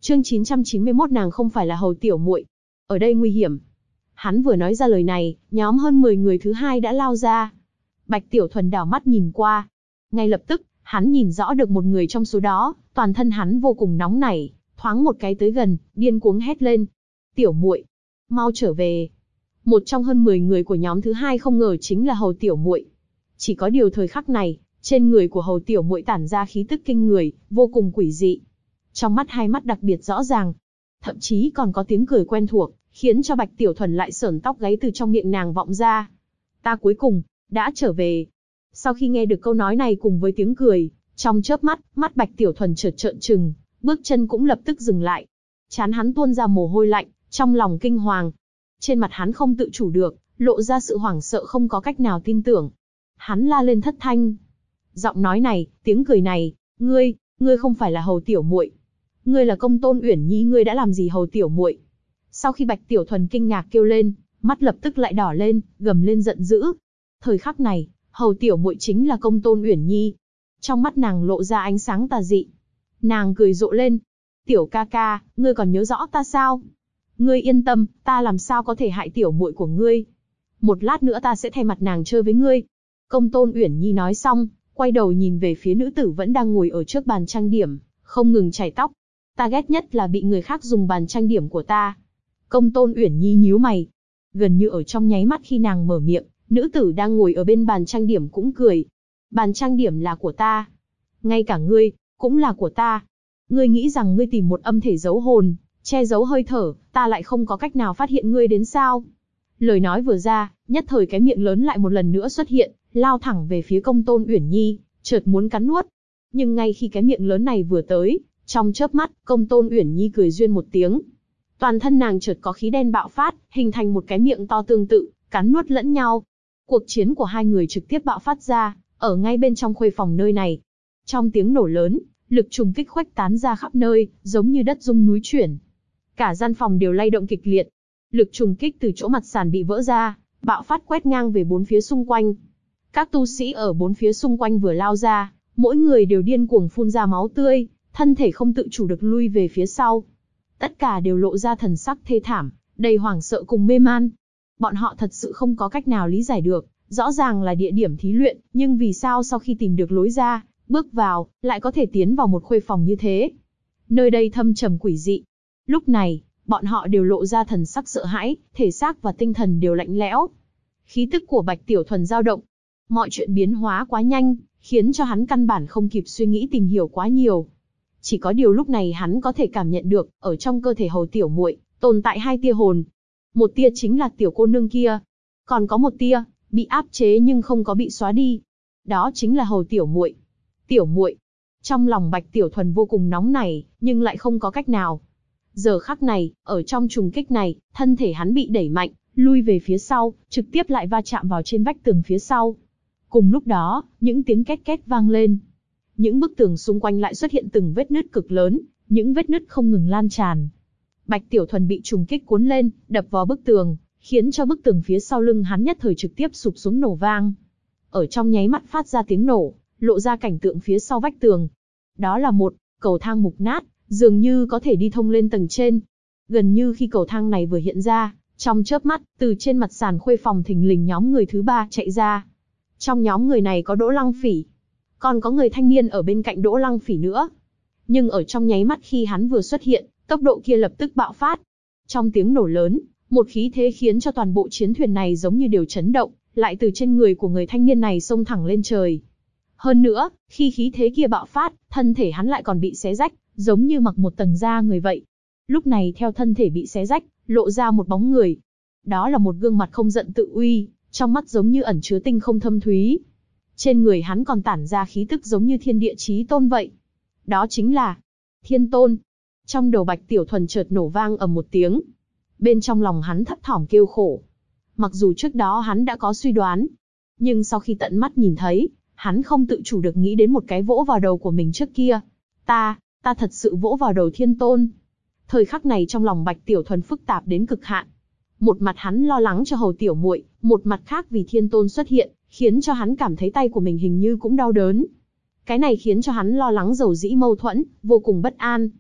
Chương 991 nàng không phải là hầu tiểu muội. Ở đây nguy hiểm. Hắn vừa nói ra lời này, nhóm hơn 10 người thứ hai đã lao ra. Bạch Tiểu Thuần đảo mắt nhìn qua. Ngay lập tức, hắn nhìn rõ được một người trong số đó, toàn thân hắn vô cùng nóng nảy, thoáng một cái tới gần, điên cuống hét lên. Tiểu muội, mau trở về. Một trong hơn 10 người của nhóm thứ hai không ngờ chính là hầu tiểu muội. Chỉ có điều thời khắc này, trên người của hầu tiểu muội tản ra khí tức kinh người, vô cùng quỷ dị. Trong mắt hai mắt đặc biệt rõ ràng, thậm chí còn có tiếng cười quen thuộc, khiến cho Bạch Tiểu Thuần lại sởn tóc gáy từ trong miệng nàng vọng ra. Ta cuối cùng đã trở về. Sau khi nghe được câu nói này cùng với tiếng cười, trong chớp mắt, mắt Bạch Tiểu Thuần chợt trợn trừng, bước chân cũng lập tức dừng lại. Trán hắn tuôn ra mồ hôi lạnh, trong lòng kinh hoàng. Trên mặt hắn không tự chủ được, lộ ra sự hoảng sợ không có cách nào tin tưởng. Hắn la lên thất thanh. Giọng nói này, tiếng cười này, ngươi không phải là hầu tiểu muội. Ngươi là Công Tôn Uyển Nhi, ngươi đã làm gì hầu tiểu muội? Sau khi Bạch Tiểu Thuần kinh ngạc kêu lên, mắt lập tức lại đỏ lên, gầm lên giận dữ. Thời khắc này, hầu tiểu muội chính là Công Tôn Uyển Nhi. Trong mắt nàng lộ ra ánh sáng tà dị. Nàng cười rộ lên. Tiểu ca ca, ngươi còn nhớ rõ ta sao? Ngươi yên tâm, ta làm sao có thể hại tiểu muội của ngươi? Một lát nữa ta sẽ thay mặt nàng chơi với ngươi. Công Tôn Uyển Nhi nói xong, quay đầu nhìn về phía nữ tử vẫn đang ngồi ở trước bàn trang điểm, không ngừng chải tóc. Ta ghét nhất là bị người khác dùng bàn trang điểm của ta. Công Tôn Uyển Nhi nhíu mày. Gần như ở trong nháy mắt khi nàng mở miệng, nữ tử đang ngồi ở bên bàn trang điểm cũng cười. Bàn trang điểm là của ta. Ngay cả ngươi, cũng là của ta. Ngươi nghĩ rằng ngươi tìm một âm thể giấu hồn, che giấu hơi thở, ta lại không có cách nào phát hiện ngươi đến sao? Lời nói vừa ra, nhất thời cái miệng lớn lại một lần nữa xuất hiện, lao thẳng về phía Công Tôn Uyển Nhi, chợt muốn cắn nuốt. Nhưng ngay khi cái miệng lớn này vừa tới, trong chớp mắt, Công Tôn Uyển Nhi cười duyên một tiếng. Toàn thân nàng chợt có khí đen bạo phát, hình thành một cái miệng to tương tự, cắn nuốt lẫn nhau. Cuộc chiến của hai người trực tiếp bạo phát ra, ở ngay bên trong khuê phòng nơi này. Trong tiếng nổ lớn, lực trùng kích khuếch tán ra khắp nơi, giống như đất rung núi chuyển. Cả gian phòng đều lay động kịch liệt. Lực trùng kích từ chỗ mặt sàn bị vỡ ra, bạo phát quét ngang về bốn phía xung quanh. Các tu sĩ ở bốn phía xung quanh vừa lao ra, mỗi người đều điên cuồng phun ra máu tươi, thân thể không tự chủ được lui về phía sau. Tất cả đều lộ ra thần sắc thê thảm, đầy hoảng sợ cùng mê man. Bọn họ thật sự không có cách nào lý giải được, rõ ràng là địa điểm thí luyện, nhưng vì sao sau khi tìm được lối ra, bước vào, lại có thể tiến vào một khuê phòng như thế? Nơi đây thâm trầm quỷ dị. Lúc này, bọn họ đều lộ ra thần sắc sợ hãi, thể xác và tinh thần đều lạnh lẽo. Khí tức của Bạch Tiểu Thuần dao động. Mọi chuyện biến hóa quá nhanh, khiến cho hắn căn bản không kịp suy nghĩ tìm hiểu quá nhiều. Chỉ có điều lúc này hắn có thể cảm nhận được, ở trong cơ thể hầu tiểu muội tồn tại hai tia hồn. Một tia chính là tiểu cô nương kia, còn có một tia bị áp chế nhưng không có bị xóa đi. Đó chính là hầu tiểu muội. Tiểu muội. Trong lòng Bạch Tiểu Thuần vô cùng nóng nảy, nhưng lại không có cách nào. Giờ khắc này, ở trong trùng kích này, thân thể hắn bị đẩy mạnh, lui về phía sau, trực tiếp lại va chạm vào trên vách tường phía sau. Cùng lúc đó, những tiếng két két vang lên. Những bức tường xung quanh lại xuất hiện từng vết nứt cực lớn, những vết nứt không ngừng lan tràn. Bạch Tiểu Thuần bị trùng kích cuốn lên, đập vào bức tường, khiến cho bức tường phía sau lưng hắn nhất thời trực tiếp sụp xuống nổ vang. Ở trong nháy mắt phát ra tiếng nổ, lộ ra cảnh tượng phía sau vách tường. Đó là một cầu thang mục nát, dường như có thể đi thông lên tầng trên. Gần như khi cầu thang này vừa hiện ra, trong chớp mắt, từ trên mặt sàn khuê phòng thình lình nhóm người thứ ba chạy ra. Trong nhóm người này có Đỗ Lăng Phỉ, còn có người thanh niên ở bên cạnh Đỗ Lăng Phỉ nữa. Nhưng ở trong nháy mắt khi hắn vừa xuất hiện, tốc độ kia lập tức bạo phát. Trong tiếng nổ lớn, một khí thế khiến cho toàn bộ chiến thuyền này giống như đều chấn động, lại từ trên người của người thanh niên này xông thẳng lên trời. Hơn nữa, khi khí thế kia bạo phát, thân thể hắn lại còn bị xé rách, giống như mặc một tầng da người vậy. Lúc này theo thân thể bị xé rách, lộ ra một bóng người. Đó là một gương mặt không giận tự uy, trong mắt giống như ẩn chứa tinh không thâm thúy. Trên người hắn còn tản ra khí tức giống như thiên địa chí tôn vậy. Đó chính là Thiên Tôn. Trong đầu Bạch Tiểu Thuần chợt nổ vang ầm một tiếng. Bên trong lòng hắn thấp thỏm kêu khổ. Mặc dù trước đó hắn đã có suy đoán, nhưng sau khi tận mắt nhìn thấy, hắn không tự chủ được nghĩ đến một cái vỗ vào đầu của mình trước kia. Ta thật sự vỗ vào đầu Thiên Tôn. Thời khắc này trong lòng Bạch Tiểu Thuần phức tạp đến cực hạn. Một mặt hắn lo lắng cho hầu tiểu muội, một mặt khác vì Thiên Tôn xuất hiện, khiến cho hắn cảm thấy tay của mình hình như cũng đau đớn. Cái này khiến cho hắn lo lắng dầu dĩ mâu thuẫn, vô cùng bất an.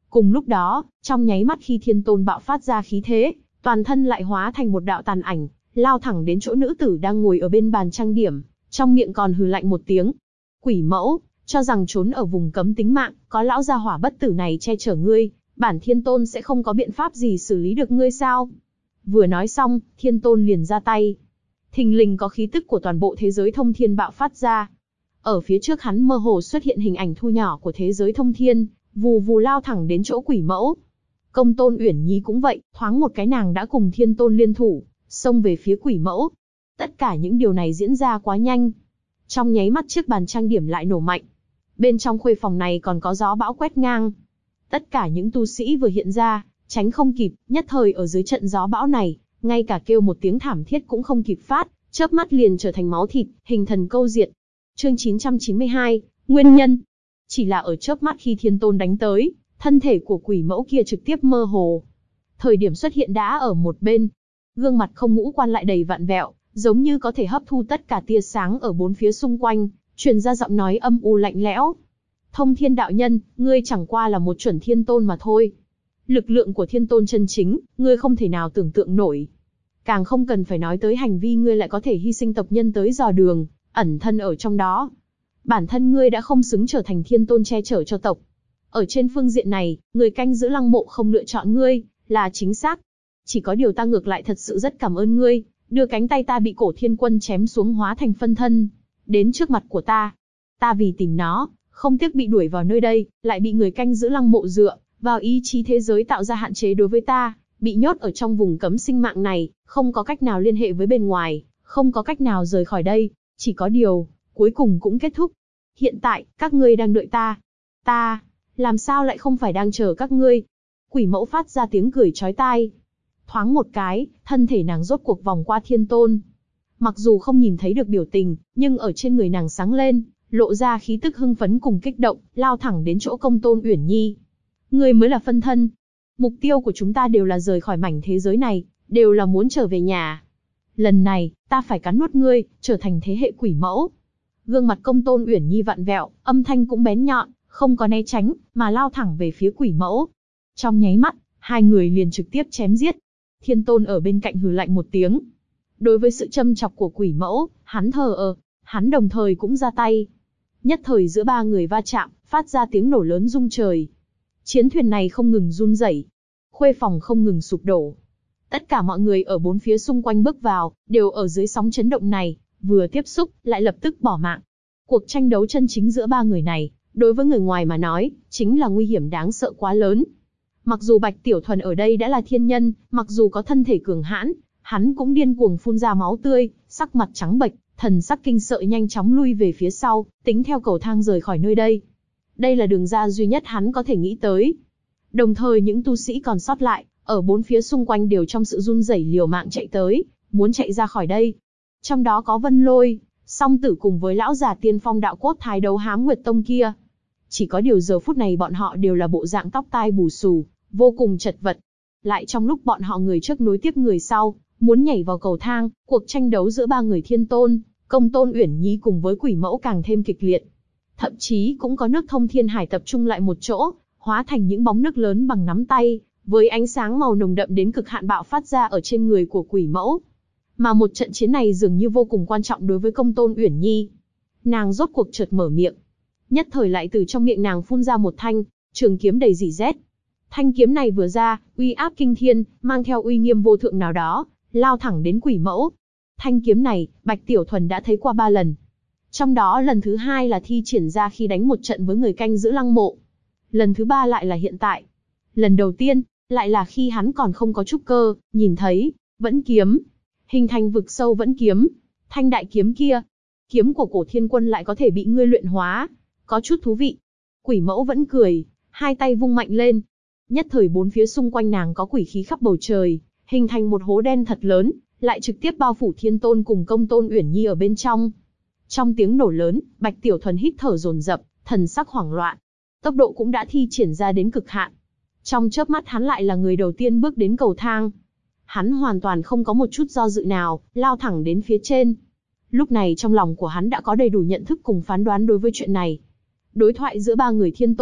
Cùng lúc đó, trong nháy mắt khi Thiên Tôn bạo phát ra khí thế, toàn thân lại hóa thành một đạo tàn ảnh, lao thẳng đến chỗ nữ tử đang ngồi ở bên bàn trang điểm, trong miệng còn hừ lạnh một tiếng. Quỷ mẫu, cho rằng trốn ở vùng cấm tính mạng, có lão gia hỏa bất tử này che chở ngươi, bản Thiên Tôn sẽ không có biện pháp gì xử lý được ngươi sao? Vừa nói xong, Thiên Tôn liền ra tay. Thình lình có khí tức của toàn bộ thế giới thông thiên bạo phát ra. Ở phía trước hắn mơ hồ xuất hiện hình ảnh thu nhỏ của thế giới thông thiên, vù vù lao thẳng đến chỗ quỷ mẫu. Công tôn Uyển Nhi cũng vậy, thoáng một cái nàng đã cùng Thiên Tôn liên thủ, xông về phía quỷ mẫu. Tất cả những điều này diễn ra quá nhanh. Trong nháy mắt chiếc bàn trang điểm lại nổ mạnh. Bên trong khuê phòng này còn có gió bão quét ngang. Tất cả những tu sĩ vừa hiện ra, tránh không kịp, nhất thời ở dưới trận gió bão này, ngay cả kêu một tiếng thảm thiết cũng không kịp phát, chớp mắt liền trở thành máu thịt, hình thần câu diệt. Chương 992, Nguyên nhân. Chỉ là ở chớp mắt khi Thiên Tôn đánh tới, thân thể của quỷ mẫu kia trực tiếp mơ hồ. Thời điểm xuất hiện đã ở một bên. Gương mặt không ngũ quan lại đầy vặn vẹo, giống như có thể hấp thu tất cả tia sáng ở bốn phía xung quanh, truyền ra giọng nói âm u lạnh lẽo. Thông Thiên đạo nhân, ngươi chẳng qua là một chuẩn Thiên Tôn mà thôi. Lực lượng của Thiên Tôn chân chính, ngươi không thể nào tưởng tượng nổi. Càng không cần phải nói tới hành vi ngươi lại có thể hy sinh tộc nhân tới dò đường, ẩn thân ở trong đó. Bản thân ngươi đã không xứng trở thành Thiên Tôn che chở cho tộc. Ở trên phương diện này, người canh giữ lăng mộ không lựa chọn ngươi, là chính xác. Chỉ có điều ta ngược lại thật sự rất cảm ơn ngươi, đưa cánh tay ta bị Cổ Thiên Quân chém xuống hóa thành phân thân, đến trước mặt của ta. Ta vì tìm nó, không tiếc bị đuổi vào nơi đây, lại bị người canh giữ lăng mộ dựa vào ý chí thế giới tạo ra hạn chế đối với ta, bị nhốt ở trong vùng cấm sinh mạng này, không có cách nào liên hệ với bên ngoài, không có cách nào rời khỏi đây, chỉ có điều, cuối cùng cũng kết thúc. Hiện tại, các ngươi đang đợi ta. Ta, làm sao lại không phải đang chờ các ngươi? Quỷ mẫu phát ra tiếng cười chói tai. Thoáng một cái, thân thể nàng rốt cuộc vòng qua Thiên Tôn. Mặc dù không nhìn thấy được biểu tình, nhưng ở trên người nàng sáng lên, lộ ra khí tức hưng phấn cùng kích động, lao thẳng đến chỗ công tôn Uyển Nhi. Ngươi mới là phân thân. Mục tiêu của chúng ta đều là rời khỏi mảnh thế giới này, đều là muốn trở về nhà. Lần này, ta phải cắn nuốt ngươi, trở thành thế hệ quỷ mẫu. Gương mặt công tôn Uyển Nhi vặn vẹo, âm thanh cũng bén nhọn, không có né tránh, mà lao thẳng về phía quỷ mẫu. Trong nháy mắt, hai người liền trực tiếp chém giết. Thiên Tôn ở bên cạnh hừ lạnh một tiếng. Đối với sự châm chọc của quỷ mẫu, hắn thờ ơ, hắn đồng thời cũng ra tay. Nhất thời giữa ba người va chạm, phát ra tiếng nổ lớn rung trời. Chiến thuyền này không ngừng run rẩy, khuê phòng không ngừng sụp đổ. Tất cả mọi người ở bốn phía xung quanh bước vào, đều ở dưới sóng chấn động này, vừa tiếp xúc, lại lập tức bỏ mạng. Cuộc tranh đấu chân chính giữa ba người này, đối với người ngoài mà nói, chính là nguy hiểm đáng sợ quá lớn. Mặc dù Bạch Tiểu Thuần ở đây đã là thiên nhân, mặc dù có thân thể cường hãn, hắn cũng điên cuồng phun ra máu tươi, sắc mặt trắng bệch, thần sắc kinh sợ nhanh chóng lui về phía sau, tính theo cầu thang rời khỏi nơi đây. Đây là đường ra duy nhất hắn có thể nghĩ tới. Đồng thời những tu sĩ còn sót lại, ở bốn phía xung quanh đều trong sự run rẩy liều mạng chạy tới, muốn chạy ra khỏi đây. Trong đó có Vân Lôi, Song Tử cùng với lão già tiên phong đạo cốt thái đấu Hám Nguyệt Tông kia. Chỉ có điều giờ phút này bọn họ đều là bộ dạng tóc tai bù xù, vô cùng chật vật. Lại trong lúc bọn họ người trước nối tiếp người sau, muốn nhảy vào cầu thang, cuộc tranh đấu giữa ba người Thiên Tôn, Công Tôn Uyển Nhi cùng với quỷ mẫu càng thêm kịch liệt. Thậm chí cũng có nước thông thiên hải tập trung lại một chỗ, hóa thành những bóng nước lớn bằng nắm tay, với ánh sáng màu nồng đậm đến cực hạn bạo phát ra ở trên người của quỷ mẫu. Mà một trận chiến này dường như vô cùng quan trọng đối với Công Tôn Uyển Nhi. Nàng rốt cuộc chợt mở miệng. Nhất thời lại từ trong miệng nàng phun ra một thanh trường kiếm đầy rỉ sét. Thanh kiếm này vừa ra, uy áp kinh thiên, mang theo uy nghiêm vô thượng nào đó, lao thẳng đến quỷ mẫu. Thanh kiếm này, Bạch Tiểu Thuần đã thấy qua 3 lần. Trong đó lần thứ 2 là thi triển ra khi đánh một trận với người canh giữ lăng mộ. Lần thứ 3 lại là hiện tại. Lần đầu tiên, lại là khi hắn còn không có trúc cơ, nhìn thấy, vẫn kiếm. Hình thành vực sâu vẫn kiếm. Thanh đại kiếm kia. Kiếm của Cổ Thiên Quân lại có thể bị ngươi luyện hóa. Có chút thú vị. Quỷ mẫu vẫn cười, hai tay vung mạnh lên. Nhất thời bốn phía xung quanh nàng có quỷ khí khắp bầu trời, hình thành một hố đen thật lớn, lại trực tiếp bao phủ Thiên Tôn cùng Công Tôn Uyển Nhi ở bên trong. Trong tiếng nổ lớn, Bạch Tiểu Thuần hít thở dồn dập, thần sắc hoảng loạn. Tốc độ cũng đã thi triển ra đến cực hạn. Trong chớp mắt hắn lại là người đầu tiên bước đến cầu thang. Hắn hoàn toàn không có một chút do dự nào, lao thẳng đến phía trên. Lúc này trong lòng của hắn đã có đầy đủ nhận thức cùng phán đoán đối với chuyện này. Đối thoại giữa ba người Thiên Tôn,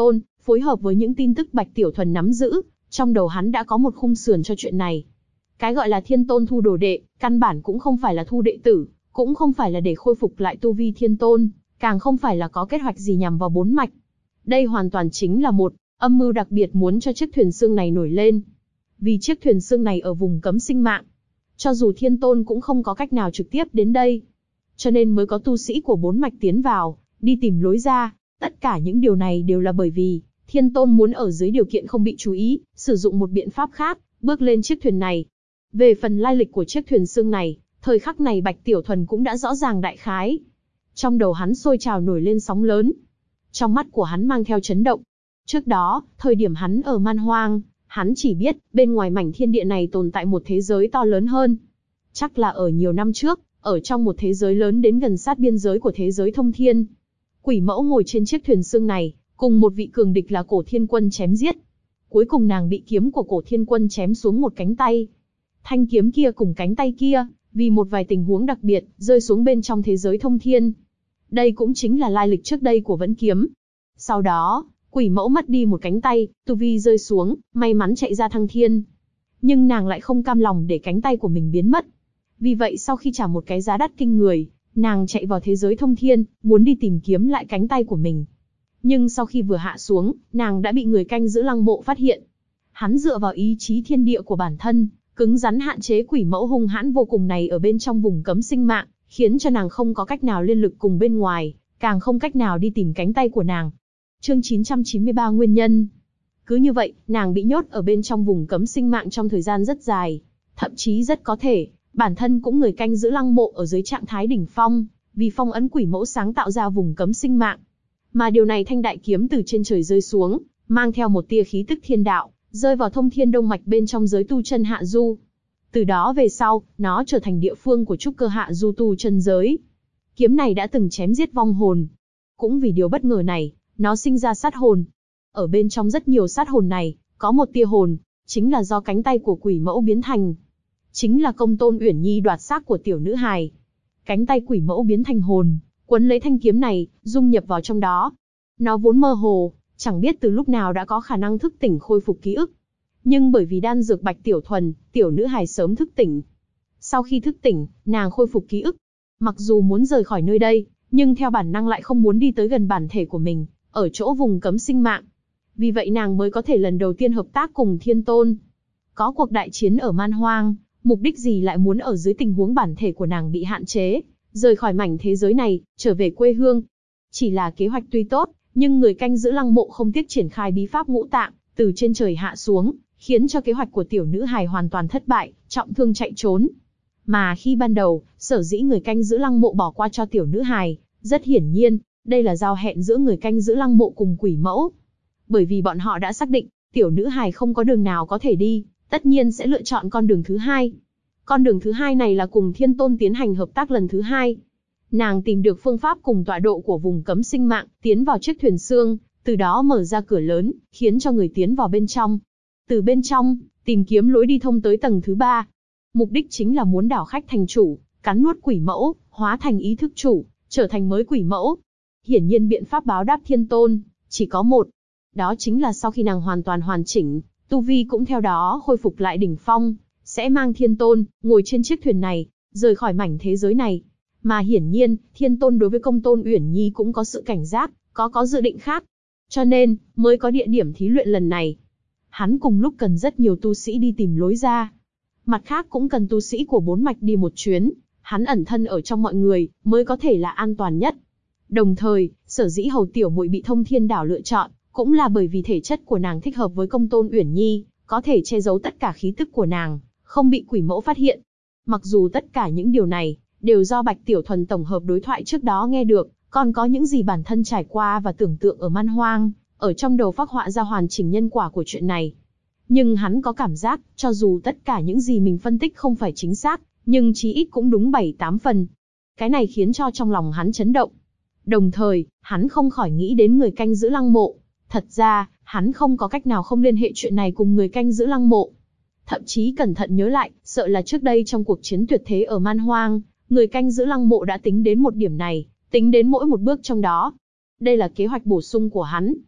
phối hợp với những tin tức Bạch Tiểu Thuần nắm giữ, trong đầu hắn đã có một khung sườn cho chuyện này. Cái gọi là Thiên Tôn thu đồ đệ, căn bản cũng không phải là thu đệ tử, cũng không phải là để khôi phục lại tu vi Thiên Tôn, càng không phải là có kế hoạch gì nhằm vào bốn mạch. Đây hoàn toàn chính là một âm mưu đặc biệt muốn cho chiếc thuyền xương này nổi lên. Vì chiếc thuyền xương này ở vùng cấm sinh mạng, cho dù Thiên Tôn cũng không có cách nào trực tiếp đến đây. Cho nên mới có tu sĩ của bốn mạch tiến vào, đi tìm lối ra. Tất cả những điều này đều là bởi vì Thiên Tôn muốn ở dưới điều kiện không bị chú ý, sử dụng một biện pháp khác, bước lên chiếc thuyền này. Về phần lai lịch của chiếc thuyền xương này, thời khắc này Bạch Tiểu Thuần cũng đã rõ ràng đại khái. Trong đầu hắn sôi trào nổi lên sóng lớn. Trong mắt của hắn mang theo chấn động. Trước đó, thời điểm hắn ở Man Hoang, hắn chỉ biết, bên ngoài mảnh thiên địa này tồn tại một thế giới to lớn hơn. Chắc là ở nhiều năm trước, ở trong một thế giới lớn đến gần sát biên giới của thế giới thông thiên. Quỷ mẫu ngồi trên chiếc thuyền xương này, cùng một vị cường địch là Cổ Thiên Quân chém giết. Cuối cùng nàng bị kiếm của Cổ Thiên Quân chém xuống một cánh tay. Thanh kiếm kia cùng cánh tay kia, vì một vài tình huống đặc biệt, rơi xuống bên trong thế giới thông thiên. Đây cũng chính là lai lịch trước đây của Vẫn Kiếm. Sau đó, quỷ mẫu mất đi một cánh tay, tu vi rơi xuống, may mắn chạy ra thăng thiên. Nhưng nàng lại không cam lòng để cánh tay của mình biến mất. Vì vậy sau khi trả một cái giá đắt kinh người, nàng chạy vào thế giới thông thiên, muốn đi tìm kiếm lại cánh tay của mình. Nhưng sau khi vừa hạ xuống, nàng đã bị người canh giữ lăng mộ phát hiện. Hắn dựa vào ý chí thiên địa của bản thân, cứng rắn hạn chế quỷ mẫu hung hãn vô cùng này ở bên trong vùng cấm sinh mạng, khiến cho nàng không có cách nào liên lực cùng bên ngoài, càng không cách nào đi tìm cánh tay của nàng. Chương 993 Nguyên nhân. Cứ như vậy, nàng bị nhốt ở bên trong vùng cấm sinh mạng trong thời gian rất dài. Thậm chí rất có thể, bản thân cũng người canh giữ lăng mộ ở dưới trạng thái đỉnh phong, vì phong ấn quỷ mẫu sáng tạo ra vùng cấm sinh mạng. Mà điều này thanh đại kiếm từ trên trời rơi xuống, mang theo một tia khí tức thiên đạo, rơi vào thông thiên đông mạch bên trong giới tu chân hạ du. Từ đó về sau, nó trở thành địa phương của trúc cơ hạ du tu chân giới. Kiếm này đã từng chém giết vong hồn. Cũng vì điều bất ngờ này, nó sinh ra sát hồn. Ở bên trong rất nhiều sát hồn này, có một tia hồn, chính là do cánh tay của quỷ mẫu biến thành. Chính là Công Tôn Uyển Nhi đoạt xác của tiểu nữ hài. Cánh tay quỷ mẫu biến thành hồn, quấn lấy thanh kiếm này, dung nhập vào trong đó. Nó vốn mơ hồ, chẳng biết từ lúc nào đã có khả năng thức tỉnh khôi phục ký ức. Nhưng bởi vì đan dược Bạch Tiểu Thuần, tiểu nữ hài sớm thức tỉnh. Sau khi thức tỉnh, nàng khôi phục ký ức. Mặc dù muốn rời khỏi nơi đây, nhưng theo bản năng lại không muốn đi tới gần bản thể của mình, ở chỗ vùng cấm sinh mạng. Vì vậy nàng mới có thể lần đầu tiên hợp tác cùng Thiên Tôn. Có cuộc đại chiến ở Man Hoang, mục đích gì lại muốn ở dưới tình huống bản thể của nàng bị hạn chế, rời khỏi mảnh thế giới này, trở về quê hương. Chỉ là kế hoạch tuy tốt, nhưng người canh giữ lăng mộ không tiếc triển khai bí pháp ngũ tạng, từ trên trời hạ xuống, khiến cho kế hoạch của tiểu nữ hài hoàn toàn thất bại, trọng thương chạy trốn. Mà khi ban đầu, sở dĩ người canh giữ lăng mộ bỏ qua cho tiểu nữ hài, rất hiển nhiên, đây là giao hẹn giữa người canh giữ lăng mộ cùng quỷ mẫu. Bởi vì bọn họ đã xác định, tiểu nữ hài không có đường nào có thể đi, tất nhiên sẽ lựa chọn con đường thứ hai. Con đường thứ hai này là cùng Thiên Tôn tiến hành hợp tác lần thứ hai. Nàng tìm được phương pháp cùng tọa độ của vùng cấm sinh mạng, tiến vào chiếc thuyền xương, từ đó mở ra cửa lớn, khiến cho người tiến vào bên trong. Từ bên trong, tìm kiếm lối đi thông tới tầng thứ ba. Mục đích chính là muốn đảo khách thành chủ, cắn nuốt quỷ mẫu, hóa thành ý thức chủ, trở thành mới quỷ mẫu. Hiển nhiên biện pháp báo đáp Thiên Tôn, chỉ có một. Đó chính là sau khi nàng hoàn toàn hoàn chỉnh, tu vi cũng theo đó khôi phục lại đỉnh phong, sẽ mang Thiên Tôn, ngồi trên chiếc thuyền này, rời khỏi mảnh thế giới này. Mà hiển nhiên, Thiên Tôn đối với Công Tôn Uyển Nhi cũng có sự cảnh giác, có dự định khác. Cho nên, mới có địa điểm thí luyện lần này. Hắn cùng lúc cần rất nhiều tu sĩ đi tìm lối ra. Mặt khác cũng cần tu sĩ của bốn mạch đi một chuyến, hắn ẩn thân ở trong mọi người, mới có thể là an toàn nhất. Đồng thời, sở dĩ hầu tiểu muội bị Thông Thiên Đảo lựa chọn, cũng là bởi vì thể chất của nàng thích hợp với Công Tôn Uyển Nhi, có thể che giấu tất cả khí tức của nàng, không bị quỷ mẫu phát hiện. Mặc dù tất cả những điều này, đều do Bạch Tiểu Thuần tổng hợp đối thoại trước đó nghe được, còn có những gì bản thân trải qua và tưởng tượng ở Man Hoang, ở trong đầu phác họa ra hoàn chỉnh nhân quả của chuyện này. Nhưng hắn có cảm giác, cho dù tất cả những gì mình phân tích không phải chính xác, nhưng chí ít cũng đúng 7-8 phần. Cái này khiến cho trong lòng hắn chấn động. Đồng thời, hắn không khỏi nghĩ đến người canh giữ lăng mộ. Thật ra, hắn không có cách nào không liên hệ chuyện này cùng người canh giữ lăng mộ. Thậm chí cẩn thận nhớ lại, sợ là trước đây trong cuộc chiến tuyệt thế ở Man Hoang, người canh giữ lăng mộ đã tính đến một điểm này, tính đến mỗi một bước trong đó. Đây là kế hoạch bổ sung của hắn.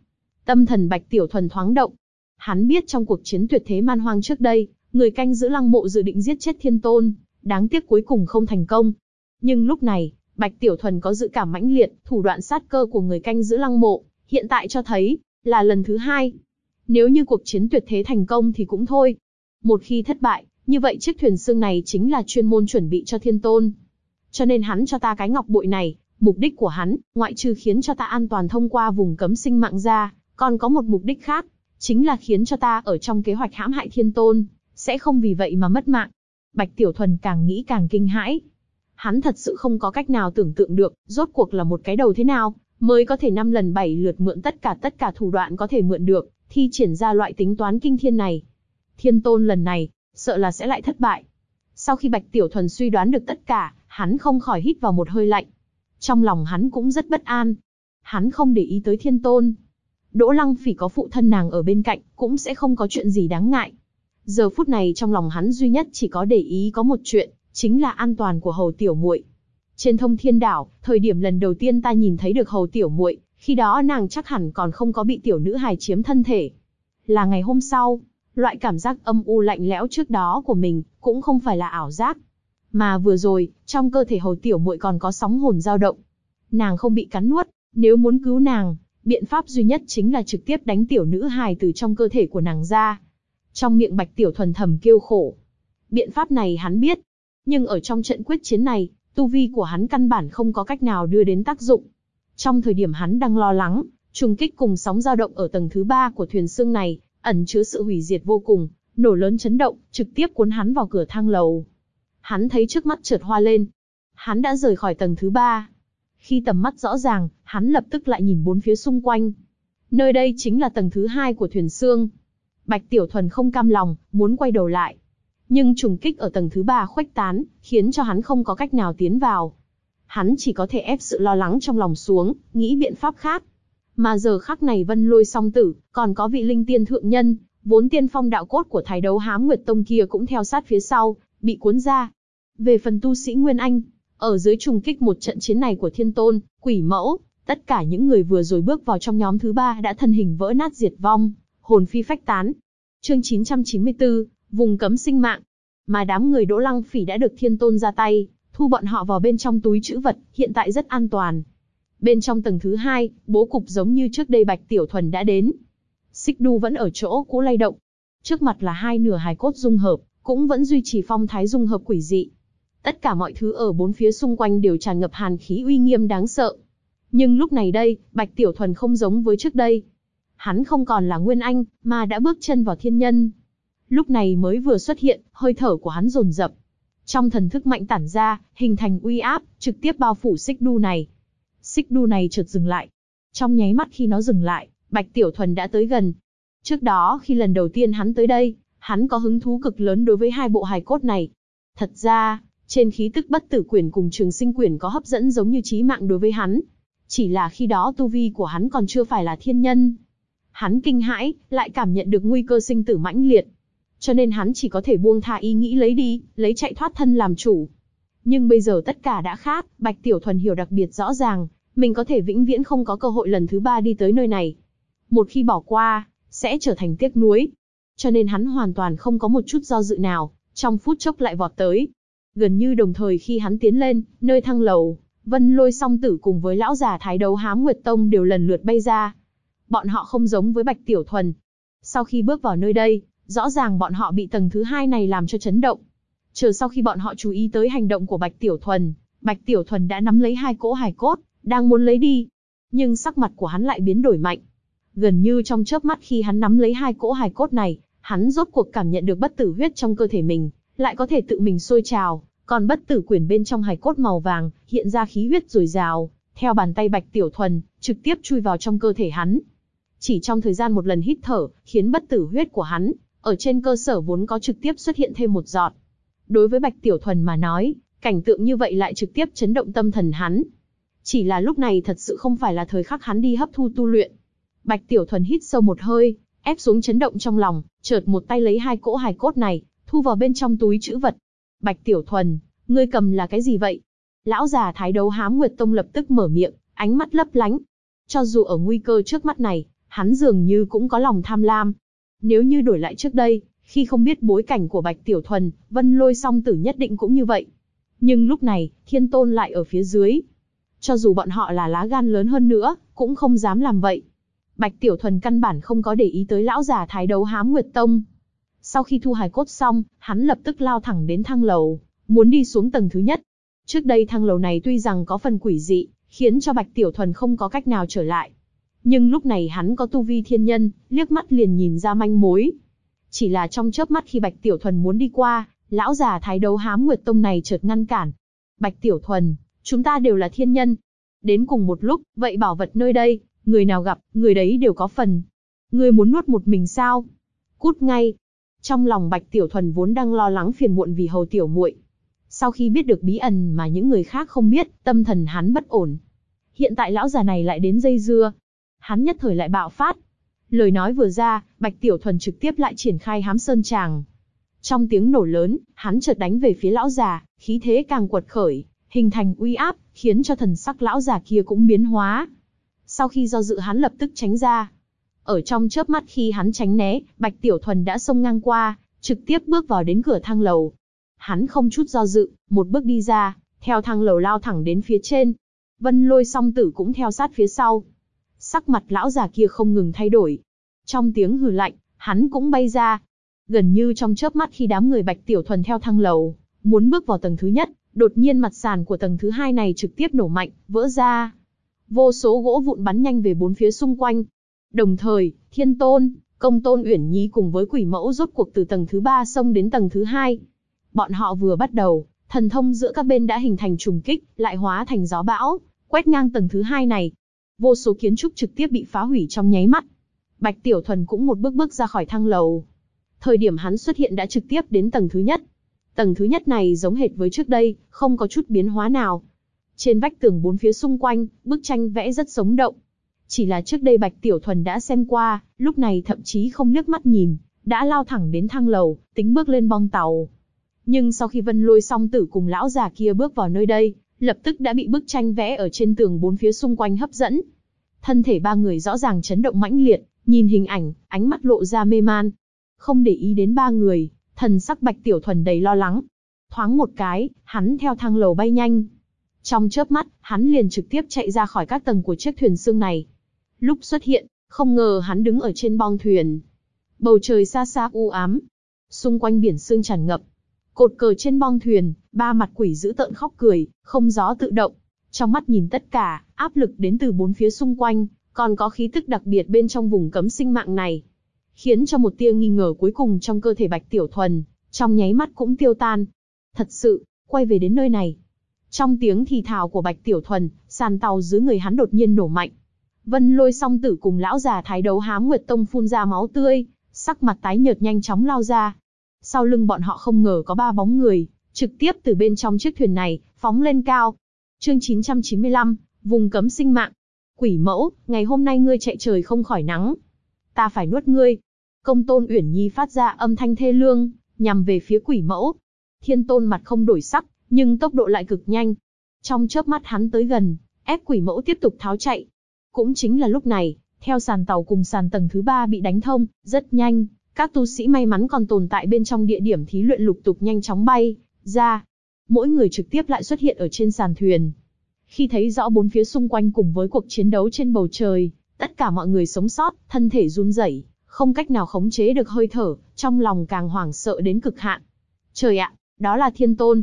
Tâm thần Bạch Tiểu Thuần thoáng động. Hắn biết trong cuộc chiến tuyệt thế man hoang trước đây, người canh giữ lăng mộ dự định giết chết Thiên Tôn, đáng tiếc cuối cùng không thành công. Nhưng lúc này, Bạch Tiểu Thuần có dự cảm mãnh liệt, thủ đoạn sát cơ của người canh giữ lăng mộ, hiện tại cho thấy, là lần thứ hai. Nếu như cuộc chiến tuyệt thế thành công thì cũng thôi. Một khi thất bại, như vậy chiếc thuyền xương này chính là chuyên môn chuẩn bị cho Thiên Tôn. Cho nên hắn cho ta cái ngọc bội này, mục đích của hắn, ngoại trừ khiến cho ta an toàn thông qua vùng cấm sinh mạng ra, còn có một mục đích khác, chính là khiến cho ta ở trong kế hoạch hãm hại Thiên Tôn, sẽ không vì vậy mà mất mạng. Bạch Tiểu Thuần càng nghĩ càng kinh hãi. Hắn thật sự không có cách nào tưởng tượng được, rốt cuộc là một cái đầu thế nào, mới có thể 5 lần 7 lượt mượn tất cả thủ đoạn có thể mượn được, thi triển ra loại tính toán kinh thiên này. Thiên Tôn lần này, sợ là sẽ lại thất bại. Sau khi Bạch Tiểu Thuần suy đoán được tất cả, hắn không khỏi hít vào một hơi lạnh. Trong lòng hắn cũng rất bất an. Hắn không để ý tới Thiên Tôn. Đỗ Lăng Phỉ có phụ thân nàng ở bên cạnh, cũng sẽ không có chuyện gì đáng ngại. Giờ phút này trong lòng hắn duy nhất chỉ có để ý có một chuyện, chính là an toàn của Hầu tiểu muội. Trên Thông Thiên Đảo, thời điểm lần đầu tiên ta nhìn thấy được Hầu tiểu muội, khi đó nàng chắc hẳn còn không có bị tiểu nữ hài chiếm thân thể. Là ngày hôm sau, loại cảm giác âm u lạnh lẽo trước đó của mình cũng không phải là ảo giác, mà vừa rồi, trong cơ thể Hầu tiểu muội còn có sóng hồn dao động. Nàng không bị cắn nuốt, nếu muốn cứu nàng, biện pháp duy nhất chính là trực tiếp đánh tiểu nữ hài từ trong cơ thể của nàng ra. Trong miệng Bạch Tiểu Thuần thầm kêu khổ. Biện pháp này hắn biết, nhưng ở trong trận quyết chiến này, tu vi của hắn căn bản không có cách nào đưa đến tác dụng. Trong thời điểm hắn đang lo lắng, trùng kích cùng sóng dao động ở tầng thứ 3 của thuyền xương này, ẩn chứa sự hủy diệt vô cùng, nổ lớn chấn động, trực tiếp cuốn hắn vào cửa thang lầu. Hắn thấy trước mắt chợt hoa lên. Hắn đã rời khỏi tầng thứ 3. Khi tầm mắt rõ ràng, hắn lập tức lại nhìn bốn phía xung quanh. Nơi đây chính là tầng thứ 2 của thuyền xương. Bạch Tiểu Thuần không cam lòng, muốn quay đầu lại. Nhưng trùng kích ở tầng thứ 3 khuếch tán, khiến cho hắn không có cách nào tiến vào. Hắn chỉ có thể ép sự lo lắng trong lòng xuống, nghĩ biện pháp khác. Mà giờ khắc này Vân Lôi Song Tử, còn có vị linh tiên thượng nhân, vốn tiên phong đạo cốt của Thái Đấu Hám Nguyệt Tông kia cũng theo sát phía sau, bị cuốn ra. Về phần tu sĩ Nguyên Anh, ở dưới trùng kích một trận chiến này của Thiên Tôn, Quỷ Mẫu, tất cả những người vừa rồi bước vào trong nhóm thứ 3 đã thân hình vỡ nát diệt vong, hồn phi phách tán. Chương 994, vùng cấm sinh mạng. Mà đám người Đỗ Lăng Phỉ đã được Thiên Tôn ra tay, thu bọn họ vào bên trong túi trữ vật, hiện tại rất an toàn. Bên trong tầng thứ 2, bố cục giống như trước đây Bạch Tiểu Thuần đã đến. Xích đu vẫn ở chỗ cũ lay động. Trước mặt là hai nửa hài cốt dung hợp, cũng vẫn duy trì phong thái dung hợp quỷ dị. Tất cả mọi thứ ở bốn phía xung quanh đều tràn ngập hàn khí uy nghiêm đáng sợ. Nhưng lúc này đây, Bạch Tiểu Thuần không giống với trước đây. Hắn không còn là Nguyên Anh, mà đã bước chân vào thiên nhân. Lúc này mới vừa xuất hiện, hơi thở của hắn dồn dập. Trong thần thức mạnh tản ra, hình thành uy áp, trực tiếp bao phủ xích đu này. Xích đu này chợt dừng lại. Trong nháy mắt khi nó dừng lại, Bạch Tiểu Thuần đã tới gần. Trước đó khi lần đầu tiên hắn tới đây, hắn có hứng thú cực lớn đối với hai bộ hài cốt này. Thật ra, trên khí tức bất tử quyển cùng trường sinh quyển có hấp dẫn giống như chí mạng đối với hắn. Chỉ là khi đó tu vi của hắn còn chưa phải là thiên nhân. Hắn kinh hãi, lại cảm nhận được nguy cơ sinh tử mãnh liệt. Cho nên hắn chỉ có thể buông tha ý nghĩ lấy đi, lấy chạy thoát thân làm chủ. Nhưng bây giờ tất cả đã khác, Bạch Tiểu Thuần hiểu đặc biệt rõ ràng, mình có thể vĩnh viễn không có cơ hội lần thứ 3 đi tới nơi này. Một khi bỏ qua, sẽ trở thành tiếc nuối. Cho nên hắn hoàn toàn không có một chút do dự nào, trong phút chốc lại vọt tới. Gần như đồng thời khi hắn tiến lên, nơi thang lầu, Vân Lôi Song Tử cùng với lão già Thái Đấu Hám Nguyệt Tông đều lần lượt bay ra. Bọn họ không giống với Bạch Tiểu Thuần. Sau khi bước vào nơi đây, rõ ràng bọn họ bị tầng thứ 2 này làm cho chấn động. Chờ sau khi bọn họ chú ý tới hành động của Bạch Tiểu Thuần đã nắm lấy hai cỗ hài cốt, đang muốn lấy đi. Nhưng sắc mặt của hắn lại biến đổi mạnh. Gần như trong chớp mắt khi hắn nắm lấy hai cỗ hài cốt này, hắn rốt cuộc cảm nhận được bất tử huyết trong cơ thể mình, lại có thể tự mình sôi trào, còn bất tử quyển bên trong hài cốt màu vàng, hiện ra khí huyết dồi dào, theo bàn tay Bạch Tiểu Thuần, trực tiếp chui vào trong cơ thể hắn. Chỉ trong thời gian một lần hít thở, khiến bất tử huyết của hắn, ở trên cơ sở vốn có trực tiếp xuất hiện thêm một giọt. Đối với Bạch Tiểu Thuần mà nói, cảnh tượng như vậy lại trực tiếp chấn động tâm thần hắn. Chỉ là lúc này thật sự không phải là thời khắc hắn đi hấp thu tu luyện. Bạch Tiểu Thuần hít sâu một hơi, ép xuống chấn động trong lòng, chợt một tay lấy hai cỗ hài cốt này, thu vào bên trong túi trữ vật. Bạch Tiểu Thuần, ngươi cầm là cái gì vậy? Lão già Thái Đấu Hám Nguyệt Tông lập tức mở miệng, ánh mắt lấp lánh. Cho dù ở nguy cơ trước mắt này, hắn dường như cũng có lòng tham lam. Nếu như đổi lại trước đây, khi không biết bối cảnh của Bạch Tiểu Thuần, Vân Lôi song tử nhất định cũng như vậy. Nhưng lúc này, Thiên Tôn lại ở phía dưới. Cho dù bọn họ là lá gan lớn hơn nữa, cũng không dám làm vậy. Bạch Tiểu Thuần căn bản không có để ý tới lão già Thái Đấu Hám Nguyệt Tông. Sau khi thu hài cốt xong, hắn lập tức lao thẳng đến thang lầu, muốn đi xuống tầng thứ nhất. Trước đây thang lầu này tuy rằng có phần quỷ dị, khiến cho Bạch Tiểu Thuần không có cách nào trở lại. Nhưng lúc này hắn có tu vi thiên nhân, liếc mắt liền nhìn ra manh mối. Chỉ là trong chớp mắt khi Bạch Tiểu Thuần muốn đi qua, lão già Thái Đấu Hám Nguyệt Tông này chợt ngăn cản. Bạch Tiểu Thuần, chúng ta đều là thiên nhân. Đến cùng một lúc, vậy bảo vật nơi đây, người nào gặp, người đấy đều có phần. Ngươi muốn nuốt một mình sao? Cút ngay. Trong lòng Bạch Tiểu Thuần vốn đang lo lắng phiền muộn vì hầu tiểu muội. Sau khi biết được bí ẩn mà những người khác không biết, tâm thần hắn bất ổn. Hiện tại lão già này lại đến dây dưa. Hắn nhất thời lại bạo phát. Lời nói vừa ra, Bạch Tiểu Thuần trực tiếp lại triển khai Hám Sơn Tràng. Trong tiếng nổ lớn, hắn chợt đánh về phía lão già, khí thế càng quật khởi, hình thành uy áp, khiến cho thần sắc lão già kia cũng biến hóa. Sau khi do dự hắn lập tức tránh ra. Ở trong chớp mắt khi hắn tránh né, Bạch Tiểu Thuần đã xông ngang qua, trực tiếp bước vào đến cửa thang lầu. Hắn không chút do dự, một bước đi ra, theo thang lầu lao thẳng đến phía trên. Vân Lôi song tử cũng theo sát phía sau. Sắc mặt lão già kia không ngừng thay đổi. Trong tiếng hừ lạnh, hắn cũng bay ra. Gần như trong chớp mắt khi đám người Bạch Tiểu Thuần theo thang lầu, muốn bước vào tầng thứ nhất, đột nhiên mặt sàn của tầng thứ hai này trực tiếp nổ mạnh, vỡ ra. Vô số gỗ vụn bắn nhanh về bốn phía xung quanh. Đồng thời, Thiên Tôn, Công Tôn Uyển Nhi cùng với Quỷ Mẫu rốt cuộc từ tầng thứ 3 xông đến tầng thứ 2. Bọn họ vừa bắt đầu, thần thông giữa các bên đã hình thành trùng kích, lại hóa thành gió bão, quét ngang tầng thứ 2 này. Vô số kiến trúc trực tiếp bị phá hủy trong nháy mắt. Bạch Tiểu Thuần cũng một bước bước ra khỏi thang lầu. Thời điểm hắn xuất hiện đã trực tiếp đến tầng thứ nhất. Tầng thứ nhất này giống hệt với trước đây, không có chút biến hóa nào. Trên vách tường bốn phía xung quanh, bức tranh vẽ rất sống động. Chỉ là trước đây Bạch Tiểu Thuần đã xem qua, lúc này thậm chí không liếc mắt nhìn, đã lao thẳng đến thang lầu, tính bước lên bong tàu. Nhưng sau khi Vân Lôi song tử cùng lão già kia bước vào nơi đây, lập tức đã bị bức tranh vẽ ở trên tường bốn phía xung quanh hấp dẫn. Thân thể ba người rõ ràng chấn động mãnh liệt, nhìn hình ảnh, ánh mắt lộ ra mê man. Không để ý đến ba người, thần sắc Bạch Tiểu Thuần đầy lo lắng. Thoáng một cái, hắn theo thang lầu bay nhanh. Trong chớp mắt, hắn liền trực tiếp chạy ra khỏi các tầng của chiếc thuyền sương này. Lúc xuất hiện, không ngờ hắn đứng ở trên bong thuyền. Bầu trời xa xa u ám, xung quanh biển sương tràn ngập. Cột cờ trên bong thuyền, ba mặt quỷ dữ tợn khóc cười, không gió tự động. Trong mắt nhìn tất cả, áp lực đến từ bốn phía xung quanh, còn có khí tức đặc biệt bên trong vùng cấm sinh mạng này. Khiến cho một tia nghi ngờ cuối cùng trong cơ thể Bạch Tiểu Thuần, trong nháy mắt cũng tiêu tan. Thật sự, quay về đến nơi này. Trong tiếng thì thào của Bạch Tiểu Thuần, sàn tàu dưới người hắn đột nhiên nổ mạnh. Vân Lôi song tử cùng lão già Thái Đấu Hám Nguyệt Tông phun ra máu tươi, sắc mặt tái nhợt nhanh chóng lao ra. Sau lưng bọn họ không ngờ có ba bóng người, trực tiếp từ bên trong chiếc thuyền này, phóng lên cao. Chương 995, vùng cấm sinh mạng. Quỷ Mẫu, ngày hôm nay ngươi chạy trời không khỏi nắng. Ta phải nuốt ngươi. Công Tôn Uyển Nhi phát ra âm thanh thê lương, nhằm về phía Quỷ Mẫu. Thiên Tôn mặt không đổi sắc, nhưng tốc độ lại cực nhanh. Trong chớp mắt hắn tới gần, ép Quỷ Mẫu tiếp tục tháo chạy. Cũng chính là lúc này, theo sàn tàu cùng sàn tầng thứ 3 bị đánh thông, rất nhanh, các tu sĩ may mắn còn tồn tại bên trong địa điểm thí luyện lục tục nhanh chóng bay ra. Mỗi người trực tiếp lại xuất hiện ở trên sàn thuyền. Khi thấy rõ bốn phía xung quanh cùng với cuộc chiến đấu trên bầu trời, tất cả mọi người sống sót, thân thể run rẩy, không cách nào khống chế được hơi thở, trong lòng càng hoảng sợ đến cực hạn. Trời ạ, đó là Thiên Tôn.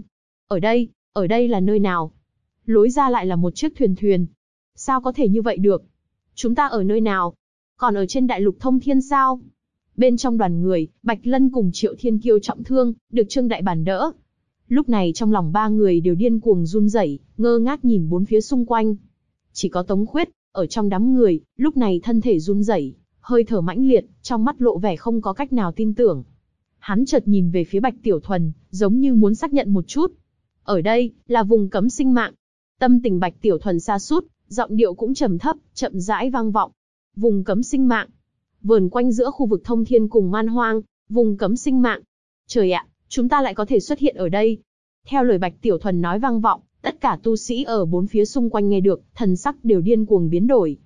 Ở đây là nơi nào? Lối ra lại là một chiếc thuyền. Sao có thể như vậy được? Chúng ta ở nơi nào? Còn ở trên đại lục thông thiên sao? Bên trong đoàn người, Bạch Lân cùng Triệu Thiên Kiêu trọng thương, được Trương Đại Bản đỡ. Lúc này trong lòng ba người đều điên cuồng run rẩy, ngơ ngác nhìn bốn phía xung quanh. Chỉ có Tống Khuyết, ở trong đám người, lúc này thân thể run rẩy, hơi thở mãnh liệt, trong mắt lộ vẻ không có cách nào tin tưởng. Hắn chợt nhìn về phía Bạch Tiểu Thuần, giống như muốn xác nhận một chút. Ở đây, là vùng cấm sinh mạng. Tâm tình Bạch Tiểu Thuần sa sút, giọng điệu cũng trầm thấp, chậm rãi vang vọng. Vùng cấm sinh mạng. Vườn quanh giữa khu vực thông thiên cùng man hoang, vùng cấm sinh mạng. Trời ạ, chúng ta lại có thể xuất hiện ở đây. Theo lời Bạch Tiểu Thuần nói vang vọng, tất cả tu sĩ ở bốn phía xung quanh nghe được, thần sắc đều điên cuồng biến đổi.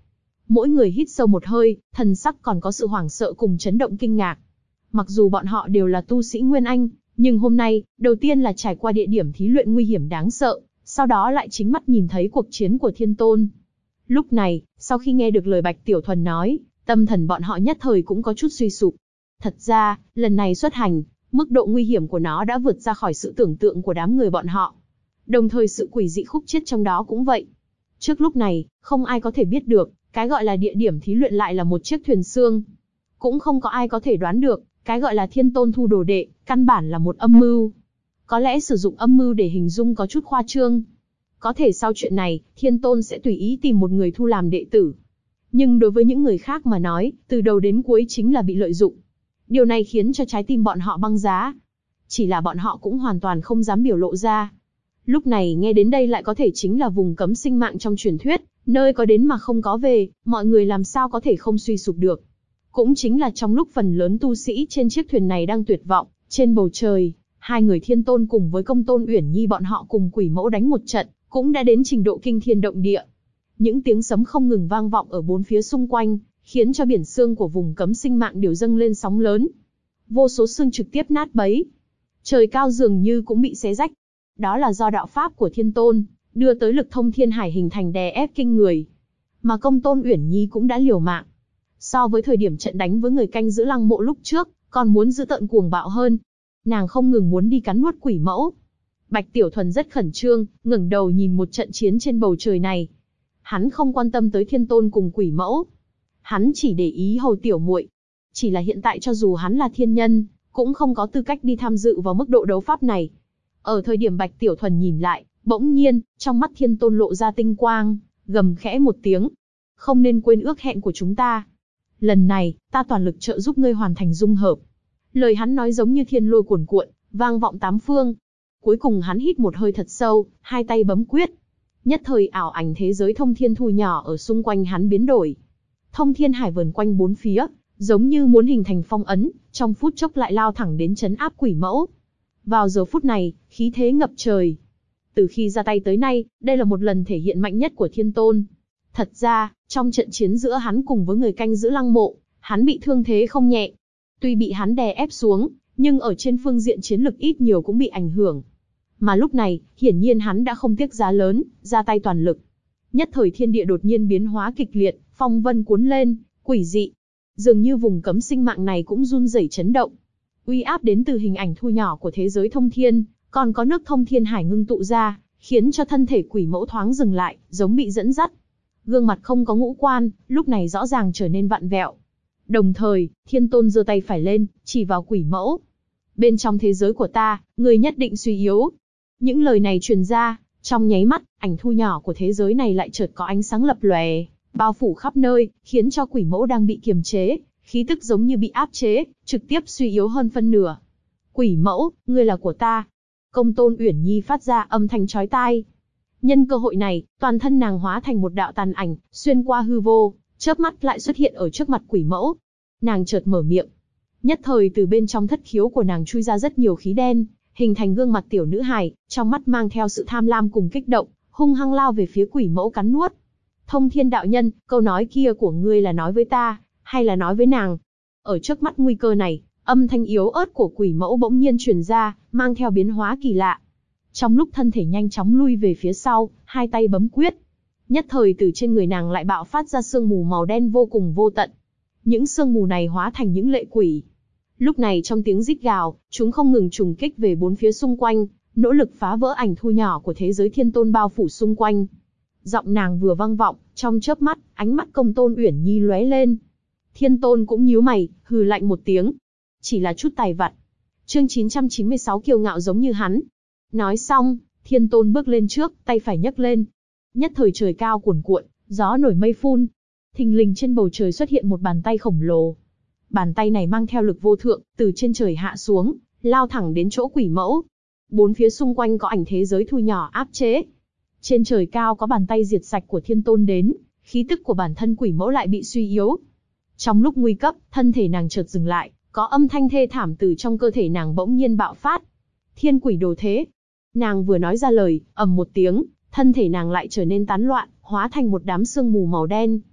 Mỗi người hít sâu một hơi, thần sắc còn có sự hoảng sợ cùng chấn động kinh ngạc. Mặc dù bọn họ đều là tu sĩ Nguyên Anh, nhưng hôm nay, đầu tiên là trải qua địa điểm thí luyện nguy hiểm đáng sợ, sau đó lại chính mắt nhìn thấy cuộc chiến của Thiên Tôn. Lúc này, sau khi nghe được lời Bạch Tiểu Thuần nói, tâm thần bọn họ nhất thời cũng có chút suy sụp. Thật ra, lần này xuất hành, mức độ nguy hiểm của nó đã vượt ra khỏi sự tưởng tượng của đám người bọn họ. Đồng thời sự quỷ dị khúc chiết trong đó cũng vậy. Trước lúc này, không ai có thể biết được, cái gọi là địa điểm thí luyện lại là một chiếc thuyền xương. Cũng không có ai có thể đoán được, cái gọi là Thiên Tôn thu đồ đệ, căn bản là một âm mưu. Có lẽ sử dụng âm mưu để hình dung có chút khoa trương. Có thể sau chuyện này, Thiên Tôn sẽ tùy ý tìm một người thu làm đệ tử. Nhưng đối với những người khác mà nói, từ đầu đến cuối chính là bị lợi dụng. Điều này khiến cho trái tim bọn họ băng giá. Chỉ là bọn họ cũng hoàn toàn không dám biểu lộ ra. Lúc này nghe đến đây lại có thể chính là vùng cấm sinh mạng trong truyền thuyết, nơi có đến mà không có về, mọi người làm sao có thể không suy sụp được. Cũng chính là trong lúc phần lớn tu sĩ trên chiếc thuyền này đang tuyệt vọng, trên bầu trời, hai người Thiên Tôn cùng với Công Tôn Uyển Nhi bọn họ cùng quỷ mẫu đánh một trận, cũng đã đến trình độ kinh thiên động địa. Những tiếng sấm không ngừng vang vọng ở bốn phía xung quanh, khiến cho biển xương của vùng cấm sinh mạng đều dâng lên sóng lớn. Vô số xương trực tiếp nát bấy. Trời cao dường như cũng bị xé rách. Đó là do đạo pháp của Thiên Tôn, đưa tới lực thông thiên hải hình thành đè ép kinh người. Mà Công Tôn Uyển Nhi cũng đã liều mạng. So với thời điểm trận đánh với người canh giữ lăng mộ lúc trước, còn muốn dữ tợn cuồng bạo hơn. Nàng không ngừng muốn đi cắn nuốt quỷ mẫu. Bạch Tiểu Thuần rất khẩn trương, ngẩng đầu nhìn một trận chiến trên bầu trời này. Hắn không quan tâm tới Thiên Tôn cùng quỷ mẫu. Hắn chỉ để ý hầu tiểu muội. Chỉ là hiện tại cho dù hắn là thiên nhân, cũng không có tư cách đi tham dự vào mức độ đấu pháp này. Ở thời điểm Bạch Tiểu Thuần nhìn lại, bỗng nhiên, trong mắt Thiên Tôn lộ ra tinh quang, gầm khẽ một tiếng. Không nên quên ước hẹn của chúng ta. Lần này, ta toàn lực trợ giúp ngươi hoàn thành dung hợp. Lời hắn nói giống như thiên lôi cuồn cuộn, vang vọng tám phương. Cuối cùng hắn hít một hơi thật sâu, hai tay bấm quyết. Nhất thời ảo ảnh thế giới thông thiên thu nhỏ ở xung quanh hắn biến đổi. Thông thiên hải vờn quanh bốn phía, giống như muốn hình thành phong ấn, trong phút chốc lại lao thẳng đến trấn áp quỷ mẫu. Vào giờ phút này, khí thế ngập trời. Từ khi ra tay tới nay, đây là một lần thể hiện mạnh nhất của Thiên Tôn. Thật ra, trong trận chiến giữa hắn cùng với người canh giữ lăng mộ, hắn bị thương thế không nhẹ. Tuy bị hắn đè ép xuống, nhưng ở trên phương diện chiến lực ít nhiều cũng bị ảnh hưởng. Mà lúc này, hiển nhiên hắn đã không tiếc giá lớn, ra tay toàn lực. Nhất thời thiên địa đột nhiên biến hóa kịch liệt, phong vân cuốn lên, quỷ dị. Dường như vùng cấm sinh mạng này cũng run rẩy chấn động. Uy áp đến từ hình ảnh thu nhỏ của thế giới thông thiên, còn có nước thông thiên hải ngưng tụ ra, khiến cho thân thể quỷ mẫu thoáng dừng lại, giống bị dẫn dắt. Gương mặt không có ngũ quan, lúc này rõ ràng trở nên vặn vẹo. Đồng thời, Thiên Tôn giơ tay phải lên, chỉ vào quỷ mẫu. Bên trong thế giới của ta, người nhất định suy yếu. Những lời này truyền ra, trong nháy mắt, ảnh thu nhỏ của thế giới này lại chợt có ánh sáng lập lòe, bao phủ khắp nơi, khiến cho quỷ mẫu đang bị kiềm chế, khí tức giống như bị áp chế, trực tiếp suy yếu hơn phân nửa. Quỷ mẫu, ngươi là của ta. Công Tôn Uyển Nhi phát ra âm thanh chói tai. Nhân cơ hội này, toàn thân nàng hóa thành một đạo tàn ảnh, xuyên qua hư vô, chớp mắt lại xuất hiện ở trước mặt quỷ mẫu. Nàng chợt mở miệng. Nhất thời từ bên trong thất khiếu của nàng chui ra rất nhiều khí đen, hình thành gương mặt tiểu nữ hài, trong mắt mang theo sự tham lam cùng kích động, hung hăng lao về phía quỷ mẫu cắn nuốt. Thông Thiên đạo nhân, câu nói kia của ngươi là nói với ta, hay là nói với nàng? Ở trước mắt nguy cơ này, âm thanh yếu ớt của quỷ mẫu bỗng nhiên truyền ra, mang theo biến hóa kỳ lạ. Trong lúc thân thể nhanh chóng lui về phía sau, hai tay bấm quyết. Nhất thời từ trên người nàng lại bạo phát ra sương mù màu đen vô cùng vô tận. Những sương mù này hóa thành những lệ quỷ. Lúc này trong tiếng rít gào, chúng không ngừng trùng kích về bốn phía xung quanh, nỗ lực phá vỡ ảnh thu nhỏ của thế giới Thiên Tôn bao phủ xung quanh. Giọng nàng vừa vang vọng, trong chớp mắt, ánh mắt Công Tôn Uyển Nhi lóe lên. Thiên Tôn cũng nhíu mày, hừ lạnh một tiếng. Chỉ là chút tài vặt. Chương 996 kiêu ngạo giống như hắn. Nói xong, Thiên Tôn bước lên trước, tay phải nhấc lên. Nhất thời trời cao cuồn cuộn, gió nổi mây phun. Thình lình trên bầu trời xuất hiện một bàn tay khổng lồ. Bàn tay này mang theo lực vô thượng, từ trên trời hạ xuống, lao thẳng đến chỗ quỷ mẫu. Bốn phía xung quanh có ảnh thế giới thu nhỏ áp chế. Trên trời cao có bàn tay diệt sạch của Thiên Tôn đến, khí tức của bản thân quỷ mẫu lại bị suy yếu. Trong lúc nguy cấp, thân thể nàng chợt dừng lại, có âm thanh thê thảm từ trong cơ thể nàng bỗng nhiên bạo phát. Thiên quỷ đồ thế. Nàng vừa nói ra lời, ầm một tiếng, thân thể nàng lại trở nên tán loạn, hóa thành một đám sương mù màu đen.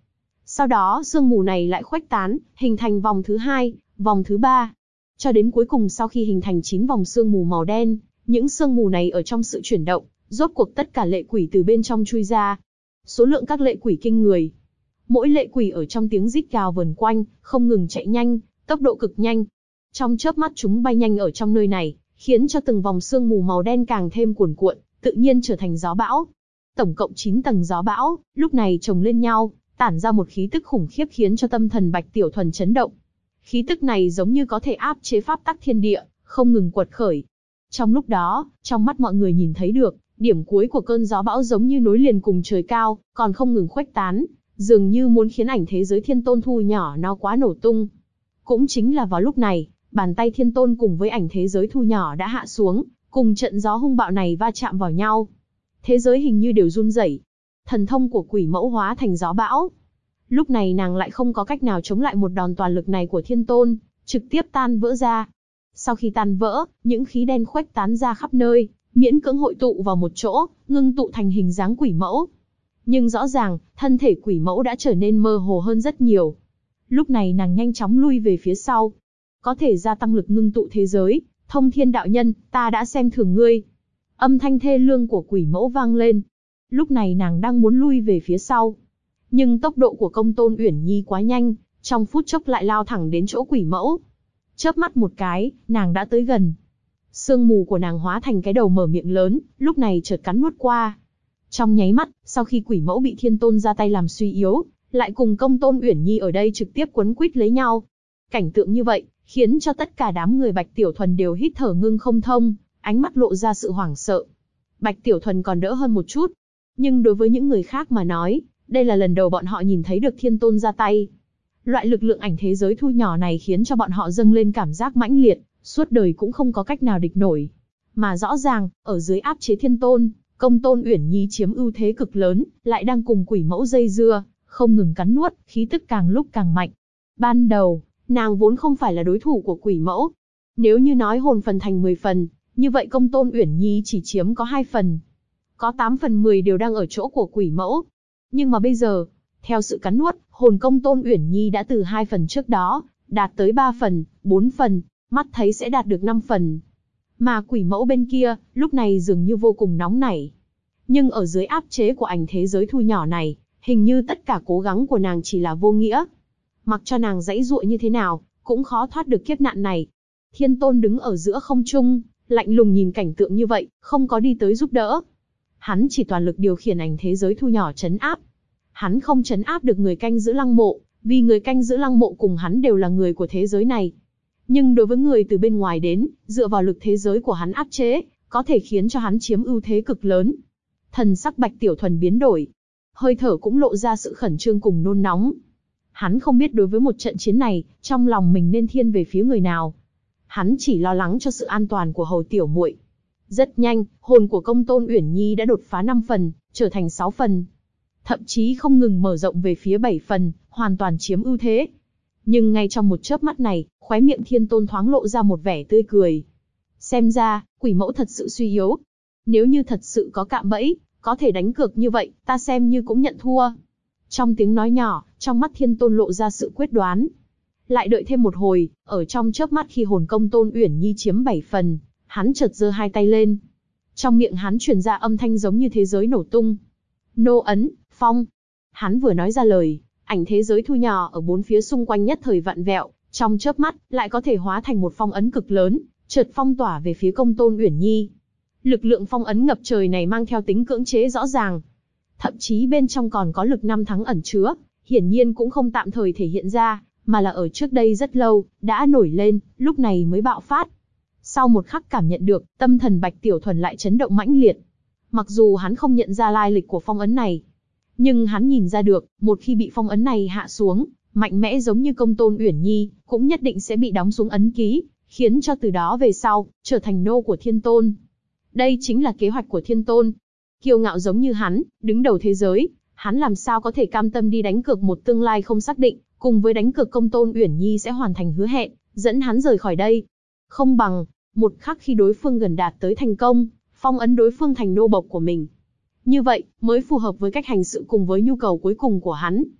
Sau đó sương mù này lại khuếch tán, hình thành vòng thứ hai, vòng thứ ba. Cho đến cuối cùng sau khi hình thành 9 vòng sương mù màu đen, những sương mù này ở trong sự chuyển động, rốt cuộc tất cả lệ quỷ từ bên trong chui ra. Số lượng các lệ quỷ kinh người. Mỗi lệ quỷ ở trong tiếng rít gào vần quanh, không ngừng chạy nhanh, tốc độ cực nhanh. Trong chớp mắt chúng bay nhanh ở trong nơi này, khiến cho từng vòng sương mù màu đen càng thêm cuồn cuộn, tự nhiên trở thành gió bão. Tổng cộng 9 tầng gió bão, lúc này chồng lên nhau, tản ra một khí tức khủng khiếp khiến cho tâm thần Bạch Tiểu Thuần chấn động. Khí tức này giống như có thể áp chế pháp tắc thiên địa, không ngừng quật khởi. Trong lúc đó, trong mắt mọi người nhìn thấy được, điểm cuối của cơn gió bão giống như nối liền cùng trời cao, còn không ngừng khuếch tán, dường như muốn khiến ảnh thế giới Thiên Tôn thu nhỏ nó quá nổ tung. Cũng chính là vào lúc này, bàn tay Thiên Tôn cùng với ảnh thế giới thu nhỏ đã hạ xuống, cùng trận gió hung bạo này va chạm vào nhau. Thế giới hình như đều run rẩy. Thần thông của quỷ mẫu hóa thành gió bão. Lúc này nàng lại không có cách nào chống lại một đòn toàn lực này của Thiên Tôn, trực tiếp tan vỡ ra. Sau khi tan vỡ, những khí đen khuếch tán ra khắp nơi, miễn cưỡng hội tụ vào một chỗ, ngưng tụ thành hình dáng quỷ mẫu. Nhưng rõ ràng, thân thể quỷ mẫu đã trở nên mơ hồ hơn rất nhiều. Lúc này nàng nhanh chóng lui về phía sau. Có thể gia tăng lực ngưng tụ thế giới, Thông Thiên đạo nhân, ta đã xem thường ngươi. Âm thanh thê lương của quỷ mẫu vang lên. Lúc này nàng đang muốn lui về phía sau. Nhưng tốc độ của Công Tôn Uyển Nhi quá nhanh, trong phút chốc lại lao thẳng đến chỗ quỷ mẫu. Chớp mắt một cái, nàng đã tới gần. Sương mù của nàng hóa thành cái đầu mở miệng lớn, lúc này chợt cắn nuốt qua. Trong nháy mắt, sau khi quỷ mẫu bị Thiên Tôn ra tay làm suy yếu, lại cùng Công Tôn Uyển Nhi ở đây trực tiếp quấn quýt lấy nhau. Cảnh tượng như vậy, khiến cho tất cả đám người Bạch Tiểu Thuần đều hít thở ngưng không thông, ánh mắt lộ ra sự hoảng sợ. Bạch Tiểu Thuần còn đỡ hơn một chút, nhưng đối với những người khác mà nói, đây là lần đầu bọn họ nhìn thấy được Thiên Tôn ra tay. Loại lực lượng ảnh thế giới thu nhỏ này khiến cho bọn họ dâng lên cảm giác mãnh liệt, suốt đời cũng không có cách nào địch nổi. Mà rõ ràng, ở dưới áp chế Thiên Tôn, Công Tôn Uyển Nhi chiếm ưu thế cực lớn, lại đang cùng quỷ mẫu dây dưa, không ngừng cắn nuốt, khí tức càng lúc càng mạnh. Ban đầu, nàng vốn không phải là đối thủ của quỷ mẫu. Nếu như nói hồn phần thành 10 phần, như vậy Công Tôn Uyển Nhi chỉ chiếm có 2 phần. Có 8 phần 10 đều đang ở chỗ của quỷ mẫu. Nhưng mà bây giờ, theo sự cắn nuốt, hồn Công Tôn Uyển Nhi đã từ 2 phần trước đó, đạt tới 3 phần, 4 phần, mắt thấy sẽ đạt được 5 phần. Mà quỷ mẫu bên kia, lúc này dường như vô cùng nóng nảy. Nhưng ở dưới áp chế của ảnh thế giới thu nhỏ này, hình như tất cả cố gắng của nàng chỉ là vô nghĩa. Mặc cho nàng giãy giụa như thế nào, cũng khó thoát được kiếp nạn này. Thiên Tôn đứng ở giữa không trung, lạnh lùng nhìn cảnh tượng như vậy, không có đi tới giúp đỡ. Hắn chỉ toàn lực điều khiển ảnh thế giới thu nhỏ trấn áp. Hắn không trấn áp được người canh giữ lăng mộ, vì người canh giữ lăng mộ cùng hắn đều là người của thế giới này. Nhưng đối với người từ bên ngoài đến, dựa vào lực thế giới của hắn áp chế, có thể khiến cho hắn chiếm ưu thế cực lớn. Thần sắc Bạch Tiểu Thuần biến đổi. Hơi thở cũng lộ ra sự khẩn trương cùng nôn nóng. Hắn không biết đối với một trận chiến này, trong lòng mình nên thiên về phía người nào. Hắn chỉ lo lắng cho sự an toàn của hầu tiểu muội. Rất nhanh, hồn của Công Tôn Uyển Nhi đã đột phá 5 phần, trở thành 6 phần. Thậm chí không ngừng mở rộng về phía 7 phần, hoàn toàn chiếm ưu thế. Nhưng ngay trong một chớp mắt này, khóe miệng Thiên Tôn thoáng lộ ra một vẻ tươi cười. Xem ra, quỷ mẫu thật sự suy yếu. Nếu như thật sự có cạm bẫy, có thể đánh cược như vậy, ta xem như cũng nhận thua. Trong tiếng nói nhỏ, trong mắt Thiên Tôn lộ ra sự quyết đoán. Lại đợi thêm một hồi, ở trong chớp mắt khi hồn Công Tôn Uyển Nhi chiếm 7 phần, hắn chợt giơ hai tay lên. Trong miệng hắn truyền ra âm thanh giống như thế giới nổ tung. Nô ấn, phong. Hắn vừa nói ra lời, ảnh thế giới thu nhỏ ở bốn phía xung quanh nhất thời vặn vẹo, trong chớp mắt lại có thể hóa thành một phong ấn cực lớn, chợt phong tỏa về phía Công Tôn Uyển Nhi. Lực lượng phong ấn ngập trời này mang theo tính cưỡng chế rõ ràng. Thậm chí bên trong còn có lực năm thắng ẩn chứa, hiển nhiên cũng không tạm thời thể hiện ra, mà là ở trước đây rất lâu, đã nổi lên, lúc này mới bạo phát. Sau một khắc cảm nhận được, tâm thần Bạch Tiểu Thuần lại chấn động mãnh liệt. Mặc dù hắn không nhận ra lai lịch của phong ấn này, nhưng hắn nhìn ra được, một khi bị phong ấn này hạ xuống, mạnh mẽ giống như Công Tôn Uyển Nhi, cũng nhất định sẽ bị đóng xuống ấn ký, khiến cho từ đó về sau, trở thành nô của Thiên Tôn. Đây chính là kế hoạch của Thiên Tôn. Kiêu ngạo giống như hắn, đứng đầu thế giới, hắn làm sao có thể cam tâm đi đánh cược một tương lai không xác định, cùng với đánh cược Công Tôn Uyển Nhi sẽ hoàn thành hứa hẹn, dẫn hắn rời khỏi đây. Không bằng, một khắc khi đối phương gần đạt tới thành công, phong ấn đối phương thành nô bộc của mình. Như vậy, mới phù hợp với cách hành sự cùng với nhu cầu cuối cùng của hắn.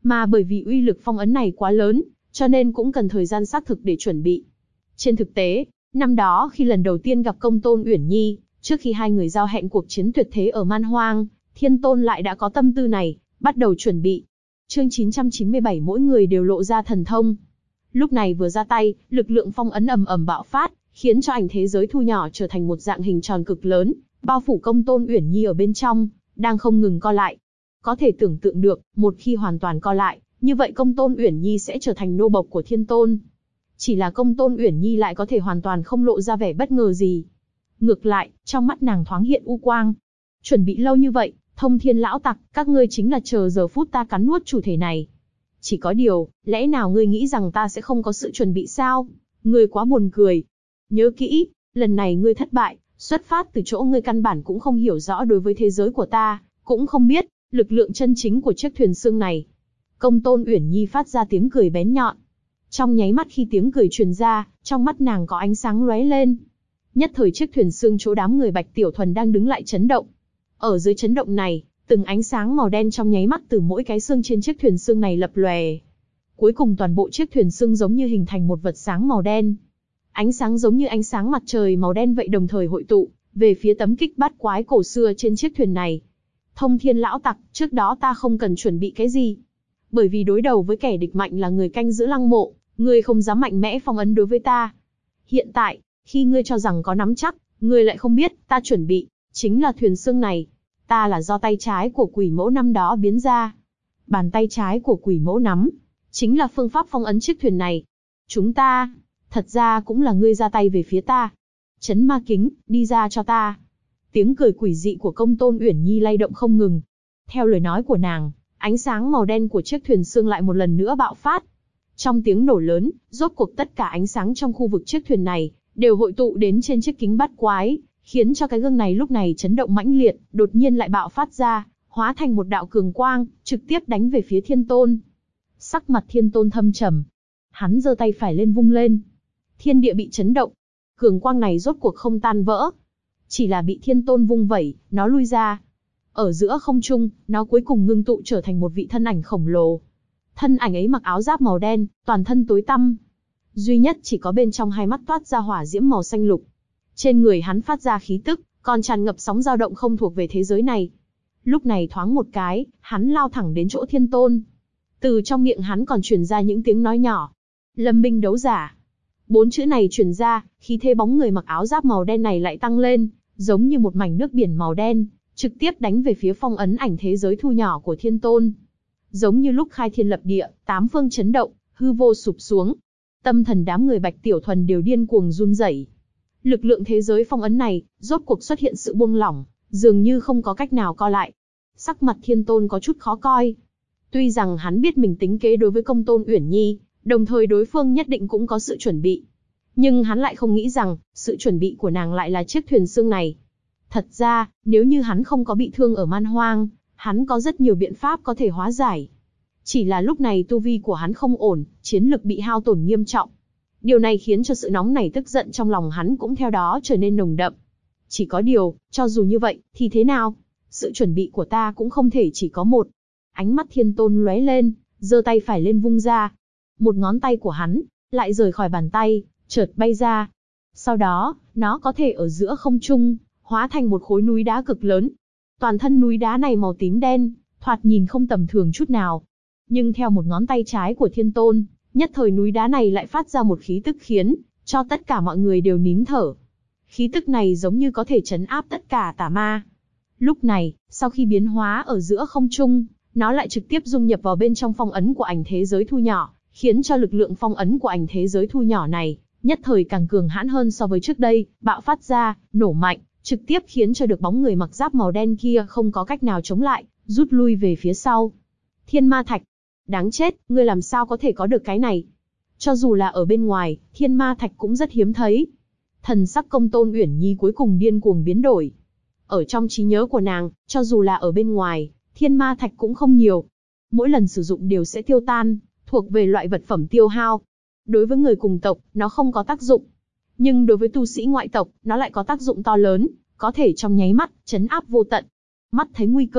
Mà bởi vì uy lực phong ấn này quá lớn, cho nên cũng cần thời gian xác thực để chuẩn bị. Trên thực tế, năm đó khi lần đầu tiên gặp Công Tôn Uyển Nhi, trước khi hai người giao hẹn cuộc chiến tuyệt thế ở Man Hoang, Thiên Tôn lại đã có tâm tư này, bắt đầu chuẩn bị. Chương 997 mỗi người đều lộ ra thần thông. Lúc này vừa ra tay, lực lượng phong ấn ầm ầm bạo phát, khiến cho ảnh thế giới thu nhỏ trở thành một dạng hình tròn cực lớn, bao phủ Công Tôn Uyển Nhi ở bên trong, đang không ngừng co lại. Có thể tưởng tượng được, một khi hoàn toàn co lại, như vậy Công Tôn Uyển Nhi sẽ trở thành nô bộc của Thiên Tôn. Chỉ là Công Tôn Uyển Nhi lại có thể hoàn toàn không lộ ra vẻ bất ngờ gì. Ngược lại, trong mắt nàng thoáng hiện u quang. Chuẩn bị lâu như vậy, Thông Thiên lão tặc, các ngươi chính là chờ giờ phút ta cắn nuốt chủ thể này. Chỉ có điều, lẽ nào ngươi nghĩ rằng ta sẽ không có sự chuẩn bị sao? Ngươi quá buồn cười. Nhớ kỹ, lần này ngươi thất bại, xuất phát từ chỗ ngươi căn bản cũng không hiểu rõ đối với thế giới của ta, cũng không biết lực lượng chân chính của chiếc thuyền xương này. Công Tôn Uyển Nhi phát ra tiếng cười bén nhọn. Trong nháy mắt khi tiếng cười truyền ra, trong mắt nàng có ánh sáng lóe lên. Nhất thời chiếc thuyền xương chỗ đám người Bạch Tiểu Thuần đang đứng lại chấn động. Ở dưới chấn động này, từng ánh sáng màu đen trong nháy mắt từ mỗi cái xương trên chiếc thuyền xương này lập lòe. Cuối cùng toàn bộ chiếc thuyền xương giống như hình thành một vật sáng màu đen. Ánh sáng giống như ánh sáng mặt trời màu đen vậy đồng thời hội tụ về phía tấm kích bát quái cổ xưa trên chiếc thuyền này. Thông Thiên lão tặc, trước đó ta không cần chuẩn bị cái gì. Bởi vì đối đầu với kẻ địch mạnh là người canh giữ lăng mộ, ngươi không dám mạnh mẽ phong ấn đối với ta. Hiện tại, khi ngươi cho rằng có nắm chắc, ngươi lại không biết, ta chuẩn bị, chính là thuyền xương này. Ta là do tay trái của quỷ mẫu năm đó biến ra. Bàn tay trái của quỷ mẫu nắm, chính là phương pháp phong ấn chiếc thuyền này. Chúng ta, thật ra cũng là ngươi ra tay về phía ta. Chấn ma kính, đi ra cho ta. Tiếng cười quỷ dị của Công Tôn Uyển Nhi lay động không ngừng. Theo lời nói của nàng, ánh sáng màu đen của chiếc thuyền xương lại một lần nữa bạo phát. Trong tiếng nổ lớn, rốt cuộc tất cả ánh sáng trong khu vực chiếc thuyền này đều hội tụ đến trên chiếc kính bát quái, khiến cho cái gương này lúc này chấn động mãnh liệt, đột nhiên lại bạo phát ra, hóa thành một đạo cường quang, trực tiếp đánh về phía Thiên Tôn. Sắc mặt Thiên Tôn thâm trầm, hắn giơ tay phải lên vung lên, thiên địa bị chấn động. Cường quang này rốt cuộc không tan vỡ, chỉ là bị Thiên Tôn vung vẩy, nó lui ra. Ở giữa không trung, nó cuối cùng ngưng tụ trở thành một vị thân ảnh khổng lồ. Thân ảnh ấy mặc áo giáp màu đen, toàn thân tối tăm. Duy nhất chỉ có bên trong hai mắt toát ra hỏa diễm màu xanh lục. Trên người hắn phát ra khí tức, còn tràn ngập sóng dao động không thuộc về thế giới này. Lúc này thoáng một cái, hắn lao thẳng đến chỗ Thiên Tôn. Từ trong miệng hắn còn truyền ra những tiếng nói nhỏ. Lâm binh đấu giả. 4 chữ này truyền ra, khí thế bóng người mặc áo giáp màu đen này lại tăng lên, giống như một mảnh nước biển màu đen, trực tiếp đánh về phía phong ấn ảnh thế giới thu nhỏ của Thiên Tôn. Giống như lúc khai thiên lập địa, 8 phương chấn động, hư vô sụp xuống. Tâm thần đám người Bạch Tiểu Thuần đều điên cuồng run rẩy. Lực lượng thế giới phong ấn này, rốt cuộc xuất hiện sự buông lỏng, dường như không có cách nào co lại. Sắc mặt Thiên Tôn có chút khó coi. Tuy rằng hắn biết mình tính kế đối với Công Tôn Uyển Nhi, đồng thời đối phương nhất định cũng có sự chuẩn bị. Nhưng hắn lại không nghĩ rằng, sự chuẩn bị của nàng lại là chiếc thuyền xương này. Thật ra, nếu như hắn không có bị thương ở Man Hoang, hắn có rất nhiều biện pháp có thể hóa giải. Chỉ là lúc này tu vi của hắn không ổn, chiến lực bị hao tổn nghiêm trọng. Điều này khiến cho sự nóng nảy tức giận trong lòng hắn cũng theo đó trở nên nồng đậm. Chỉ có điều, cho dù như vậy, thì thế nào? Sự chuẩn bị của ta cũng không thể chỉ có một. Ánh mắt Thiên Tôn lóe lên, giơ tay phải lên vung ra. Một ngón tay của hắn, lại rời khỏi bàn tay, chợt bay ra. Sau đó, nó có thể ở giữa không trung, hóa thành một khối núi đá cực lớn. Toàn thân núi đá này màu tím đen, thoạt nhìn không tầm thường chút nào. Nhưng theo một ngón tay trái của Thiên Tôn, nhất thời núi đá này lại phát ra một khí tức khiến cho tất cả mọi người đều nín thở. Khí tức này giống như có thể trấn áp tất cả tà ma. Lúc này, sau khi biến hóa ở giữa không trung, nó lại trực tiếp dung nhập vào bên trong phong ấn của ảnh thế giới thu nhỏ, khiến cho lực lượng phong ấn của ảnh thế giới thu nhỏ này, nhất thời càng cường hãn hơn so với trước đây, bạo phát ra, nổ mạnh, trực tiếp khiến cho được bóng người mặc giáp màu đen kia không có cách nào chống lại, rút lui về phía sau. Thiên ma thạch. Đáng chết, ngươi làm sao có thể có được cái này? Cho dù là ở bên ngoài, thiên ma thạch cũng rất hiếm thấy. Thần sắc Công Tôn Uyển Nhi cuối cùng điên cuồng biến đổi. Ở trong trí nhớ của nàng, cho dù là ở bên ngoài, thiên ma thạch cũng không nhiều. Mỗi lần sử dụng đều sẽ tiêu tan, thuộc về loại vật phẩm tiêu hao. Đối với người cùng tộc, nó không có tác dụng. Nhưng đối với tu sĩ ngoại tộc, nó lại có tác dụng to lớn, có thể trong nháy mắt, trấn áp vô tận. Mắt thấy nguy cơ,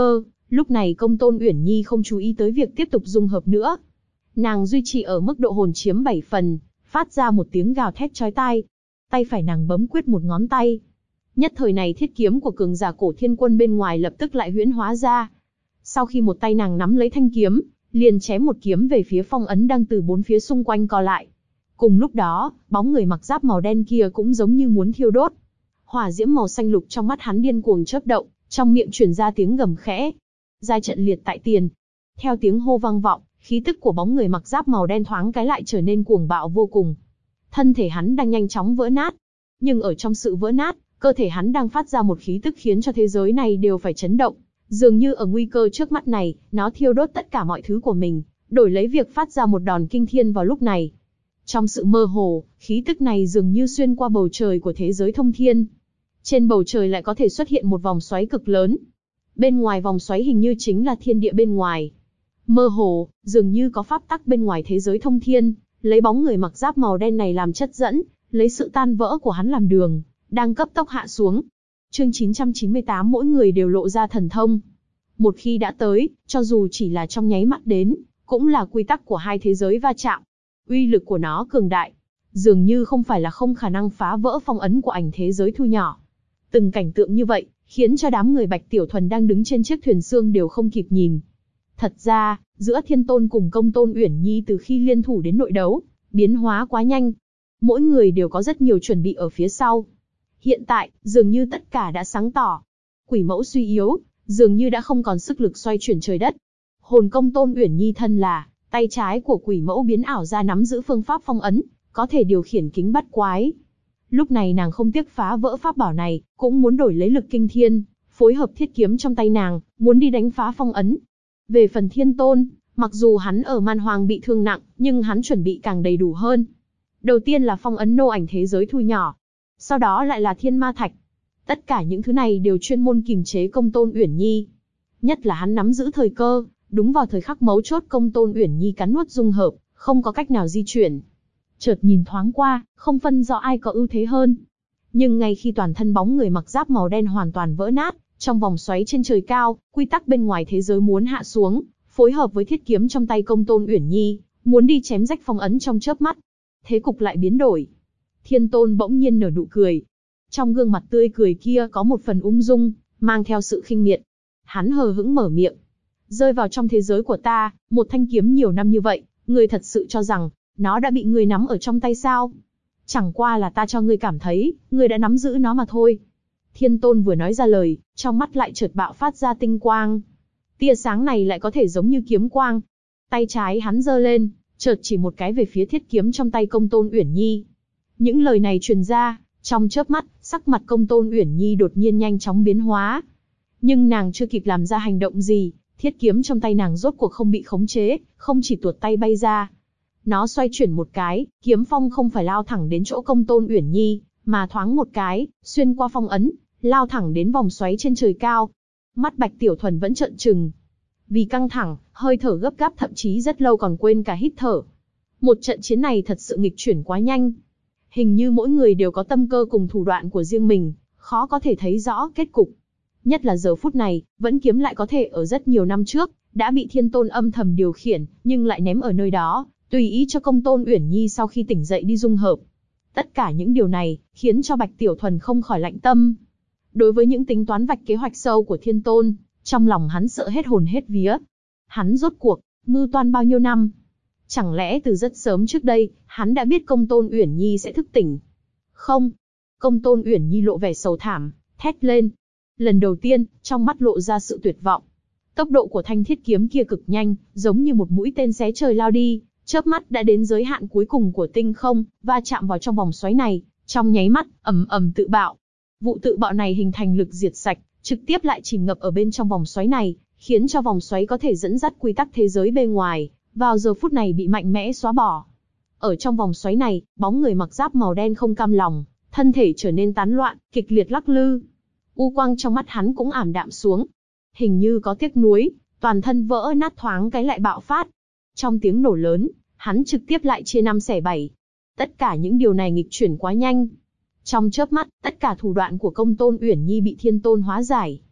Lúc này Công Tôn Uyển Nhi không chú ý tới việc tiếp tục dung hợp nữa. Nàng duy trì ở mức độ hồn chiếm 7 phần, phát ra một tiếng gào thét chói tai. Tay phải nàng bấm quyết một ngón tay. Nhất thời này thiết kiếm của cường giả Cổ Thiên Quân bên ngoài lập tức lại huyễn hóa ra. Sau khi một tay nàng nắm lấy thanh kiếm, liền chém một kiếm về phía phong ấn đang từ bốn phía xung quanh co lại. Cùng lúc đó, bóng người mặc giáp màu đen kia cũng giống như muốn thiêu đốt. Hỏa diễm màu xanh lục trong mắt hắn điên cuồng chớp động, trong miệng truyền ra tiếng gầm khẽ. Giai trận liệt tại tiền. Theo tiếng hô vang vọng, khí tức của bóng người mặc giáp màu đen thoáng cái lại trở nên cuồng bạo vô cùng. Thân thể hắn đang nhanh chóng vỡ nát. Nhưng ở trong sự vỡ nát, cơ thể hắn đang phát ra một khí tức khiến cho thế giới này đều phải chấn động. Dường như ở nguy cơ trước mắt này, nó thiêu đốt tất cả mọi thứ của mình, đổi lấy việc phát ra một đòn kinh thiên vào lúc này. Trong sự mơ hồ, khí tức này dường như xuyên qua bầu trời của thế giới thông thiên. Trên bầu trời lại có thể xuất hiện một vòng xoáy cực lớn. Bên ngoài vòng xoáy hình như chính là thiên địa bên ngoài. Mơ hồ, dường như có pháp tắc bên ngoài thế giới thông thiên, lấy bóng người mặc giáp màu đen này làm chất dẫn, lấy sự tan vỡ của hắn làm đường, đang cấp tốc hạ xuống. Chương 998 mỗi người đều lộ ra thần thông. Một khi đã tới, cho dù chỉ là trong nháy mắt đến, cũng là quy tắc của hai thế giới va chạm. Uy lực của nó cường đại, dường như không phải là không khả năng phá vỡ phong ấn của ảnh thế giới thu nhỏ. Từng cảnh tượng như vậy, khiến cho đám người Bạch Tiểu Thuần đang đứng trên chiếc thuyền xương đều không kịp nhìn. Thật ra, giữa Thiên Tôn cùng Công Tôn Uyển Nhi từ khi liên thủ đến nội đấu, biến hóa quá nhanh. Mỗi người đều có rất nhiều chuẩn bị ở phía sau. Hiện tại, dường như tất cả đã sáng tỏ. Quỷ mẫu suy yếu, dường như đã không còn sức lực xoay chuyển trời đất. Hồn Công Tôn Uyển Nhi thân là tay trái của quỷ mẫu biến ảo ra nắm giữ phương pháp phong ấn, có thể điều khiển kính bắt quái. Lúc này nàng không tiếc phá vỡ pháp bảo này, cũng muốn đổi lấy lực kinh thiên, phối hợp thiết kiếm trong tay nàng, muốn đi đánh phá phong ấn. Về phần Thiên Tôn, mặc dù hắn ở Man Hoang bị thương nặng, nhưng hắn chuẩn bị càng đầy đủ hơn. Đầu tiên là phong ấn nô ảnh thế giới thu nhỏ, sau đó lại là Thiên Ma Thạch. Tất cả những thứ này đều chuyên môn kiềm chế Công Tôn Uyển Nhi. Nhất là hắn nắm giữ thời cơ, đúng vào thời khắc mấu chốt Công Tôn Uyển Nhi cắn nuốt dung hợp, không có cách nào di chuyển. Chợt nhìn thoáng qua, không phân rõ ai có ưu thế hơn. Nhưng ngay khi toàn thân bóng người mặc giáp màu đen hoàn toàn vỡ nát, trong vòng xoáy trên trời cao, quy tắc bên ngoài thế giới muốn hạ xuống, phối hợp với thiết kiếm trong tay Công Tôn Uyển Nhi, muốn đi chém rách phong ấn trong chớp mắt. Thế cục lại biến đổi. Thiên Tôn bỗng nhiên nở nụ cười. Trong gương mặt tươi cười kia có một phần ung dung, mang theo sự khinh miệt. Hắn hờ hững mở miệng. Rơi vào trong thế giới của ta, một thanh kiếm nhiều năm như vậy, ngươi thật sự cho rằng nó đã bị ngươi nắm ở trong tay sao? Chẳng qua là ta cho ngươi cảm thấy, ngươi đã nắm giữ nó mà thôi. Thiên Tôn vừa nói ra lời, trong mắt lại chợt bạo phát ra tinh quang. Tia sáng này lại có thể giống như kiếm quang. Tay trái hắn giơ lên, chợt chỉ một cái về phía thiết kiếm trong tay Công Tôn Uyển Nhi. Những lời này truyền ra, trong chớp mắt, sắc mặt Công Tôn Uyển Nhi đột nhiên nhanh chóng biến hóa. Nhưng nàng chưa kịp làm ra hành động gì, thiết kiếm trong tay nàng rốt cuộc không bị khống chế, không chỉ tuột tay bay ra. Nó xoay chuyển một cái, kiếm phong không phải lao thẳng đến chỗ Công Tôn Uyển Nhi, mà thoáng một cái, xuyên qua phong ấn, lao thẳng đến vòng xoáy trên trời cao. Mắt Bạch Tiểu Thuần vẫn trợn trừng. Vì căng thẳng, hơi thở gấp gáp thậm chí rất lâu còn quên cả hít thở. Một trận chiến này thật sự nghịch chuyển quá nhanh. Hình như mỗi người đều có tâm cơ cùng thủ đoạn của riêng mình, khó có thể thấy rõ kết cục. Nhất là giờ phút này, vẫn kiếm lại có thể ở rất nhiều năm trước, đã bị Thiên Tôn âm thầm điều khiển, nhưng lại ném ở nơi đó, tùy ý cho Công Tôn Uyển Nhi sau khi tỉnh dậy đi dung hợp. Tất cả những điều này, khiến cho Bạch Tiểu Thuần không khỏi lạnh tâm. Đối với những tính toán vạch kế hoạch sâu của Thiên Tôn, trong lòng hắn sợ hết hồn hết vía. Hắn rốt cuộc, mưu toan bao nhiêu năm? Chẳng lẽ từ rất sớm trước đây, hắn đã biết Công Tôn Uyển Nhi sẽ thức tỉnh? Không. Công Tôn Uyển Nhi lộ vẻ sầu thảm, thét lên. Lần đầu tiên, trong mắt lộ ra sự tuyệt vọng. Tốc độ của thanh thiết kiếm kia cực nhanh, giống như một mũi tên xé trời lao đi, chớp mắt đã đến giới hạn cuối cùng của tinh không, va chạm vào trong vòng xoáy này, trong nháy mắt, ầm ầm tự bạo. Vụ tự bạo này hình thành lực diệt sạch, trực tiếp lại chìm ngập ở bên trong vòng xoáy này, khiến cho vòng xoáy có thể dẫn dắt quy tắc thế giới bên ngoài, vào giờ phút này bị mạnh mẽ xóa bỏ. Ở trong vòng xoáy này, bóng người mặc giáp màu đen không cam lòng, thân thể trở nên tán loạn, kịch liệt lắc lư. U quang trong mắt hắn cũng ảm đạm xuống. Hình như có tiếc nuối, toàn thân vỡ nát thoáng cái lại bạo phát. Trong tiếng nổ lớn, hắn trực tiếp lại chia 5 xẻ 7. Tất cả những điều này nghịch chuyển quá nhanh. Trong chớp mắt, tất cả thủ đoạn của Công Tôn Uyển Nhi bị Thiên Tôn hóa giải.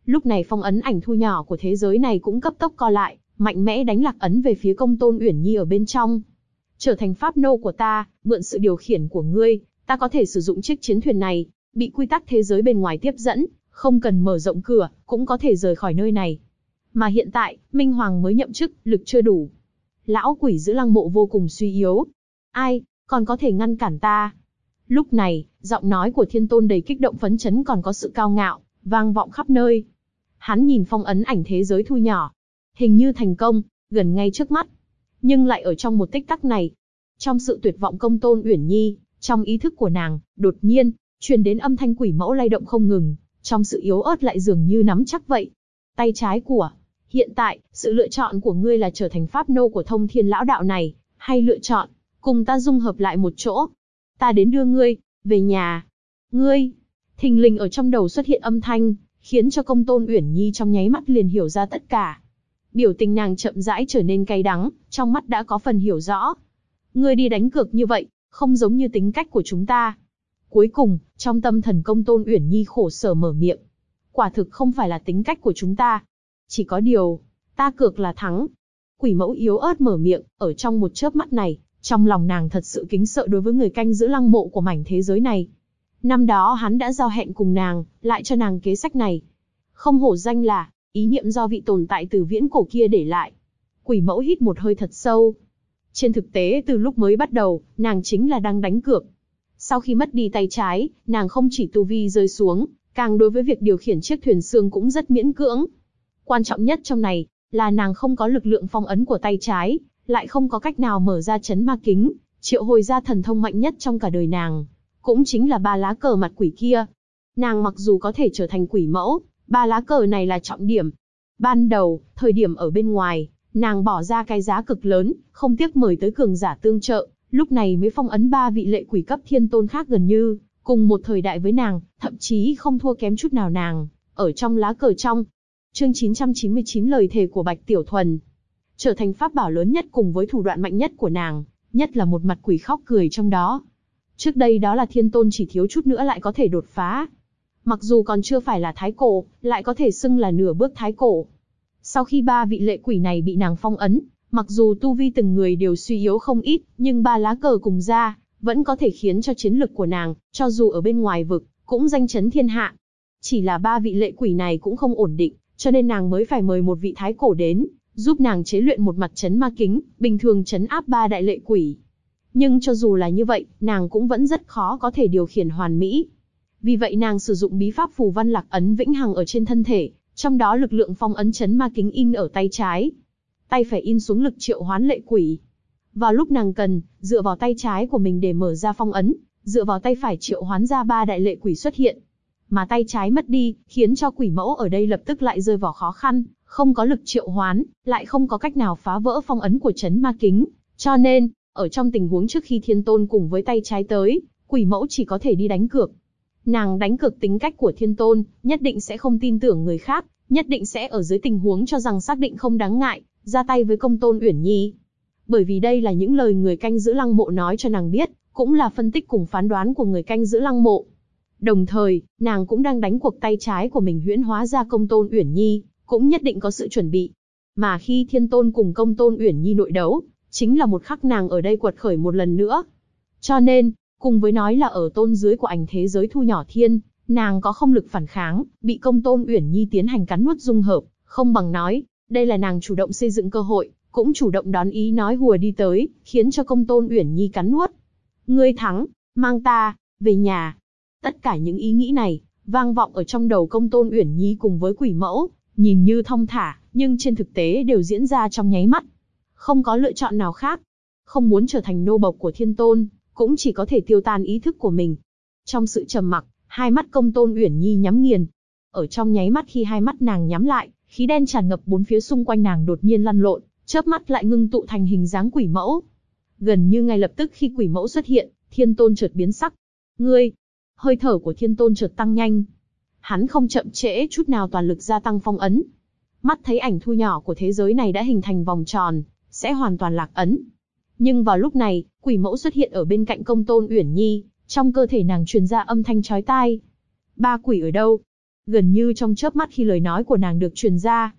Lúc này phong ấn ảnh thu nhỏ của thế giới này cũng cấp tốc co lại, mạnh mẽ đánh lạc ấn về phía Công Tôn Uyển Nhi ở bên trong. Trở thành pháp nô của ta, mượn sự điều khiển của ngươi, ta có thể sử dụng chiếc chiến thuyền này, bị quy tắc thế giới bên ngoài tiếp dẫn, không cần mở rộng cửa, cũng có thể rời khỏi nơi này. Mà hiện tại, Minh Hoàng mới nhậm chức, lực chưa đủ. Lão quỷ giữ lăng mộ vô cùng suy yếu. Ai, còn có thể ngăn cản ta? Lúc này, giọng nói của Thiên Tôn đầy kích động phấn chấn còn có sự cao ngạo, vang vọng khắp nơi. Hắn nhìn phong ấn ảnh thế giới thu nhỏ. Hình như thành công, gần ngay trước mắt. Nhưng lại ở trong một tích tắc này. Trong sự tuyệt vọng Công Tôn Uyển Nhi, trong ý thức của nàng, đột nhiên, truyền đến âm thanh quỷ mẫu lay động không ngừng. Trong sự yếu ớt lại dường như nắm chắc vậy. Tay trái của, hiện tại, sự lựa chọn của ngươi là trở thành pháp nô của Thông Thiên lão đạo này, hay lựa chọn, cùng ta dung hợp lại một chỗ. Ta đến đưa ngươi, về nhà. Ngươi, thình lình ở trong đầu xuất hiện âm thanh, khiến cho Công Tôn Uyển Nhi trong nháy mắt liền hiểu ra tất cả. Biểu tình nàng chậm rãi trở nên cay đắng, trong mắt đã có phần hiểu rõ. Ngươi đi đánh cược như vậy, không giống như tính cách của chúng ta. Cuối cùng, trong tâm thần Công Tôn Uyển Nhi khổ sở mở miệng. Quả thực không phải là tính cách của chúng ta. Chỉ có điều, ta cược là thắng. Quỷ mẫu yếu ớt mở miệng, ở trong một chớp mắt này, trong lòng nàng thật sự kính sợ đối với người canh giữ lăng mộ của mảnh thế giới này. Năm đó hắn đã giao hẹn cùng nàng, lại cho nàng kế sách này. Không hổ danh là, ý niệm do vị tồn tại từ viễn cổ kia để lại. Quỷ mẫu hít một hơi thật sâu. Trên thực tế từ lúc mới bắt đầu, nàng chính là đang đánh cược. Sau khi mất đi tay trái, nàng không chỉ tu vi rơi xuống, càng đối với việc điều khiển chiếc thuyền xương cũng rất miễn cưỡng. Quan trọng nhất trong này, là nàng không có lực lượng phong ấn của tay trái, lại không có cách nào mở ra chấn ma kính, triệu hồi ra thần thông mạnh nhất trong cả đời nàng. Cũng chính là 3 lá cờ mặt quỷ kia. Nàng mặc dù có thể trở thành quỷ mẫu, 3 lá cờ này là trọng điểm. Ban đầu, thời điểm ở bên ngoài, nàng bỏ ra cái giá cực lớn, không tiếc mời tới cường giả tương trợ, lúc này mới phong ấn 3 vị lệ quỷ cấp thiên tôn khác gần như cùng một thời đại với nàng, thậm chí không thua kém chút nào nàng, ở trong lá cờ trong. Chương 999 lời thề của Bạch Tiểu Thuần. Trở thành pháp bảo lớn nhất cùng với thủ đoạn mạnh nhất của nàng, nhất là một mặt quỷ khóc cười trong đó. Trước đây đó là thiên tôn chỉ thiếu chút nữa lại có thể đột phá. Mặc dù còn chưa phải là thái cổ, lại có thể xưng là nửa bước thái cổ. Sau khi 3 vị lệ quỷ này bị nàng phong ấn, mặc dù tu vi từng người đều suy yếu không ít, nhưng 3 lá cờ cùng ra, vẫn có thể khiến cho chiến lực của nàng, cho dù ở bên ngoài vực, cũng danh chấn thiên hạ. Chỉ là 3 vị lệ quỷ này cũng không ổn định, cho nên nàng mới phải mời một vị thái cổ đến, giúp nàng chế luyện một mặt chấn ma kính, bình thường chấn áp 3 đại lệ quỷ. Nhưng cho dù là như vậy, nàng cũng vẫn rất khó có thể điều khiển hoàn mỹ. Vì vậy nàng sử dụng bí pháp phù văn lạc ấn vĩnh hằng ở trên thân thể, trong đó lực lượng phong ấn chấn ma kính in ở tay trái. Tay phải in xuống lực triệu hoán lệ quỷ. Vào lúc nàng cần, dựa vào tay trái của mình để mở ra phong ấn, dựa vào tay phải triệu hoán ra 3 đại lệ quỷ xuất hiện. Mà tay trái mất đi, khiến cho quỷ mẫu ở đây lập tức lại rơi vào khó khăn, không có lực triệu hoán, lại không có cách nào phá vỡ phong ấn của chấn ma kính. Cho nên, ở trong tình huống trước khi thiên tôn cùng với tay trái tới, quỷ mẫu chỉ có thể đi đánh cược. Nàng đánh cược tính cách của thiên tôn, nhất định sẽ không tin tưởng người khác, nhất định sẽ ở dưới tình huống cho rằng xác định không đáng ngại, ra tay với Công Tôn Uyển Nhi. Bởi vì đây là những lời người canh giữ lăng mộ nói cho nàng biết, cũng là phân tích cùng phán đoán của người canh giữ lăng mộ. Đồng thời, nàng cũng đang đánh cuộc tay trái của mình huyễn hóa ra Công Tôn Uyển Nhi, cũng nhất định có sự chuẩn bị. Mà khi thiên tôn cùng Công Tôn Uyển Nhi nội đấu, chính là một khắc nàng ở đây quật khởi một lần nữa. Cho nên, cùng với nói là ở tôn dưới của ảnh thế giới thu nhỏ thiên, nàng có không lực phản kháng, bị Công Tôn Uyển Nhi tiến hành cắn nuốt dung hợp, không bằng nói, đây là nàng chủ động xây dựng cơ hội, cũng chủ động đón ý nói hùa đi tới, khiến cho Công Tôn Uyển Nhi cắn nuốt. Ngươi thắng, mang ta về nhà. Tất cả những ý nghĩ này vang vọng ở trong đầu Công Tôn Uyển Nhi cùng với quỷ mẫu, nhìn như thong thả, nhưng trên thực tế đều diễn ra trong nháy mắt. Không có lựa chọn nào khác. Không muốn trở thành nô bộc của thiên tôn, cũng chỉ có thể tiêu tan ý thức của mình. Trong sự trầm mặc, hai mắt Công Tôn Uyển Nhi nhắm nghiền. Ở trong nháy mắt khi hai mắt nàng nhắm lại, khí đen tràn ngập bốn phía xung quanh nàng đột nhiên lăn lộn, chớp mắt lại ngưng tụ thành hình dáng quỷ mẫu. Gần như ngay lập tức khi quỷ mẫu xuất hiện, thiên tôn chợt biến sắc. Ngươi! Hơi thở của thiên tôn chợt tăng nhanh. Hắn không chậm trễ chút nào toàn lực gia tăng phong ấn. Mắt thấy ảnh thu nhỏ của thế giới này đã hình thành vòng tròn, sẽ hoàn toàn lạc ấn. Nhưng vào lúc này, quỷ mẫu xuất hiện ở bên cạnh Công Tôn Uyển Nhi, trong cơ thể nàng truyền ra âm thanh chói tai. Ba quỷ ở đâu? Gần như trong chớp mắt khi lời nói của nàng được truyền ra,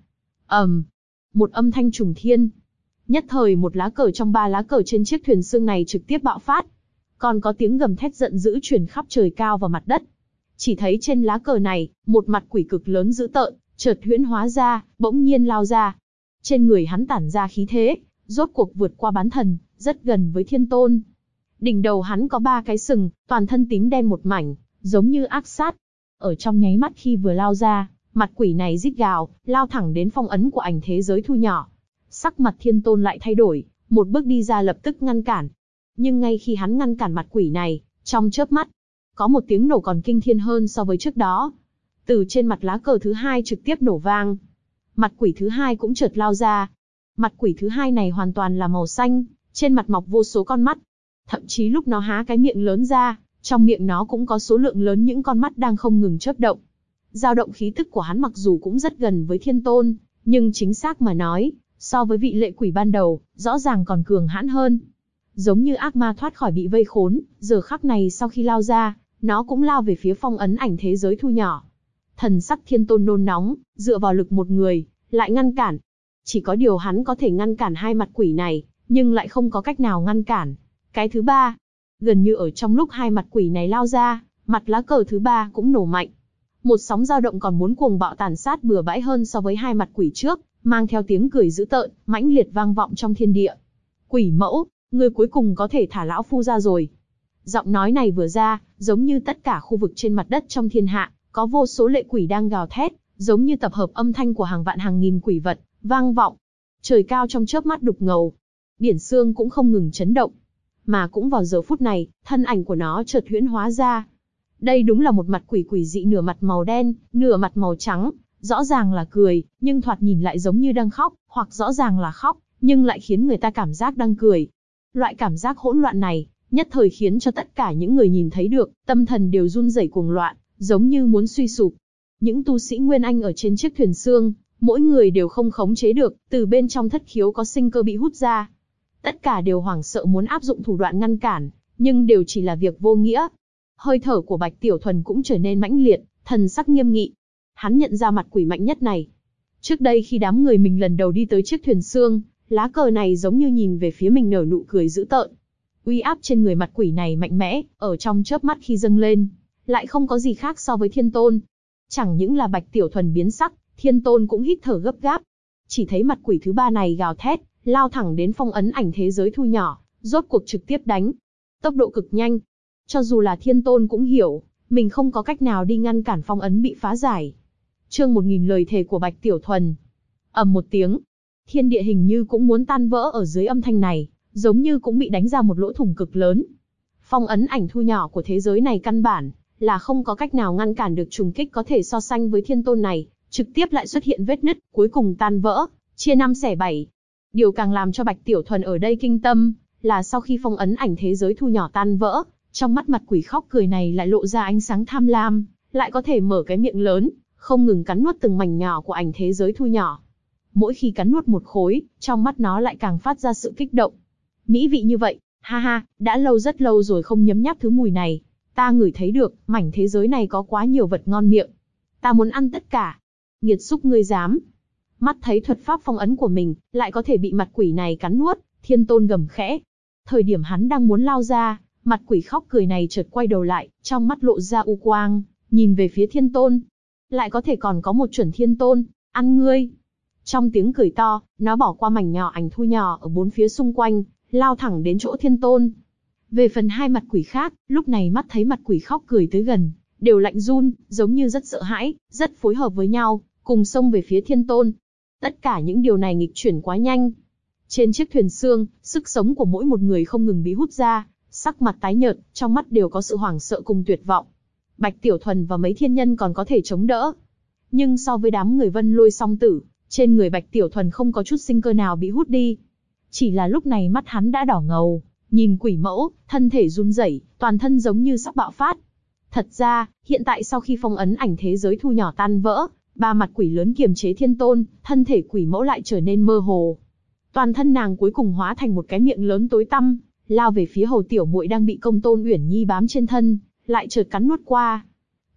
một âm thanh trùng thiên. Nhất thời một lá cờ trong 3 lá cờ trên chiếc thuyền xương này trực tiếp bạo phát. Còn có tiếng gầm thét giận dữ truyền khắp trời cao và mặt đất. Chỉ thấy trên lá cờ này, một mặt quỷ cực lớn dữ tợn, chợt huyễn hóa ra, bỗng nhiên lao ra. Trên người hắn tản ra khí thế, rốt cuộc vượt qua bán thần, rất gần với thiên tôn. Đỉnh đầu hắn có 3 cái sừng, toàn thân tím đen một mảnh, giống như ác sát. Ở trong nháy mắt khi vừa lao ra, mặt quỷ này rít gào, lao thẳng đến phong ấn của ảnh thế giới thu nhỏ. Sắc mặt thiên tôn lại thay đổi, một bước đi ra lập tức ngăn cản. Nhưng ngay khi hắn ngăn cản mặt quỷ này, trong chớp mắt, có một tiếng nổ còn kinh thiên hơn so với trước đó. Từ trên mặt lá cờ thứ 2 trực tiếp nổ vang. Mặt quỷ thứ 2 cũng chợt lao ra. Mặt quỷ thứ 2 này hoàn toàn là màu xanh, trên mặt mọc vô số con mắt. Thậm chí lúc nó há cái miệng lớn ra, trong miệng nó cũng có số lượng lớn những con mắt đang không ngừng chớp động. Dao động khí tức của hắn mặc dù cũng rất gần với thiên tôn, nhưng chính xác mà nói, so với vị lệ quỷ ban đầu, rõ ràng còn cường hãn hơn. Giống như ác ma thoát khỏi bị vây khốn, giờ khắc này sau khi lao ra, nó cũng lao về phía phong ấn ảnh thế giới thu nhỏ. Thần sắc thiên tôn nôn nóng, dựa vào lực một người, lại ngăn cản. Chỉ có điều hắn có thể ngăn cản 2 mặt quỷ này, nhưng lại không có cách nào ngăn cản cái thứ 3. Gần như ở trong lúc 2 mặt quỷ này lao ra, mặt lá cờ thứ 3 cũng nổ mạnh. Một sóng dao động còn muốn cuồng bạo tàn sát bừa bãi hơn so với 2 mặt quỷ trước, mang theo tiếng cười dữ tợn, mãnh liệt vang vọng trong thiên địa. Quỷ mẫu, ngươi cuối cùng có thể thả lão phu ra rồi. Giọng nói này vừa ra, giống như tất cả khu vực trên mặt đất trong thiên hạ, có vô số lệ quỷ đang gào thét, giống như tập hợp âm thanh của hàng vạn hàng nghìn quỷ vật, vang vọng. Trời cao trong chớp mắt đục ngầu, biển xương cũng không ngừng chấn động. Mà cũng vào giờ phút này, thân ảnh của nó chợt huyễn hóa ra. Đây đúng là một mặt quỷ quỷ dị, nửa mặt màu đen, nửa mặt màu trắng, rõ ràng là cười, nhưng thoạt nhìn lại giống như đang khóc, hoặc rõ ràng là khóc, nhưng lại khiến người ta cảm giác đang cười. Loại cảm giác hỗn loạn này, nhất thời khiến cho tất cả những người nhìn thấy được, tâm thần đều run rẩy cuồng loạn, giống như muốn suy sụp. Những tu sĩ Nguyên Anh ở trên chiếc thuyền xương, mỗi người đều không khống chế được, từ bên trong thất khiếu có sinh cơ bị hút ra. Tất cả đều hoảng sợ muốn áp dụng thủ đoạn ngăn cản, nhưng đều chỉ là việc vô nghĩa. Hơi thở của Bạch Tiểu Thuần cũng trở nên mãnh liệt, thần sắc nghiêm nghị. Hắn nhận ra mặt quỷ mạnh nhất này. Trước đây khi đám người mình lần đầu đi tới chiếc thuyền xương, lá cờ này giống như nhìn về phía mình nở nụ cười dữ tợn. Uy áp trên người mặt quỷ này mạnh mẽ, ở trong chớp mắt khi dâng lên, lại không có gì khác so với thiên tôn. Chẳng những là Bạch Tiểu Thuần biến sắc, thiên tôn cũng hít thở gấp gáp. Chỉ thấy mặt quỷ thứ 3 này gào thét, lao thẳng đến phong ấn ảnh thế giới thu nhỏ, rốt cuộc trực tiếp đánh. Tốc độ cực nhanh. Cho dù là thiên tôn cũng hiểu, mình không có cách nào đi ngăn cản phong ấn bị phá giải. Chương 1000 lời thề của Bạch Tiểu Thuần. Ầm một tiếng, thiên địa hình như cũng muốn tan vỡ ở dưới âm thanh này, giống như cũng bị đánh ra một lỗ thủng cực lớn. Phong ấn ảnh thu nhỏ của thế giới này căn bản là không có cách nào ngăn cản được trùng kích có thể so sánh với thiên tôn này, trực tiếp lại xuất hiện vết nứt, cuối cùng tan vỡ, chia 5 xẻ 7. Điều càng làm cho Bạch Tiểu Thuần ở đây kinh tâm, là sau khi phong ấn ảnh thế giới thu nhỏ tan vỡ, trong mắt mặt quỷ khóc cười này lại lộ ra ánh sáng tham lam, lại có thể mở cái miệng lớn, không ngừng cắn nuốt từng mảnh nhỏ của ảnh thế giới thu nhỏ. Mỗi khi cắn nuốt một khối, trong mắt nó lại càng phát ra sự kích động. Mỹ vị như vậy, ha ha, đã lâu rất lâu rồi không nhấm nháp thứ mùi này. Ta ngửi thấy được, mảnh thế giới này có quá nhiều vật ngon miệng. Ta muốn ăn tất cả. Nghiệt xúc ngươi dám. Mắt thấy thuật pháp phong ấn của mình, lại có thể bị mặt quỷ này cắn nuốt, thiên tôn gầm khẽ. Thời điểm hắn đang muốn lao ra, mặt quỷ khóc cười này chợt quay đầu lại, trong mắt lộ ra u quang, nhìn về phía thiên tôn. Lại có thể còn có một chuẩn thiên tôn, ăn ngươi. Trong tiếng cười to, nó bỏ qua mảnh nhỏ ảnh thu nhỏ ở 4 phía xung quanh, lao thẳng đến chỗ thiên tôn. Về phần 2 mặt quỷ khác, lúc này mắt thấy mặt quỷ khóc cười tới gần, đều lạnh run, giống như rất sợ hãi, rất phối hợp với nhau, cùng xông về phía thiên tôn. Tất cả những điều này nghịch chuyển quá nhanh. Trên chiếc thuyền xương, sức sống của mỗi một người không ngừng bị hút ra, sắc mặt tái nhợt, trong mắt đều có sự hoảng sợ cùng tuyệt vọng. Bạch Tiểu Thuần và mấy thiên nhân còn có thể chống đỡ. Nhưng so với đám người Vân Lôi song tử, trên người Bạch Tiểu Thuần không có chút sinh cơ nào bị hút đi. Chỉ là lúc này mắt hắn đã đỏ ngầu, nhìn quỷ mẫu, thân thể run rẩy, toàn thân giống như sắp bạo phát. Thật ra, hiện tại sau khi phong ấn ảnh thế giới thu nhỏ tan vỡ, 3 mặt quỷ lớn kiềm chế thiên tôn, thân thể quỷ mẫu lại trở nên mơ hồ. Toàn thân nàng cuối cùng hóa thành một cái miệng lớn tối tăm, lao về phía Hầu tiểu muội đang bị Công Tôn Uyển Nhi bám trên thân, lại chợt cắn nuốt qua.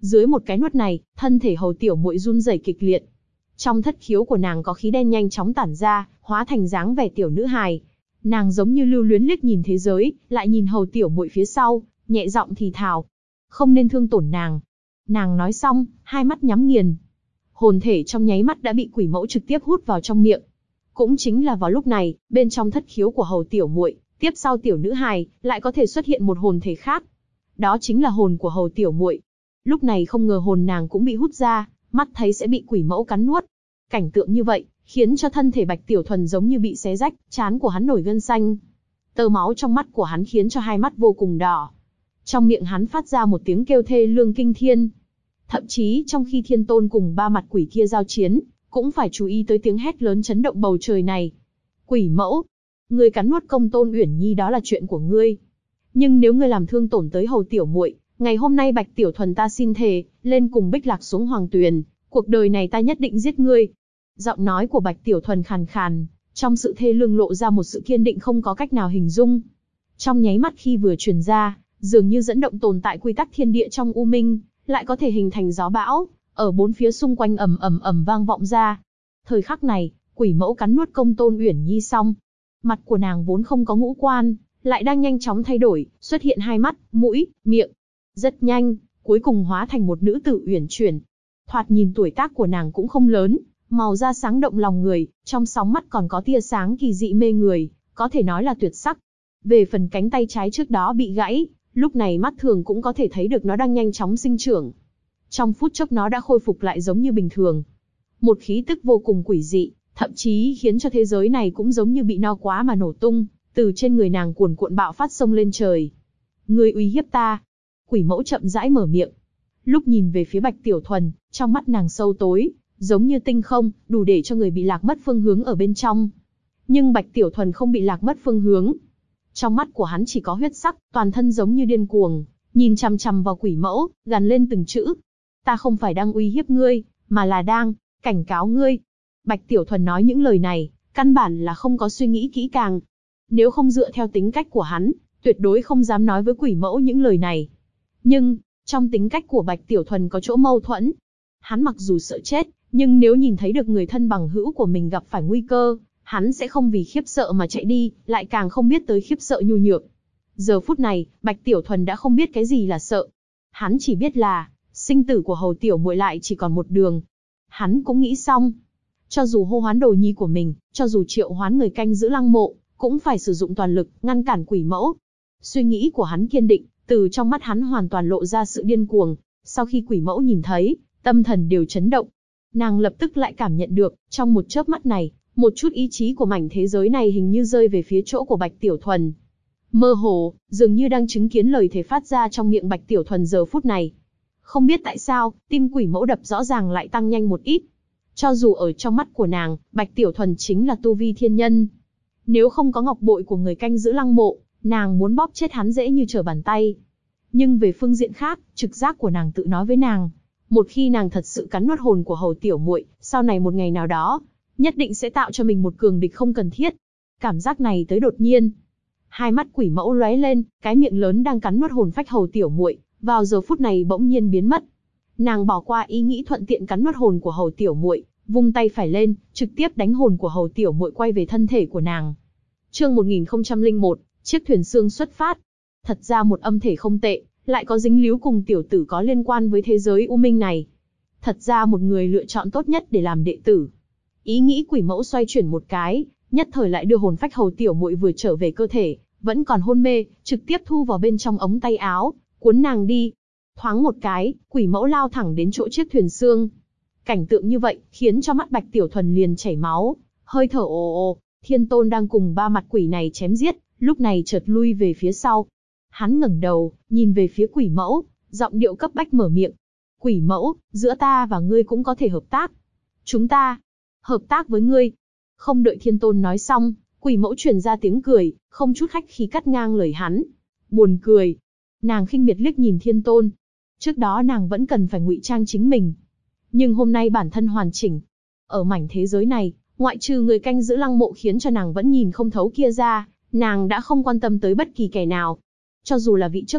Dưới một cái nuốt này, thân thể hầu tiểu muội run rẩy kịch liệt. Trong thất khiếu của nàng có khí đen nhanh chóng tản ra, hóa thành dáng vẻ tiểu nữ hài. Nàng giống như lưu luyến liếc nhìn thế giới, lại nhìn hầu tiểu muội phía sau, nhẹ giọng thì thào. Không nên thương tổn nàng. Nàng nói xong, hai mắt nhắm nghiền. Hồn thể trong nháy mắt đã bị quỷ mẫu trực tiếp hút vào trong miệng. Cũng chính là vào lúc này, bên trong thất khiếu của hầu tiểu muội, tiếp sau tiểu nữ hài, lại có thể xuất hiện một hồn thể khác. Đó chính là hồn của hầu tiểu muội. Lúc này không ngờ hồn nàng cũng bị hút ra, mắt thấy sẽ bị quỷ mẫu cắn nuốt. Cảnh tượng như vậy, khiến cho thân thể Bạch Tiểu Thuần giống như bị xé rách, trán của hắn nổi gân xanh. Tơ máu trong mắt của hắn khiến cho hai mắt vô cùng đỏ. Trong miệng hắn phát ra một tiếng kêu thê lương kinh thiên. Thậm chí trong khi Thiên Tôn cùng ba mặt quỷ kia giao chiến, cũng phải chú ý tới tiếng hét lớn chấn động bầu trời này. Quỷ mẫu, ngươi cắn nuốt Công Tôn Uyển Nhi đó là chuyện của ngươi. Nhưng nếu ngươi làm thương tổn tới hầu tiểu muội, ngày hôm nay Bạch Tiểu Thuần ta xin thề, lên cùng Bích Lạc xuống Hoàng Tuyền, cuộc đời này ta nhất định giết ngươi. Giọng nói của Bạch Tiểu Thuần khàn khàn, trong sự thê lương lộ ra một sự kiên định không có cách nào hình dung. Trong nháy mắt khi vừa truyền ra, dường như dẫn động tồn tại quy tắc thiên địa trong u minh, lại có thể hình thành gió bão, ở bốn phía xung quanh ầm ầm ầm vang vọng ra. Thời khắc này, quỷ mẫu cắn nuốt Công Tôn Uyển Nhi xong, mặt của nàng vốn không có ngũ quan, lại đang nhanh chóng thay đổi, xuất hiện hai mắt, mũi, miệng. Rất nhanh, cuối cùng hóa thành một nữ tử uyển chuyển. Thoạt nhìn tuổi tác của nàng cũng không lớn, màu da sáng động lòng người, trong sóng mắt còn có tia sáng kỳ dị mê người, có thể nói là tuyệt sắc. Về phần cánh tay trái trước đó bị gãy, lúc này mắt thường cũng có thể thấy được nó đang nhanh chóng sinh trưởng. Trong phút chốc nó đã khôi phục lại giống như bình thường. Một khí tức vô cùng quỷ dị, thậm chí khiến cho thế giới này cũng giống như bị no quá mà nổ tung, từ trên người nàng cuồn cuộn bạo phát xông lên trời. Ngươi uy hiếp ta. Quỷ mẫu chậm rãi mở miệng. Lúc nhìn về phía Bạch Tiểu Thuần, trong mắt nàng sâu tối, giống như tinh không, đủ để cho người bị lạc mất phương hướng ở bên trong. Nhưng Bạch Tiểu Thuần không bị lạc mất phương hướng. Trong mắt của hắn chỉ có huyết sắc, toàn thân giống như điên cuồng, nhìn chằm chằm vào quỷ mẫu, gằn lên từng chữ. Ta không phải đang uy hiếp ngươi, mà là đang cảnh cáo ngươi. Bạch Tiểu Thuần nói những lời này, căn bản là không có suy nghĩ kỹ càng. Nếu không dựa theo tính cách của hắn, tuyệt đối không dám nói với quỷ mẫu những lời này. Nhưng, trong tính cách của Bạch Tiểu Thuần có chỗ mâu thuẫn. Hắn mặc dù sợ chết, nhưng nếu nhìn thấy được người thân bằng hữu của mình gặp phải nguy cơ, hắn sẽ không vì khiếp sợ mà chạy đi, lại càng không biết tới khiếp sợ nhu nhược. Giờ phút này, Bạch Tiểu Thuần đã không biết cái gì là sợ. Hắn chỉ biết là, sinh tử của hầu tiểu muội lại chỉ còn một đường. Hắn cũng nghĩ xong. Cho dù hô hoán đồ nhi của mình, cho dù triệu hoán người canh giữ lăng mộ, cũng phải sử dụng toàn lực, ngăn cản quỷ mẫu. Suy nghĩ của hắn kiên định, từ trong mắt hắn hoàn toàn lộ ra sự điên cuồng. Sau khi quỷ mẫu nhìn thấy, tâm thần đều chấn động. Nàng lập tức lại cảm nhận được, trong một chớp mắt này, một chút ý chí của mảnh thế giới này hình như rơi về phía chỗ của Bạch Tiểu Thuần. Mơ hồ, dường như đang chứng kiến lời thề phát ra trong miệng Bạch Tiểu Thuần giờ phút này. Không biết tại sao, tim quỷ mẫu đập rõ ràng lại tăng nhanh một ít. Cho dù ở trong mắt của nàng, Bạch Tiểu Thuần chính là tu vi thiên nhân. Nếu không có ngọc bội của người canh giữ lăng mộ, nàng muốn bóp chết hắn dễ như trở bàn tay. Nhưng về phương diện khác, trực giác của nàng tự nói với nàng, một khi nàng thật sự cắn nuốt hồn của hầu tiểu muội, sau này một ngày nào đó, nhất định sẽ tạo cho mình một cường địch không cần thiết. Cảm giác này tới đột nhiên. Hai mắt quỷ mẫu lóe lên, cái miệng lớn đang cắn nuốt hồn phách hầu tiểu muội, vào giờ phút này bỗng nhiên biến mất. Nàng bỏ qua ý nghĩ thuận tiện cắn nuốt hồn của hầu tiểu muội, vung tay phải lên, trực tiếp đánh hồn của hầu tiểu muội quay về thân thể của nàng. Chương 1001, chiếc thuyền xương xuất phát. Thật ra một âm thể không tệ, lại có dính líu cùng tiểu tử có liên quan với thế giới u minh này. Thật ra một người lựa chọn tốt nhất để làm đệ tử. Ý nghĩ quỷ mẫu xoay chuyển một cái, nhất thời lại đưa hồn phách hầu tiểu muội vừa trở về cơ thể, vẫn còn hôn mê, trực tiếp thu vào bên trong ống tay áo, cuốn nàng đi. Thoáng một cái, quỷ mẫu lao thẳng đến chỗ chiếc thuyền xương. Cảnh tượng như vậy, khiến cho mắt Bạch Tiểu Thuần liền chảy máu, hơi thở ồ ồ. Thiên Tôn đang cùng ba mặt quỷ này chém giết, lúc này chợt lui về phía sau. Hắn ngẩng đầu, nhìn về phía quỷ mẫu, giọng điệu cấp bách mở miệng. Quỷ mẫu, giữa ta và ngươi cũng có thể hợp tác. Chúng ta, hợp tác với ngươi. Không đợi Thiên Tôn nói xong, quỷ mẫu truyền ra tiếng cười, không chút khách khí cắt ngang lời hắn. Buồn cười. Nàng khinh miệt liếc nhìn Thiên Tôn. Trước đó nàng vẫn cần phải ngụy trang chính mình. Nhưng hôm nay bản thân hoàn chỉnh. Ở mảnh thế giới này, ngoại trừ người canh giữ lăng mộ khiến cho nàng vẫn nhìn không thấu kia ra, nàng đã không quan tâm tới bất kỳ kẻ nào. Cho dù là vị trước mắt,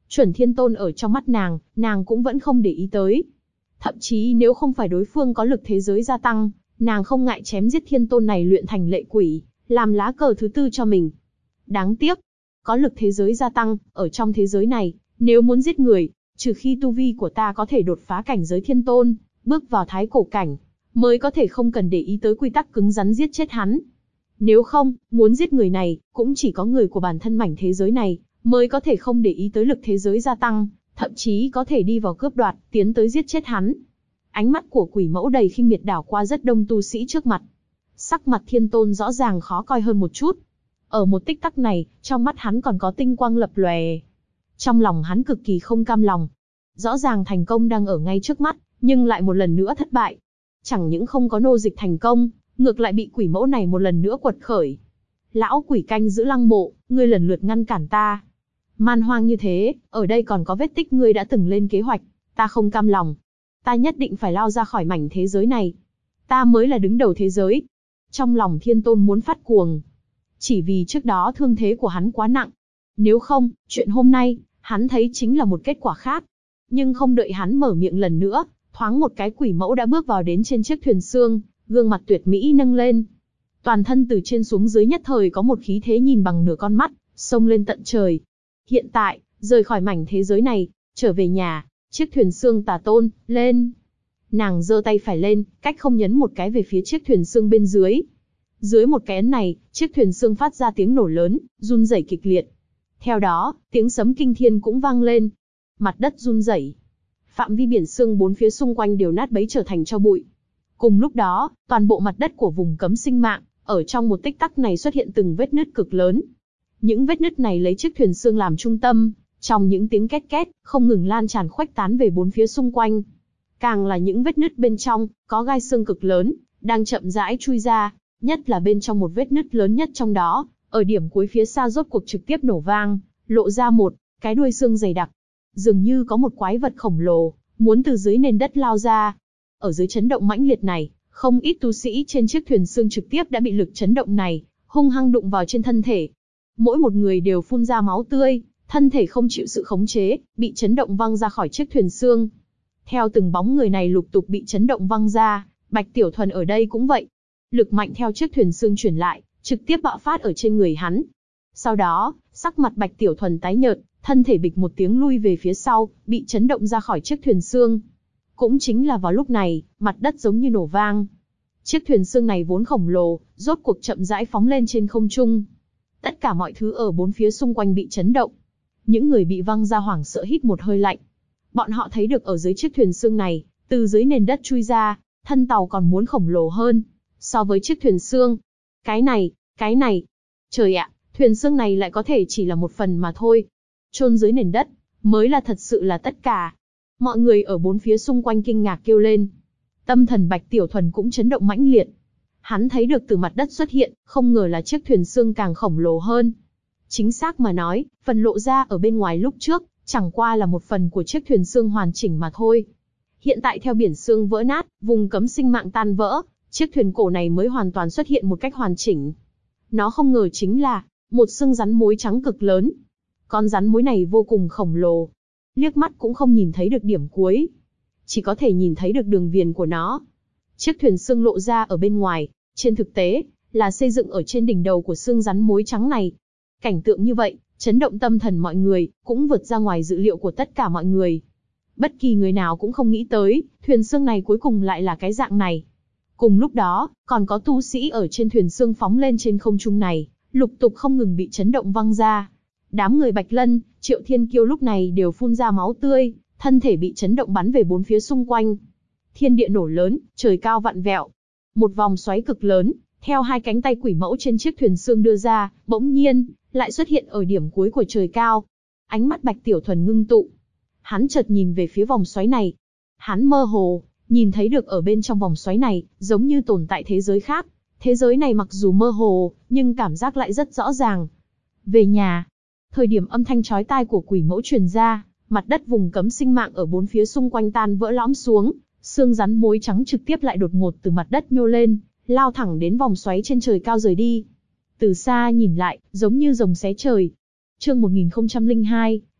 Chuẩn Thiên Tôn ở trong mắt nàng cũng vẫn không để ý tới. Thậm chí nếu không phải đối phương có lực thế giới gia tăng, nàng không ngại chém giết Thiên Tôn này luyện thành lệ quỷ, làm lá cờ thứ tư cho mình. Đáng tiếc, có lực thế giới gia tăng, ở trong thế giới này, nếu muốn giết người, trừ khi tu vi của ta có thể đột phá cảnh giới Thiên Tôn, bước vào thái cổ cảnh, mới có thể không cần để ý tới quy tắc cứng rắn giết chết hắn. Nếu không, muốn giết người này, cũng chỉ có người của bản thân mảnh thế giới này, mới có thể không để ý tới lực thế giới gia tăng, thậm chí có thể đi vào cướp đoạt, tiến tới giết chết hắn. Ánh mắt của quỷ mẫu đầy khinh miệt đảo qua rất đông tu sĩ trước mặt. Sắc mặt Thiên Tôn rõ ràng khó coi hơn một chút. Ở một tích tắc này, trong mắt hắn còn có tinh quang lập lòe. Trong lòng hắn cực kỳ không cam lòng. Rõ ràng thành công đang ở ngay trước mắt, nhưng lại một lần nữa thất bại. Chẳng những không có nô dịch thành công, ngược lại bị quỷ mẫu này một lần nữa quật khởi. Lão quỷ canh giữ lăng mộ, ngươi lần lượt ngăn cản ta. Man hoang như thế, ở đây còn có vết tích ngươi đã từng lên kế hoạch, ta không cam lòng. Ta nhất định phải lao ra khỏi mảnh thế giới này. Ta mới là đứng đầu thế giới. Trong lòng Thiên Tôn muốn phát cuồng. Chỉ vì trước đó thương thế của hắn quá nặng. Nếu không, chuyện hôm nay, hắn thấy chính là một kết quả khác. Nhưng không đợi hắn mở miệng lần nữa, thoáng một cái quỷ mẫu đã bước vào đến trên chiếc thuyền xương, gương mặt tuyệt mỹ nâng lên. Toàn thân từ trên xuống dưới nhất thời có một khí thế nhìn bằng nửa con mắt, xông lên tận trời. Hiện tại, rời khỏi mảnh thế giới này, trở về nhà, chiếc thuyền xương tà tôn, lên. Nàng giơ tay phải lên, cách không nhấn một cái về phía chiếc thuyền xương bên dưới. Dưới một cái ấn này, chiếc thuyền xương phát ra tiếng nổ lớn, run rẩy kịch liệt. Theo đó, tiếng sấm kinh thiên cũng vang lên. Mặt đất run rẩy. Phạm vi biển xương bốn phía xung quanh đều nát bấy trở thành tro bụi. Cùng lúc đó, toàn bộ mặt đất của vùng cấm sinh mạng, ở trong một tích tắc này xuất hiện từng vết nứt cực lớn. Những vết nứt này lấy chiếc thuyền xương làm trung tâm, trong những tiếng két két, không ngừng lan tràn khuếch tán về bốn phía xung quanh. Càng là những vết nứt bên trong, có gai xương cực lớn, đang chậm rãi chui ra, nhất là bên trong một vết nứt lớn nhất trong đó, ở điểm cuối phía xa rốt cuộc trực tiếp nổ vang, lộ ra một cái đuôi xương dày đặc. Dường như có một quái vật khổng lồ, muốn từ dưới nền đất lao ra. Ở dưới chấn động mãnh liệt này, không ít tu sĩ trên chiếc thuyền xương trực tiếp đã bị lực chấn động này, hung hăng đụng vào trên thân thể. Mỗi một người đều phun ra máu tươi, thân thể không chịu sự khống chế, bị chấn động văng ra khỏi chiếc thuyền xương. Theo từng bóng người này lục tục bị chấn động văng ra, Bạch Tiểu Thuần ở đây cũng vậy. Lực mạnh theo chiếc thuyền xương chuyển lại, trực tiếp bạo phát ở trên người hắn. Sau đó, sắc mặt Bạch Tiểu Thuần tái nhợt, thân thể bịch một tiếng lui về phía sau, bị chấn động ra khỏi chiếc thuyền xương. Cũng chính là vào lúc này, mặt đất giống như nổ vang. Chiếc thuyền xương này vốn khổng lồ, rốt cuộc chậm rãi phóng lên trên không trung. Tất cả mọi thứ ở bốn phía xung quanh bị chấn động. Những người bị văng ra hoảng sợ hít một hơi lạnh. Bọn họ thấy được ở dưới chiếc thuyền xương này, từ dưới nền đất chui ra, thân tàu còn muốn khổng lồ hơn so với chiếc thuyền xương. Cái này, trời ạ, thuyền xương này lại có thể chỉ là một phần mà thôi. Chôn dưới nền đất, mới là thật sự là tất cả. Mọi người ở bốn phía xung quanh kinh ngạc kêu lên. Tâm thần Bạch Tiểu Thuần cũng chấn động mãnh liệt. Hắn thấy được từ mặt đất xuất hiện, không ngờ là chiếc thuyền xương càng khổng lồ hơn. Chính xác mà nói, phần lộ ra ở bên ngoài lúc trước, chẳng qua là một phần của chiếc thuyền xương hoàn chỉnh mà thôi. Hiện tại theo biển xương vỡ nát, vùng cấm sinh mạng tan vỡ, chiếc thuyền cổ này mới hoàn toàn xuất hiện một cách hoàn chỉnh. Nó không ngờ chính là một xương rắn mối trắng cực lớn. Con rắn mối này vô cùng khổng lồ. Liếc mắt cũng không nhìn thấy được điểm cuối. Chỉ có thể nhìn thấy được đường viền của nó. Chiếc thuyền xương lộ ra ở bên ngoài, trên thực tế, là xây dựng ở trên đỉnh đầu của xương rắn mối trắng này. Cảnh tượng như vậy, chấn động tâm thần mọi người, cũng vượt ra ngoài dự liệu của tất cả mọi người. Bất kỳ người nào cũng không nghĩ tới, thuyền xương này cuối cùng lại là cái dạng này. Cùng lúc đó, còn có tu sĩ ở trên thuyền xương phóng lên trên không trung này, lục tục không ngừng bị chấn động văng ra. Đám người Bạch Lân, Triệu Thiên Kiêu lúc này đều phun ra máu tươi, thân thể bị chấn động bắn về bốn phía xung quanh. Thiên địa nổ lớn, trời cao vặn vẹo. Một vòng xoáy cực lớn, theo hai cánh tay quỷ mẫu trên chiếc thuyền xương đưa ra, bỗng nhiên, lại xuất hiện ở điểm cuối của trời cao. Ánh mắt Bạch Tiểu Thuần ngưng tụ. Hắn chợt nhìn về phía vòng xoáy này. Hắn mơ hồ, nhìn thấy được ở bên trong vòng xoáy này, giống như tồn tại thế giới khác. Thế giới này mặc dù mơ hồ, nhưng cảm giác lại rất rõ ràng. Về nhà. Thời điểm âm thanh chói tai của quỷ mẫu truyền ra, mặt đất vùng cấm sinh mạng ở bốn phía xung quanh tan vỡ lõm xuống, xương rắn mối trắng trực tiếp lại đột ngột từ mặt đất nhô lên, lao thẳng đến vòng xoáy trên trời cao rời đi. Từ xa nhìn lại, giống như rồng xé trời. Chương 1002,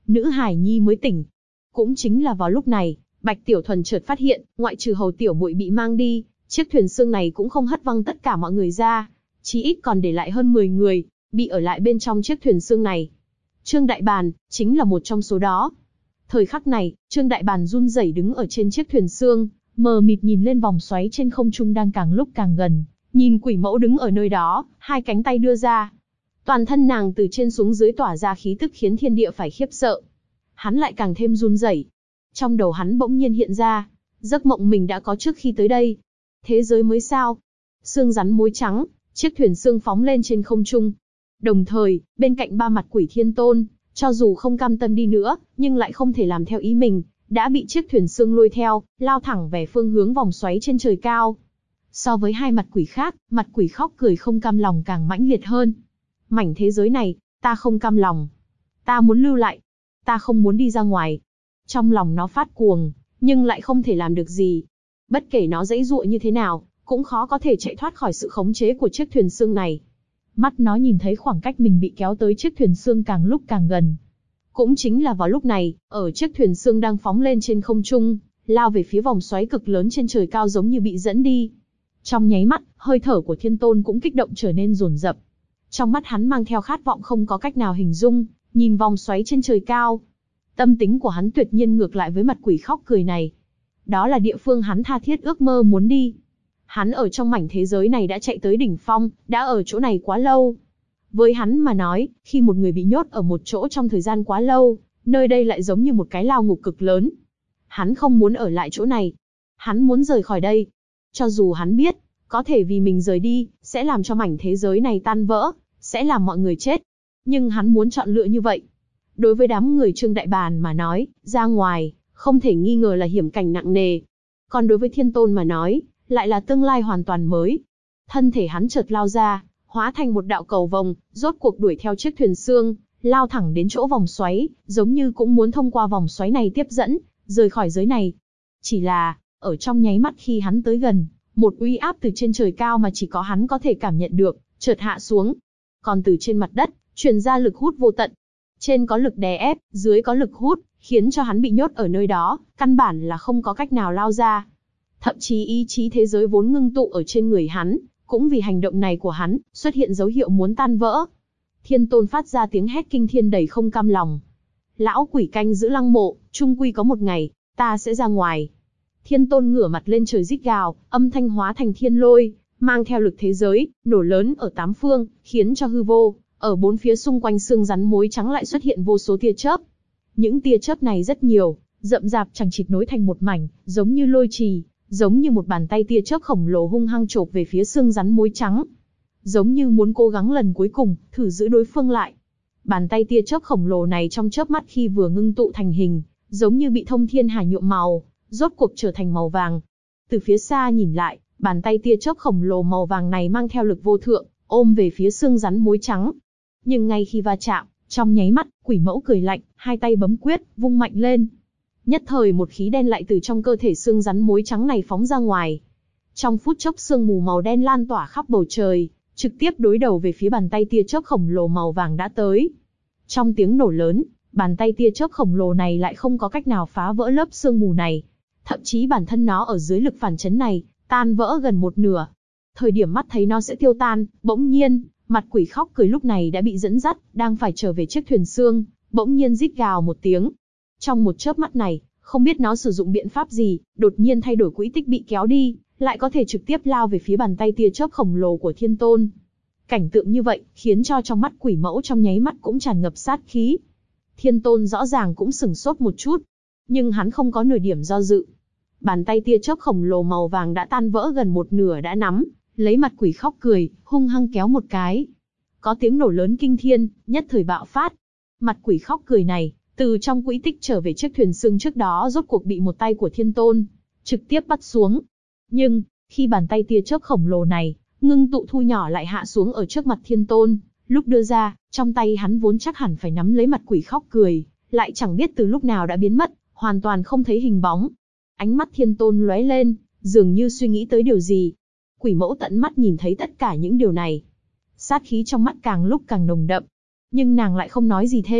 nữ hải nhi mới tỉnh. Cũng chính là vào lúc này, Bạch Tiểu Thuần chợt phát hiện, ngoại trừ hầu tiểu muội bị mang đi, chiếc thuyền xương này cũng không hất văng tất cả mọi người ra, chí ít còn để lại hơn 10 người, bị ở lại bên trong chiếc thuyền xương này. Trương Đại Bàn, chính là một trong số đó. Thời khắc này, Trương Đại Bàn run rẩy đứng ở trên chiếc thuyền xương, mờ mịt nhìn lên vòng xoáy trên không trung đang càng lúc càng gần, nhìn quỷ mẫu đứng ở nơi đó, hai cánh tay đưa ra. Toàn thân nàng từ trên xuống dưới tỏa ra khí tức khiến thiên địa phải khiếp sợ. Hắn lại càng thêm run rẩy. Trong đầu hắn bỗng nhiên hiện ra, giấc mộng mình đã có trước khi tới đây. Thế giới mới sao? Xương rắn mối trắng, chiếc thuyền xương phóng lên trên không trung. Đồng thời, bên cạnh ba mặt quỷ thiên tôn, cho dù không cam tâm đi nữa, nhưng lại không thể làm theo ý mình, đã bị chiếc thuyền xương lôi theo, lao thẳng về phương hướng vòng xoáy trên trời cao. So với hai mặt quỷ khác, mặt quỷ khóc cười không cam lòng càng mãnh liệt hơn. Mảnh thế giới này, ta không cam lòng. Ta muốn lưu lại. Ta không muốn đi ra ngoài. Trong lòng nó phát cuồng, nhưng lại không thể làm được gì. Bất kể nó giãy giụa như thế nào, cũng khó có thể chạy thoát khỏi sự khống chế của chiếc thuyền xương này. Mắt nó nhìn thấy khoảng cách mình bị kéo tới chiếc thuyền xương càng lúc càng gần. Cũng chính là vào lúc này, ở chiếc thuyền xương đang phóng lên trên không trung, lao về phía vòng xoáy cực lớn trên trời cao giống như bị dẫn đi. Trong nháy mắt, hơi thở của Thiên Tôn cũng kích động trở nên dồn dập. Trong mắt hắn mang theo khát vọng không có cách nào hình dung, nhìn vòng xoáy trên trời cao. Tâm tính của hắn tuyệt nhiên ngược lại với mặt quỷ khóc cười này. Đó là địa phương hắn tha thiết ước mơ muốn đi. Hắn ở trong mảnh thế giới này đã chạy tới đỉnh phong, đã ở chỗ này quá lâu. Với hắn mà nói, khi một người bị nhốt ở một chỗ trong thời gian quá lâu, nơi đây lại giống như một cái lao ngục cực lớn. Hắn không muốn ở lại chỗ này. Hắn muốn rời khỏi đây. Cho dù hắn biết, có thể vì mình rời đi, sẽ làm cho mảnh thế giới này tan vỡ, sẽ làm mọi người chết. Nhưng hắn muốn chọn lựa như vậy. Đối với đám người Trương Đại Bàn mà nói, ra ngoài, không thể nghi ngờ là hiểm cảnh nặng nề. Còn đối với Thiên Tôn mà nói, lại là tương lai hoàn toàn mới. Thân thể hắn chợt lao ra, hóa thành một đạo cầu vồng, rốt cuộc đuổi theo chiếc thuyền xương, lao thẳng đến chỗ vòng xoáy, giống như cũng muốn thông qua vòng xoáy này tiếp dẫn, rời khỏi giới này. Chỉ là, ở trong nháy mắt khi hắn tới gần, một uy áp từ trên trời cao mà chỉ có hắn có thể cảm nhận được, chợt hạ xuống. Còn từ trên mặt đất, truyền ra lực hút vô tận. Trên có lực đè ép, dưới có lực hút, khiến cho hắn bị nhốt ở nơi đó, căn bản là không có cách nào lao ra. Thậm chí ý chí thế giới vốn ngưng tụ ở trên người hắn, cũng vì hành động này của hắn, xuất hiện dấu hiệu muốn tan vỡ. Thiên Tôn phát ra tiếng hét kinh thiên đầy không cam lòng. Lão quỷ canh giữ lăng mộ, chung quy có một ngày, ta sẽ ra ngoài. Thiên Tôn ngửa mặt lên trời rít gào, âm thanh hóa thành thiên lôi, mang theo lực thế giới, nổ lớn ở tám phương, khiến cho hư vô, ở bốn phía xung quanh xương rắn mối trắng lại xuất hiện vô số tia chớp. Những tia chớp này rất nhiều, rậm rạp chằng chịt nối thành một mảnh, giống như lôi trì, giống như một bàn tay tia chớp khổng lồ hung hăng chộp về phía xương rắn mối trắng. Giống như muốn cố gắng lần cuối cùng, thử giữ đối phương lại. Bàn tay tia chớp khổng lồ này trong chớp mắt khi vừa ngưng tụ thành hình, giống như bị thông thiên hà nhuộm màu, rốt cuộc trở thành màu vàng. Từ phía xa nhìn lại, bàn tay tia chớp khổng lồ màu vàng này mang theo lực vô thượng, ôm về phía xương rắn mối trắng. Nhưng ngay khi va chạm, trong nháy mắt, quỷ mẫu cười lạnh, hai tay bấm quyết, vung mạnh lên. Nhất thời một khí đen lại từ trong cơ thể xương rắn mối trắng này phóng ra ngoài. Trong phút chốc sương mù màu đen lan tỏa khắp bầu trời, trực tiếp đối đầu về phía bàn tay tia chớp khổng lồ màu vàng đã tới. Trong tiếng nổ lớn, bàn tay tia chớp khổng lồ này lại không có cách nào phá vỡ lớp sương mù này. Thậm chí bản thân nó ở dưới lực phản chấn này, tan vỡ gần một nửa. Thời điểm mắt thấy nó sẽ tiêu tan, bỗng nhiên, mặt quỷ khóc cười lúc này đã bị dẫn dắt, đang phải trở về chiếc thuyền xương, bỗng nhiên rít gào một tiếng. Trong một chớp mắt này, không biết nó sử dụng biện pháp gì, đột nhiên thay đổi quỹ tích bị kéo đi, lại có thể trực tiếp lao về phía bàn tay tia chớp khổng lồ của Thiên Tôn. Cảnh tượng như vậy, khiến cho trong mắt quỷ mẫu trong nháy mắt cũng tràn ngập sát khí. Thiên Tôn rõ ràng cũng sửng sốt một chút, nhưng hắn không có nửa điểm do dự. Bàn tay tia chớp khổng lồ màu vàng đã tan vỡ gần một nửa đã nắm, lấy mặt quỷ khóc cười, hung hăng kéo một cái. Có tiếng nổ lớn kinh thiên, nhất thời bạo phát. Mặt quỷ khóc cười này, từ trong quỹ tích trở về chiếc thuyền xương trước đó rốt cuộc bị một tay của Thiên Tôn trực tiếp bắt xuống. Nhưng, khi bàn tay tia chớp khổng lồ này, ngưng tụ thu nhỏ lại hạ xuống ở trước mặt Thiên Tôn, lúc đưa ra, trong tay hắn vốn chắc hẳn phải nắm lấy mặt quỷ khóc cười, lại chẳng biết từ lúc nào đã biến mất, hoàn toàn không thấy hình bóng. Ánh mắt Thiên Tôn lóe lên, dường như suy nghĩ tới điều gì. Quỷ mẫu tận mắt nhìn thấy tất cả những điều này. Sát khí trong mắt càng lúc càng nồng đậm. Nhưng nàng lại không nói gì thêm,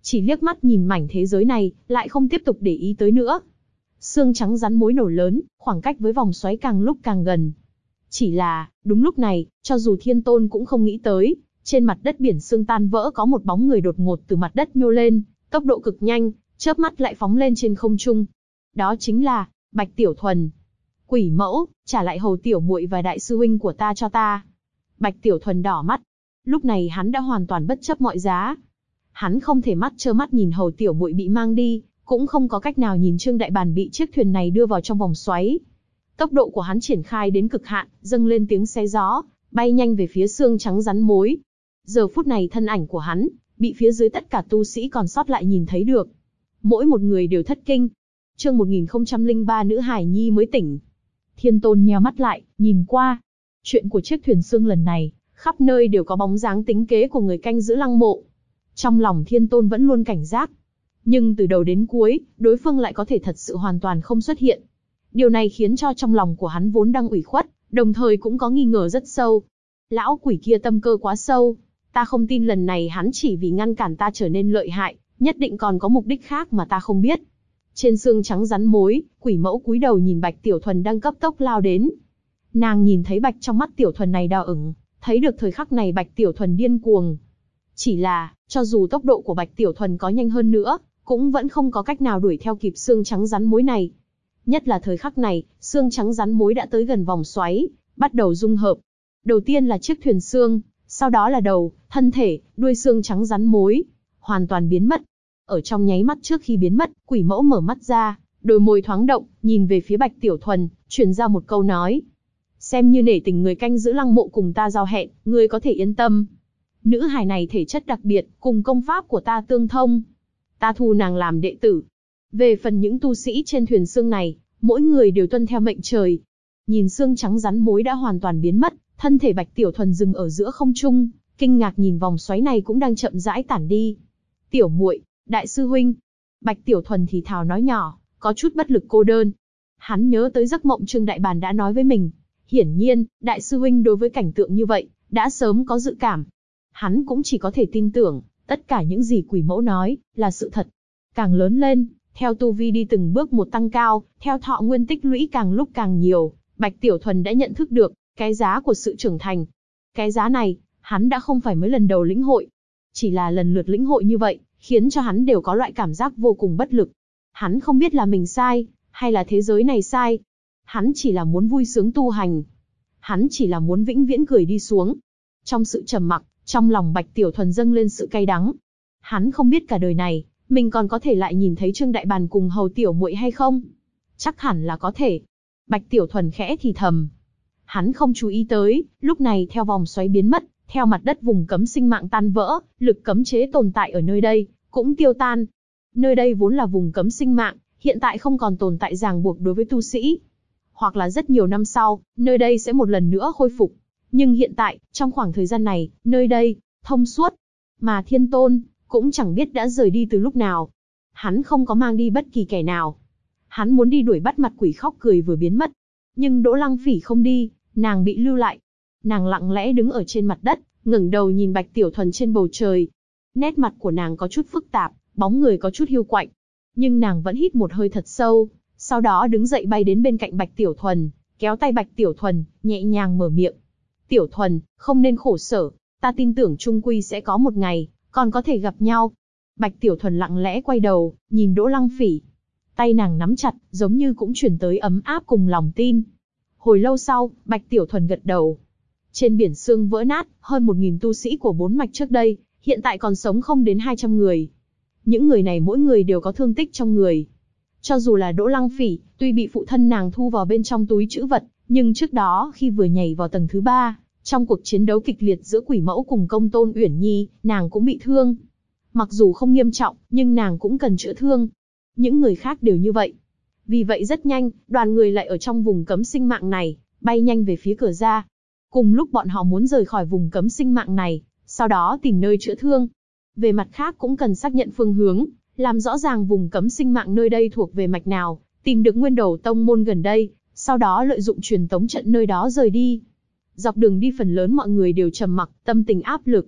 chỉ liếc mắt nhìn mảnh thế giới này, lại không tiếp tục để ý tới nữa. Xương trắng rắn mối nổ lớn, khoảng cách với vòng xoáy càng lúc càng gần. Chỉ là, đúng lúc này, cho dù Thiên Tôn cũng không nghĩ tới, trên mặt đất biển xương tan vỡ có một bóng người đột ngột từ mặt đất nhô lên, tốc độ cực nhanh, chớp mắt lại phóng lên trên không trung. Đó chính là Bạch Tiểu Thuần. Quỷ mẫu, trả lại hầu tiểu muội và đại sư huynh của ta cho ta. Bạch Tiểu Thuần đỏ mắt. Lúc này hắn đã hoàn toàn bất chấp mọi giá. Hắn không thể trơ mắt nhìn hầu tiểu muội bị mang đi, cũng không có cách nào nhìn Trương Đại Bàn bị chiếc thuyền này đưa vào trong vòng xoáy. Tốc độ của hắn triển khai đến cực hạn, dâng lên tiếng xé gió, bay nhanh về phía xương trắng rắn mối. Giờ phút này thân ảnh của hắn, bị phía dưới tất cả tu sĩ còn sót lại nhìn thấy được. Mỗi một người đều thất kinh. Chương 1003 nữ hải nhi mới tỉnh. Thiên Tôn nheo mắt lại, nhìn qua. Chuyện của chiếc thuyền xương lần này, khắp nơi đều có bóng dáng tính kế của người canh giữ lăng mộ. Trong lòng Thiên Tôn vẫn luôn cảnh giác. Nhưng từ đầu đến cuối, đối phương lại có thể thật sự hoàn toàn không xuất hiện. Điều này khiến cho trong lòng của hắn vốn đang ủy khuất, đồng thời cũng có nghi ngờ rất sâu. Lão quỷ kia tâm cơ quá sâu. Ta không tin lần này hắn chỉ vì ngăn cản ta trở nên lợi hại, nhất định còn có mục đích khác mà ta không biết. Trên xương trắng rắn mối, quỷ mẫu cúi đầu nhìn Bạch Tiểu Thuần đang cấp tốc lao đến. Nàng nhìn thấy Bạch trong mắt Tiểu Thuần này đỏ ửng, thấy được thời khắc này Bạch Tiểu Thuần điên cuồng. Chỉ là, cho dù tốc độ của Bạch Tiểu Thuần có nhanh hơn nữa, cũng vẫn không có cách nào đuổi theo kịp xương trắng rắn mối này. Nhất là thời khắc này, xương trắng rắn mối đã tới gần vòng xoáy, bắt đầu dung hợp. Đầu tiên là chiếc thuyền xương, sau đó là đầu, thân thể, đuôi xương trắng rắn mối, hoàn toàn biến mất. Ở trong nháy mắt trước khi biến mất, quỷ mẫu mở mắt ra, đôi môi thoáng động, nhìn về phía Bạch Tiểu Thuần, truyền ra một câu nói. Xem như nể tình người canh giữ lăng mộ cùng ta giao hẹn, ngươi có thể yên tâm. Nữ hài này thể chất đặc biệt, cùng công pháp của ta tương thông. Ta thu nàng làm đệ tử. Về phần những tu sĩ trên thuyền xương này, mỗi người đều tuân theo mệnh trời. Nhìn xương trắng rắn mối đã hoàn toàn biến mất, thân thể Bạch Tiểu Thuần dừng ở giữa không trung, kinh ngạc nhìn vòng xoáy này cũng đang chậm rãi tản đi. Tiểu muội, đại sư huynh. Bạch Tiểu Thuần thì thào nói nhỏ, có chút bất lực cô đơn. Hắn nhớ tới giấc mộng Trương Đại Bàn đã nói với mình. Hiển nhiên, đại sư huynh đối với cảnh tượng như vậy, đã sớm có dự cảm. Hắn cũng chỉ có thể tin tưởng, tất cả những gì quỷ mẫu nói, là sự thật. Càng lớn lên, theo tu vi đi từng bước một tăng cao, theo thọ nguyên tích lũy càng lúc càng nhiều, Bạch Tiểu Thuần đã nhận thức được, cái giá của sự trưởng thành. Cái giá này, hắn đã không phải mới lần đầu lĩnh hội. Chỉ là lần lượt lĩnh hội như vậy, khiến cho hắn đều có loại cảm giác vô cùng bất lực. Hắn không biết là mình sai, hay là thế giới này sai. Hắn chỉ là muốn vui sướng tu hành. Hắn chỉ là muốn vĩnh viễn cười đi xuống. Trong sự trầm mặc, trong lòng Bạch Tiểu Thuần dâng lên sự cay đắng. Hắn không biết cả đời này, mình còn có thể lại nhìn thấy Trương Đại Bàn cùng hầu tiểu muội hay không? Chắc hẳn là có thể. Bạch Tiểu Thuần khẽ thì thầm. Hắn không chú ý tới, lúc này theo vòng xoáy biến mất, theo mặt đất vùng cấm sinh mạng tan vỡ, lực cấm chế tồn tại ở nơi đây, cũng tiêu tan. Nơi đây vốn là vùng cấm sinh mạng, hiện tại không còn tồn tại ràng buộc đối với tu sĩ. Hoặc là rất nhiều năm sau, nơi đây sẽ một lần nữa khôi phục. Nhưng hiện tại, trong khoảng thời gian này, nơi đây, thông suốt. Mà Thiên Tôn, cũng chẳng biết đã rời đi từ lúc nào. Hắn không có mang đi bất kỳ kẻ nào. Hắn muốn đi đuổi bắt mặt quỷ khóc cười vừa biến mất. Nhưng Đỗ Lăng Phỉ không đi, nàng bị lưu lại. Nàng lặng lẽ đứng ở trên mặt đất, ngẩng đầu nhìn Bạch Tiểu Thuần trên bầu trời. Nét mặt của nàng có chút phức tạp, bóng người có chút hiu quạnh. Nhưng nàng vẫn hít một hơi thật sâu, sau đó đứng dậy bay đến bên cạnh Bạch Tiểu Thuần, kéo tay Bạch Tiểu Thuần, nhẹ nhàng mở miệng. Tiểu Thuần, không nên khổ sở, ta tin tưởng chung quy sẽ có một ngày, còn có thể gặp nhau. Bạch Tiểu Thuần lặng lẽ quay đầu, nhìn Đỗ Lăng Phỉ. Tay nàng nắm chặt, giống như cũng truyền tới ấm áp cùng lòng tin. Hồi lâu sau, Bạch Tiểu Thuần gật đầu. Trên biển xương vỡ nát, hơn 1000 tu sĩ của 4 mạch trước đây, hiện tại còn sống không đến 200 người. Những người này mỗi người đều có thương tích trong người. Cho dù là Đỗ Lăng Phỉ, tuy bị phụ thân nàng thu vào bên trong túi trữ vật, nhưng trước đó khi vừa nhảy vào tầng thứ 3, trong cuộc chiến đấu kịch liệt giữa quỷ mẫu cùng công tôn Uyển Nhi, nàng cũng bị thương. Mặc dù không nghiêm trọng, nhưng nàng cũng cần chữa thương. Những người khác đều như vậy. Vì vậy rất nhanh, đoàn người lại ở trong vùng cấm sinh mạng này, bay nhanh về phía cửa ra. Cùng lúc bọn họ muốn rời khỏi vùng cấm sinh mạng này, sau đó tìm nơi chữa thương. Về mặt khác cũng cần xác nhận phương hướng, làm rõ ràng vùng cấm sinh mạng nơi đây thuộc về mạch nào, tìm được nguyên đầu tông môn gần đây, sau đó lợi dụng truyền tống trận nơi đó rời đi. Dọc đường đi phần lớn mọi người đều trầm mặc, tâm tình áp lực.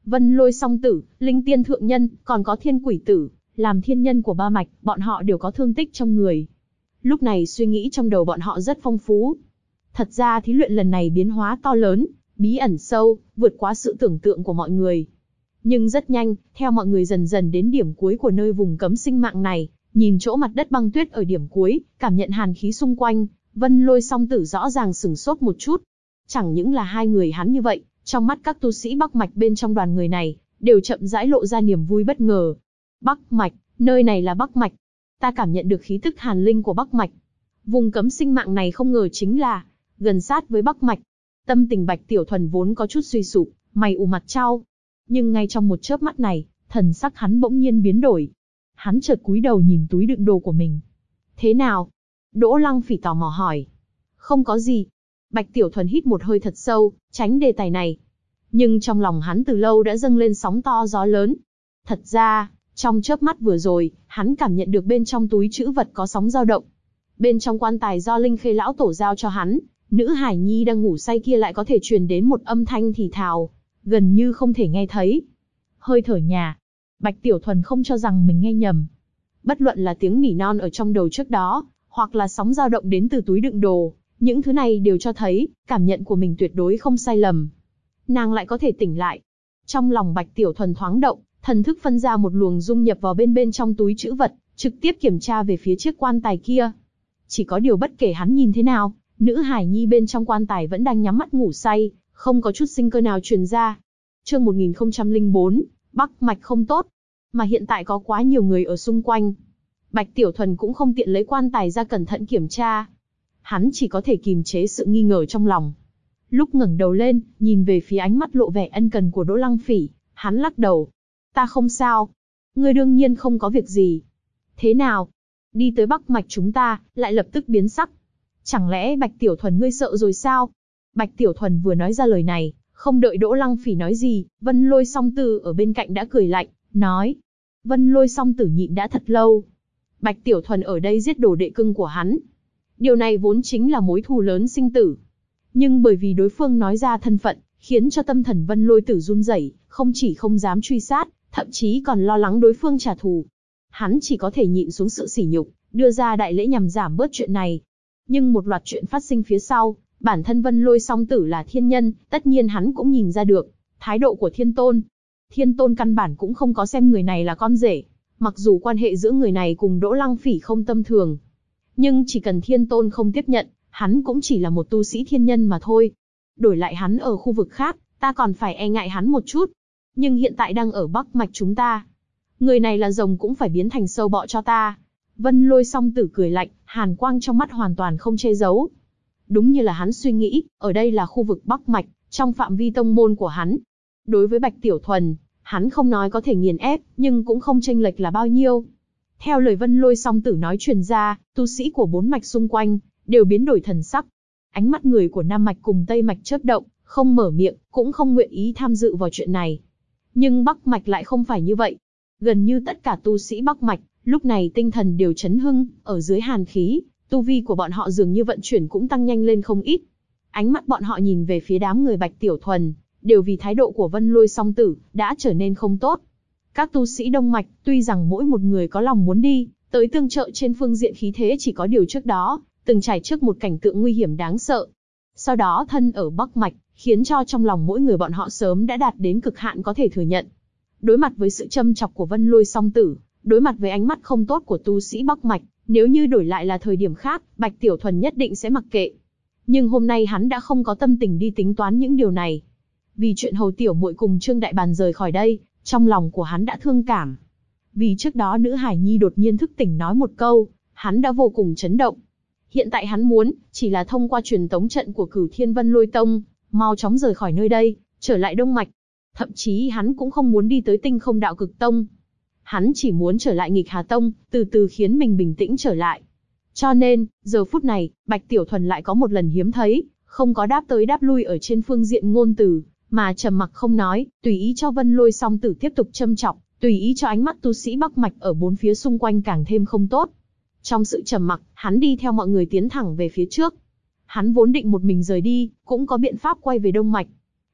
Vân Lôi Song Tử, Linh Tiên Thượng Nhân, còn có Thiên Quỷ Tử, làm thiên nhân của ba mạch, bọn họ đều có thương tích trong người. Lúc này suy nghĩ trong đầu bọn họ rất phong phú. Thật ra thí luyện lần này biến hóa to lớn, bí ẩn sâu, vượt quá sự tưởng tượng của mọi người. Nhưng rất nhanh, theo mọi người dần dần đến điểm cuối của nơi vùng cấm sinh mạng này, nhìn chỗ mặt đất băng tuyết ở điểm cuối, cảm nhận hàn khí xung quanh, Vân Lôi Song Tử rõ ràng sửng sốt một chút. Chẳng những là hai người hắn như vậy, trong mắt các tu sĩ Bắc Mạch bên trong đoàn người này, đều chậm rãi lộ ra niềm vui bất ngờ. Bắc Mạch, nơi này là Bắc Mạch. Ta cảm nhận được khí tức hàn linh của Bắc Mạch. Vùng cấm sinh mạng này không ngờ chính là gần sát với Bắc Mạch. Tâm tình Bạch Tiểu Thuần vốn có chút suy sụp, mày ủ mặt trao. Nhưng ngay trong một chớp mắt này, thần sắc hắn bỗng nhiên biến đổi. Hắn chợt cúi đầu nhìn túi đựng đồ của mình. Thế nào? Đỗ Lăng Phỉ tò mò hỏi. Không có gì. Bạch Tiểu Thuần hít một hơi thật sâu, tránh đề tài này. Nhưng trong lòng hắn từ lâu đã dâng lên sóng to gió lớn. Thật ra, trong chớp mắt vừa rồi, hắn cảm nhận được bên trong túi trữ vật có sóng dao động. Bên trong quan tài do Linh Khê lão tổ giao cho hắn, nữ hải nhi đang ngủ say kia lại có thể truyền đến một âm thanh thì thào, gần như không thể nghe thấy. Hơi thở nhà. Bạch Tiểu Thuần không cho rằng mình nghe nhầm. Bất luận là tiếng nỉ non ở trong đầu trước đó, hoặc là sóng dao động đến từ túi đựng đồ, những thứ này đều cho thấy, cảm nhận của mình tuyệt đối không sai lầm. Nàng lại có thể tỉnh lại. Trong lòng Bạch Tiểu Thuần thoáng động, thần thức phân ra một luồng dung nhập vào bên trong túi trữ vật, trực tiếp kiểm tra về phía chiếc quan tài kia. Chỉ có điều bất kể hắn nhìn thế nào, nữ hải nhi bên trong quan tài vẫn đang nhắm mắt ngủ say, không có chút sinh cơ nào truyền ra. Chương 1004, Bắc Mạch không tốt. Mà hiện tại có quá nhiều người ở xung quanh. Bạch Tiểu Thuần cũng không tiện lấy quan tài ra cẩn thận kiểm tra. Hắn chỉ có thể kìm chế sự nghi ngờ trong lòng. Lúc ngẩng đầu lên, nhìn về phía ánh mắt lộ vẻ ân cần của Đỗ Lăng Phỉ, hắn lắc đầu. Ta không sao. Ngươi đương nhiên không có việc gì. Thế nào? Đi tới Bắc Mạch chúng ta, lại lập tức biến sắc. Chẳng lẽ Bạch Tiểu Thuần ngươi sợ rồi sao? Bạch Tiểu Thuần vừa nói ra lời này, không đợi Đỗ Lăng Phỉ nói gì, Vân Lôi Song Tử ở bên cạnh đã cười lạnh, nói. Vân Lôi Song Tử nhịn đã thật lâu. Bạch Tiểu Thuần ở đây giết đồ đệ cưng của hắn. Điều này vốn chính là mối thù lớn sinh tử. Nhưng bởi vì đối phương nói ra thân phận, khiến cho tâm thần Vân Lôi Tử run rẩy, không chỉ không dám truy sát, thậm chí còn lo lắng đối phương trả thù. Hắn chỉ có thể nhịn xuống sự sỉ nhục, đưa ra đại lễ nhằm giảm bớt chuyện này. Nhưng một loạt chuyện phát sinh phía sau, bản thân Vân Lôi Song Tử là thiên nhân, tất nhiên hắn cũng nhìn ra được thái độ của Thiên Tôn. Thiên Tôn căn bản cũng không có xem người này là con rể. Mặc dù quan hệ giữa người này cùng Đỗ Lăng Phỉ không tâm thường, nhưng chỉ cần Thiên Tôn không tiếp nhận, hắn cũng chỉ là một tu sĩ thiên nhân mà thôi. Đổi lại hắn ở khu vực khác, ta còn phải e ngại hắn một chút. Nhưng hiện tại đang ở Bắc Mạch chúng ta. Người này là rồng cũng phải biến thành sâu bọ cho ta. Vân Lôi Song Tử cười lạnh, hàn quang trong mắt hoàn toàn không che giấu. Đúng như là hắn suy nghĩ, ở đây là khu vực Bắc Mạch, trong phạm vi tông môn của hắn. Đối với Bạch Tiểu Thuần, hắn không nói có thể nghiền ép, nhưng cũng không chênh lệch là bao nhiêu. Theo lời Vân Lôi Song Tử nói truyền ra, tu sĩ của 4 mạch xung quanh đều biến đổi thần sắc. Ánh mắt người của Nam Mạch cùng Tây Mạch chớp động, không mở miệng, cũng không nguyện ý tham dự vào chuyện này. Nhưng Bắc Mạch lại không phải như vậy. Gần như tất cả tu sĩ Bắc Mạch, lúc này tinh thần đều chấn hưng, ở dưới hàn khí, tu vi của bọn họ dường như vận chuyển cũng tăng nhanh lên không ít. Ánh mắt bọn họ nhìn về phía đám người Bạch Tiểu Thuần, đều vì thái độ của Vân Lôi Song Tử, đã trở nên không tốt. Các tu sĩ Đông Mạch, tuy rằng mỗi một người có lòng muốn đi, tới tương trợ trên phương diện khí thế chỉ có điều trước đó, từng trải trước một cảnh tượng nguy hiểm đáng sợ. Sau đó thân ở Bắc Mạch, khiến cho trong lòng mỗi người bọn họ sớm đã đạt đến cực hạn có thể thừa nhận. Đối mặt với sự châm chọc của Vân Lôi Song Tử, đối mặt với ánh mắt không tốt của tu sĩ Bắc Mạch, nếu như đổi lại là thời điểm khác, Bạch Tiểu Thuần nhất định sẽ mặc kệ. Nhưng hôm nay hắn đã không có tâm tình đi tính toán những điều này. Vì chuyện Hầu Tiểu Muội cùng Trương Đại Bàn rời khỏi đây, trong lòng của hắn đã thương cảm. Vì trước đó nữ hải nhi đột nhiên thức tỉnh nói một câu, hắn đã vô cùng chấn động. Hiện tại hắn muốn, chỉ là thông qua truyền tống trận của Cửu Thiên Vân Lôi Tông, mau chóng rời khỏi nơi đây, trở lại Đông Mạch. Thậm chí hắn cũng không muốn đi tới Tinh Không Đạo Cực Tông. Hắn chỉ muốn trở lại Nghịch Hà Tông, từ từ khiến mình bình tĩnh trở lại. Cho nên, giờ phút này, Bạch Tiểu Thuần lại có một lần hiếm thấy, không có đáp tới đáp lui ở trên phương diện ngôn từ, mà trầm mặc không nói, tùy ý cho Vân Lôi Song Tử tiếp tục châm chọc, tùy ý cho ánh mắt tu sĩ Bắc Mạch ở bốn phía xung quanh càng thêm không tốt. Trong sự trầm mặc, hắn đi theo mọi người tiến thẳng về phía trước. Hắn vốn định một mình rời đi, cũng có biện pháp quay về Đông Mạch.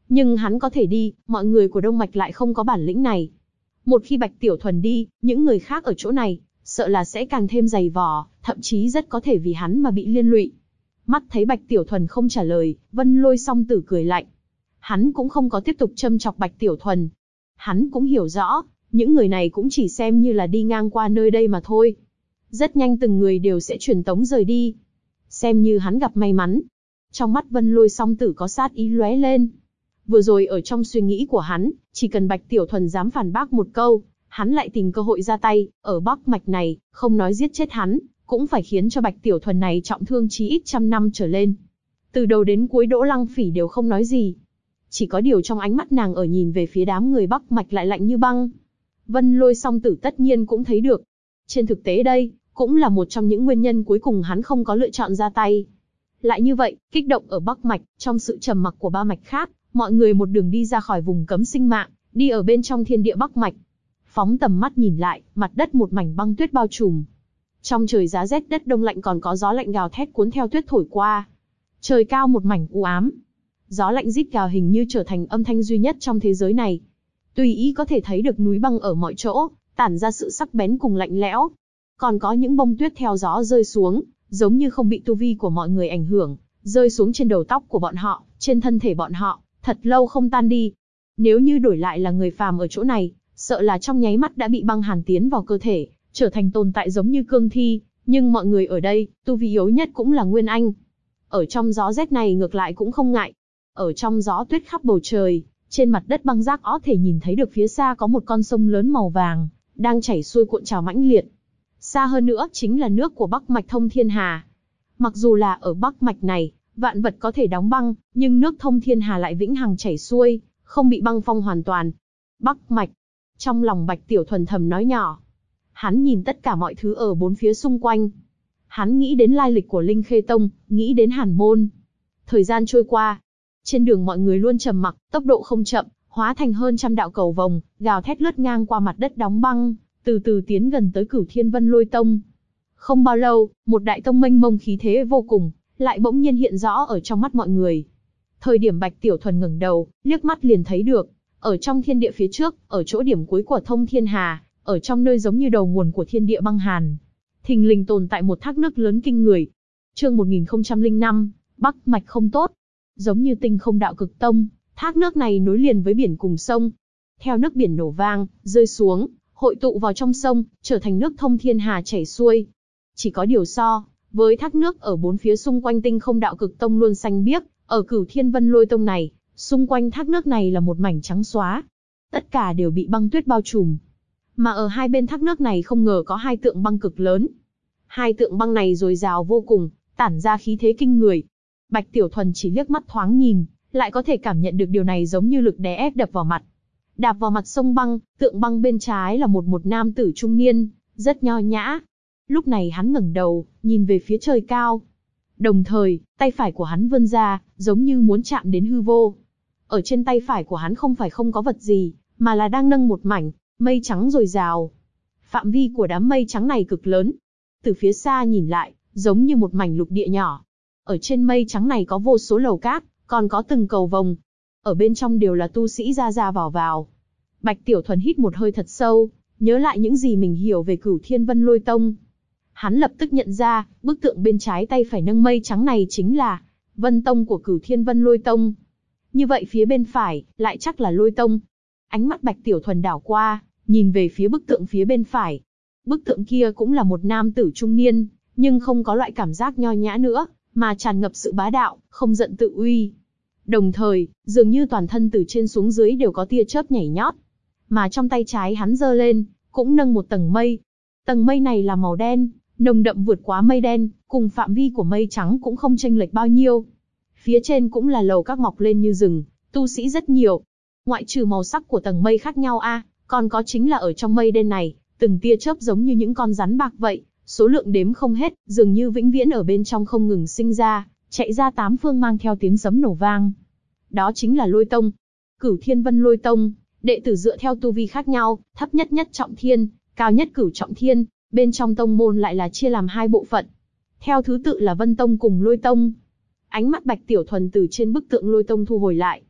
Nhưng hắn có thể đi, mọi người của Đông Mạch lại không có bản lĩnh này. Một khi Bạch Tiểu Thuần đi, những người khác ở chỗ này, sợ là sẽ càng thêm dày vò, thậm chí rất có thể vì hắn mà bị liên lụy. Mắt thấy Bạch Tiểu Thuần không trả lời, Vân Lôi Song Tử cười lạnh. Hắn cũng không có tiếp tục châm chọc Bạch Tiểu Thuần. Hắn cũng hiểu rõ, những người này cũng chỉ xem như là đi ngang qua nơi đây mà thôi. Rất nhanh từng người đều sẽ truyền tống rời đi. Xem như hắn gặp may mắn. Trong mắt Vân Lôi Song Tử có sát ý lóe lên. Vừa rồi ở trong suy nghĩ của hắn, chỉ cần Bạch Tiểu Thuần dám phản bác một câu, hắn lại tìm cơ hội ra tay, ở Bắc Mạch này, không nói giết chết hắn, cũng phải khiến cho Bạch Tiểu Thuần này trọng thương chí ít 100 năm trở lên. Từ đầu đến cuối Đỗ Lăng Phỉ đều không nói gì. Chỉ có điều trong ánh mắt nàng ở nhìn về phía đám người Bắc Mạch lại lạnh như băng. Vân Lôi Song Tử tất nhiên cũng thấy được. Trên thực tế đây, cũng là một trong những nguyên nhân cuối cùng hắn không có lựa chọn ra tay. Lại như vậy, kích động ở Bắc Mạch, trong sự trầm mặc của ba mạch khác, mọi người một đường đi ra khỏi vùng cấm sinh mạng, đi ở bên trong thiên địa Bắc Mạch. Phóng tầm mắt nhìn lại, mặt đất một mảnh băng tuyết bao trùm. Trong trời giá rét đất đông lạnh còn có gió lạnh gào thét cuốn theo tuyết thổi qua. Trời cao một mảnh u ám. Gió lạnh rít gào hình như trở thành âm thanh duy nhất trong thế giới này. Tùy ý có thể thấy được núi băng ở mọi chỗ, tản ra sự sắc bén cùng lạnh lẽo. Còn có những bông tuyết theo gió rơi xuống, giống như không bị tu vi của mọi người ảnh hưởng, rơi xuống trên đầu tóc của bọn họ, trên thân thể bọn họ, thật lâu không tan đi. Nếu như đổi lại là người phàm ở chỗ này, sợ là trong nháy mắt đã bị băng hàn tiến vào cơ thể, trở thành tồn tại giống như cương thi, nhưng mọi người ở đây, tu vi yếu nhất cũng là Nguyên Anh. Ở trong gió rét này ngược lại cũng không ngại. Ở trong gió tuyết khắp bầu trời, trên mặt đất băng rác có thể nhìn thấy được phía xa có một con sông lớn màu vàng, đang chảy xuôi cuộn trào mãnh liệt. Xa hơn nữa chính là nước của Bắc Mạch thông thiên hà. Mặc dù là ở Bắc Mạch này, vạn vật có thể đóng băng, nhưng nước thông thiên hà lại vĩnh hằng chảy xuôi, không bị băng phong hoàn toàn. Bắc Mạch. Trong lòng Bạch Tiểu Thuần thầm nói nhỏ. Hắn nhìn tất cả mọi thứ ở bốn phía xung quanh. Hắn nghĩ đến lai lịch của Linh Khê Tông, nghĩ đến Hàn Môn. Thời gian trôi qua. Trên đường mọi người luôn trầm mặc, tốc độ không chậm, hóa thành hơn 100 đạo cầu vồng, gào thét lướt ngang qua mặt đất đóng băng, từ từ tiến gần tới Cửu Thiên Vân Lôi Tông. Không bao lâu, một đại tông mênh mông khí thế vô cùng, lại bỗng nhiên hiện rõ ở trong mắt mọi người. Thời điểm Bạch Tiểu Thuần ngẩng đầu, liếc mắt liền thấy được, ở trong thiên địa phía trước, ở chỗ điểm cuối của thông thiên hà, ở trong nơi giống như đầu nguồn của thiên địa băng hàn, thình lình tồn tại một thác nước lớn kinh người. Chương 1005, Bắc Mạch không tốt. Giống như Tinh Không Đạo Cực Tông, thác nước này nối liền với biển cùng sông. Theo nước biển nổ vang, rơi xuống, hội tụ vào trong sông, trở thành nước thông thiên hà chảy xuôi. Chỉ có điều so, với thác nước ở bốn phía xung quanh Tinh Không Đạo Cực Tông luôn xanh biếc, ở Cửu Thiên Vân Lôi Tông này, xung quanh thác nước này là một mảnh trắng xóa. Tất cả đều bị băng tuyết bao trùm. Mà ở hai bên thác nước này không ngờ có hai tượng băng cực lớn. Hai tượng băng này dồi dào vô cùng, tản ra khí thế kinh người. Bạch Tiểu Thuần chỉ liếc mắt thoáng nhìn, lại có thể cảm nhận được điều này giống như lực đè ép đập vào mặt. Đạp vào mặt sông băng, tượng băng bên trái là một nam tử trung niên, rất nho nhã. Lúc này hắn ngẩng đầu, nhìn về phía trời cao. Đồng thời, tay phải của hắn vươn ra, giống như muốn chạm đến hư vô. Ở trên tay phải của hắn không phải không có vật gì, mà là đang nâng một mảnh mây trắng dồi dào. Phạm vi của đám mây trắng này cực lớn. Từ phía xa nhìn lại, giống như một mảnh lục địa nhỏ. Ở trên mây trắng này có vô số lầu cát, còn có từng cầu vồng. Ở bên trong đều là tu sĩ ra ra vào vào. Bạch Tiểu Thuần hít một hơi thật sâu, nhớ lại những gì mình hiểu về Cửu Thiên Vân Lôi Tông. Hắn lập tức nhận ra, bức tượng bên trái tay phải nâng mây trắng này chính là Vân Tông của Cửu Thiên Vân Lôi Tông. Như vậy phía bên phải, lại chắc là Lôi Tông. Ánh mắt Bạch Tiểu Thuần đảo qua, nhìn về phía bức tượng phía bên phải. Bức tượng kia cũng là một nam tử trung niên, nhưng không có loại cảm giác nho nhã nữa, mà tràn ngập sự bá đạo, không giận tự uy. Đồng thời, dường như toàn thân từ trên xuống dưới đều có tia chớp nhảy nhót. Mà trong tay trái hắn giơ lên, cũng nâng một tầng mây. Tầng mây này là màu đen, nồng đậm vượt quá mây đen, cùng phạm vi của mây trắng cũng không chênh lệch bao nhiêu. Phía trên cũng là lầu các mọc lên như rừng, tu sĩ rất nhiều. Ngoại trừ màu sắc của tầng mây khác nhau còn có chính là ở trong mây đen này, từng tia chớp giống như những con rắn bạc vậy, số lượng đếm không hết, dường như vĩnh viễn ở bên trong không ngừng sinh ra, chạy ra tám phương mang theo tiếng sấm nổ vang. Đó chính là Lôi Tông. Cửu Thiên Vân Lôi Tông, đệ tử dựa theo tu vi khác nhau, thấp nhất nhất trọng thiên, cao nhất cửu trọng thiên, bên trong tông môn lại là chia làm hai bộ phận. Theo thứ tự là Vân Tông cùng Lôi Tông. Ánh mắt Bạch Tiểu Thuần từ trên bức tượng Lôi Tông thu hồi lại.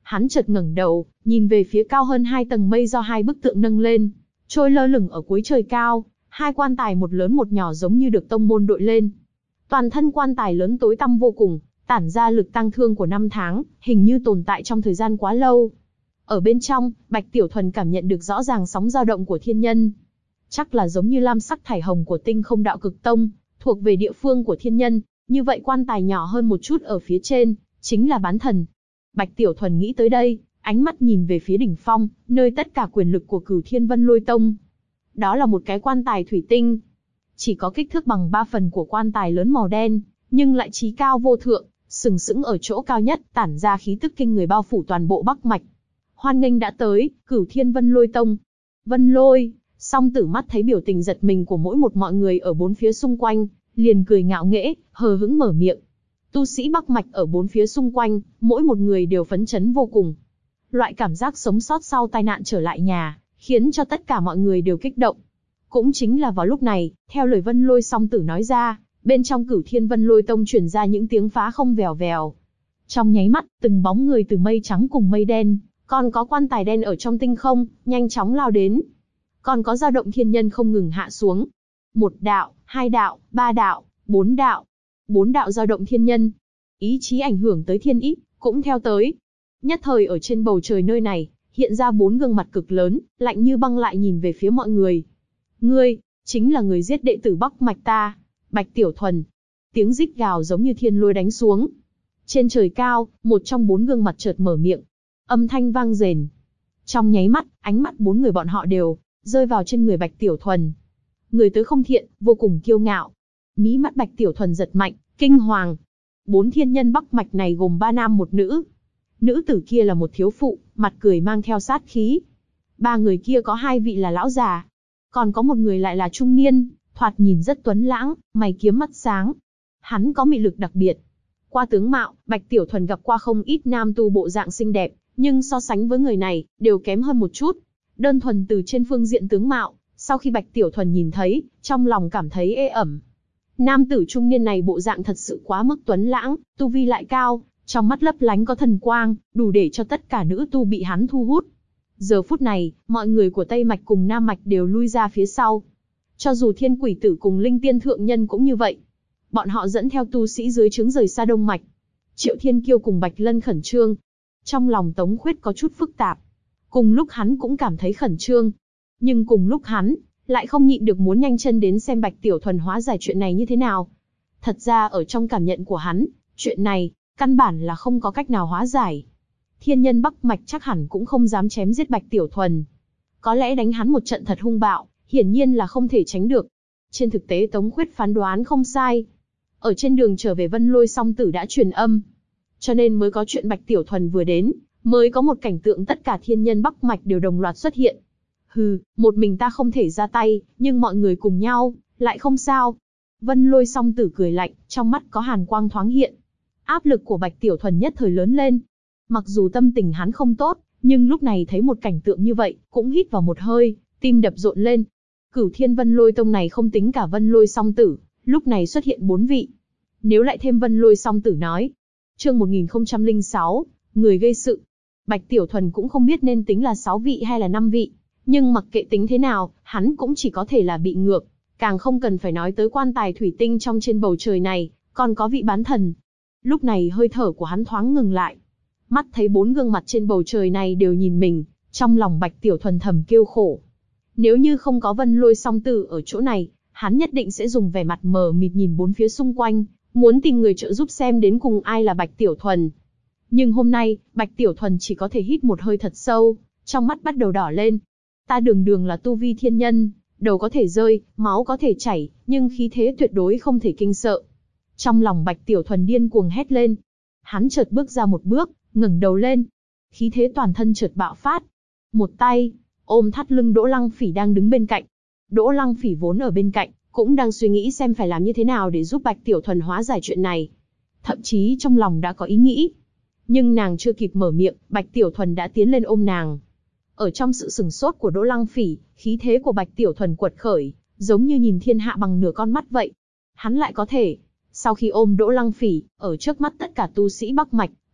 Hắn chợt ngẩng đầu, nhìn về phía cao hơn 2 tầng mây do 2 bức tượng nâng lên, trôi lơ lửng ở cuối trời cao, 2 quan tài một lớn một nhỏ giống như được tông môn đội lên. Toàn thân quan tài lớn tối tăm vô cùng, tản ra lực tang thương của năm tháng, hình như tồn tại trong thời gian quá lâu. Ở bên trong, Bạch Tiểu Thuần cảm nhận được rõ ràng sóng dao động của thiên nhân. Chắc là giống như lam sắc thải hồng của Tinh Không Đạo Cực Tông, thuộc về địa phương của thiên nhân. Như vậy quan tài nhỏ hơn một chút ở phía trên, chính là bán thần. Bạch Tiểu Thuần nghĩ tới đây, ánh mắt nhìn về phía đỉnh phong, nơi tất cả quyền lực của Cửu Thiên Vân Lôi Tông. Đó là một cái quan tài thủy tinh. Chỉ có kích thước bằng 3 phần của quan tài lớn màu đen, nhưng lại chí cao vô thượng, sừng sững ở chỗ cao nhất, tản ra khí tức kinh người bao phủ toàn bộ Bắc Mạch. Hoan nghênh đã tới, Cửu Thiên Vân Lôi Tông. Vân Lôi, Song Tử mắt thấy biểu tình giật mình của mỗi một mọi người ở bốn phía xung quanh, liền cười ngạo nghễ, hờ hững mở miệng. Tu sĩ Bắc Mạch ở bốn phía xung quanh, mỗi một người đều phấn chấn vô cùng. Loại cảm giác sống sót sau tai nạn trở lại nhà, khiến cho tất cả mọi người đều kích động. Cũng chính là vào lúc này, theo lời Vân Lôi Song Tử nói ra, bên trong Cửu Thiên Vân Lôi Tông truyền ra những tiếng phá không vèo vèo. Trong nháy mắt, từng bóng người từ mây trắng cùng mây đen, còn có quan tài đen ở trong tinh không, nhanh chóng lao đến. Còn có dao động thiên nhân không ngừng hạ xuống. 1 đạo, 2 đạo, 3 đạo, 4 đạo. 4 đạo dao động thiên nhân. Ý chí ảnh hưởng tới thiên ý, cũng theo tới. Nhất thời ở trên bầu trời nơi này, hiện ra 4 gương mặt cực lớn, lạnh như băng lại nhìn về phía mọi người. Ngươi, chính là người giết đệ tử Bắc Mạch ta, Bạch Tiểu Thuần. Tiếng rít gào giống như thiên lôi đánh xuống. Trên trời cao, một trong 4 gương mặt chợt mở miệng. Âm thanh vang rền. Trong nháy mắt, ánh mắt 4 người bọn họ đều rơi vào trên người Bạch Tiểu Thuần. Người tới không thiện, vô cùng kiêu ngạo. Mí mắt Bạch Tiểu Thuần giật mạnh, kinh hoàng. 4 thiên nhân Bắc Mạch này gồm 3 nam 1 nữ. Nữ tử kia là một thiếu phụ, mặt cười mang theo sát khí. 3 người kia có 2 vị là lão già, còn có một người lại là trung niên, thoạt nhìn rất tuấn lãng, mày kiếm mắt sáng. Hắn có mị lực đặc biệt. Qua tướng mạo, Bạch Tiểu Thuần gặp qua không ít nam tu bộ dạng xinh đẹp, nhưng so sánh với người này, đều kém hơn một chút. Đơn thuần từ trên phương diện tướng mạo, sau khi Bạch Tiểu Thuần nhìn thấy, trong lòng cảm thấy ê ẩm. Nam tử trung niên này bộ dạng thật sự quá mức tuấn lãng, tu vi lại cao, trong mắt lấp lánh có thần quang, đủ để cho tất cả nữ tu bị hắn thu hút. Giờ phút này, mọi người của Tây Mạch cùng Nam Mạch đều lui ra phía sau. Cho dù Thiên Quỷ Tử cùng Linh Tiên Thượng Nhân cũng như vậy. Bọn họ dẫn theo tu sĩ dưới trướng rời xa Đông Mạch. Triệu Thiên Kiêu cùng Bạch Lân khẩn trương. Trong lòng Tống Khuyết có chút phức tạp. Cùng lúc hắn cũng cảm thấy khẩn trương. Nhưng cùng lúc hắn, lại không nhịn được muốn nhanh chân đến xem Bạch Tiểu Thuần hóa giải chuyện này như thế nào. Thật ra ở trong cảm nhận của hắn, chuyện này, căn bản là không có cách nào hóa giải. Thiên nhân Bắc Mạch chắc hẳn cũng không dám chém giết Bạch Tiểu Thuần. Có lẽ đánh hắn một trận thật hung bạo, hiển nhiên là không thể tránh được. Trên thực tế Tống Khuyết phán đoán không sai. Ở trên đường trở về Vân Lôi Song Tử đã truyền âm. Cho nên mới có chuyện Bạch Tiểu Thuần vừa đến, mới có một cảnh tượng tất cả thiên nhân Bắc Mạch đều đồng loạt xuất hiện. Hừ, một mình ta không thể ra tay, nhưng mọi người cùng nhau, lại không sao. Vân Lôi Song Tử cười lạnh, trong mắt có hàn quang thoáng hiện. Áp lực của Bạch Tiểu Thuần nhất thời lớn lên. Mặc dù tâm tình hắn không tốt, nhưng lúc này thấy một cảnh tượng như vậy, cũng hít vào một hơi, tim đập rộn lên. Cửu Thiên Vân Lôi Tông này không tính cả Vân Lôi Song Tử, lúc này xuất hiện 4 vị. Nếu lại thêm Vân Lôi Song Tử nói. Chương 1006, người gây sự. Bạch Tiểu Thuần cũng không biết nên tính là 6 vị hay là 5 vị. Nhưng mặc kệ tính thế nào, hắn cũng chỉ có thể là bị ngược. Càng không cần phải nói tới quan tài thủy tinh trong trên bầu trời này, còn có vị bán thần. Lúc này hơi thở của hắn thoáng ngừng lại. Mắt thấy 4 gương mặt trên bầu trời này đều nhìn mình, trong lòng Bạch Tiểu Thuần thầm kêu khổ. Nếu như không có Vân Lôi Song Tử ở chỗ này, hắn nhất định sẽ dùng vẻ mặt mờ mịt nhìn bốn phía xung quanh, muốn tìm người trợ giúp xem đến cùng ai là Bạch Tiểu Thuần. Nhưng hôm nay, Bạch Tiểu Thuần chỉ có thể hít một hơi thật sâu, trong mắt bắt đầu đỏ lên. Ta đường đường là tu vi thiên nhân, đầu có thể rơi, máu có thể chảy, nhưng khí thế tuyệt đối không thể kinh sợ. Trong lòng Bạch Tiểu Thuần điên cuồng hét lên. Hắn chợt bước ra một bước, ngẩng đầu lên. Khí thế toàn thân chợt bạo phát. Một tay ôm thắt lưng Đỗ Lăng Phỉ đang đứng bên cạnh. Đỗ Lăng Phỉ vốn ở bên cạnh, cũng đang suy nghĩ xem phải làm như thế nào để giúp Bạch Tiểu Thuần hóa giải chuyện này. Thậm chí trong lòng đã có ý nghĩ. Nhưng nàng chưa kịp mở miệng, Bạch Tiểu Thuần đã tiến lên ôm nàng. Ở trong sự sửng sốt của Đỗ Lăng Phỉ, khí thế của Bạch Tiểu Thuần quật khởi, giống như nhìn thiên hạ bằng nửa con mắt vậy. Hắn lại có thể, sau khi ôm Đỗ Lăng Phỉ, ở trước mắt tất cả tu sĩ Bắc Mạch,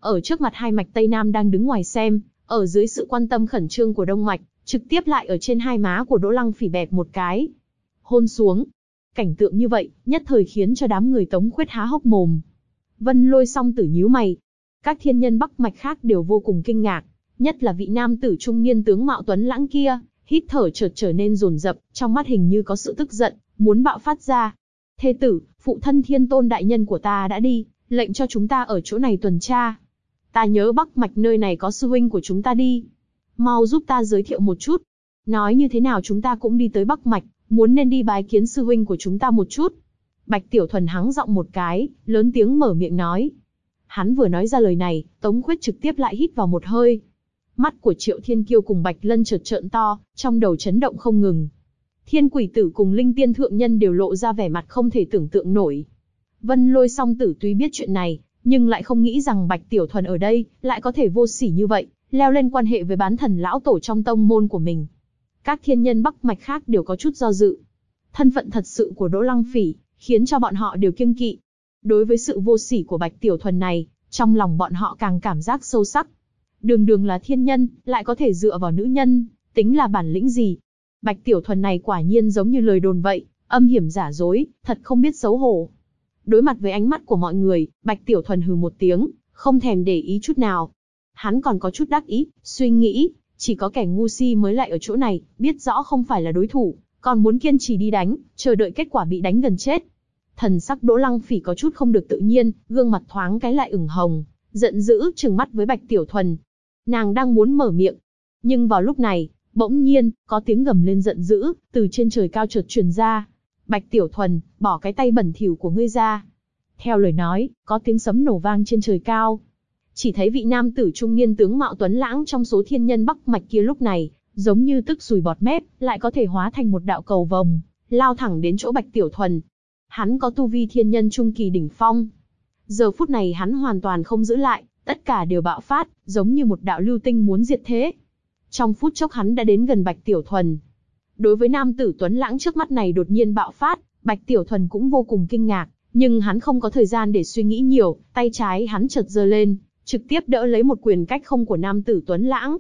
ở trước mặt hai mạch Tây Nam đang đứng ngoài xem, ở dưới sự quan tâm khẩn trương của Đông mạch, trực tiếp lại ở trên hai má của Đỗ Lăng Phỉ bẹp một cái. Hôn xuống. Cảnh tượng như vậy, nhất thời khiến cho đám người Tống Khuyết há hốc mồm. Vân Lôi song tử nhíu mày. Các thiên nhân Bắc mạch khác đều vô cùng kinh ngạc, nhất là vị nam tử trung niên tướng mạo tuấn lãng kia, hít thở chợt trở nên dồn dập, trong mắt hình như có sự tức giận, muốn bạo phát ra. Thê tử, phụ thân Thiên Tôn đại nhân của ta đã đi, lệnh cho chúng ta ở chỗ này tuần tra. Ta nhớ Bắc mạch nơi này có sư huynh của chúng ta đi. Mau giúp ta giới thiệu một chút. Nói như thế nào chúng ta cũng đi tới Bắc mạch, muốn nên đi bái kiến sư huynh của chúng ta một chút. Bạch Tiểu Thuần hắng giọng một cái, lớn tiếng mở miệng nói. Hắn vừa nói ra lời này, Tống Khuyết trực tiếp lại hít vào một hơi. Mắt của Triệu Thiên Kiêu cùng Bạch Lân chợt trợn to, trong đầu chấn động không ngừng. Thiên Quỷ Tử cùng Linh Tiên Thượng Nhân đều lộ ra vẻ mặt không thể tưởng tượng nổi. Vân Lôi song tử tuy biết chuyện này, nhưng lại không nghĩ rằng Bạch Tiểu Thuần ở đây lại có thể vô sỉ như vậy, leo lên quan hệ với bán thần lão tổ trong tông môn của mình. Các thiên nhân Bắc mạch khác đều có chút do dự. Thân phận thật sự của Đỗ Lăng Phỉ khiến cho bọn họ đều kiêng kỵ. Đối với sự vô sỉ của Bạch Tiểu Thuần này, trong lòng bọn họ càng cảm giác sâu sắc. Đường đường là thiên nhân, lại có thể dựa vào nữ nhân, tính là bản lĩnh gì? Bạch Tiểu Thuần này quả nhiên giống như lời đồn vậy, âm hiểm giả dối, thật không biết xấu hổ. Đối mặt với ánh mắt của mọi người, Bạch Tiểu Thuần hừ một tiếng, không thèm để ý chút nào. Hắn còn có chút đắc ý, suy nghĩ, chỉ có kẻ ngu si mới lại ở chỗ này, biết rõ không phải là đối thủ, còn muốn kiên trì đi đánh, chờ đợi kết quả bị đánh gần chết. Thần sắc Đỗ Lăng Phỉ có chút không được tự nhiên, gương mặt thoáng cái lại ửng hồng, giận dữ trừng mắt với Bạch Tiểu Thuần. Nàng đang muốn mở miệng, nhưng vào lúc này, bỗng nhiên, có tiếng gầm lên giận dữ, từ trên trời cao chợt truyền ra. Bạch Tiểu Thuần, bỏ cái tay bẩn thỉu của ngươi ra. Theo lời nói, có tiếng sấm nổ vang trên trời cao. Chỉ thấy vị nam tử trung niên tướng mạo tuấn lãng trong số thiên nhân Bắc mạch kia lúc này, giống như tức sùi bọt mép, lại có thể hóa thành một đạo cầu vồng, lao thẳng đến chỗ Bạch Tiểu Thuần. Hắn có tu vi thiên nhân trung kỳ đỉnh phong. Giờ phút này hắn hoàn toàn không giữ lại, tất cả đều bạo phát, giống như một đạo lưu tinh muốn diệt thế. Trong phút chốc hắn đã đến gần Bạch Tiểu Thuần. Đối với nam tử tuấn lãng trước mắt này đột nhiên bạo phát, Bạch Tiểu Thuần cũng vô cùng kinh ngạc, nhưng hắn không có thời gian để suy nghĩ nhiều, tay trái hắn chợt giơ lên, trực tiếp đỡ lấy một quyền cách không của nam tử tuấn lãng.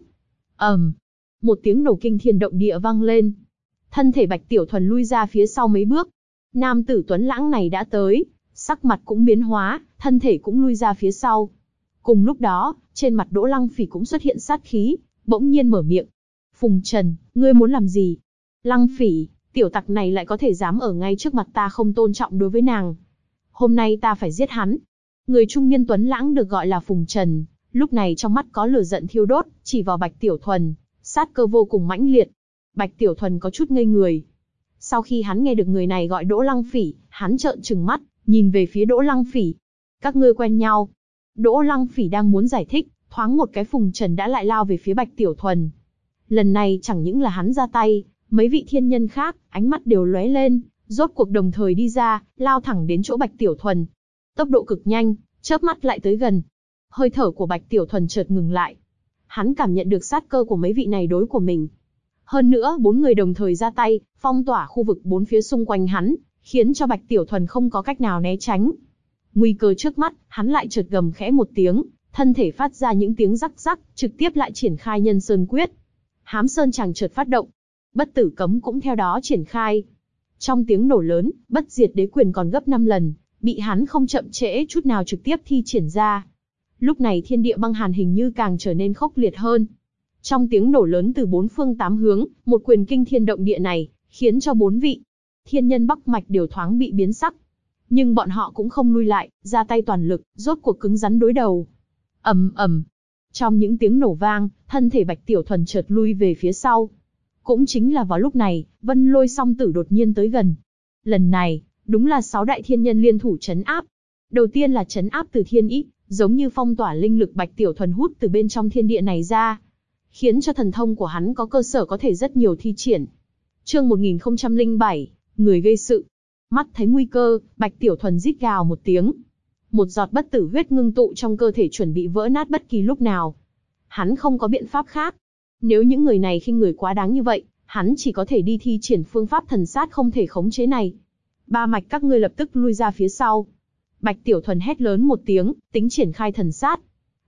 Một tiếng nổ kinh thiên động địa vang lên. Thân thể Bạch Tiểu Thuần lui ra phía sau mấy bước. Nam tử tuấn lãng này đã tới, sắc mặt cũng biến hóa, thân thể cũng lui ra phía sau. Cùng lúc đó, trên mặt Đỗ Lăng Phỉ cũng xuất hiện sát khí, bỗng nhiên mở miệng. Phùng Trần, ngươi muốn làm gì? Lăng Phỉ, tiểu tặc này lại có thể dám ở ngay trước mặt ta không tôn trọng đối với nàng. Hôm nay ta phải giết hắn. Người trung niên tuấn lãng được gọi là Phùng Trần, lúc này trong mắt có lửa giận thiêu đốt, chỉ vào Bạch Tiểu Thuần, sát cơ vô cùng mãnh liệt. Bạch Tiểu Thuần có chút ngây người. Sau khi hắn nghe được người này gọi Đỗ Lăng Phỉ, hắn trợn trừng mắt, nhìn về phía Đỗ Lăng Phỉ. Các ngươi quen nhau? Đỗ Lăng Phỉ đang muốn giải thích, thoáng một cái Phùng Trần đã lại lao về phía Bạch Tiểu Thuần. Lần này chẳng những là hắn ra tay, mấy vị thiên nhân khác, ánh mắt đều lóe lên, rốt cuộc đồng thời đi ra, lao thẳng đến chỗ Bạch Tiểu Thuần. Tốc độ cực nhanh, chớp mắt lại tới gần. Hơi thở của Bạch Tiểu Thuần chợt ngừng lại. Hắn cảm nhận được sát cơ của mấy vị này đối của mình. Hơn nữa, 4 người đồng thời ra tay, phong tỏa khu vực 4 phía xung quanh hắn, khiến cho Bạch Tiểu Thuần không có cách nào né tránh. Nguy cơ trước mắt, hắn lại chợt gầm khẽ một tiếng, thân thể phát ra những tiếng rắc rắc, trực tiếp lại triển khai Nhân Sơn Quyết. Hám Sơn Tràng chợt phát động, Bất Tử Cấm cũng theo đó triển khai. Trong tiếng nổ lớn, Bất Diệt Đế Quyền còn gấp 5 lần, bị hắn không chậm trễ chút nào trực tiếp thi triển ra. Lúc này thiên địa băng hàn hình như càng trở nên khốc liệt hơn. Trong tiếng nổ lớn từ 4 phương 8 hướng, một quyền kinh thiên động địa này, khiến cho 4 vị thiên nhân Bắc mạch đều thoáng bị biến sắc. Nhưng bọn họ cũng không lui lại, ra tay toàn lực, rốt cuộc cứng rắn đối đầu. Trong những tiếng nổ vang, thân thể Bạch Tiểu Thuần chợt lui về phía sau. Cũng chính là vào lúc này, Vân Lôi song tử đột nhiên tới gần. Lần này, đúng là 6 đại thiên nhân liên thủ trấn áp. Đầu tiên là trấn áp từ thiên ý, giống như phong tỏa linh lực Bạch Tiểu Thuần hút từ bên trong thiên địa này ra, khiến cho thần thông của hắn có cơ sở có thể rất nhiều thi triển. Chương 1007, người gây sự. Mắt thấy nguy cơ, Bạch Tiểu Thuần rít gào một tiếng. Một giọt bất tử huyết ngưng tụ trong cơ thể chuẩn bị vỡ nát bất kỳ lúc nào. Hắn không có biện pháp khác. Nếu những người này khinh người quá đáng như vậy, hắn chỉ có thể đi thi triển phương pháp thần sát không thể khống chế này. 3 mạch các ngươi lập tức lui ra phía sau. Bạch Tiểu Thuần hét lớn một tiếng, tính triển khai thần sát.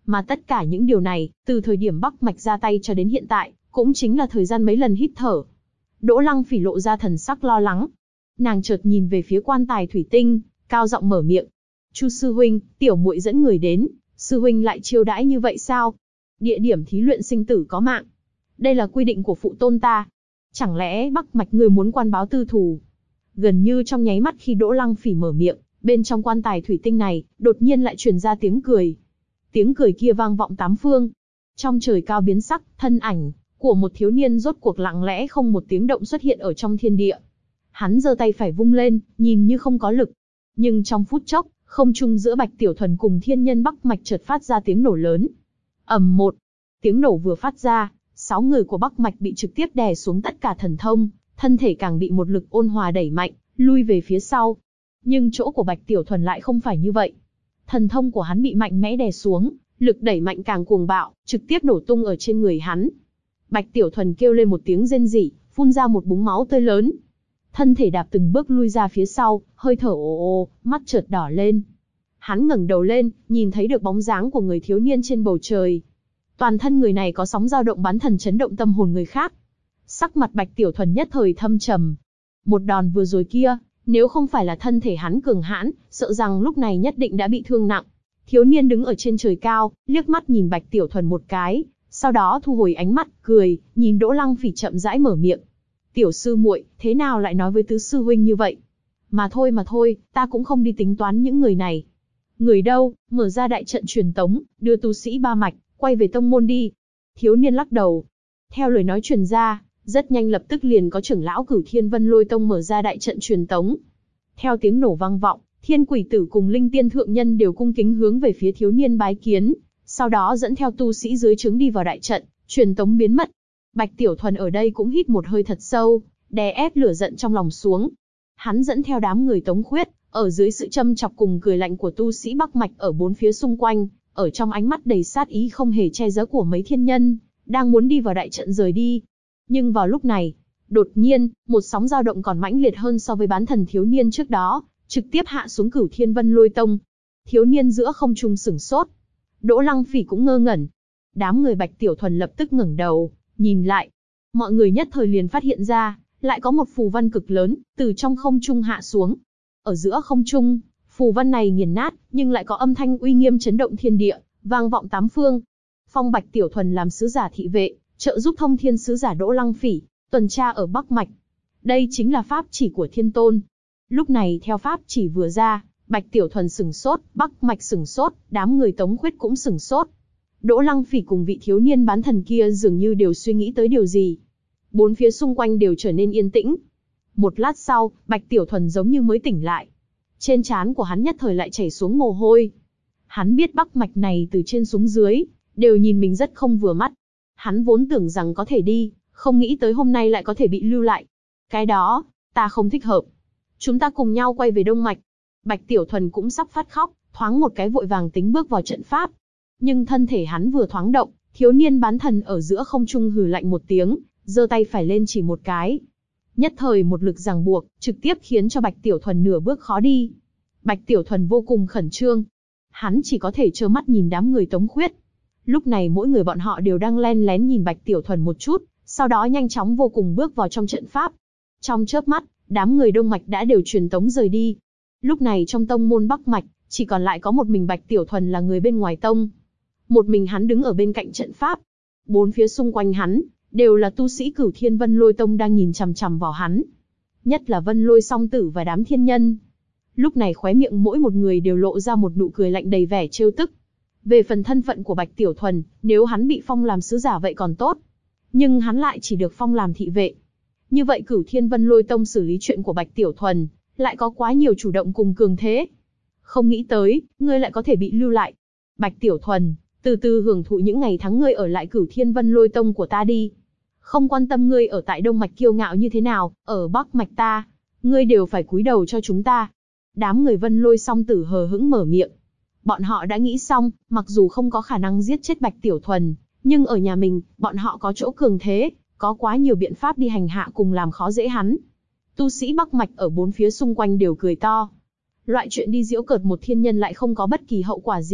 Mà tất cả những điều này, từ thời điểm Bắc Mạch ra tay cho đến hiện tại, cũng chính là thời gian mấy lần hít thở. Đỗ Lăng Phỉ lộ ra thần sắc lo lắng. Nàng chợt nhìn về phía quan tài thủy tinh, cao giọng mở miệng. Chu sư huynh, tiểu muội dẫn người đến, sư huynh lại chiêu đãi như vậy sao? Địa điểm thí luyện sinh tử có mạng. Đây là quy định của phụ tôn ta. Chẳng lẽ Bắc Mạch người muốn quan báo tư thù? Gần như trong nháy mắt khi Đỗ Lăng Phỉ mở miệng, bên trong quan tài thủy tinh này, đột nhiên lại truyền ra tiếng cười. Tiếng cười kia vang vọng tám phương. Trong trời cao biến sắc, thân ảnh của một thiếu niên rốt cuộc lặng lẽ không một tiếng động xuất hiện ở trong thiên địa. Hắn giơ tay phải vung lên, nhìn như không có lực. Nhưng trong phút chốc, không trung giữa Bạch Tiểu Thuần cùng thiên nhân Bắc Mạch chợt phát ra tiếng nổ lớn. Ầm một, tiếng nổ vừa phát ra, 6 người của Bắc Mạch bị trực tiếp đè xuống tất cả thần thông, thân thể càng bị một lực ôn hòa đẩy mạnh, lui về phía sau. Nhưng chỗ của Bạch Tiểu Thuần lại không phải như vậy. Thần thông của hắn bị mạnh mẽ đè xuống, lực đẩy mạnh càng cuồng bạo, trực tiếp nổ tung ở trên người hắn. Bạch Tiểu Thuần kêu lên một tiếng rên rỉ, phun ra một búng máu tươi lớn. Thân thể đạp từng bước lui ra phía sau, hơi thở ồ ồ, mắt chợt đỏ lên. Hắn ngẩng đầu lên, nhìn thấy được bóng dáng của người thiếu niên trên bầu trời. Toàn thân người này có sóng dao động bán thần chấn động tâm hồn người khác. Sắc mặt Bạch Tiểu Thuần nhất thời thâm trầm. Một đòn vừa rồi kia, nếu không phải là thân thể hắn cường hãn, sợ rằng lúc này nhất định đã bị thương nặng. Thiếu niên đứng ở trên trời cao, liếc mắt nhìn Bạch Tiểu Thuần một cái, sau đó thu hồi ánh mắt, cười, nhìn Đỗ Lăng Phỉ chậm rãi mở miệng. Tiểu sư muội, thế nào lại nói với tứ sư huynh như vậy? Mà thôi, ta cũng không đi tính toán những người này. Người đâu, mở ra đại trận truyền tống, đưa tu sĩ ba mạch, quay về tông môn đi. Thiếu niên lắc đầu. Theo lời nói truyền ra, rất nhanh lập tức liền có trưởng lão Cửu Thiên Vân Lôi Tông mở ra đại trận truyền tống. Theo tiếng nổ vang vọng, Thiên Quỷ Tử cùng Linh Tiên Thượng Nhân đều cung kính hướng về phía thiếu niên bái kiến, sau đó dẫn theo tu sĩ dưới trướng đi vào đại trận, truyền tống biến mất. Bạch Tiểu Thuần ở đây cũng hít một hơi thật sâu, đè ép lửa giận trong lòng xuống. Hắn dẫn theo đám người Tống Khuyết, ở dưới sự châm chọc cùng cười lạnh của tu sĩ Bắc Mạch ở bốn phía xung quanh, ở trong ánh mắt đầy sát ý không hề che giấu của mấy thiên nhân, đang muốn đi vào đại trận rời đi. Nhưng vào lúc này, đột nhiên, một sóng dao động còn mãnh liệt hơn so với bán thần thiếu niên trước đó, trực tiếp hạ xuống Cửu Thiên Vân Lôi Tông. Thiếu niên giữa không trung sửng sốt. Đỗ Lăng Phỉ cũng ngơ ngẩn. Đám người Bạch Tiểu Thuần lập tức ngẩng đầu, nhìn lại. Mọi người nhất thời liền phát hiện ra, lại có một phù văn cực lớn, từ trong không trung hạ xuống. Ở giữa không trung, phù văn này nghiền nát, nhưng lại có âm thanh uy nghiêm chấn động thiên địa, vang vọng tám phương. Phong Bạch Tiểu Thuần làm sứ giả thị vệ, trợ giúp thông thiên sứ giả Đỗ Lăng Phỉ, tuần tra ở Bắc Mạch. Đây chính là pháp chỉ của Thiên Tôn. Lúc này theo pháp chỉ vừa ra, Bạch Tiểu Thuần sửng sốt, Bắc Mạch sửng sốt, đám người Tống Khuyết cũng sửng sốt. Đỗ Lăng Phỉ cùng vị thiếu niên bán thần kia dường như đều suy nghĩ tới điều gì. Bốn phía xung quanh đều trở nên yên tĩnh. Một lát sau, Bạch Tiểu Thuần giống như mới tỉnh lại. Trên trán của hắn nhất thời lại chảy xuống mồ hôi. Hắn biết Bắc Mạch này từ trên xuống dưới, đều nhìn mình rất không vừa mắt. Hắn vốn tưởng rằng có thể đi, không nghĩ tới hôm nay lại có thể bị lưu lại. Cái đó, ta không thích hợp. Chúng ta cùng nhau quay về Đông Mạch. Bạch Tiểu Thuần cũng sắp phát khóc, thoáng một cái vội vàng tính bước vào trận pháp. Nhưng thân thể hắn vừa thoáng động, thiếu niên bán thần ở giữa không trung hừ lạnh một tiếng, giơ tay phải lên chỉ một cái. Nhất thời một lực ràng buộc, trực tiếp khiến cho Bạch Tiểu Thuần nửa bước khó đi. Bạch Tiểu Thuần vô cùng khẩn trương. Hắn chỉ có thể trơ mắt nhìn đám người Tống Khuyết. Lúc này mỗi người bọn họ đều đang len lén nhìn Bạch Tiểu Thuần một chút, sau đó nhanh chóng vô cùng bước vào trong trận pháp. Trong chớp mắt, đám người Đông Mạch đã đều truyền tống rời đi. Lúc này trong tông môn Bắc Mạch, chỉ còn lại có một mình Bạch Tiểu Thuần là người bên ngoài tông. Một mình hắn đứng ở bên cạnh trận pháp. Bốn phía xung quanh hắn, đều là tu sĩ Cửu Thiên Vân Lôi Tông đang nhìn chằm chằm vào hắn. Nhất là Vân Lôi Song Tử và đám thiên nhân. Lúc này khóe miệng mỗi một người đều lộ ra một nụ cười lạnh đầy vẻ trêu tức. Về phần thân phận của Bạch Tiểu Thuần, nếu hắn bị phong làm sứ giả vậy còn tốt. Nhưng hắn lại chỉ được phong làm thị vệ. Như vậy Cửu Thiên Vân Lôi Tông xử lý chuyện của Bạch Tiểu Thuần, lại có quá nhiều chủ động cùng cường thế. Không nghĩ tới, ngươi lại có thể bị lưu lại. Bạch Tiểu Thuần, từ từ hưởng thụ những ngày tháng ngươi ở lại Cửu Thiên Vân Lôi Tông của ta đi. Không quan tâm ngươi ở tại Đông Mạch kiêu ngạo như thế nào, ở Bắc Mạch ta, ngươi đều phải cúi đầu cho chúng ta. Đám người Vân Lôi Song Tử hờ hững mở miệng. Bọn họ đã nghĩ xong, mặc dù không có khả năng giết chết Bạch Tiểu Thuần, nhưng ở nhà mình, bọn họ có chỗ cường thế, có quá nhiều biện pháp đi hành hạ cùng làm khó dễ hắn. Tu sĩ Bắc Mạch ở bốn phía xung quanh đều cười to. Loại chuyện đi giễu cợt một thiên nhân lại không có bất kỳ hậu quả gì,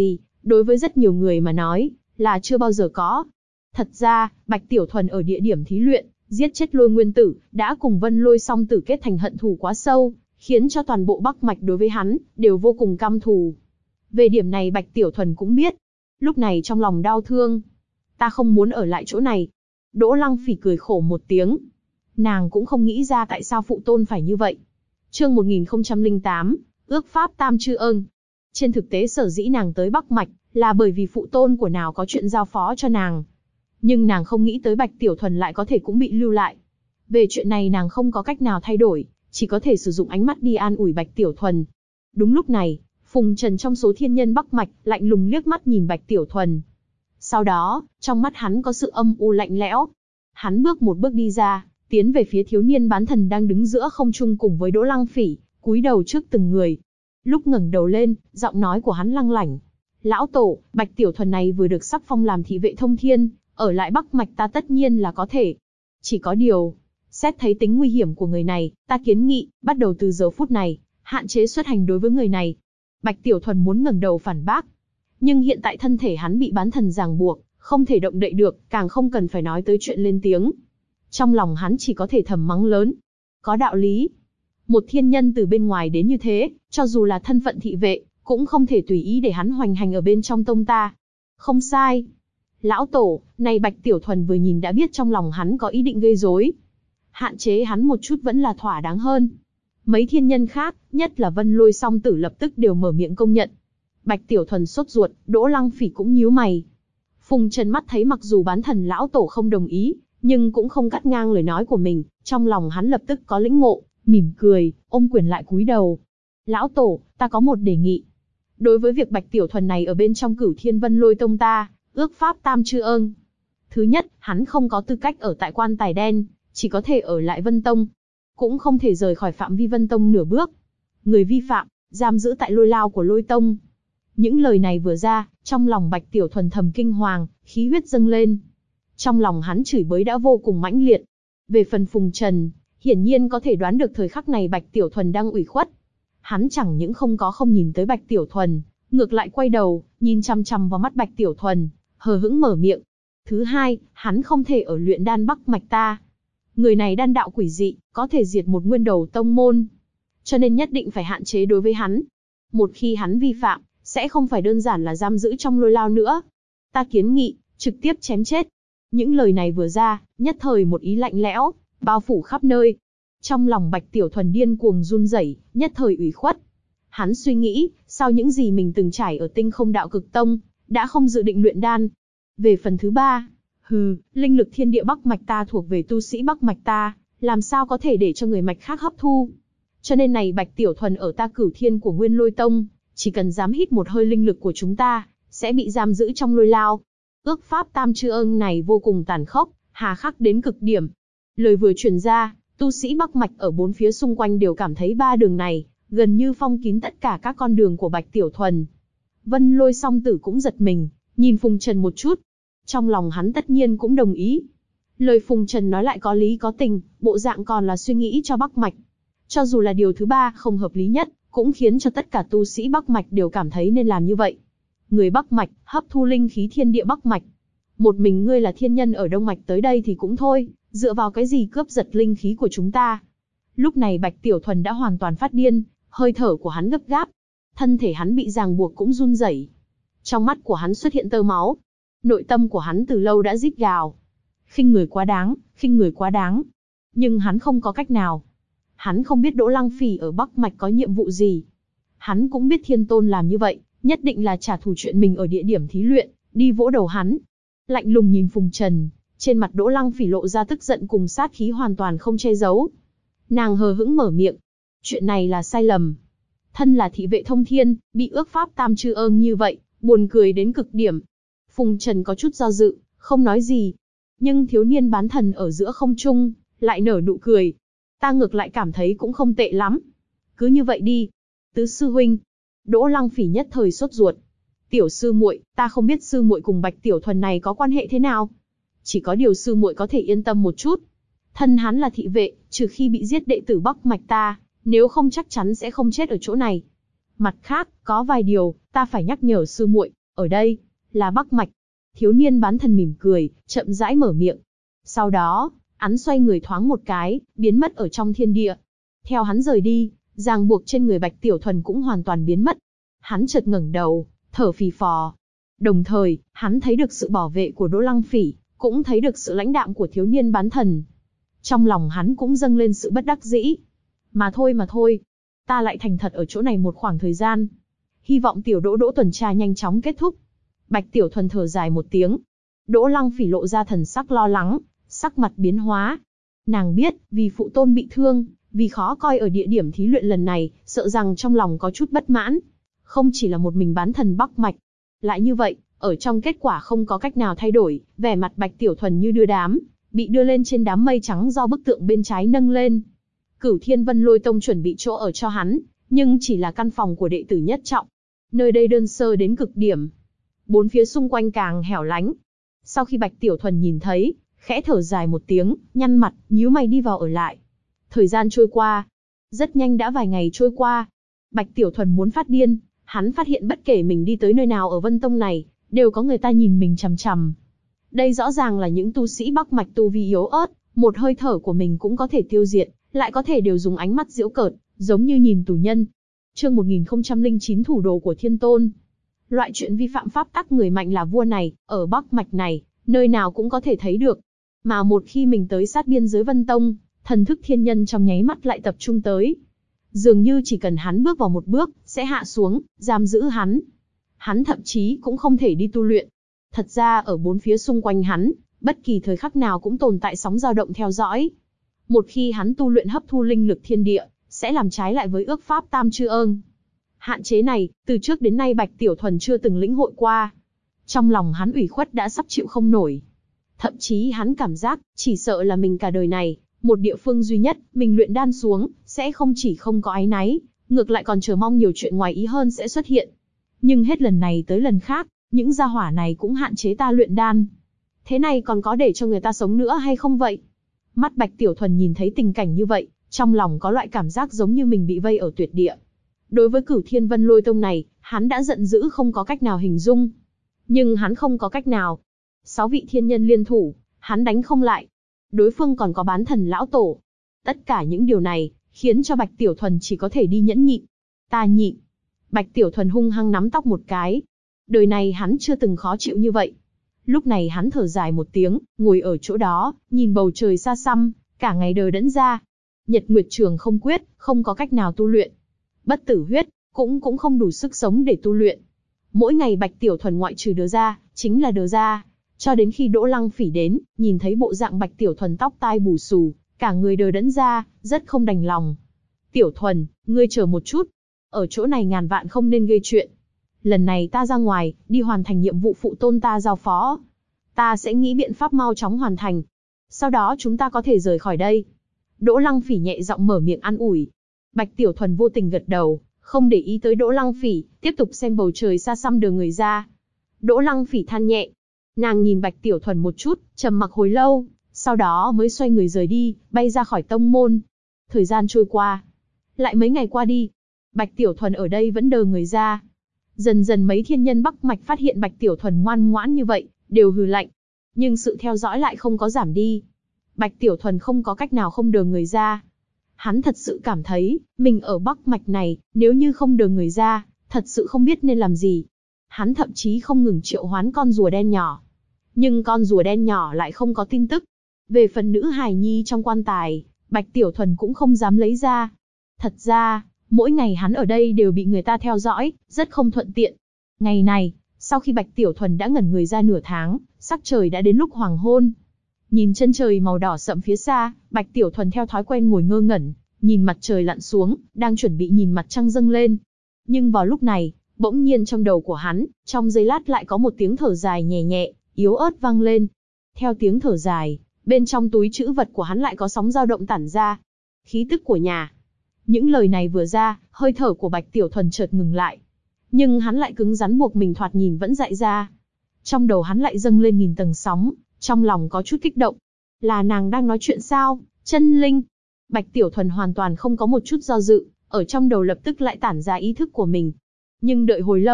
đối với rất nhiều người mà nói, là chưa bao giờ có. Thật ra, Bạch Tiểu Thuần ở địa điểm thí luyện, giết chết Lôi Nguyên Tử, đã cùng Vân Lôi song tử kết thành hận thù quá sâu, khiến cho toàn bộ Bắc Mạch đối với hắn, đều vô cùng căm thù. Về điểm này Bạch Tiểu Thuần cũng biết. Lúc này trong lòng đau thương. Ta không muốn ở lại chỗ này. Đỗ Lăng Phỉ cười khổ một tiếng. Nàng cũng không nghĩ ra tại sao phụ tôn phải như vậy. Chương 1008, ước pháp tam chư ơn. Trên thực tế sở dĩ nàng tới Bắc Mạch, là bởi vì phụ tôn của nàng có chuyện giao phó cho nàng. Nhưng nàng không nghĩ tới Bạch Tiểu Thuần lại có thể cũng bị lưu lại. Về chuyện này nàng không có cách nào thay đổi, chỉ có thể sử dụng ánh mắt đi an ủi Bạch Tiểu Thuần. Đúng lúc này, Phùng Trần trong số thiên nhân Bắc Mạch, lạnh lùng liếc mắt nhìn Bạch Tiểu Thuần. Sau đó, trong mắt hắn có sự âm u lạnh lẽo. Hắn bước một bước đi ra, tiến về phía thiếu niên bán thần đang đứng giữa không trung cùng với Đỗ Lăng Phỉ, cúi đầu trước từng người. Lúc ngẩng đầu lên, giọng nói của hắn lăng lảnh. Lão Tổ, Bạch Tiểu Thuần này vừa được sắc phong làm thị vệ thông thiên, ở lại Bắc Mạch ta tất nhiên là có thể. Chỉ có điều, xét thấy tính nguy hiểm của người này, ta kiến nghị, bắt đầu từ giờ phút này, hạn chế xuất hành đối với người này. Bạch Tiểu Thuần muốn ngẩng đầu phản bác. Nhưng hiện tại thân thể hắn bị bán thần ràng buộc, không thể động đậy được, càng không cần phải nói tới chuyện lên tiếng. Trong lòng hắn chỉ có thể thầm mắng lớn. Có đạo lý. Một thiên nhân từ bên ngoài đến như thế, cho dù là thân phận thị vệ, cũng không thể tùy ý để hắn hoành hành ở bên trong tông ta. Không sai. Lão Tổ, này Bạch Tiểu Thuần vừa nhìn đã biết trong lòng hắn có ý định gây rối. Hạn chế hắn một chút vẫn là thỏa đáng hơn. Mấy thiên nhân khác, nhất là Vân Lôi song tử lập tức đều mở miệng công nhận. Bạch Tiểu Thuần sốt ruột, Đỗ Lăng Phỉ cũng nhíu mày. Phùng Trần mắt thấy mặc dù bán thần lão tổ không đồng ý, nhưng cũng không cắt ngang lời nói của mình, trong lòng hắn lập tức có lĩnh ngộ, mỉm cười, ôm quyền lại cúi đầu. Lão Tổ, ta có một đề nghị. Đối với việc Bạch Tiểu Thuần này ở bên trong Cửu Thiên Vân Lôi tông ta, ước pháp tam chư ơn. Thứ nhất, hắn không có tư cách ở tại Quan Tài Đen, chỉ có thể ở lại Vân Tông, cũng không thể rời khỏi phạm vi Vân Tông nửa bước. Người vi phạm, giam giữ tại lôi lao của Lôi Tông. Những lời này vừa ra, trong lòng Bạch Tiểu Thuần thầm kinh hoàng, khí huyết dâng lên. Trong lòng hắn chửi bới đã vô cùng mãnh liệt. Về phần Phùng Trần, hiển nhiên có thể đoán được thời khắc này Bạch Tiểu Thuần đang ủy khuất. Hắn chẳng những không nhìn tới Bạch Tiểu Thuần, ngược lại quay đầu, nhìn chăm chăm vào mắt Bạch Tiểu Thuần, hờ hững mở miệng. Thứ hai, hắn không thể ở luyện đan Bắc Mạch ta. Người này đan đạo quỷ dị, có thể diệt một nguyên đầu tông môn. Cho nên nhất định phải hạn chế đối với hắn. Một khi hắn vi phạm, sẽ không phải đơn giản là giam giữ trong lôi lao nữa. Ta kiến nghị, trực tiếp chém chết. Những lời này vừa ra, nhất thời một ý lạnh lẽo, bao phủ khắp nơi. Trong lòng Bạch Tiểu Thuần điên cuồng run rẩy, nhất thời ủy khuất. Hắn suy nghĩ, sau những gì mình từng trải ở Tinh Không Đạo Cực Tông, đã không dự định luyện đan. Về phần thứ ba, linh lực thiên địa Bắc Mạch ta thuộc về tu sĩ Bắc Mạch ta, làm sao có thể để cho người mạch khác hấp thu. Cho nên này Bạch Tiểu Thuần ở ta Cửu Thiên của Nguyên Lôi Tông, chỉ cần dám hít một hơi linh lực của chúng ta, sẽ bị giam giữ trong lôi lao. Ước pháp tam chư ơn này vô cùng tàn khốc, hà khắc đến cực điểm. Lời vừa truyền ra, tu sĩ Bắc Mạch ở bốn phía xung quanh đều cảm thấy ba đường này, gần như phong kín tất cả các con đường của Bạch Tiểu Thuần. Vân Lôi song tử cũng giật mình, nhìn Phùng Trần một chút. Trong lòng hắn tất nhiên cũng đồng ý. Lời Phùng Trần nói lại có lý có tình, bộ dạng còn là suy nghĩ cho Bắc Mạch. Cho dù là điều thứ ba không hợp lý nhất, cũng khiến cho tất cả tu sĩ Bắc Mạch đều cảm thấy nên làm như vậy. Người Bắc Mạch, hấp thu linh khí thiên địa Bắc Mạch. Một mình ngươi là thiên nhân ở Đông Mạch tới đây thì cũng thôi, dựa vào cái gì cướp giật linh khí của chúng ta. Lúc này Bạch Tiểu Thuần đã hoàn toàn phát điên, hơi thở của hắn gấp gáp. Thân thể hắn bị ràng buộc cũng run rẩy. Trong mắt của hắn xuất hiện tơ máu. Nội tâm của hắn từ lâu đã rít gào. Khinh người quá đáng, khinh người quá đáng. Nhưng hắn không có cách nào. Hắn không biết Đỗ Lăng Phỉ ở Bắc Mạch có nhiệm vụ gì. Hắn cũng biết Thiên Tôn làm như vậy, nhất định là trả thù chuyện mình ở địa điểm thí luyện, đi vỗ đầu hắn. Lạnh lùng nhìn Phùng Trần, trên mặt Đỗ Lăng Phỉ lộ ra tức giận cùng sát khí hoàn toàn không che giấu. Nàng hờ hững mở miệng. Chuyện này là sai lầm. Thân là thị vệ thông thiên, bị ước pháp tam chư ơn như vậy, buồn cười đến cực điểm. Phùng Trần có chút do dự, không nói gì. Nhưng thiếu niên bán thần ở giữa không trung, lại nở nụ cười. Ta ngược lại cảm thấy cũng không tệ lắm. Cứ như vậy đi. Tứ sư huynh. Đỗ Lăng Phỉ nhất thời sốt ruột. Tiểu sư muội, ta không biết sư muội cùng Bạch Tiểu Thuần này có quan hệ thế nào. Chỉ có điều sư muội có thể yên tâm một chút. Thân hắn là thị vệ, trừ khi bị giết đệ tử Bắc Mạch ta, nếu không chắc chắn sẽ không chết ở chỗ này. Mặt khác, có vài điều, ta phải nhắc nhở sư muội. Ở đây, là Bắc Mạch. Thiếu niên bán thần mỉm cười, chậm rãi mở miệng. Sau đó, hắn xoay người thoáng một cái, biến mất ở trong thiên địa. Theo hắn rời đi, ràng buộc trên người Bạch Tiểu Thuần cũng hoàn toàn biến mất. Hắn chợt ngẩng đầu, thở phì phò. Đồng thời, hắn thấy được sự bảo vệ của Đỗ Lăng Phỉ, cũng thấy được sự lãnh đạm của thiếu niên bán thần. Trong lòng hắn cũng dâng lên sự bất đắc dĩ. Mà thôi, ta lại thành thật ở chỗ này một khoảng thời gian. Hy vọng tiểu Đỗ tuần tra nhanh chóng kết thúc. Bạch Tiểu Thuần thở dài một tiếng. Đỗ Lăng Phỉ lộ ra thần sắc lo lắng, sắc mặt biến hóa. Nàng biết, vì phụ tôn bị thương, vì khó coi ở địa điểm thí luyện lần này, sợ rằng trong lòng có chút bất mãn. Không chỉ là một mình bán thần Bắc Mạch. Lại như vậy, ở trong kết quả không có cách nào thay đổi, vẻ mặt Bạch Tiểu Thuần như đưa đám, bị đưa lên trên đám mây trắng do bức tượng bên trái nâng lên. Cửu Thiên Vân Lôi Tông chuẩn bị chỗ ở cho hắn, nhưng chỉ là căn phòng của đệ tử nhất trọng. Nơi đây đơn sơ đến cực điểm. Bốn phía xung quanh càng hẻo lánh. Sau khi Bạch Tiểu Thuần nhìn thấy, khẽ thở dài một tiếng, nhăn mặt, nhíu mày đi vào ở lại. Thời gian trôi qua. Rất nhanh đã vài ngày trôi qua. Bạch Tiểu Thuần muốn phát điên, hắn phát hiện bất kể mình đi tới nơi nào ở Vân Tông này, đều có người ta nhìn mình chằm chằm. Đây rõ ràng là những tu sĩ Bắc Mạch tu vi yếu ớt, một hơi thở của mình cũng có thể tiêu diệt, lại có thể đều dùng ánh mắt giễu cợt, giống như nhìn tù nhân. Chương 1009 Thủ đồ của Thiên Tôn. Loại chuyện vi phạm pháp tắc người mạnh là vua này, ở Bắc Mạch này, nơi nào cũng có thể thấy được. Mà một khi mình tới sát biên giới Vân Tông, thần thức thiên nhân trong nháy mắt lại tập trung tới. Dường như chỉ cần hắn bước vào một bước, sẽ hạ xuống, giam giữ hắn. Hắn thậm chí cũng không thể đi tu luyện. Thật ra ở bốn phía xung quanh hắn, bất kỳ thời khắc nào cũng tồn tại sóng dao động theo dõi. Một khi hắn tu luyện hấp thu linh lực thiên địa, sẽ làm trái lại với ước pháp tam chư ơn. Hạn chế này, từ trước đến nay Bạch Tiểu Thuần chưa từng lĩnh hội qua. Trong lòng hắn ủy khuất đã sắp chịu không nổi. Thậm chí hắn cảm giác, chỉ sợ là mình cả đời này, một địa phương duy nhất, mình luyện đan xuống, sẽ không chỉ không có áy náy, ngược lại còn chờ mong nhiều chuyện ngoài ý hơn sẽ xuất hiện. Nhưng hết lần này tới lần khác, những gia hỏa này cũng hạn chế ta luyện đan. Thế này còn có để cho người ta sống nữa hay không vậy? Mắt Bạch Tiểu Thuần nhìn thấy tình cảnh như vậy, trong lòng có loại cảm giác giống như mình bị vây ở tuyệt địa. Đối với Cửu Thiên Vân Lôi Tông này, hắn đã giận dữ không có cách nào hình dung. Nhưng hắn không có cách nào. 6 vị thiên nhân liên thủ, hắn đánh không lại. Đối phương còn có bán thần lão tổ. Tất cả những điều này, khiến cho Bạch Tiểu Thuần chỉ có thể đi nhẫn nhịn. Ta nhịn. Bạch Tiểu Thuần hung hăng nắm tóc một cái. Đời này hắn chưa từng khó chịu như vậy. Lúc này hắn thở dài một tiếng, ngồi ở chỗ đó, nhìn bầu trời xa xăm, cả ngày đời đẫn ra. Nhật Nguyệt Trường không quyết, không có cách nào tu luyện. Bất tử huyết, cũng không đủ sức sống để tu luyện. Mỗi ngày Bạch Tiểu Thuần ngoại trừ đờ ra, chính là đờ ra. Cho đến khi Đỗ Lăng Phỉ đến, nhìn thấy bộ dạng Bạch Tiểu Thuần tóc tai bù xù, cả người đờ đẫn ra, rất không đành lòng. Tiểu Thuần, ngươi chờ một chút. Ở chỗ này ngàn vạn không nên gây chuyện. Lần này ta ra ngoài, đi hoàn thành nhiệm vụ phụ tôn ta giao phó. Ta sẽ nghĩ biện pháp mau chóng hoàn thành. Sau đó chúng ta có thể rời khỏi đây. Đỗ Lăng Phỉ nhẹ giọng mở miệng an ủi. Bạch Tiểu Thuần vô tình gật đầu, không để ý tới Đỗ Lăng Phỉ, tiếp tục xem bầu trời xa xăm đưa người ra. Đỗ Lăng Phỉ than nhẹ. Nàng nhìn Bạch Tiểu Thuần một chút, trầm mặc hồi lâu, sau đó mới xoay người rời đi, bay ra khỏi tông môn. Thời gian trôi qua. Lại mấy ngày qua đi. Bạch Tiểu Thuần ở đây vẫn đờ người ra. Dần dần mấy thiên nhân Bắc Mạch phát hiện Bạch Tiểu Thuần ngoan ngoãn như vậy, đều hừ lạnh. Nhưng sự theo dõi lại không có giảm đi. Bạch Tiểu Thuần không có cách nào không đờ người ra. Hắn thật sự cảm thấy, mình ở Bắc Mạch này, nếu như không đờ người ra, thật sự không biết nên làm gì. Hắn thậm chí không ngừng triệu hoán con rùa đen nhỏ. Nhưng con rùa đen nhỏ lại không có tin tức. Về phần nữ hài nhi trong quan tài, Bạch Tiểu Thuần cũng không dám lấy ra. Thật ra, mỗi ngày hắn ở đây đều bị người ta theo dõi, rất không thuận tiện. Ngày này, sau khi Bạch Tiểu Thuần đã ngẩn người ra nửa tháng, sắc trời đã đến lúc hoàng hôn. Nhìn chân trời màu đỏ sậm phía xa, Bạch Tiểu Thuần theo thói quen ngồi ngơ ngẩn, nhìn mặt trời lặn xuống, đang chuẩn bị nhìn mặt trăng dâng lên. Nhưng vào lúc này, bỗng nhiên trong đầu của hắn, trong giây lát lại có một tiếng thở dài nhẹ nhẹ, yếu ớt vang lên. Theo tiếng thở dài, bên trong túi trữ vật của hắn lại có sóng dao động tản ra. Khí tức của nhà. Những lời này vừa ra, hơi thở của Bạch Tiểu Thuần chợt ngừng lại. Nhưng hắn lại cứng rắn buộc mình thoạt nhìn vẫn dại ra. Trong đầu hắn lại dâng lên nghìn tầng sóng, trong lòng có chút kích động. Là nàng đang nói chuyện sao, chân linh? Bạch Tiểu Thuần hoàn toàn không có một chút do dự, ở trong đầu lập tức lại tản ra ý thức của mình. Nhưng đợi hồi lâu,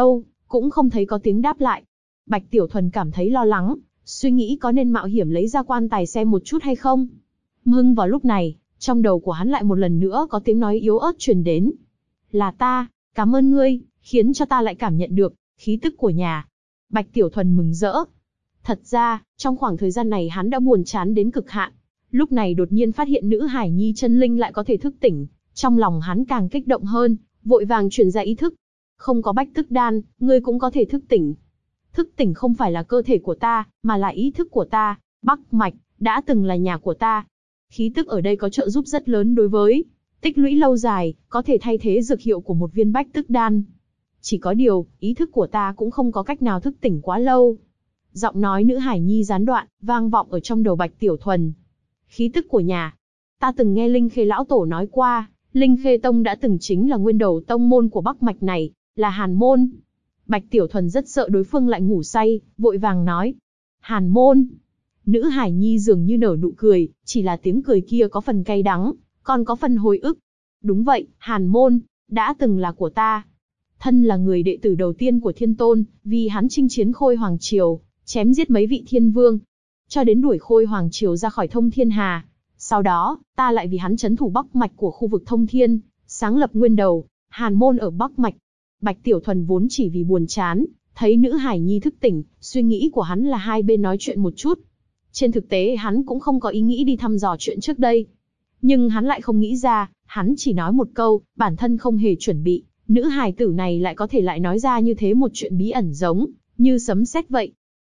cũng không thấy có tiếng đáp lại. Bạch Tiểu Thuần cảm thấy lo lắng, suy nghĩ có nên mạo hiểm lấy ra quan tài xem một chút hay không. Nhưng vào lúc này, trong đầu của hắn lại một lần nữa có tiếng nói yếu ớt truyền đến. Là ta, cảm ơn ngươi, khiến cho ta lại cảm nhận được khí tức của nhà. Bạch Tiểu Thuần mừng rỡ. Thật ra, trong khoảng thời gian này hắn đã buồn chán đến cực hạn. Lúc này đột nhiên phát hiện nữ hải nhi chân linh lại có thể thức tỉnh, trong lòng hắn càng kích động hơn, vội vàng truyền ra ý thức. Không có bách tức đan, ngươi cũng có thể thức tỉnh. Thức tỉnh không phải là cơ thể của ta, mà là ý thức của ta. Bắc Mạch, đã từng là nhà của ta. Khí tức ở đây có trợ giúp rất lớn đối với tích lũy lâu dài, có thể thay thế dược hiệu của một viên bách tức đan. Chỉ có điều, ý thức của ta cũng không có cách nào thức tỉnh quá lâu. Giọng nói nữ hải nhi gián đoạn, vang vọng ở trong đầu Bạch Tiểu Thuần. Khí tức của nhà. Ta từng nghe Linh Khê lão tổ nói qua, Linh Khê Tông đã từng chính là nguyên đầu tông môn của Bắc Mạch này, là Hàn Môn. Bạch Tiểu Thuần rất sợ đối phương lại ngủ say, vội vàng nói. Hàn Môn. Nữ hải nhi dường như nở nụ cười, chỉ là tiếng cười kia có phần cay đắng, còn có phần hồi ức. Đúng vậy, Hàn Môn, đã từng là của ta. Thân là người đệ tử đầu tiên của Thiên Tôn, vì hắn chinh chiến Khôi Hoàng Triều, chém giết mấy vị thiên vương, cho đến đuổi Khôi Hoàng Triều ra khỏi Thông Thiên Hà. Sau đó, ta lại vì hắn trấn thủ Bắc Mạch của khu vực Thông Thiên, sáng lập nguyên đầu, Hàn Môn ở Bắc Mạch. Bạch Tiểu Thuần vốn chỉ vì buồn chán, thấy nữ hải nhi thức tỉnh, suy nghĩ của hắn là hai bên nói chuyện một chút. Trên thực tế hắn cũng không có ý nghĩ đi thăm dò chuyện trước đây. Nhưng hắn lại không nghĩ ra, hắn chỉ nói một câu, bản thân không hề chuẩn bị, nữ hài tử này lại có thể lại nói ra như thế một chuyện bí ẩn giống như sấm sét vậy.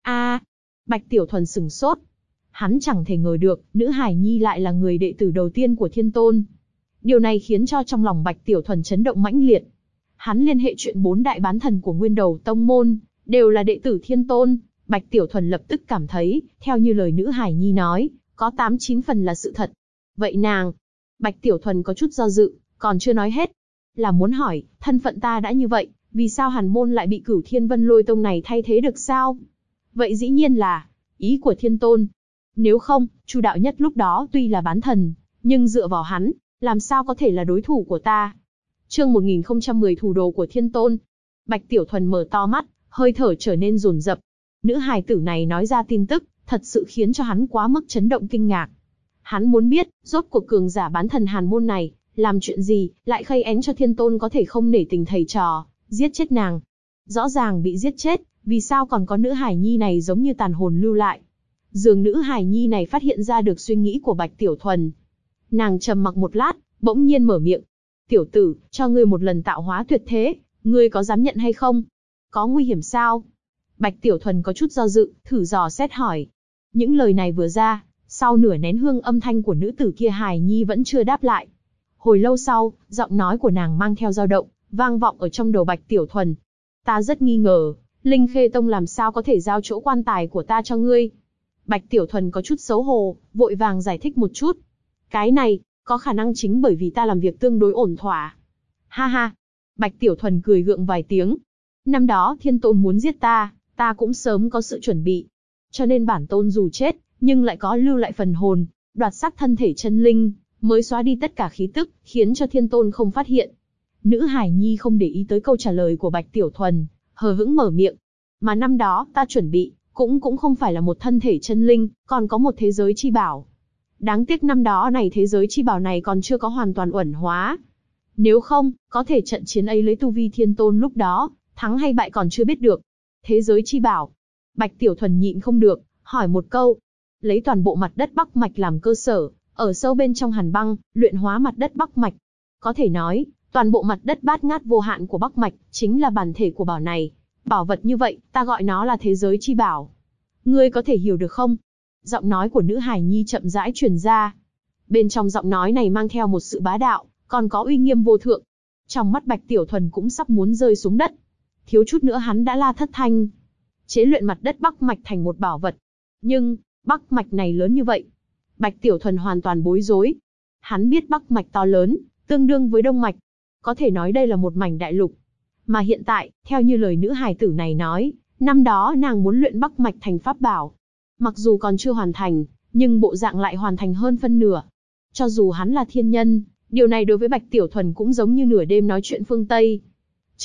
Bạch Tiểu Thuần sửng sốt. Hắn chẳng thể ngờ được, nữ hài nhi lại là người đệ tử đầu tiên của Thiên Tôn. Điều này khiến cho trong lòng Bạch Tiểu Thuần chấn động mãnh liệt. Hắn liên hệ chuyện 4 đại bán thần của nguyên đầu tông môn, đều là đệ tử Thiên Tôn. Bạch Tiểu Thuần lập tức cảm thấy, theo như lời nữ hải nhi nói, có 8-9 phần là sự thật. Vậy nàng, Bạch Tiểu Thuần có chút do dự, còn chưa nói hết. Là muốn hỏi, thân phận ta đã như vậy, vì sao Hàn Môn lại bị Cửu Thiên Vân Lôi Tông này thay thế được sao? Vậy dĩ nhiên là, ý của Thiên Tôn. Nếu không, Chu Đạo Nhất lúc đó tuy là bán thần, nhưng dựa vào hắn, làm sao có thể là đối thủ của ta? Chương 1010 Thủ đồ của Thiên Tôn. Bạch Tiểu Thuần mở to mắt, hơi thở trở nên dồn dập. Nữ hài tử này nói ra tin tức, thật sự khiến cho hắn quá mức chấn động kinh ngạc. Hắn muốn biết, rốt cuộc cường giả bán thần Hàn Môn này, làm chuyện gì, lại khây én cho Thiên Tôn có thể không nể tình thầy trò, giết chết nàng. Rõ ràng bị giết chết, vì sao còn có nữ hài nhi này giống như tàn hồn lưu lại. Dường nữ hài nhi này phát hiện ra được suy nghĩ của Bạch Tiểu Thuần. Nàng trầm mặc một lát, bỗng nhiên mở miệng. Tiểu tử, cho ngươi một lần tạo hóa tuyệt thế, ngươi có dám nhận hay không? Có nguy hiểm sao? Bạch Tiểu Thuần có chút do dự, thử dò xét hỏi. Những lời này vừa ra, sau nửa nén hương âm thanh của nữ tử kia hài nhi vẫn chưa đáp lại. Hồi lâu sau, giọng nói của nàng mang theo dao động, vang vọng ở trong đầu Bạch Tiểu Thuần. Ta rất nghi ngờ, Linh Khê Tông làm sao có thể giao chỗ quan tài của ta cho ngươi? Bạch Tiểu Thuần có chút xấu hổ, vội vàng giải thích một chút. Cái này, có khả năng chính bởi vì ta làm việc tương đối ổn thỏa. Ha ha. Bạch Tiểu Thuần cười gượng vài tiếng. Năm đó Thiên Tôn muốn giết ta, ta cũng sớm có sự chuẩn bị. Cho nên bản tôn dù chết, nhưng lại có lưu lại phần hồn, đoạt xác thân thể chân linh, mới xóa đi tất cả khí tức, khiến cho Thiên Tôn không phát hiện. Nữ hải nhi không để ý tới câu trả lời của Bạch Tiểu Thuần, hờ hững mở miệng. Mà năm đó, ta chuẩn bị, cũng không phải là một thân thể chân linh, còn có một thế giới chi bảo. Đáng tiếc năm đó này thế giới chi bảo này còn chưa có hoàn toàn uẩn hóa. Nếu không, có thể trận chiến ấy lấy tu vi Thiên Tôn lúc đó, thắng hay bại còn chưa biết được. Thế giới chi bảo. Bạch Tiểu Thuần nhịn không được, hỏi một câu. Lấy toàn bộ mặt đất Bắc Mạch làm cơ sở, ở sâu bên trong hàn băng, luyện hóa mặt đất Bắc Mạch. Có thể nói, toàn bộ mặt đất bát ngát vô hạn của Bắc Mạch, chính là bản thể của bảo này. Bảo vật như vậy, ta gọi nó là thế giới chi bảo. Ngươi có thể hiểu được không? Giọng nói của nữ hài nhi chậm rãi truyền ra. Bên trong giọng nói này mang theo một sự bá đạo, còn có uy nghiêm vô thượng. Trong mắt Bạch Tiểu Thuần cũng sắp muốn rơi xuống đất. Thiếu chút nữa hắn đã la thất thanh. Chế luyện mặt đất Bắc Mạch thành một bảo vật. Nhưng, Bắc Mạch này lớn như vậy. Bạch Tiểu Thuần hoàn toàn bối rối. Hắn biết Bắc Mạch to lớn, tương đương với Đông Mạch. Có thể nói đây là một mảnh đại lục. Mà hiện tại, theo như lời nữ hài tử này nói, năm đó nàng muốn luyện Bắc Mạch thành pháp bảo. Mặc dù còn chưa hoàn thành, nhưng bộ dạng lại hoàn thành hơn phân nửa. Cho dù hắn là thiên nhân, điều này đối với Bạch Tiểu Thuần cũng giống như nửa đêm nói chuyện phương Tây. Trời ạ,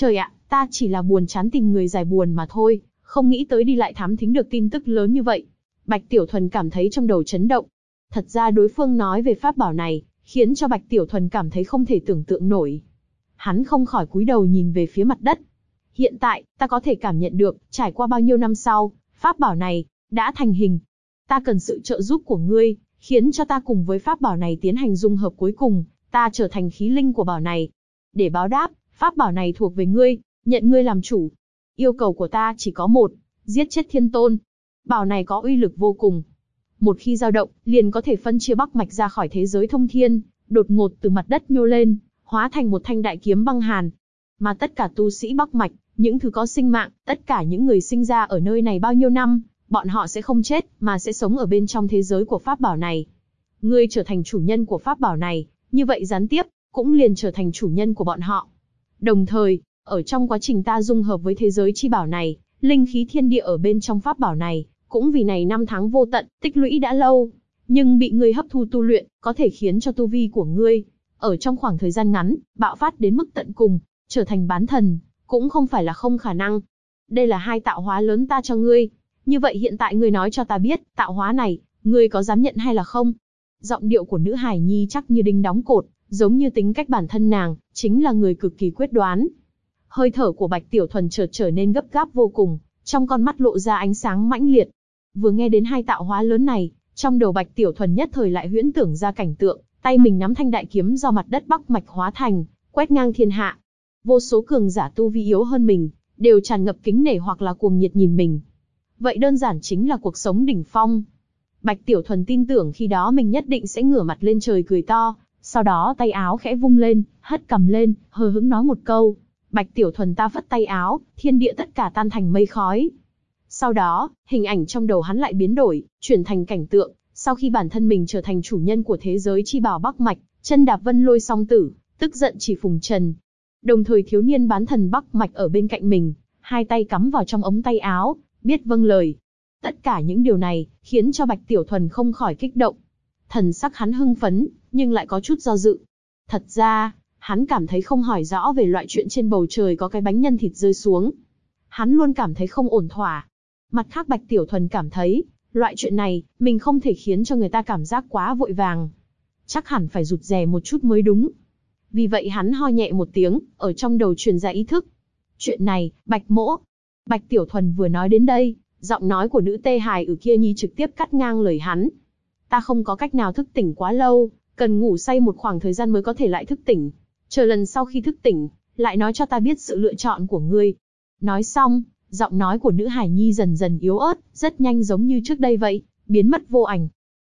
Ta chỉ là buồn chán tìm người giải buồn mà thôi, không nghĩ tới đi lại thám thính được tin tức lớn như vậy. Bạch Tiểu Thuần cảm thấy trong đầu chấn động. Thật ra đối phương nói về pháp bảo này, khiến cho Bạch Tiểu Thuần cảm thấy không thể tưởng tượng nổi. Hắn không khỏi cúi đầu nhìn về phía mặt đất. Hiện tại, ta có thể cảm nhận được, trải qua bao nhiêu năm sau, pháp bảo này đã thành hình. Ta cần sự trợ giúp của ngươi, khiến cho ta cùng với pháp bảo này tiến hành dung hợp cuối cùng, ta trở thành khí linh của bảo này. Để báo đáp, pháp bảo này thuộc về ngươi, nhận ngươi làm chủ. Yêu cầu của ta chỉ có một, giết chết thiên tôn. Bảo này có uy lực vô cùng. Một khi dao động, liền có thể phân chia Bắc Mạch ra khỏi thế giới thông thiên, đột ngột từ mặt đất nhô lên, hóa thành một thanh đại kiếm băng hàn. Mà tất cả tu sĩ Bắc Mạch, những thứ có sinh mạng, tất cả những người sinh ra ở nơi này bao nhiêu năm, bọn họ sẽ không chết, mà sẽ sống ở bên trong thế giới của pháp bảo này. Ngươi trở thành chủ nhân của pháp bảo này, như vậy gián tiếp, cũng liền trở thành chủ nhân của bọn họ. Đồng thời, ở trong quá trình ta dung hợp với thế giới chi bảo này, linh khí thiên địa ở bên trong pháp bảo này, cũng vì này năm tháng vô tận, tích lũy đã lâu, nhưng bị ngươi hấp thu tu luyện, có thể khiến cho tu vi của ngươi, ở trong khoảng thời gian ngắn, bạo phát đến mức tận cùng, trở thành bán thần, cũng không phải là không khả năng. Đây là hai tạo hóa lớn ta cho ngươi. Như vậy hiện tại ngươi nói cho ta biết, tạo hóa này, ngươi có dám nhận hay là không? Giọng điệu của nữ hài nhi chắc như đinh đóng cột, giống như tính cách bản thân nàng, chính là người cực kỳ quyết đoán. Hơi thở của Bạch Tiểu Thuần chợt trở nên gấp gáp vô cùng, trong con mắt lộ ra ánh sáng mãnh liệt. Vừa nghe đến hai tạo hóa lớn này, trong đầu Bạch Tiểu Thuần nhất thời lại huyễn tưởng ra cảnh tượng, tay mình nắm thanh đại kiếm do mặt đất Bắc Mạch hóa thành, quét ngang thiên hạ. Vô số cường giả tu vi yếu hơn mình, đều tràn ngập kính nể hoặc là cuồng nhiệt nhìn mình. Vậy đơn giản chính là cuộc sống đỉnh phong. Bạch Tiểu Thuần tin tưởng khi đó mình nhất định sẽ ngửa mặt lên trời cười to, sau đó tay áo khẽ vung lên, hất cầm lên, hờ hững nói một câu. Bạch Tiểu Thuần ta phất tay áo, thiên địa tất cả tan thành mây khói. Sau đó, hình ảnh trong đầu hắn lại biến đổi, chuyển thành cảnh tượng, sau khi bản thân mình trở thành chủ nhân của thế giới chi bảo Bắc Mạch, chân đạp vân lôi song tử, tức giận chỉ phùng trần. Đồng thời thiếu niên bán thần Bắc Mạch ở bên cạnh mình, hai tay cắm vào trong ống tay áo, biết vâng lời. Tất cả những điều này, khiến cho Bạch Tiểu Thuần không khỏi kích động. Thần sắc hắn hưng phấn, nhưng lại có chút do dự. Thật ra, hắn cảm thấy không hỏi rõ về loại chuyện trên bầu trời có cái bánh nhân thịt rơi xuống. Hắn luôn cảm thấy không ổn thỏa. Mặt khác Bạch Tiểu Thuần cảm thấy, loại chuyện này, mình không thể khiến cho người ta cảm giác quá vội vàng. Chắc hẳn phải rụt rè một chút mới đúng. Vì vậy hắn ho nhẹ một tiếng, ở trong đầu truyền ra ý thức. Chuyện này, Bạch Mỗ. Bạch Tiểu Thuần vừa nói đến đây, giọng nói của nữ tê hài ở kia nhi trực tiếp cắt ngang lời hắn. Ta không có cách nào thức tỉnh quá lâu, cần ngủ say một khoảng thời gian mới có thể lại thức tỉnh. Chờ lần sau khi thức tỉnh, lại nói cho ta biết sự lựa chọn của ngươi. Nói xong, giọng nói của nữ hài nhi dần dần yếu ớt, rất nhanh giống như trước đây vậy, biến mất vô ảnh.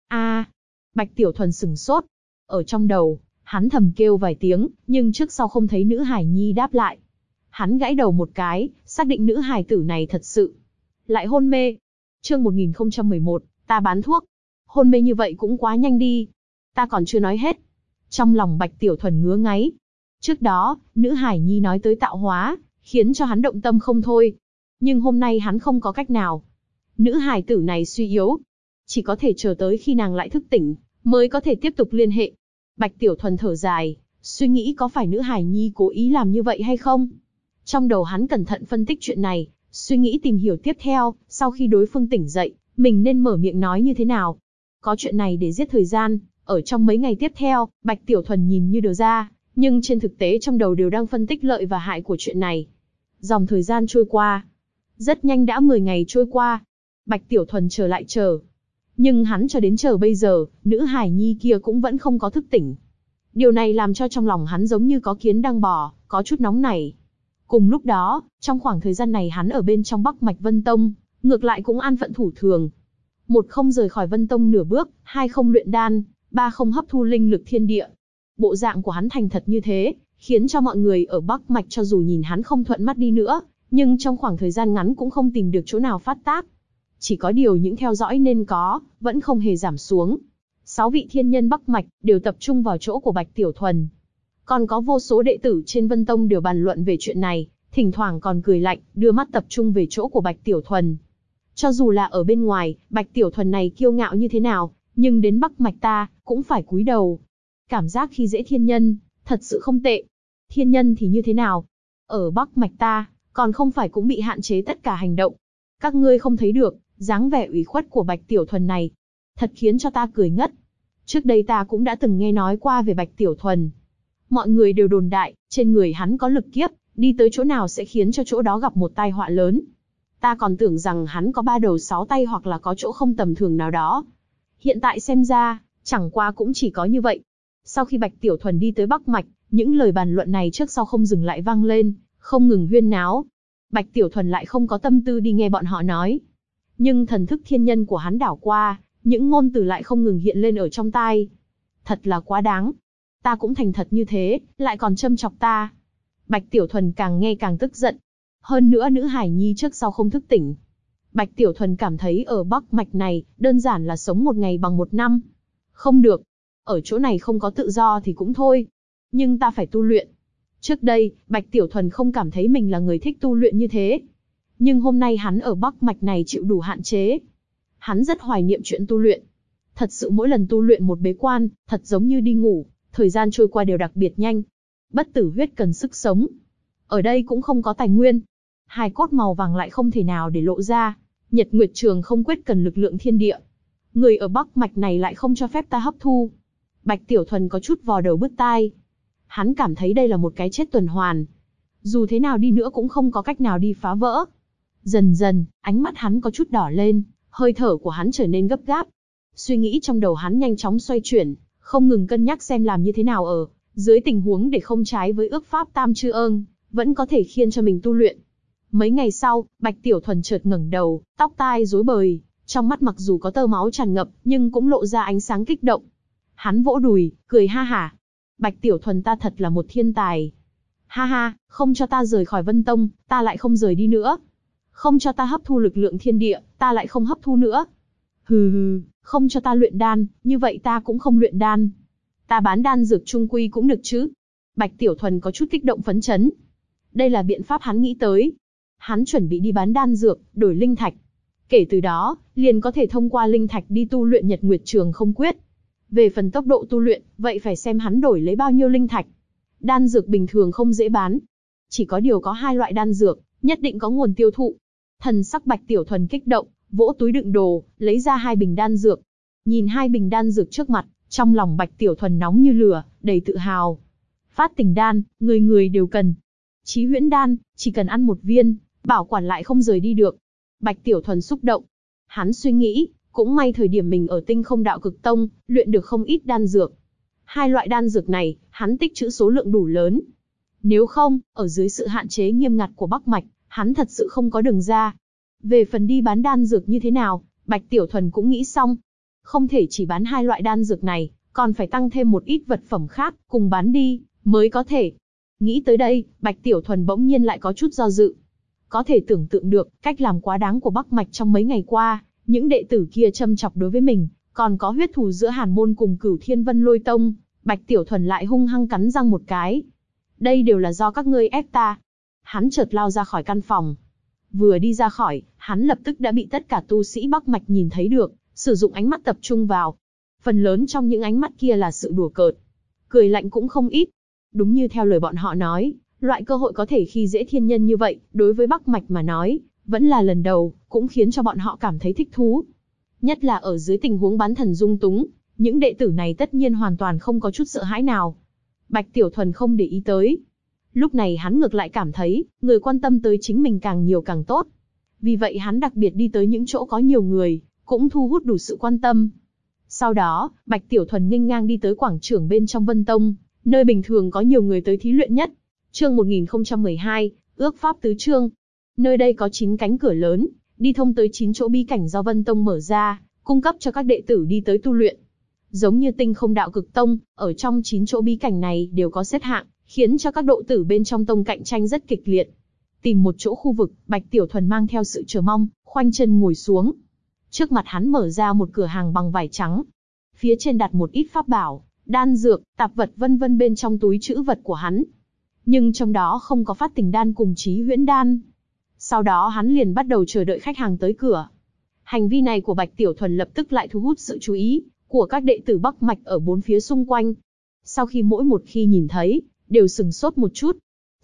Bạch Tiểu Thuần sửng sốt. Ở trong đầu, hắn thầm kêu vài tiếng, nhưng trước sau không thấy nữ hài nhi đáp lại. Hắn gãi đầu một cái, xác định nữ hài tử này thật sự lại hôn mê. Chương 1011, ta bán thuốc. Hôn mê như vậy cũng quá nhanh đi. Ta còn chưa nói hết. Trong lòng Bạch Tiểu Thuần ngứa ngáy. Trước đó, nữ hài nhi nói tới tạo hóa, khiến cho hắn động tâm không thôi. Nhưng hôm nay hắn không có cách nào. Nữ hài tử này suy yếu. Chỉ có thể chờ tới khi nàng lại thức tỉnh, mới có thể tiếp tục liên hệ. Bạch Tiểu Thuần thở dài, suy nghĩ có phải nữ hài nhi cố ý làm như vậy hay không? Trong đầu hắn cẩn thận phân tích chuyện này, suy nghĩ tìm hiểu tiếp theo, sau khi đối phương tỉnh dậy, mình nên mở miệng nói như thế nào. Có chuyện này để giết thời gian, ở trong mấy ngày tiếp theo, Bạch Tiểu Thuần nhìn như đưa ra, nhưng trên thực tế trong đầu đều đang phân tích lợi và hại của chuyện này. Dòng thời gian trôi qua. Rất nhanh đã 10 ngày trôi qua. Bạch Tiểu Thuần chờ lại chờ. Nhưng hắn cho đến chờ bây giờ, nữ hài nhi kia cũng vẫn không có thức tỉnh. Điều này làm cho trong lòng hắn giống như có kiến đang bò, có chút nóng nảy. Cùng lúc đó, trong khoảng thời gian này hắn ở bên trong Bắc Mạch Vân Tông, ngược lại cũng an phận thủ thường. 1 không rời khỏi Vân Tông nửa bước, 2 không luyện đan, 3 không hấp thu linh lực thiên địa. Bộ dạng của hắn thành thật như thế, khiến cho mọi người ở Bắc Mạch cho dù nhìn hắn không thuận mắt đi nữa, nhưng trong khoảng thời gian ngắn cũng không tìm được chỗ nào phát tác. Chỉ có điều những theo dõi nên có, vẫn không hề giảm xuống. 6 vị thiên nhân Bắc Mạch đều tập trung vào chỗ của Bạch Tiểu Thuần. Còn có vô số đệ tử trên Vân Tông đều bàn luận về chuyện này, thỉnh thoảng còn cười lạnh, đưa mắt tập trung về chỗ của Bạch Tiểu Thuần. Cho dù là ở bên ngoài, Bạch Tiểu Thuần này kiêu ngạo như thế nào, nhưng đến Bắc Mạch ta, cũng phải cúi đầu. Cảm giác khi dễ thiên nhân, thật sự không tệ. Thiên nhân thì như thế nào? Ở Bắc Mạch ta, còn không phải cũng bị hạn chế tất cả hành động. Các ngươi không thấy được, dáng vẻ ủy khuất của Bạch Tiểu Thuần này, thật khiến cho ta cười ngất. Trước đây ta cũng đã từng nghe nói qua về Bạch Tiểu Thuần. Mọi người đều đồn đại, trên người hắn có lực kiếp, đi tới chỗ nào sẽ khiến cho chỗ đó gặp một tai họa lớn. Ta còn tưởng rằng hắn có 3 đầu 6 tay hoặc là có chỗ không tầm thường nào đó. Hiện tại xem ra, chẳng qua cũng chỉ có như vậy. Sau khi Bạch Tiểu Thuần đi tới Bắc Mạch, những lời bàn luận này trước sau không dừng lại vang lên, không ngừng huyên náo. Bạch Tiểu Thuần lại không có tâm tư đi nghe bọn họ nói. Nhưng thần thức thiên nhân của hắn đảo qua, những ngôn từ lại không ngừng hiện lên ở trong tai. Thật là quá đáng. Ta cũng thành thật như thế, lại còn châm chọc ta. Bạch Tiểu Thuần càng nghe càng tức giận. Hơn nữa nữ hải nhi trước sau không thức tỉnh. Bạch Tiểu Thuần cảm thấy ở Bắc Mạch này, đơn giản là sống một ngày bằng một năm. Không được. Ở chỗ này không có tự do thì cũng thôi. Nhưng ta phải tu luyện. Trước đây, Bạch Tiểu Thuần không cảm thấy mình là người thích tu luyện như thế. Nhưng hôm nay hắn ở Bắc Mạch này chịu đủ hạn chế. Hắn rất hoài niệm chuyện tu luyện. Thật sự mỗi lần tu luyện một bế quan, thật giống như đi ngủ, thời gian trôi qua đều đặc biệt nhanh. Bất tử huyết cần sức sống. Ở đây cũng không có tài nguyên. Hài cốt màu vàng lại không thể nào để lộ ra. Nhật Nguyệt Trường không quyết cần lực lượng thiên địa. Người ở Bắc Mạch này lại không cho phép ta hấp thu. Bạch Tiểu Thuần có chút vò đầu bứt tai. Hắn cảm thấy đây là một cái chết tuần hoàn. Dù thế nào đi nữa cũng không có cách nào đi phá vỡ. Dần dần, ánh mắt hắn có chút đỏ lên, hơi thở của hắn trở nên gấp gáp. Suy nghĩ trong đầu hắn nhanh chóng xoay chuyển, không ngừng cân nhắc xem làm như thế nào ở dưới tình huống để không trái với ước pháp Tam Chư Ưng, vẫn có thể khiến cho mình tu luyện. Mấy ngày sau, Bạch Tiểu Thuần chợt ngẩng đầu, tóc tai rối bời, trong mắt mặc dù có tơ máu tràn ngập, nhưng cũng lộ ra ánh sáng kích động. Hắn vỗ đùi, cười ha hả. Bạch Tiểu Thuần ta thật là một thiên tài. Ha ha, không cho ta rời khỏi Vân Tông, ta lại không rời đi nữa. Không cho ta hấp thu lực lượng thiên địa, ta lại không hấp thu nữa. Hừ hừ, không cho ta luyện đan, như vậy ta cũng không luyện đan. Ta bán đan dược chung quy cũng được chứ. Bạch Tiểu Thuần có chút kích động phấn chấn. Đây là biện pháp hắn nghĩ tới. Hắn chuẩn bị đi bán đan dược, đổi linh thạch. Kể từ đó, liền có thể thông qua linh thạch đi tu luyện Nhật Nguyệt Trường không quyết. Về phần tốc độ tu luyện, vậy phải xem hắn đổi lấy bao nhiêu linh thạch. Đan dược bình thường không dễ bán. Chỉ có điều có 2 loại đan dược, nhất định có nguồn tiêu thụ. Thần sắc Bạch Tiểu Thuần kích động, vỗ túi đựng đồ, lấy ra 2 bình đan dược. Nhìn 2 bình đan dược trước mặt, trong lòng Bạch Tiểu Thuần nóng như lửa, đầy tự hào. Phát tình đan, người người đều cần. Chí huyễn đan, chỉ cần ăn 1 viên, bảo quản lại không rời đi được. Bạch Tiểu Thuần xúc động. Hắn suy nghĩ, cũng may thời điểm mình ở Tinh Không Đạo Cực Tông, luyện được không ít đan dược. 2 loại đan dược này, hắn tích trữ số lượng đủ lớn. Nếu không, ở dưới sự hạn chế nghiêm ngặt của Bắc Mạch, hắn thật sự không có đường ra. Về phần đi bán đan dược như thế nào, Bạch Tiểu Thuần cũng nghĩ xong. Không thể chỉ bán 2 loại đan dược này, còn phải tăng thêm một ít vật phẩm khác, cùng bán đi, mới có thể. Nghĩ tới đây, Bạch Tiểu Thuần bỗng nhiên lại có chút do dự. Có thể tưởng tượng được, cách làm quá đáng của Bắc Mạch trong mấy ngày qua, những đệ tử kia châm chọc đối với mình, còn có huyết thù giữa Hàn Môn cùng Cửu Thiên Vân Lôi Tông, Bạch Tiểu Thuần lại hung hăng cắn răng một cái. Đây đều là do các ngươi ép ta. Hắn chợt lao ra khỏi căn phòng. Vừa đi ra khỏi, hắn lập tức đã bị tất cả tu sĩ Bắc Mạch nhìn thấy được, sử dụng ánh mắt tập trung vào. Phần lớn trong những ánh mắt kia là sự đùa cợt. Cười lạnh cũng không ít. Đúng như theo lời bọn họ nói, loại cơ hội có thể khi dễ thiên nhân như vậy, đối với Bắc Mạch mà nói, vẫn là lần đầu, cũng khiến cho bọn họ cảm thấy thích thú. Nhất là ở dưới tình huống bán thần dung túng, những đệ tử này tất nhiên hoàn toàn không có chút sợ hãi nào. Bạch Tiểu Thuần không để ý tới. Lúc này hắn ngược lại cảm thấy, người quan tâm tới chính mình càng nhiều càng tốt. Vì vậy hắn đặc biệt đi tới những chỗ có nhiều người, cũng thu hút đủ sự quan tâm. Sau đó, Bạch Tiểu Thuần nghênh ngang đi tới quảng trường bên trong Vân Tông, nơi bình thường có nhiều người tới thí luyện nhất. Chương 1012, ước pháp tứ chương. Nơi đây có 9 cánh cửa lớn, đi thông tới 9 chỗ bí cảnh do Vân Tông mở ra, cung cấp cho các đệ tử đi tới tu luyện. Giống như Tinh Không Đạo Cực Tông, ở trong 9 chỗ bí cảnh này đều có xếp hạng, khiến cho các độ tử bên trong tông cạnh tranh rất kịch liệt. Tìm một chỗ khu vực, Bạch Tiểu Thuần mang theo sự chờ mong, khoanh chân ngồi xuống. Trước mặt hắn mở ra một cửa hàng bằng vải trắng. Phía trên đặt một ít pháp bảo, đan dược, tạp vật vân vân bên trong túi trữ vật của hắn. Nhưng trong đó không có phát tình đan cùng chí huyễn đan. Sau đó hắn liền bắt đầu chờ đợi khách hàng tới cửa. Hành vi này của Bạch Tiểu Thuần lập tức lại thu hút sự chú ý của các đệ tử Bắc Mạch ở 4 phía xung quanh. Sau khi mỗi một khi nhìn thấy, đều sừng sốt một chút.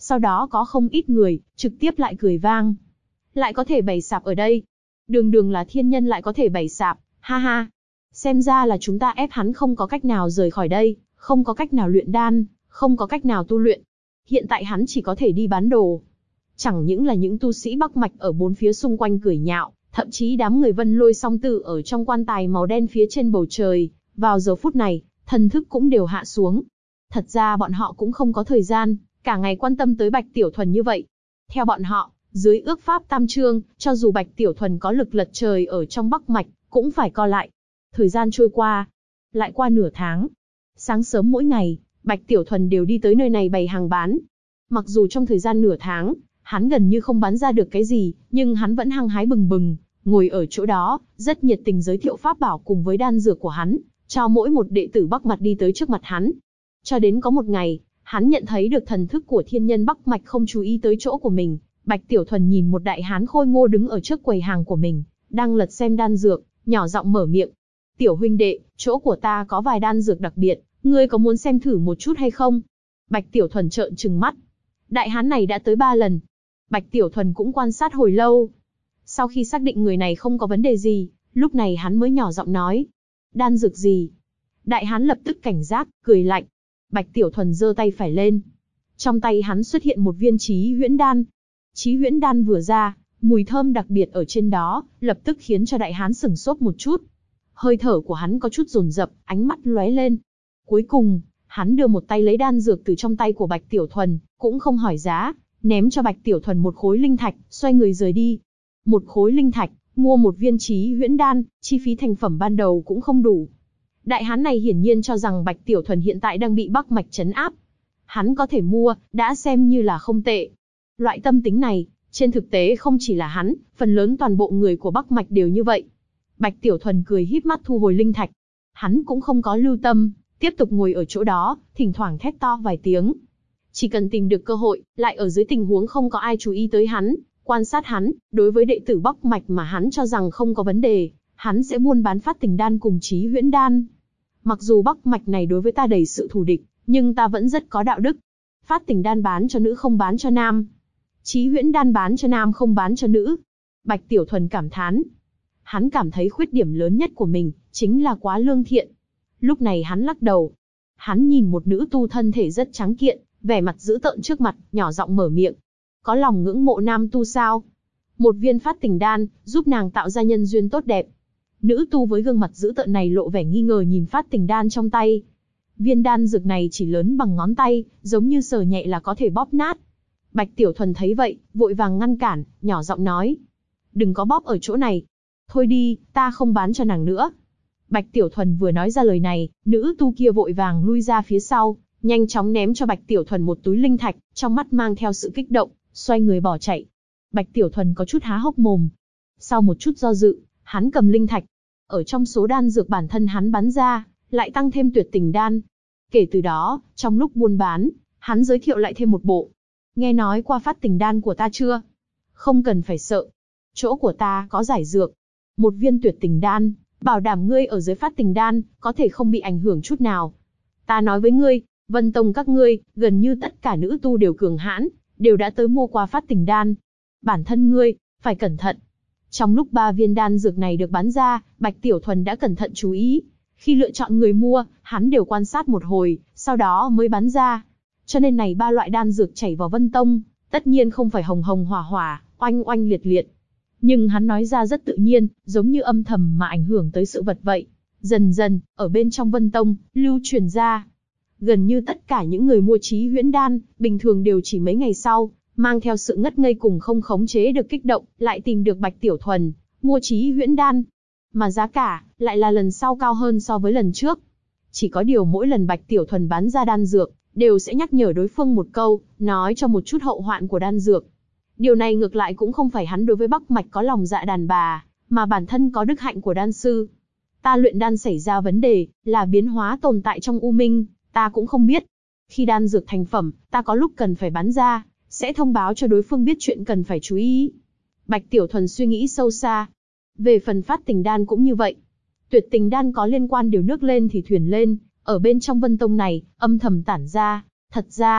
Sau đó có không ít người, trực tiếp lại cười vang. Lại có thể bày sạp ở đây. Đường đường là thiên nhân lại có thể bày sạp, ha ha. Xem ra là chúng ta ép hắn không có cách nào rời khỏi đây, không có cách nào luyện đan, không có cách nào tu luyện. Hiện tại hắn chỉ có thể đi bán đồ. Chẳng những là những tu sĩ Bắc Mạch ở bốn phía xung quanh cười nhạo, thậm chí đám người Vân Lôi song tử ở trong quan tài màu đen phía trên bầu trời, vào giờ phút này, thần thức cũng đều hạ xuống. Thật ra bọn họ cũng không có thời gian, cả ngày quan tâm tới Bạch Tiểu Thuần như vậy. Theo bọn họ, dưới ước pháp tam chương, cho dù Bạch Tiểu Thuần có lực lật trời ở trong Bắc Mạch, cũng phải co lại. Thời gian trôi qua, lại qua nửa tháng. Sáng sớm mỗi ngày, Bạch Tiểu Thuần đều đi tới nơi này bày hàng bán. Mặc dù trong thời gian nửa tháng, hắn gần như không bán ra được cái gì, nhưng hắn vẫn hăng hái bừng bừng, ngồi ở chỗ đó, rất nhiệt tình giới thiệu pháp bảo cùng với đan dược của hắn, cho mỗi một đệ tử Bắc Mạch đi tới trước mặt hắn. Cho đến có một ngày, hắn nhận thấy được thần thức của thiên nhân Bắc Mạch không chú ý tới chỗ của mình. Bạch Tiểu Thuần nhìn một đại hán khôi ngô đứng ở trước quầy hàng của mình, đang lật xem đan dược, nhỏ giọng mở miệng. Tiểu huynh đệ, chỗ của ta có vài đan dược đặc biệt, ngươi có muốn xem thử một chút hay không? Bạch Tiểu Thuần trợn trừng mắt. Đại hán này đã tới 3 lần. Bạch Tiểu Thuần cũng quan sát hồi lâu. Sau khi xác định người này không có vấn đề gì, lúc này hắn mới nhỏ giọng nói. Đan dược gì? Đại hán lập tức cảnh giác, cười lạnh. Bạch Tiểu Thuần giơ tay phải lên. Trong tay hắn xuất hiện một viên chí huyễn đan. Chí huyễn đan vừa ra, mùi thơm đặc biệt ở trên đó, lập tức khiến cho đại hán sửng sốt một chút. Hơi thở của hắn có chút dồn dập, ánh mắt lóe lên. Cuối cùng, hắn đưa một tay lấy đan dược từ trong tay của Bạch Tiểu Thuần, cũng không hỏi giá, ném cho Bạch Tiểu Thuần một khối linh thạch, xoay người rời đi. Một khối linh thạch, mua một viên chí huyễn đan, chi phí thành phẩm ban đầu cũng không đủ. Đại hán này hiển nhiên cho rằng Bạch Tiểu Thuần hiện tại đang bị Bắc Mạch trấn áp. Hắn có thể mua, đã xem như là không tệ. Loại tâm tính này, trên thực tế không chỉ là hắn, phần lớn toàn bộ người của Bắc Mạch đều như vậy. Bạch Tiểu Thuần cười híp mắt thu hồi linh thạch. Hắn cũng không có lưu tâm, tiếp tục ngồi ở chỗ đó, thỉnh thoảng thét to vài tiếng. Chỉ cần tìm được cơ hội, lại ở dưới tình huống không có ai chú ý tới hắn, quan sát hắn, đối với đệ tử Bắc Mạch mà hắn cho rằng không có vấn đề, hắn sẽ buôn bán phát tình đan cùng chí huyễn đan. Mặc dù Bắc Mạch này đối với ta đầy sự thù địch, nhưng ta vẫn rất có đạo đức. Phát tình đan bán cho nữ không bán cho nam. Chí huyễn đan bán cho nam không bán cho nữ. Bạch Tiểu Thuần cảm thán. Hắn cảm thấy khuyết điểm lớn nhất của mình, chính là quá lương thiện. Lúc này hắn lắc đầu. Hắn nhìn một nữ tu thân thể rất trắng kiện, vẻ mặt dữ tợn trước mặt, nhỏ giọng mở miệng. Có lòng ngưỡng mộ nam tu sao? Một viên phát tình đan, giúp nàng tạo ra nhân duyên tốt đẹp. Nữ tu với gương mặt dữ tợn này lộ vẻ nghi ngờ nhìn phát tình đan trong tay. Viên đan dược này chỉ lớn bằng ngón tay, giống như sờ nhẹ là có thể bóp nát. Bạch Tiểu Thuần thấy vậy, vội vàng ngăn cản, nhỏ giọng nói. Đừng có bóp ở chỗ này. Thôi đi, ta không bán cho nàng nữa. Bạch Tiểu Thuần vừa nói ra lời này, nữ tu kia vội vàng lui ra phía sau, nhanh chóng ném cho Bạch Tiểu Thuần một túi linh thạch, trong mắt mang theo sự kích động, xoay người bỏ chạy. Bạch Tiểu Thuần có chút há hốc mồm. Sau một chút do dự, hắn cầm linh thạch. Ở trong số đan dược bản thân hắn bán ra, lại tăng thêm tuyệt tình đan. Kể từ đó, trong lúc buôn bán, hắn giới thiệu lại thêm một bộ. Nghe nói qua phát tình đan của ta chưa? Không cần phải sợ. Chỗ của ta có giải dược. Một viên tuyệt tình đan, bảo đảm ngươi ở dưới phát tình đan, có thể không bị ảnh hưởng chút nào. Ta nói với ngươi, Vân Tông các ngươi, gần như tất cả nữ tu đều cường hãn, đều đã tới mua qua phát tình đan. Bản thân ngươi, phải cẩn thận. Trong lúc 3 viên đan dược này được bán ra, Bạch Tiểu Thuần đã cẩn thận chú ý. Khi lựa chọn người mua, hắn đều quan sát một hồi, sau đó mới bán ra. Cho nên này 3 loại đan dược chảy vào Vân Tông, tất nhiên không phải hồng hồng hỏa hỏa, oanh oanh liệt liệt. Nhưng hắn nói ra rất tự nhiên, giống như âm thầm mà ảnh hưởng tới sự vật vậy. Dần dần, ở bên trong Vân Tông, lưu truyền ra. Gần như tất cả những người mua chí huyễn đan, bình thường đều chỉ mấy ngày sau, mang theo sự ngất ngây cùng không khống chế được kích động, lại tìm được Bạch Tiểu Thuần, mua chí huyễn đan. Mà giá cả, lại là lần sau cao hơn so với lần trước. Chỉ có điều mỗi lần Bạch Tiểu Thuần bán ra đan dược, đều sẽ nhắc nhở đối phương một câu, nói cho một chút hậu hoạn của đan dược. Điều này ngược lại cũng không phải hắn đối với Bắc Mạch có lòng dạ đàn bà, mà bản thân có đức hạnh của đan sư. Ta luyện đan xảy ra vấn đề, là biến hóa tồn tại trong U Minh, ta cũng không biết. Khi đan dược thành phẩm, ta có lúc cần phải bán ra, sẽ thông báo cho đối phương biết chuyện cần phải chú ý. Bạch Tiểu Thuần suy nghĩ sâu xa. Về phần phát tình đan cũng như vậy. Tuyệt tình đan có liên quan điều nước lên thì thuyền lên, ở bên trong Vân Tông này, âm thầm tản ra. Thật ra,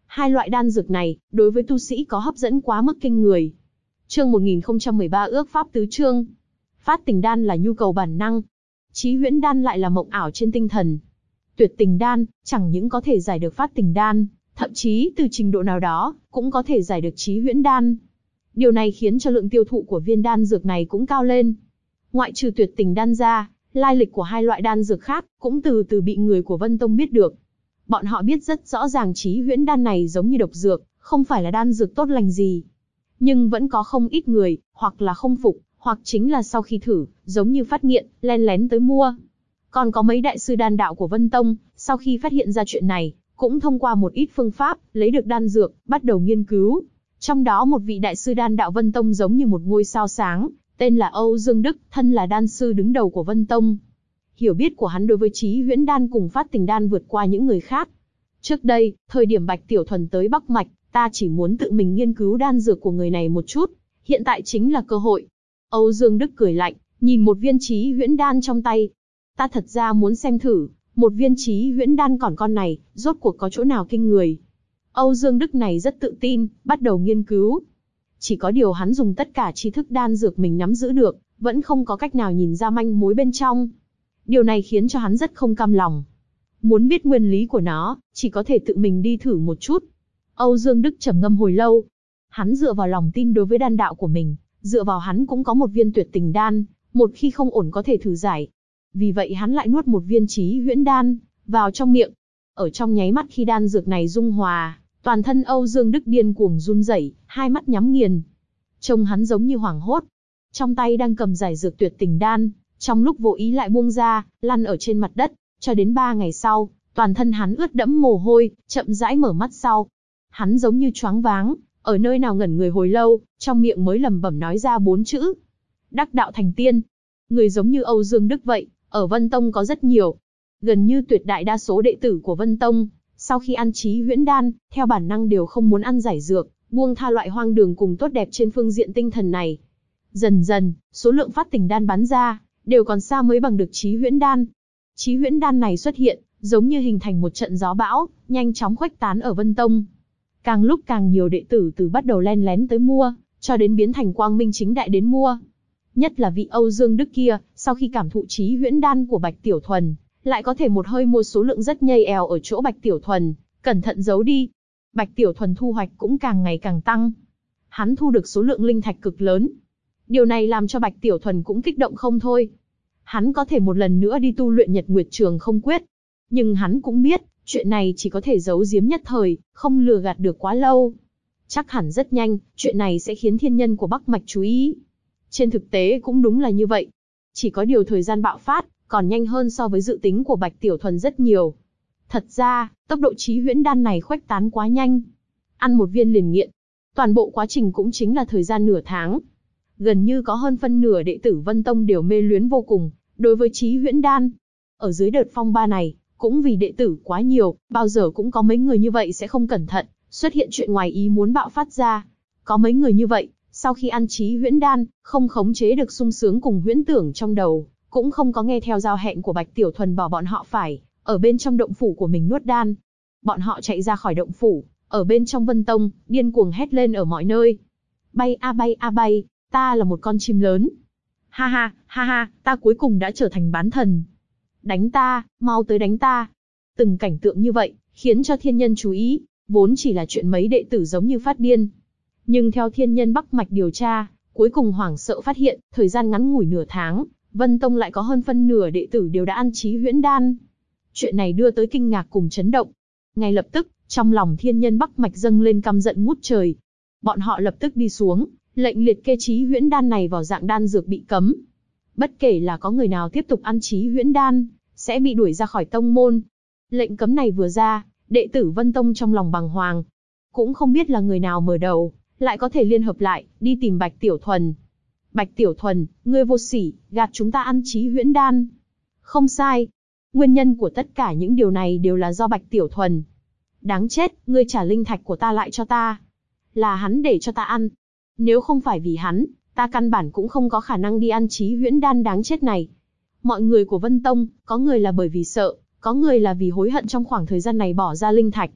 Hai loại đan dược này, đối với tu sĩ có hấp dẫn quá mức kinh người. Chương 1013 ước pháp tứ chương. Phát tình đan là nhu cầu bản năng. Chí huyễn đan lại là mộng ảo trên tinh thần. Tuyệt tình đan, chẳng những có thể giải được phát tình đan, thậm chí từ trình độ nào đó, cũng có thể giải được chí huyễn đan. Điều này khiến cho lượng tiêu thụ của viên đan dược này cũng cao lên. Ngoại trừ tuyệt tình đan ra, lai lịch của hai loại đan dược khác, cũng từ từ bị người của Vân Tông biết được. Bọn họ biết rất rõ ràng chí huyễn đan này giống như độc dược, không phải là đan dược tốt lành gì. Nhưng vẫn có không ít người, hoặc là không phục, hoặc chính là sau khi thử, giống như phát nghiện, len lén tới mua. Còn có mấy đại sư đan đạo của Vân Tông, sau khi phát hiện ra chuyện này, cũng thông qua một ít phương pháp, lấy được đan dược, bắt đầu nghiên cứu. Trong đó một vị đại sư đan đạo Vân Tông giống như một ngôi sao sáng, tên là Âu Dương Đức, thân là đan sư đứng đầu của Vân Tông. Hiểu biết của hắn đối với chí huyễn đan cùng phát tình đan vượt qua những người khác. Trước đây, thời điểm Bạch Tiểu Thuần tới Bắc Mạch, ta chỉ muốn tự mình nghiên cứu đan dược của người này một chút, hiện tại chính là cơ hội. Âu Dương Đức cười lạnh, nhìn một viên chí huyễn đan trong tay. Ta thật ra muốn xem thử, một viên chí huyễn đan còn con này, rốt cuộc có chỗ nào kinh người. Âu Dương Đức này rất tự tin, bắt đầu nghiên cứu. Chỉ có điều hắn dùng tất cả tri thức đan dược mình nắm giữ được, vẫn không có cách nào nhìn ra manh mối bên trong. Điều này khiến cho hắn rất không cam lòng. Muốn biết nguyên lý của nó, chỉ có thể tự mình đi thử một chút. Âu Dương Đức trầm ngâm hồi lâu. Hắn dựa vào lòng tin đối với đan đạo của mình, dựa vào hắn cũng có một viên tuyệt tình đan, một khi không ổn có thể thử giải. Vì vậy hắn lại nuốt một viên chí huyễn đan vào trong miệng. Ở trong nháy mắt khi đan dược này dung hòa, toàn thân Âu Dương Đức điên cuồng run rẩy, hai mắt nhắm nghiền. Trông hắn giống như hoảng hốt. Trong tay đang cầm giải dược tuyệt tình đan, trong lúc vô ý lại buông ra, lăn ở trên mặt đất, cho đến 3 ngày sau, toàn thân hắn ướt đẫm mồ hôi, chậm rãi mở mắt sau. Hắn giống như choáng váng, ở nơi nào ngẩn người hồi lâu, trong miệng mới lẩm bẩm nói ra 4 chữ. Đắc đạo thành tiên. Người giống như Âu Dương Đức vậy, ở Vân Tông có rất nhiều. Gần như tuyệt đại đa số đệ tử của Vân Tông, sau khi ăn chí huyễn đan, theo bản năng đều không muốn ăn giải dược, buông tha loại hoang đường cùng tốt đẹp trên phương diện tinh thần này. Dần dần, số lượng phát tình đan bán ra, đều còn xa mới bằng được chí huyễn đan. Chí huyễn đan này xuất hiện, giống như hình thành một trận gió bão, nhanh chóng khuếch tán ở Vân Tông. Càng lúc càng nhiều đệ tử từ bắt đầu len lén tới mua, cho đến biến thành quang minh chính đại đến mua. Nhất là vị Âu Dương Đức kia, sau khi cảm thụ chí huyễn đan của Bạch Tiểu Thuần, lại có thể một hơi mua số lượng rất nhây èo ở chỗ Bạch Tiểu Thuần, cẩn thận giấu đi. Bạch Tiểu Thuần thu hoạch cũng càng ngày càng tăng. Hắn thu được số lượng linh thạch cực lớn. Điều này làm cho Bạch Tiểu Thuần cũng kích động không thôi. Hắn có thể một lần nữa đi tu luyện Nhật Nguyệt Trường Không Quyết. Nhưng hắn cũng biết, chuyện này chỉ có thể giấu giếm nhất thời, không lừa gạt được quá lâu. Chắc hẳn rất nhanh, chuyện này sẽ khiến thiên nhân của Bắc Mạch chú ý. Trên thực tế cũng đúng là như vậy. Chỉ có điều thời gian bạo phát, còn nhanh hơn so với dự tính của Bạch Tiểu Thuần rất nhiều. Thật ra, tốc độ chí huyễn đan này khuếch tán quá nhanh. Ăn một viên liền nghiện. Toàn bộ quá trình cũng chính là thời gian nửa tháng. Gần như có hơn phân nửa đệ tử Vân Tông đều mê luyến vô cùng, đối với chí huyễn đan. Ở dưới đợt phong ba này, cũng vì đệ tử quá nhiều, bao giờ cũng có mấy người như vậy sẽ không cẩn thận, xuất hiện chuyện ngoài ý muốn bạo phát ra. Có mấy người như vậy, sau khi ăn chí huyễn đan, không khống chế được sung sướng cùng huyễn tưởng trong đầu, cũng không có nghe theo giao hẹn của Bạch Tiểu Thuần bảo bọn họ phải, ở bên trong động phủ của mình nuốt đan. Bọn họ chạy ra khỏi động phủ, ở bên trong Vân Tông, điên cuồng hét lên ở mọi nơi. Bay a bay a bay, ta là một con chim lớn. Ha ha, ta cuối cùng đã trở thành bán thần. Đánh ta, mau tới đánh ta. Từng cảnh tượng như vậy, khiến cho thiên nhân chú ý, vốn chỉ là chuyện mấy đệ tử giống như phát điên. Nhưng theo thiên nhân Bắc Mạch điều tra, cuối cùng hoảng sợ phát hiện, thời gian ngắn ngủi nửa tháng, Vân Tông lại có hơn phân nửa đệ tử đều đã ăn chí huyễn đan. Chuyện này đưa tới kinh ngạc cùng chấn động. Ngay lập tức, trong lòng thiên nhân Bắc Mạch dâng lên căm giận ngút trời. Bọn họ lập tức đi xuống, lệnh liệt kê chí huyễn đan này vào dạng đan dược bị cấm. Bất kể là có người nào tiếp tục ăn chí huyễn đan, sẽ bị đuổi ra khỏi tông môn. Lệnh cấm này vừa ra, đệ tử Vân Tông trong lòng bàng hoàng. Cũng không biết là người nào mở đầu, lại có thể liên hợp lại, đi tìm Bạch Tiểu Thuần. Bạch Tiểu Thuần, ngươi vô sỉ, gạt chúng ta ăn chí huyễn đan. Không sai. Nguyên nhân của tất cả những điều này đều là do Bạch Tiểu Thuần. Đáng chết, ngươi trả linh thạch của ta lại cho ta. Là hắn để cho ta ăn. Nếu không phải vì hắn, ta căn bản cũng không có khả năng đi ăn chí huyễn đan đáng chết này. Mọi người của Vân Tông, có người là bởi vì sợ, có người là vì hối hận trong khoảng thời gian này bỏ ra linh thạch.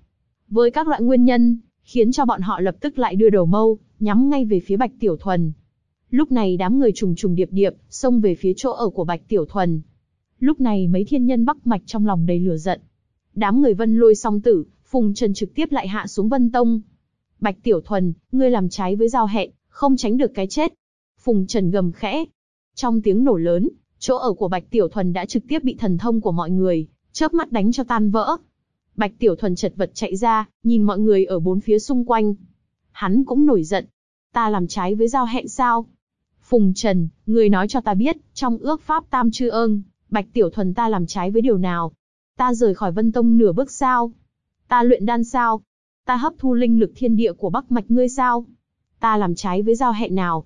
với các loại nguyên nhân, khiến cho bọn họ lập tức lại đưa đầu mâu, nhắm ngay về phía Bạch Tiểu Thuần. Lúc này đám người trùng trùng điệp điệp, xông về phía chỗ ở của Bạch Tiểu Thuần. Lúc này mấy thiên nhân Bắc Mạch trong lòng đầy lửa giận. Đám người Vân Lôi Song Tử, Phùng Trần trực tiếp lại hạ xuống Vân Tông. Bạch Tiểu Thuần, ngươi làm trái với giao hẹn, không tránh được cái chết. Phùng Trần gầm khẽ. Trong tiếng nổ lớn, chỗ ở của Bạch Tiểu Thuần đã trực tiếp bị thần thông của mọi người, chớp mắt đánh cho tan vỡ. Bạch Tiểu Thuần chật vật chạy ra, nhìn mọi người ở bốn phía xung quanh. Hắn cũng nổi giận. Ta làm trái với giao hẹn sao? Phùng Trần, ngươi nói cho ta biết, trong ước pháp tam chư ưng, Bạch Tiểu Thuần ta làm trái với điều nào? Ta rời khỏi Vân Tông nửa bước sao? Ta luyện đan sao? Ta hấp thu linh lực thiên địa của Bắc Mạch ngươi sao? Ta làm trái với giao hẹn nào?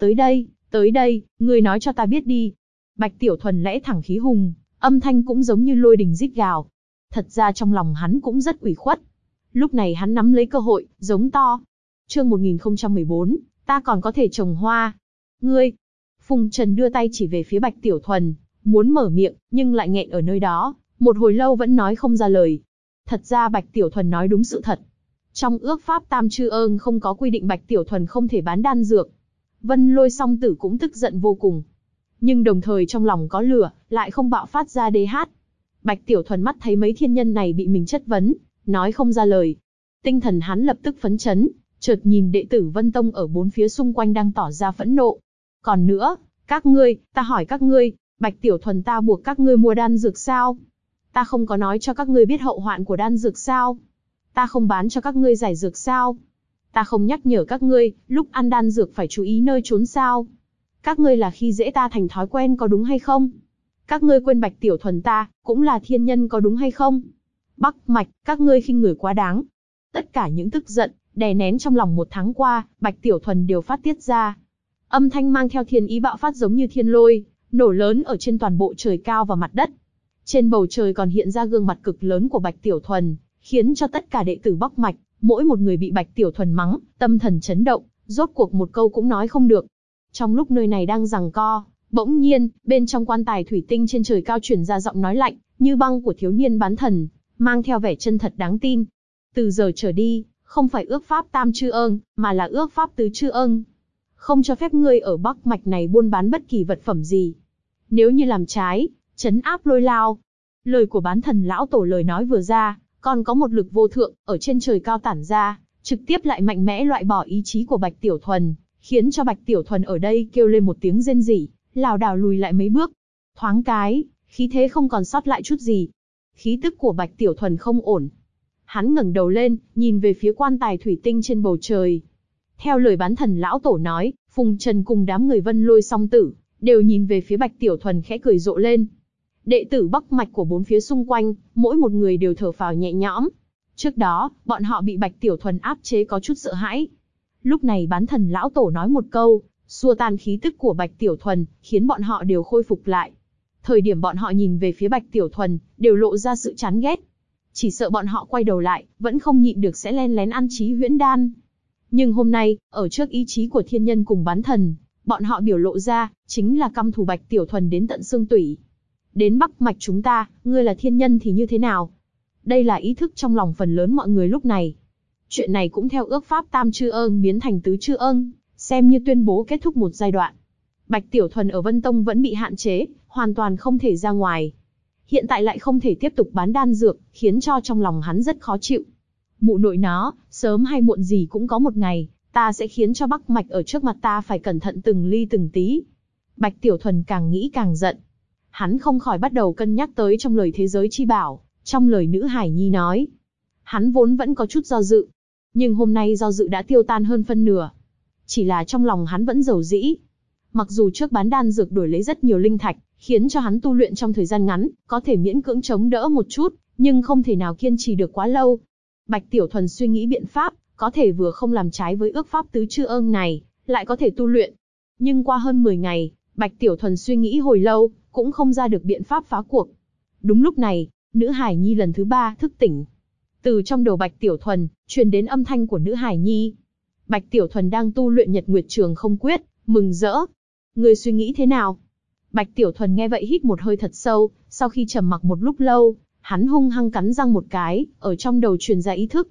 Tới đây, ngươi nói cho ta biết đi. Bạch Tiểu Thuần lẽ thẳng khí hùng, âm thanh cũng giống như lôi đình rít gào. Thật ra trong lòng hắn cũng rất ủy khuất. Lúc này hắn nắm lấy cơ hội, giống to. Chương 1014, ta còn có thể trồng hoa. Ngươi! Phùng Trần đưa tay chỉ về phía Bạch Tiểu Thuần, muốn mở miệng, nhưng lại nghẹn ở nơi đó, một hồi lâu vẫn nói không ra lời. Thật ra Bạch Tiểu Thuần nói đúng sự thật. Trong ước pháp tam chư ưng không có quy định Bạch Tiểu Thuần không thể bán đan dược. Vân Lôi Song Tử cũng tức giận vô cùng. Nhưng đồng thời trong lòng có lửa, lại không bạo phát ra đê hát. Bạch Tiểu Thuần mắt thấy mấy thiên nhân này bị mình chất vấn, nói không ra lời. Tinh thần hắn lập tức phấn chấn, chợt nhìn đệ tử Vân Tông ở bốn phía xung quanh đang tỏ ra phẫn nộ. Còn nữa, các ngươi, ta hỏi các ngươi, Bạch Tiểu Thuần ta buộc các ngươi mua đan dược sao? Ta không có nói cho các ngươi biết hậu hoạn của đan dược sao? Ta không bán cho các ngươi giải dược sao? Ta không nhắc nhở các ngươi, lúc ăn đan dược phải chú ý nơi trốn sao? Các ngươi là khi dễ ta thành thói quen có đúng hay không? Các ngươi quên Bạch Tiểu Thuần ta, cũng là thiên nhân có đúng hay không? Bắc Mạch, các ngươi khinh người quá đáng. Tất cả những tức giận, đè nén trong lòng một tháng qua, Bạch Tiểu Thuần đều phát tiết ra. Âm thanh mang theo thiên ý bạo phát giống như thiên lôi, nổ lớn ở trên toàn bộ trời cao và mặt đất. Trên bầu trời còn hiện ra gương mặt cực lớn của Bạch Tiểu Thuần, khiến cho tất cả đệ tử Bắc Mạch, mỗi một người bị Bạch Tiểu Thuần mắng, tâm thần chấn động, rốt cuộc một câu cũng nói không được. Trong lúc nơi này đang giằng co, bỗng nhiên, bên trong quan tài thủy tinh trên trời cao truyền ra giọng nói lạnh, như băng của thiếu niên bán thần, mang theo vẻ chân thật đáng tin. Từ giờ trở đi, không phải ước pháp tam chư ưng, mà là ước pháp tứ chư ưng. Không cho phép ngươi ở Bắc Mạch này buôn bán bất kỳ vật phẩm gì. Nếu như làm trái, trấn áp lôi lao. Lời của bán thần lão tổ lời nói vừa ra, còn có một lực vô thượng, ở trên trời cao tản ra, trực tiếp lại mạnh mẽ loại bỏ ý chí của Bạch Tiểu Thuần, khiến cho Bạch Tiểu Thuần ở đây kêu lên một tiếng rên rỉ, lảo đảo lùi lại mấy bước. Thoáng cái, khí thế không còn sót lại chút gì. Khí tức của Bạch Tiểu Thuần không ổn. Hắn ngẩng đầu lên, nhìn về phía quan tài thủy tinh trên bầu trời. Theo lời bán thần lão tổ nói, Phùng Trần cùng đám người Vân Lôi Song Tử, đều nhìn về phía Bạch Tiểu Thuần khẽ cười rộ lên. Đệ tử Bắc Mạch của bốn phía xung quanh, mỗi một người đều thở phào nhẹ nhõm. Trước đó, bọn họ bị Bạch Tiểu Thuần áp chế có chút sợ hãi. Lúc này bán thần lão tổ nói một câu, xua tan khí tức của Bạch Tiểu Thuần, khiến bọn họ đều khôi phục lại. Thời điểm bọn họ nhìn về phía Bạch Tiểu Thuần, đều lộ ra sự chán ghét. Chỉ sợ bọn họ quay đầu lại, vẫn không nhịn được sẽ len lén ăn chí huyễn đan. Nhưng hôm nay, ở trước ý chí của thiên nhân cùng bán thần, bọn họ biểu lộ ra, chính là căm thù Bạch Tiểu Thuần đến tận xương tủy. Đến Bắc Mạch chúng ta, ngươi là thiên nhân thì như thế nào? Đây là ý thức trong lòng phần lớn mọi người lúc này. Chuyện này cũng theo ước pháp tam chư ưng biến thành tứ chư ưng, xem như tuyên bố kết thúc một giai đoạn. Bạch Tiểu Thuần ở Vân Tông vẫn bị hạn chế, hoàn toàn không thể ra ngoài. Hiện tại lại không thể tiếp tục bán đan dược, khiến cho trong lòng hắn rất khó chịu. Mụ nội nó, sớm hay muộn gì cũng có một ngày, ta sẽ khiến cho Bắc Mạch ở trước mặt ta phải cẩn thận từng ly từng tí. Bạch Tiểu Thuần càng nghĩ càng giận. Hắn không khỏi bắt đầu cân nhắc tới trong lời thế giới chi bảo, trong lời nữ hải nhi nói. Hắn vốn vẫn có chút do dự, nhưng hôm nay do dự đã tiêu tan hơn phân nửa. Chỉ là trong lòng hắn vẫn dầu dĩ. Mặc dù trước bán đan dược đổi lấy rất nhiều linh thạch, khiến cho hắn tu luyện trong thời gian ngắn, có thể miễn cưỡng chống đỡ một chút, nhưng không thể nào kiên trì được quá lâu. Bạch Tiểu Thuần suy nghĩ biện pháp, có thể vừa không làm trái với ước pháp tứ chư ưng này, lại có thể tu luyện. Nhưng qua hơn 10 ngày, Bạch Tiểu Thuần suy nghĩ hồi lâu, cũng không ra được biện pháp phá cuộc. Đúng lúc này, nữ hải nhi lần thứ 3 thức tỉnh. Từ trong đầu Bạch Tiểu Thuần, truyền đến âm thanh của nữ hải nhi. Bạch Tiểu Thuần đang tu luyện Nhật Nguyệt Trường Không Quyết, mừng rỡ. Ngươi suy nghĩ thế nào? Bạch Tiểu Thuần nghe vậy hít một hơi thật sâu, sau khi trầm mặc một lúc lâu, hắn hung hăng cắn răng một cái, ở trong đầu truyền ra ý thức.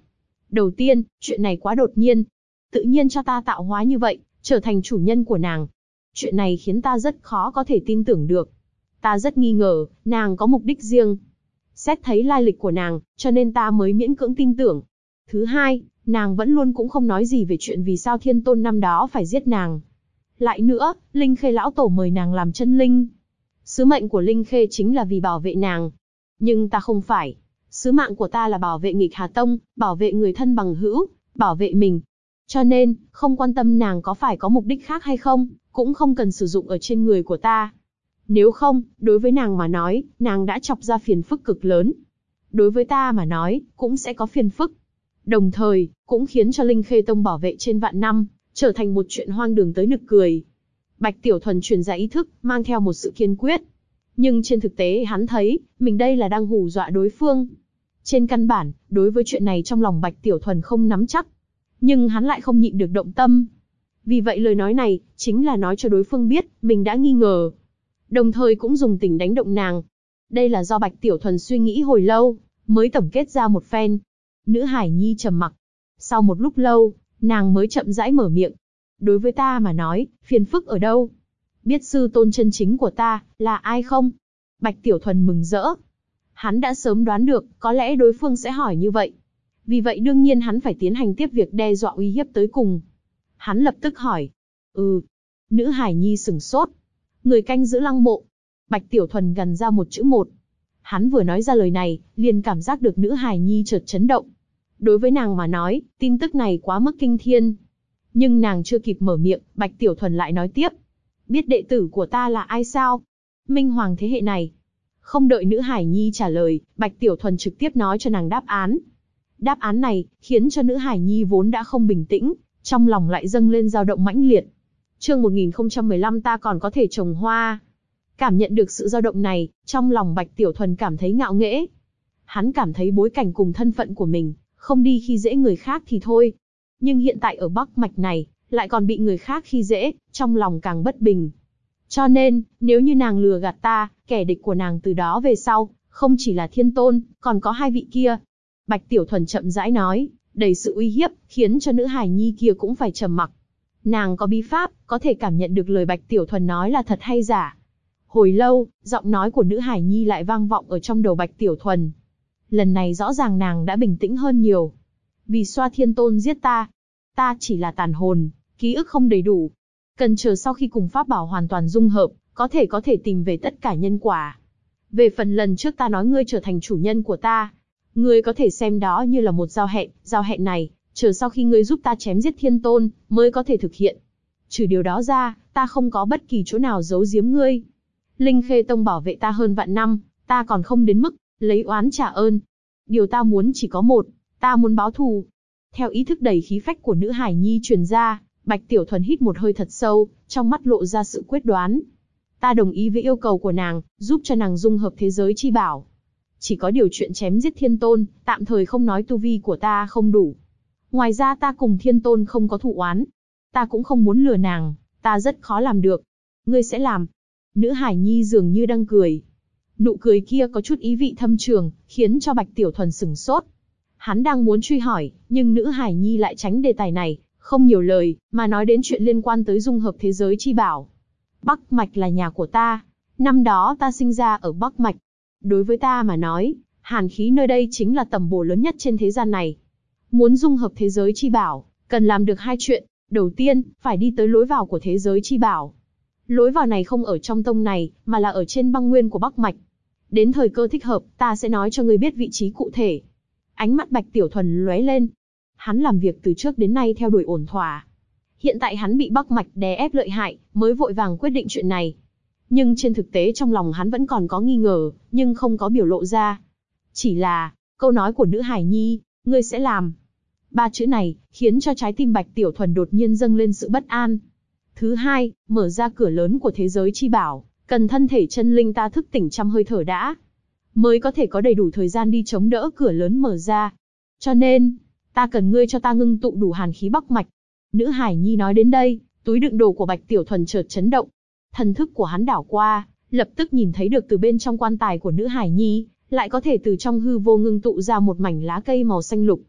Đầu tiên, chuyện này quá đột nhiên. Tự nhiên cho ta tạo hóa như vậy, trở thành chủ nhân của nàng. Chuyện này khiến ta rất khó có thể tin tưởng được. Ta rất nghi ngờ, nàng có mục đích riêng. Xét thấy lai lịch của nàng, cho nên ta mới miễn cưỡng tin tưởng. Thứ hai, nàng vẫn luôn cũng không nói gì về chuyện vì sao Thiên Tôn năm đó phải giết nàng. Lại nữa, Linh Khê lão tổ mời nàng làm chân linh. Sứ mệnh của Linh Khê chính là vì bảo vệ nàng. Nhưng ta không phải. Sứ mạng của ta là bảo vệ Nghịch Hà Tông, bảo vệ người thân bằng hữu, bảo vệ mình. Cho nên, không quan tâm nàng có phải có mục đích khác hay không, cũng không cần sử dụng ở trên người của ta. Nếu không, đối với nàng mà nói, nàng đã chọc ra phiền phức cực lớn. Đối với ta mà nói, cũng sẽ có phiền phức. Đồng thời, cũng khiến cho Linh Khê Tông bảo vệ trên vạn năm, trở thành một chuyện hoang đường tới nực cười. Bạch Tiểu Thuần truyền ra ý thức, mang theo một sự kiên quyết. Nhưng trên thực tế hắn thấy, mình đây là đang hù dọa đối phương. Trên căn bản, đối với chuyện này trong lòng Bạch Tiểu Thuần không nắm chắc. Nhưng hắn lại không nhịn được động tâm. Vì vậy lời nói này, chính là nói cho đối phương biết, mình đã nghi ngờ. Đồng thời cũng dùng tình đánh động nàng. Đây là do Bạch Tiểu Thuần suy nghĩ hồi lâu, mới tổng kết ra một phen. Nữ Hải Nhi trầm mặc. Sau một lúc lâu, nàng mới chậm rãi mở miệng. Đối với ta mà nói, phiền phức ở đâu? Biết sư tôn chân chính của ta, là ai không? Bạch Tiểu Thuần mừng rỡ. Hắn đã sớm đoán được, có lẽ đối phương sẽ hỏi như vậy. Vì vậy đương nhiên hắn phải tiến hành tiếp việc đe dọa uy hiếp tới cùng. Hắn lập tức hỏi. Nữ Hải Nhi sửng sốt. Người canh giữ lăng mộ. Bạch Tiểu Thuần gằn ra một chữ một. Hắn vừa nói ra lời này, liền cảm giác được nữ Hải Nhi chợt chấn động. Đối với nàng mà nói, tin tức này quá mức kinh thiên. Nhưng nàng chưa kịp mở miệng, Bạch Tiểu Thuần lại nói tiếp. Biết đệ tử của ta là ai sao? Minh Hoàng thế hệ này. Không đợi nữ Hải Nhi trả lời, Bạch Tiểu Thuần trực tiếp nói cho nàng đáp án. Đáp án này, khiến cho nữ Hải Nhi vốn đã không bình tĩnh, trong lòng lại dâng lên dao động mãnh liệt. Chương 1015 ta còn có thể trồng hoa. Cảm nhận được sự dao động này, trong lòng Bạch Tiểu Thuần cảm thấy ngạo nghễ. Hắn cảm thấy bối cảnh cùng thân phận của mình, không đi khi dễ người khác thì thôi. Nhưng hiện tại ở Bắc Mạch này, lại còn bị người khác khi dễ, trong lòng càng bất bình. Cho nên, nếu như nàng lừa gạt ta, kẻ địch của nàng từ đó về sau, không chỉ là Thiên Tôn, còn có hai vị kia. Bạch Tiểu Thuần chậm rãi nói, đầy sự uy hiếp, khiến cho nữ Hải Nhi kia cũng phải trầm mặc. Nàng có bí pháp, có thể cảm nhận được lời Bạch Tiểu Thuần nói là thật hay giả. Hồi lâu, giọng nói của nữ Hải Nhi lại vang vọng ở trong đầu Bạch Tiểu Thuần. Lần này rõ ràng nàng đã bình tĩnh hơn nhiều. Vì xoa Thiên Tôn giết ta. Ta chỉ là tàn hồn, ký ức không đầy đủ. Cần chờ sau khi cùng pháp bảo hoàn toàn dung hợp, có thể tìm về tất cả nhân quả. Về phần lần trước ta nói ngươi trở thành chủ nhân của ta, ngươi có thể xem đó như là một giao hẹn này, chờ sau khi ngươi giúp ta chém giết Thiên Tôn, mới có thể thực hiện. Trừ điều đó ra, ta không có bất kỳ chỗ nào giấu giếm ngươi. Linh Khê Tông bảo vệ ta hơn vạn năm, ta còn không đến mức lấy oán trả ơn. Điều ta muốn chỉ có một, ta muốn báo thù. Theo ý thức đầy khí phách của nữ Hải Nhi truyền ra, Bạch Tiểu Thuần hít một hơi thật sâu, trong mắt lộ ra sự quyết đoán. Ta đồng ý với yêu cầu của nàng, giúp cho nàng dung hợp thế giới chi bảo. Chỉ có điều chuyện chém giết Thiên Tôn, tạm thời không nói tu vi của ta không đủ. Ngoài ra ta cùng Thiên Tôn không có thù oán. Ta cũng không muốn lừa nàng, ta rất khó làm được. Ngươi sẽ làm. Nữ Hải Nhi dường như đang cười. Nụ cười kia có chút ý vị thâm trường, khiến cho Bạch Tiểu Thuần sửng sốt. Hắn đang muốn truy hỏi, nhưng nữ Hải Nhi lại tránh đề tài này, không nhiều lời, mà nói đến chuyện liên quan tới dung hợp thế giới chi bảo. Bắc Mạch là nhà của ta. Năm đó ta sinh ra ở Bắc Mạch. Đối với ta mà nói, hàn khí nơi đây chính là tầm bổ lớn nhất trên thế gian này. Muốn dung hợp thế giới chi bảo, cần làm được hai chuyện. Đầu tiên, phải đi tới lối vào của thế giới chi bảo. Lối vào này không ở trong tông này, mà là ở trên băng nguyên của Bắc Mạch. Đến thời cơ thích hợp, ta sẽ nói cho ngươi biết vị trí cụ thể. Ánh mắt Bạch Tiểu Thuần lóe lên. Hắn làm việc từ trước đến nay theo đuổi ổn thỏa. Hiện tại hắn bị Bắc Mạch đè ép lợi hại, mới vội vàng quyết định chuyện này. Nhưng trên thực tế trong lòng hắn vẫn còn có nghi ngờ, nhưng không có biểu lộ ra. Chỉ là, câu nói của nữ Hải Nhi, ngươi sẽ làm. Ba chữ này, khiến cho trái tim Bạch Tiểu Thuần đột nhiên dâng lên sự bất an. Thứ hai, mở ra cửa lớn của thế giới chi bảo, cần thân thể chân linh ta thức tỉnh trăm hơi thở đã, mới có thể có đầy đủ thời gian đi chống đỡ cửa lớn mở ra. Cho nên, ta cần ngươi cho ta ngưng tụ đủ hàn khí Bắc Mạch. Nữ Hải Nhi nói đến đây, túi đựng đồ của Bạch Tiểu Thuần chợt chấn động. Thần thức của hắn đảo qua, lập tức nhìn thấy được từ bên trong quan tài của nữ Hải Nhi, lại có thể từ trong hư vô ngưng tụ ra một mảnh lá cây màu xanh lục.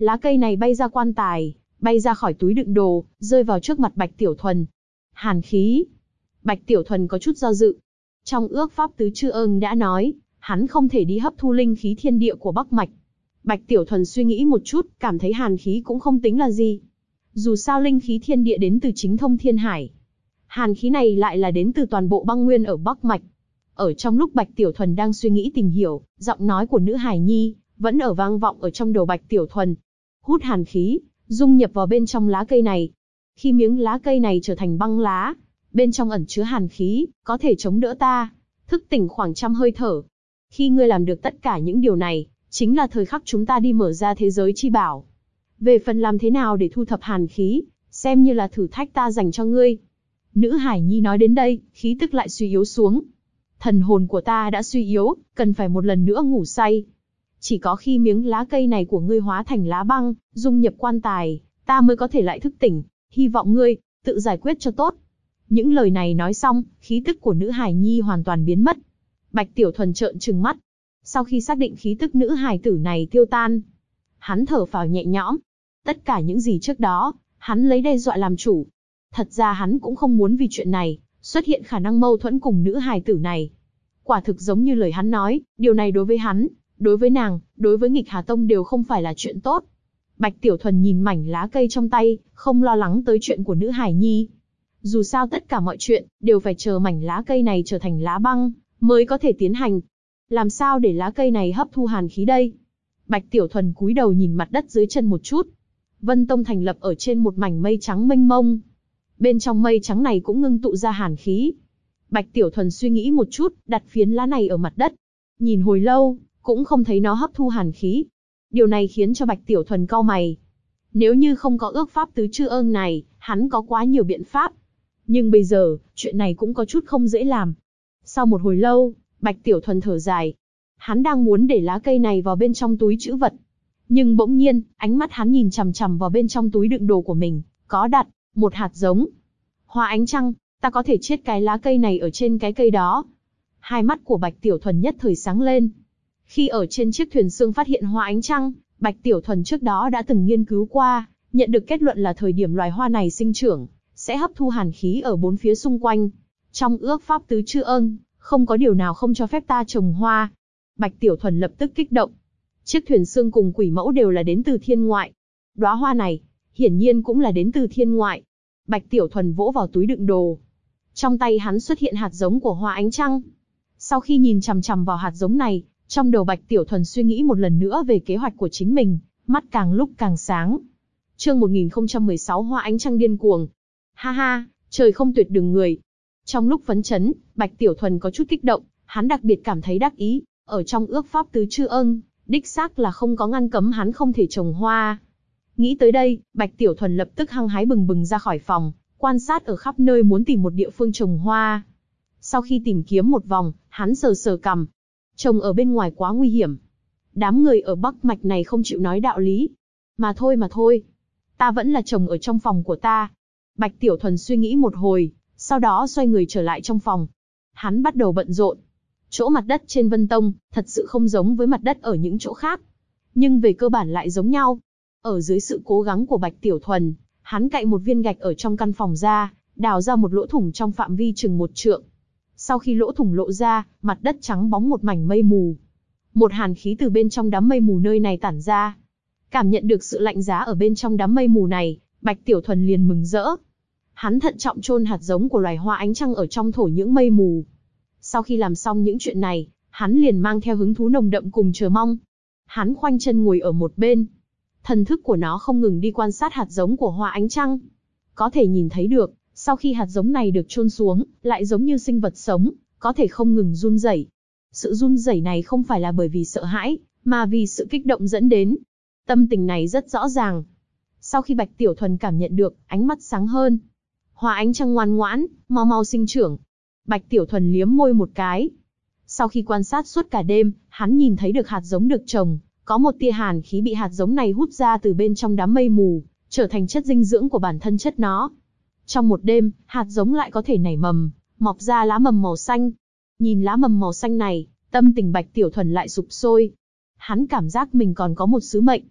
lá cây này bay ra quan tài, bay ra khỏi túi đựng đồ, rơi vào trước mặt Bạch Tiểu Thuần. Hàn khí. Bạch Tiểu Thuần có chút do dự. Trong ước pháp tứ chư ưng đã nói, hắn không thể đi hấp thu linh khí thiên địa của Bắc Mạch. Bạch Tiểu Thuần suy nghĩ một chút, cảm thấy hàn khí cũng không tính là gì. Dù sao linh khí thiên địa đến từ chính thông thiên hải. Hàn khí này lại là đến từ toàn bộ băng nguyên ở Bắc Mạch. Ở trong lúc Bạch Tiểu Thuần đang suy nghĩ tìm hiểu, giọng nói của nữ hải nhi vẫn ở vang vọng ở trong đầu Bạch Tiểu Thuần. Hút hàn khí, dung nhập vào bên trong lá cây này. Khi miếng lá cây này trở thành băng lá, bên trong ẩn chứa hàn khí, có thể chống đỡ ta, thức tỉnh khoảng 100 hơi thở. Khi ngươi làm được tất cả những điều này, chính là thời khắc chúng ta đi mở ra thế giới chi bảo. Về phần làm thế nào để thu thập hàn khí, xem như là thử thách ta dành cho ngươi. Nữ hải nhi nói đến đây, khí tức lại suy yếu xuống. Thần hồn của ta đã suy yếu, cần phải một lần nữa ngủ say. Chỉ có khi miếng lá cây này của ngươi hóa thành lá băng, dung nhập quan tài, ta mới có thể lại thức tỉnh. Hy vọng ngươi, tự giải quyết cho tốt. Những lời này nói xong, khí tức của nữ hải nhi hoàn toàn biến mất. Bạch Tiểu Thuần trợn trừng mắt. Sau khi xác định khí tức nữ hài tử này tiêu tan, hắn thở phào nhẹ nhõm. Tất cả những gì trước đó, hắn lấy đe dọa làm chủ. Thật ra hắn cũng không muốn vì chuyện này, xuất hiện khả năng mâu thuẫn cùng nữ hài tử này. Quả thực giống như lời hắn nói, điều này đối với hắn, đối với nàng, đối với Nghịch Hà Tông đều không phải là chuyện tốt. Bạch Tiểu Thuần nhìn mảnh lá cây trong tay, không lo lắng tới chuyện của nữ hải nhi. Dù sao tất cả mọi chuyện, đều phải chờ mảnh lá cây này trở thành lá băng, mới có thể tiến hành. Làm sao để lá cây này hấp thu hàn khí đây? Bạch Tiểu Thuần cúi đầu nhìn mặt đất dưới chân một chút. Vân Tông thành lập ở trên một mảnh mây trắng mênh mông. Bên trong mây trắng này cũng ngưng tụ ra hàn khí. Bạch Tiểu Thuần suy nghĩ một chút, đặt phiến lá này ở mặt đất. Nhìn hồi lâu, cũng không thấy nó hấp thu hàn khí. Điều này khiến cho Bạch Tiểu Thuần cau mày. Nếu như không có ước pháp tứ chư ưng này, hắn có quá nhiều biện pháp. Nhưng bây giờ, chuyện này cũng có chút không dễ làm. Sau một hồi lâu, Bạch Tiểu Thuần thở dài. Hắn đang muốn để lá cây này vào bên trong túi trữ vật. Nhưng bỗng nhiên, ánh mắt hắn nhìn chằm chằm vào bên trong túi đựng đồ của mình, có đặt một hạt giống. Hoa ánh trăng, ta có thể chiết cái lá cây này ở trên cái cây đó. Hai mắt của Bạch Tiểu Thuần nhất thời sáng lên. Khi ở trên chiếc thuyền sương phát hiện hoa ánh trăng, Bạch Tiểu Thuần trước đó đã từng nghiên cứu qua, nhận được kết luận là thời điểm loài hoa này sinh trưởng, sẽ hấp thu hàn khí ở bốn phía xung quanh. Trong ước pháp tứ chư ưng, không có điều nào không cho phép ta trồng hoa. Bạch Tiểu Thuần lập tức kích động. Chiếc thuyền sương cùng quỷ mẫu đều là đến từ thiên ngoại. Đóa hoa này, hiển nhiên cũng là đến từ thiên ngoại. Bạch Tiểu Thuần vỗ vào túi đựng đồ. Trong tay hắn xuất hiện hạt giống của hoa ánh trăng. Sau khi nhìn chằm chằm vào hạt giống này, trong đầu Bạch Tiểu Thuần suy nghĩ một lần nữa về kế hoạch của chính mình, mắt càng lúc càng sáng. Chương 1016 Hoa ánh trăng điên cuồng. Ha ha, trời không tuyệt đường người. Trong lúc phấn chấn, Bạch Tiểu Thuần có chút kích động, hắn đặc biệt cảm thấy đắc ý, ở trong ước pháp tứ chư ưng, đích xác là không có ngăn cấm hắn không thể trồng hoa. Nghĩ tới đây, Bạch Tiểu Thuần lập tức hăng hái bừng bừng ra khỏi phòng, quan sát ở khắp nơi muốn tìm một địa phương trồng hoa. Sau khi tìm kiếm một vòng, hắn sờ sờ cằm. Trồng ở bên ngoài quá nguy hiểm. Đám người ở Bắc Mạch này không chịu nói đạo lý. Mà thôi. Ta vẫn là trồng ở trong phòng của ta. Bạch Tiểu Thuần suy nghĩ một hồi, sau đó xoay người trở lại trong phòng. Hắn bắt đầu bận rộn. Chỗ mặt đất trên Vân Tông, thật sự không giống với mặt đất ở những chỗ khác. Nhưng về cơ bản lại giống nhau. Ở dưới sự cố gắng của Bạch Tiểu Thuần, hắn cạy một viên gạch ở trong căn phòng ra, đào ra một lỗ thủng trong phạm vi chừng 1 trượng. Sau khi lỗ thủng lộ ra, mặt đất trắng bóng một mảnh mây mù. Một hàn khí từ bên trong đám mây mù nơi này tản ra. Cảm nhận được sự lạnh giá ở bên trong đám mây mù này, Bạch Tiểu Thuần liền mừng rỡ. Hắn thận trọng chôn hạt giống của loài hoa ánh trăng ở trong thổ những mây mù. Sau khi làm xong những chuyện này, hắn liền mang theo hứng thú nồng đậm cùng chờ mong. Hắn khoanh chân ngồi ở một bên. Thần thức của nó không ngừng đi quan sát hạt giống của hoa ánh trăng. Có thể nhìn thấy được, sau khi hạt giống này được chôn xuống, lại giống như sinh vật sống, có thể không ngừng run rẩy. Sự run rẩy này không phải là bởi vì sợ hãi, mà vì sự kích động dẫn đến. Tâm tình này rất rõ ràng. Sau khi Bạch Tiểu Thuần cảm nhận được, ánh mắt sáng hơn. Hoa ánh trăng ngoan ngoãn, mau mau sinh trưởng. Bạch Tiểu Thuần liếm môi một cái. Sau khi quan sát suốt cả đêm, hắn nhìn thấy được hạt giống được trồng, có một tia hàn khí bị hạt giống này hút ra từ bên trong đám mây mù, trở thành chất dinh dưỡng của bản thân chất nó. Trong một đêm, hạt giống lại có thể nảy mầm, mọc ra lá mầm màu xanh. Nhìn lá mầm màu xanh này, tâm tình Bạch Tiểu Thuần lại sục sôi. Hắn cảm giác mình còn có một sứ mệnh.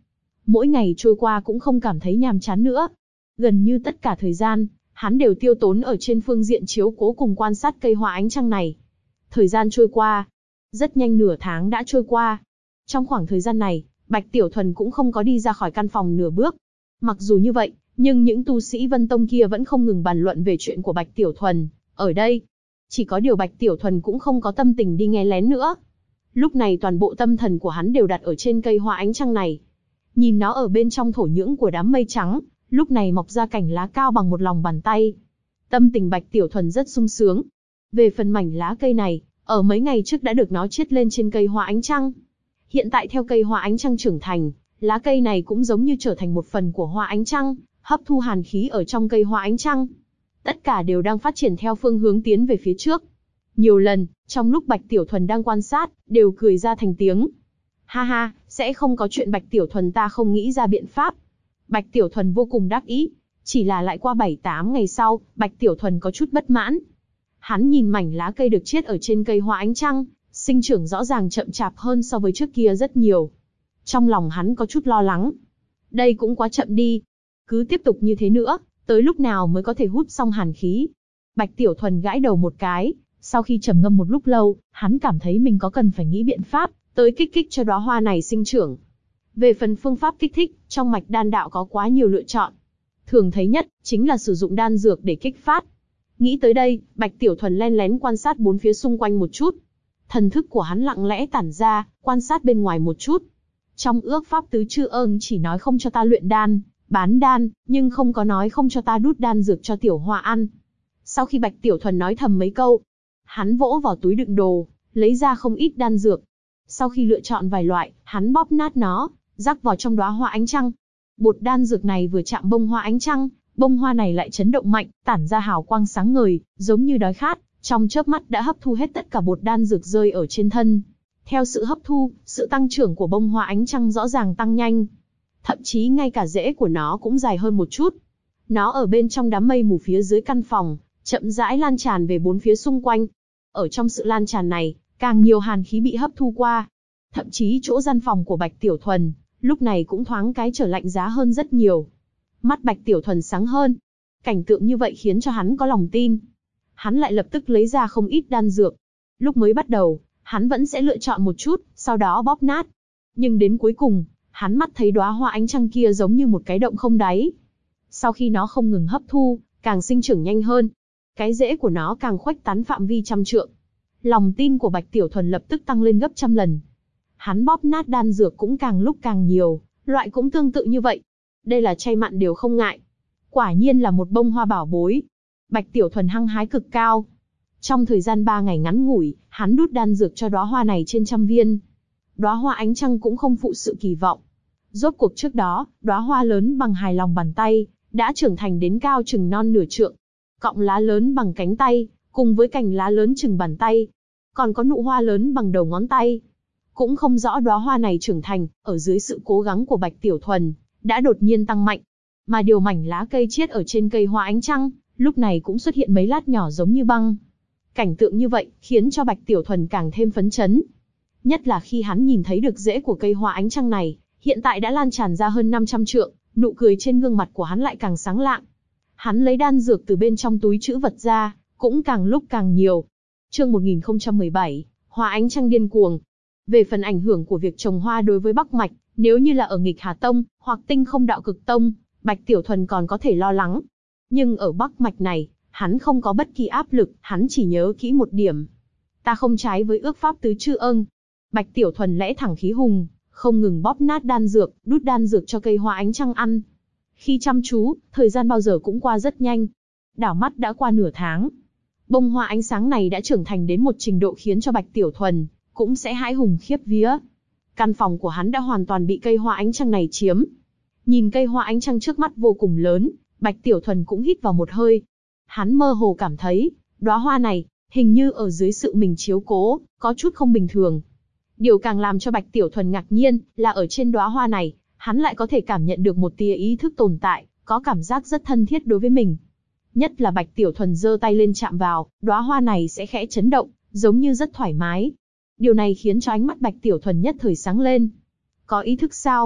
Mỗi ngày trôi qua cũng không cảm thấy nhàm chán nữa. Gần như tất cả thời gian, hắn đều tiêu tốn ở trên phương diện chiếu cố cùng quan sát cây hoa ánh trăng này. Thời gian trôi qua. Rất nhanh nửa tháng đã trôi qua. Trong khoảng thời gian này, Bạch Tiểu Thuần cũng không có đi ra khỏi căn phòng nửa bước. Mặc dù như vậy, nhưng những tu sĩ Vân Tông kia vẫn không ngừng bàn luận về chuyện của Bạch Tiểu Thuần. Ở đây, chỉ có điều Bạch Tiểu Thuần cũng không có tâm tình đi nghe lén nữa. Lúc này toàn bộ tâm thần của hắn đều đặt ở trên cây hoa ánh trăng này. Nhìn nó ở bên trong thổ nhưỡng của đám mây trắng, lúc này mọc ra cành lá cao bằng một lòng bàn tay. Tâm tình Bạch Tiểu Thuần rất sung sướng. Về phần mảnh lá cây này, ở mấy ngày trước đã được nó chiết lên trên cây hoa ánh trăng. Hiện tại theo cây hoa ánh trăng trưởng thành, lá cây này cũng giống như trở thành một phần của hoa ánh trăng, hấp thu hàn khí ở trong cây hoa ánh trăng. Tất cả đều đang phát triển theo phương hướng tiến về phía trước. Nhiều lần, trong lúc Bạch Tiểu Thuần đang quan sát, đều cười ra thành tiếng. Ha ha, sẽ không có chuyện Bạch Tiểu Thuần ta không nghĩ ra biện pháp. Bạch Tiểu Thuần vô cùng đắc ý. Chỉ là lại qua 7-8 ngày sau, Bạch Tiểu Thuần có chút bất mãn. Hắn nhìn mảnh lá cây được chiết ở trên cây hoa ánh trăng, sinh trưởng rõ ràng chậm chạp hơn so với trước kia rất nhiều. Trong lòng hắn có chút lo lắng. Đây cũng quá chậm đi. Cứ tiếp tục như thế nữa, tới lúc nào mới có thể hút xong hàn khí? Bạch Tiểu Thuần gãi đầu một cái, sau khi trầm ngâm một lúc lâu, hắn cảm thấy mình có cần phải nghĩ biện pháp, tới kích thích cho đóa hoa này sinh trưởng. Về phần phương pháp kích thích, trong mạch đan đạo có quá nhiều lựa chọn. Thường thấy nhất, chính là sử dụng đan dược để kích phát. Nghĩ tới đây, Bạch Tiểu Thuần len lén quan sát bốn phía xung quanh một chút. Thần thức của hắn lặng lẽ tản ra, quan sát bên ngoài một chút. Trong ước pháp tứ chư ưng chỉ nói không cho ta luyện đan, bán đan, nhưng không có nói không cho ta đút đan dược cho tiểu hoa ăn. Sau khi Bạch Tiểu Thuần nói thầm mấy câu, hắn vỗ vào túi đựng đồ, lấy ra không ít đan dược. Sau khi lựa chọn vài loại, hắn bóp nát nó, rắc vào trong đóa hoa ánh trăng. Bột đan dược này vừa chạm bông hoa ánh trăng, bông hoa này lại chấn động mạnh, tản ra hào quang sáng ngời, giống như đói khát, trong chớp mắt đã hấp thu hết tất cả bột đan dược rơi ở trên thân. Theo sự hấp thu, sự tăng trưởng của bông hoa ánh trăng rõ ràng tăng nhanh. Thậm chí ngay cả rễ của nó cũng dài hơn một chút. Nó ở bên trong đám mây mù phía dưới căn phòng, chậm rãi lan tràn về bốn phía xung quanh. Ở trong sự lan tràn này, càng nhiều hàn khí bị hấp thu qua. Thậm chí chỗ gian phòng của Bạch Tiểu Thuần, lúc này cũng thoáng cái trở lạnh giá hơn rất nhiều. Mắt Bạch Tiểu Thuần sáng hơn. Cảnh tượng như vậy khiến cho hắn có lòng tin. Hắn lại lập tức lấy ra không ít đan dược. Lúc mới bắt đầu, hắn vẫn sẽ lựa chọn một chút, sau đó bóp nát. Nhưng đến cuối cùng, hắn mắt thấy đóa hoa ánh trăng kia giống như một cái động không đáy. Sau khi nó không ngừng hấp thu, càng sinh trưởng nhanh hơn. Cái rễ của nó càng khuếch tán phạm vi trăm trượng. Lòng tin của Bạch Tiểu Thuần lập tức tăng lên gấp trăm lần. Hắn bóp nát đan dược cũng càng lúc càng nhiều, loại cũng tương tự như vậy. Đây là chay mặn đều không ngại. Quả nhiên là một bông hoa bảo bối. Bạch Tiểu Thuần hăng hái cực cao. Trong thời gian 3 ngày ngắn ngủi, hắn đút đan dược cho đóa hoa này trên 100 viên. Đóa hoa ánh trăng cũng không phụ sự kỳ vọng. Rốt cuộc trước đó, đóa hoa lớn bằng hài lòng bàn tay, đã trưởng thành đến cao chừng non nửa trượng. Cọng lá lớn bằng cánh tay, cùng với cành lá lớn chừng bàn tay. Còn có nụ hoa lớn bằng đầu ngón tay. Cũng không rõ đóa hoa này trưởng thành, ở dưới sự cố gắng của Bạch Tiểu Thuần, đã đột nhiên tăng mạnh. Mà điều mảnh lá cây chiết ở trên cây hoa ánh trăng, lúc này cũng xuất hiện mấy lát nhỏ giống như băng. Cảnh tượng như vậy, khiến cho Bạch Tiểu Thuần càng thêm phấn chấn. Nhất là khi hắn nhìn thấy được rễ của cây hoa ánh trăng này, hiện tại đã lan tràn ra hơn 500 trượng, nụ cười trên gương mặt của hắn lại càng sáng lạng. Hắn lấy đan dược từ bên trong túi trữ vật ra, cũng càng lúc càng nhiều. Chương 1017, Hoa ánh trăng điên cuồng. Về phần ảnh hưởng của việc trồng hoa đối với Bắc Mạch, nếu như là ở Nghịch Hà Tông, hoặc Tinh Không Đạo Cực Tông, Bạch Tiểu Thuần còn có thể lo lắng. Nhưng ở Bắc Mạch này, hắn không có bất kỳ áp lực, hắn chỉ nhớ kỹ một điểm. Ta không trái với ước pháp tứ chư ưng. Bạch Tiểu Thuần lẽ thẳng khí hùng, không ngừng bóp nát đan dược, đút đan dược cho cây hoa ánh trăng ăn. Khi chăm chú, thời gian bao giờ cũng qua rất nhanh. Đảo mắt đã qua nửa tháng. Bông hoa ánh sáng này đã trưởng thành đến một trình độ khiến cho Bạch Tiểu Thuần cũng sẽ hãi hùng khiếp vía. Căn phòng của hắn đã hoàn toàn bị cây hoa ánh trăng này chiếm. Nhìn cây hoa ánh trăng trước mắt vô cùng lớn, Bạch Tiểu Thuần cũng hít vào một hơi. Hắn mơ hồ cảm thấy, đóa hoa này, hình như ở dưới sự mình chiếu cố, có chút không bình thường. Điều càng làm cho Bạch Tiểu Thuần ngạc nhiên, là ở trên đóa hoa này, hắn lại có thể cảm nhận được một tia ý thức tồn tại, có cảm giác rất thân thiết đối với mình. Nhất là Bạch Tiểu Thuần giơ tay lên chạm vào, đóa hoa này sẽ khẽ chấn động, giống như rất thoải mái. Điều này khiến cho ánh mắt Bạch Tiểu Thuần nhất thời sáng lên. Có ý thức sao?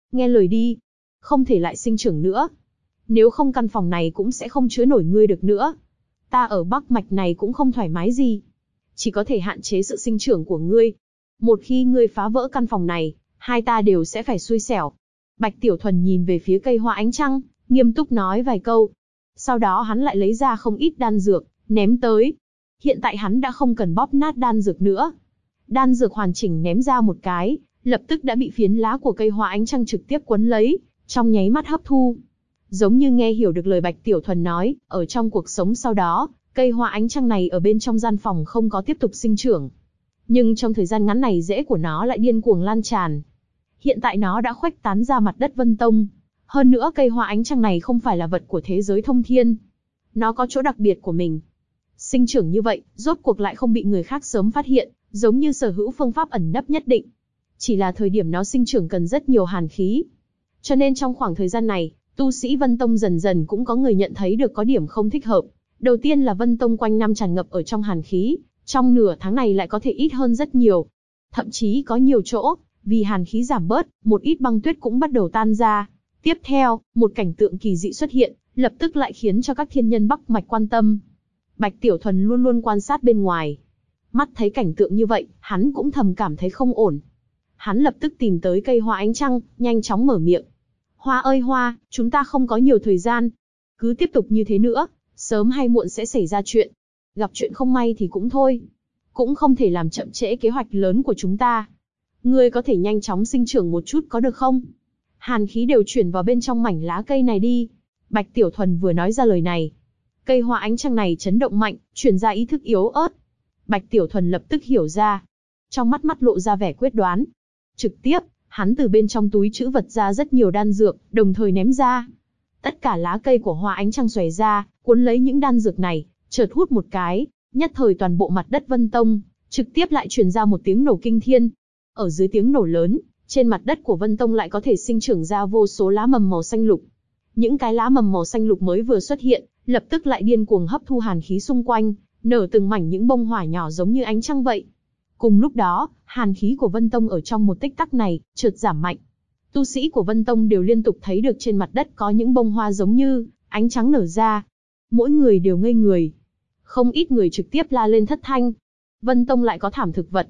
nghe lời đi. Không thể lại sinh trưởng nữa. Nếu không căn phòng này cũng sẽ không chứa nổi ngươi được nữa. Ta ở Bắc Mạch này cũng không thoải mái gì. Chỉ có thể hạn chế sự sinh trưởng của ngươi. Một khi ngươi phá vỡ căn phòng này, hai ta đều sẽ phải xui xẻo. Bạch Tiểu Thuần nhìn về phía cây hoa ánh trăng, nghiêm túc nói vài câu. Sau đó hắn lại lấy ra không ít đan dược, ném tới. Hiện tại hắn đã không cần bóp nát đan dược nữa. Đan dược hoàn chỉnh ném ra một cái, lập tức đã bị phiến lá của cây hoa ánh trăng trực tiếp quấn lấy, trong nháy mắt hấp thu. Giống như nghe hiểu được lời Bạch Tiểu Thuần nói, ở trong cuộc sống sau đó, cây hoa ánh trăng này ở bên trong gian phòng không có tiếp tục sinh trưởng. Nhưng trong thời gian ngắn này rễ của nó lại điên cuồng lan tràn. Hiện tại nó đã khuếch tán ra mặt đất Vân Tông. Hơn nữa cây hoa ánh trăng này không phải là vật của thế giới thông thiên. Nó có chỗ đặc biệt của mình. Sinh trưởng như vậy, rốt cuộc lại không bị người khác sớm phát hiện, giống như sở hữu phương pháp ẩn nấp nhất định. Chỉ là thời điểm nó sinh trưởng cần rất nhiều hàn khí. Cho nên trong khoảng thời gian này, tu sĩ Vân Tông dần dần cũng có người nhận thấy được có điểm không thích hợp. Đầu tiên là Vân Tông quanh năm tràn ngập ở trong hàn khí, trong nửa tháng này lại có thể ít hơn rất nhiều. Thậm chí có nhiều chỗ, vì hàn khí giảm bớt, một ít băng tuyết cũng bắt đầu tan ra. Tiếp theo, một cảnh tượng kỳ dị xuất hiện, lập tức lại khiến cho các thiên nhân Bắc Mạch quan tâm. Bạch Tiểu Thuần luôn luôn quan sát bên ngoài. Mắt thấy cảnh tượng như vậy, hắn cũng thầm cảm thấy không ổn. Hắn lập tức tìm tới cây hoa ánh trăng, nhanh chóng mở miệng. Hoa ơi hoa, chúng ta không có nhiều thời gian. Cứ tiếp tục như thế nữa, sớm hay muộn sẽ xảy ra chuyện. Gặp chuyện không may thì cũng thôi. Cũng không thể làm chậm trễ kế hoạch lớn của chúng ta. Ngươi có thể nhanh chóng sinh trưởng một chút có được không? Hàn khí đều chuyển vào bên trong mảnh lá cây này đi. Bạch Tiểu Thuần vừa nói ra lời này. Cây hoa ánh trăng này chấn động mạnh, truyền ra ý thức yếu ớt. Bạch Tiểu Thuần lập tức hiểu ra. Trong mắt lộ ra vẻ quyết đoán. Trực tiếp, hắn từ bên trong túi trữ vật ra rất nhiều đan dược, đồng thời ném ra. Tất cả lá cây của hoa ánh trăng xòe ra, cuốn lấy những đan dược này, chợt hút một cái, nhất thời toàn bộ mặt đất Vân Tông, trực tiếp lại truyền ra một tiếng nổ kinh thiên. Ở dưới tiếng nổ lớn, trên mặt đất của Vân Tông lại có thể sinh trưởng ra vô số lá mầm màu xanh lục. Những cái lá mầm màu xanh lục mới vừa xuất hiện, lập tức lại điên cuồng hấp thu hàn khí xung quanh, nở từng mảnh những bông hỏa nhỏ giống như ánh trăng vậy. Cùng lúc đó, hàn khí của Vân Tông ở trong một tích tắc này, chợt giảm mạnh. Tu sĩ của Vân Tông đều liên tục thấy được trên mặt đất có những bông hoa giống như ánh trắng nở ra. Mỗi người đều ngây người. Không ít người trực tiếp la lên thất thanh. Vân Tông lại có thảm thực vật.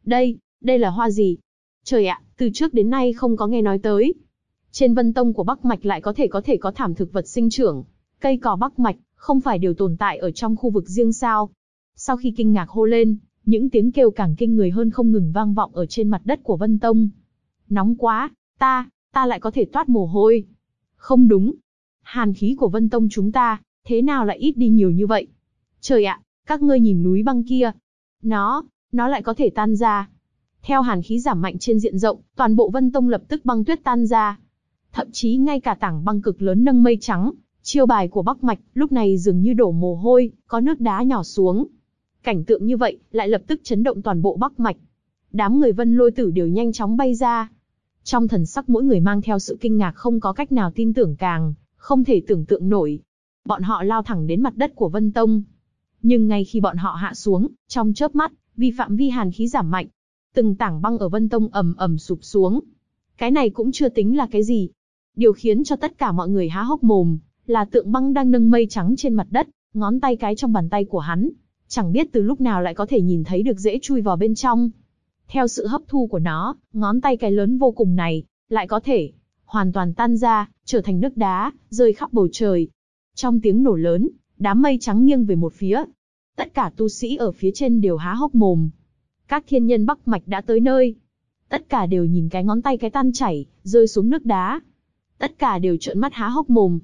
Đây là hoa gì? Trời ạ, từ trước đến nay không có nghe nói tới. Trên Vân Tông của Bắc Mạch lại có thể có thảm thực vật sinh trưởng. Cây cỏ Bắc Mạch, không phải đều tồn tại ở trong khu vực riêng sao? Sau khi kinh ngạc hô lên, những tiếng kêu càng kinh người hơn không ngừng vang vọng ở trên mặt đất của Vân Tông. Nóng quá, ta lại có thể toát mồ hôi. Không đúng. Hàn khí của Vân Tông chúng ta, thế nào lại ít đi nhiều như vậy? Trời ạ, các ngươi nhìn núi băng kia. Nó lại có thể tan ra. Theo hàn khí giảm mạnh trên diện rộng, toàn bộ Vân Tông lập tức băng tuyết tan ra. Thậm chí ngay cả tảng băng cực lớn nâng mây trắng, chiêu bài của Bắc Mạch, lúc này dường như đổ mồ hôi, có nước đá nhỏ xuống. Cảnh tượng như vậy, lại lập tức chấn động toàn bộ Bắc Mạch. Đám người Vân Lôi Tử đều nhanh chóng bay ra. Trong thần sắc mỗi người mang theo sự kinh ngạc không có cách nào tin tưởng càng, không thể tưởng tượng nổi. Bọn họ lao thẳng đến mặt đất của Vân Tông. Nhưng ngay khi bọn họ hạ xuống, trong chớp mắt, vì phạm vi hàn khí giảm mạnh, từng tảng băng ở Vân Tông ầm ầm sụp xuống. Cái này cũng chưa tính là cái gì. Điều khiến cho tất cả mọi người há hốc mồm, là tượng băng đang nâng mây trắng trên mặt đất, ngón tay cái trong bàn tay của hắn. Chẳng biết từ lúc nào lại có thể nhìn thấy được rễ chui vào bên trong. Theo sự hấp thu của nó, ngón tay cái lớn vô cùng này, lại có thể hoàn toàn tan ra, trở thành nước đá, rơi khắp bầu trời. Trong tiếng nổ lớn, đám mây trắng nghiêng về một phía. Tất cả tu sĩ ở phía trên đều há hốc mồm. Các thiên nhân Bắc Mạch đã tới nơi. Tất cả đều nhìn cái ngón tay cái tan chảy, rơi xuống nước đá. Tất cả đều trợn mắt há hốc mồm.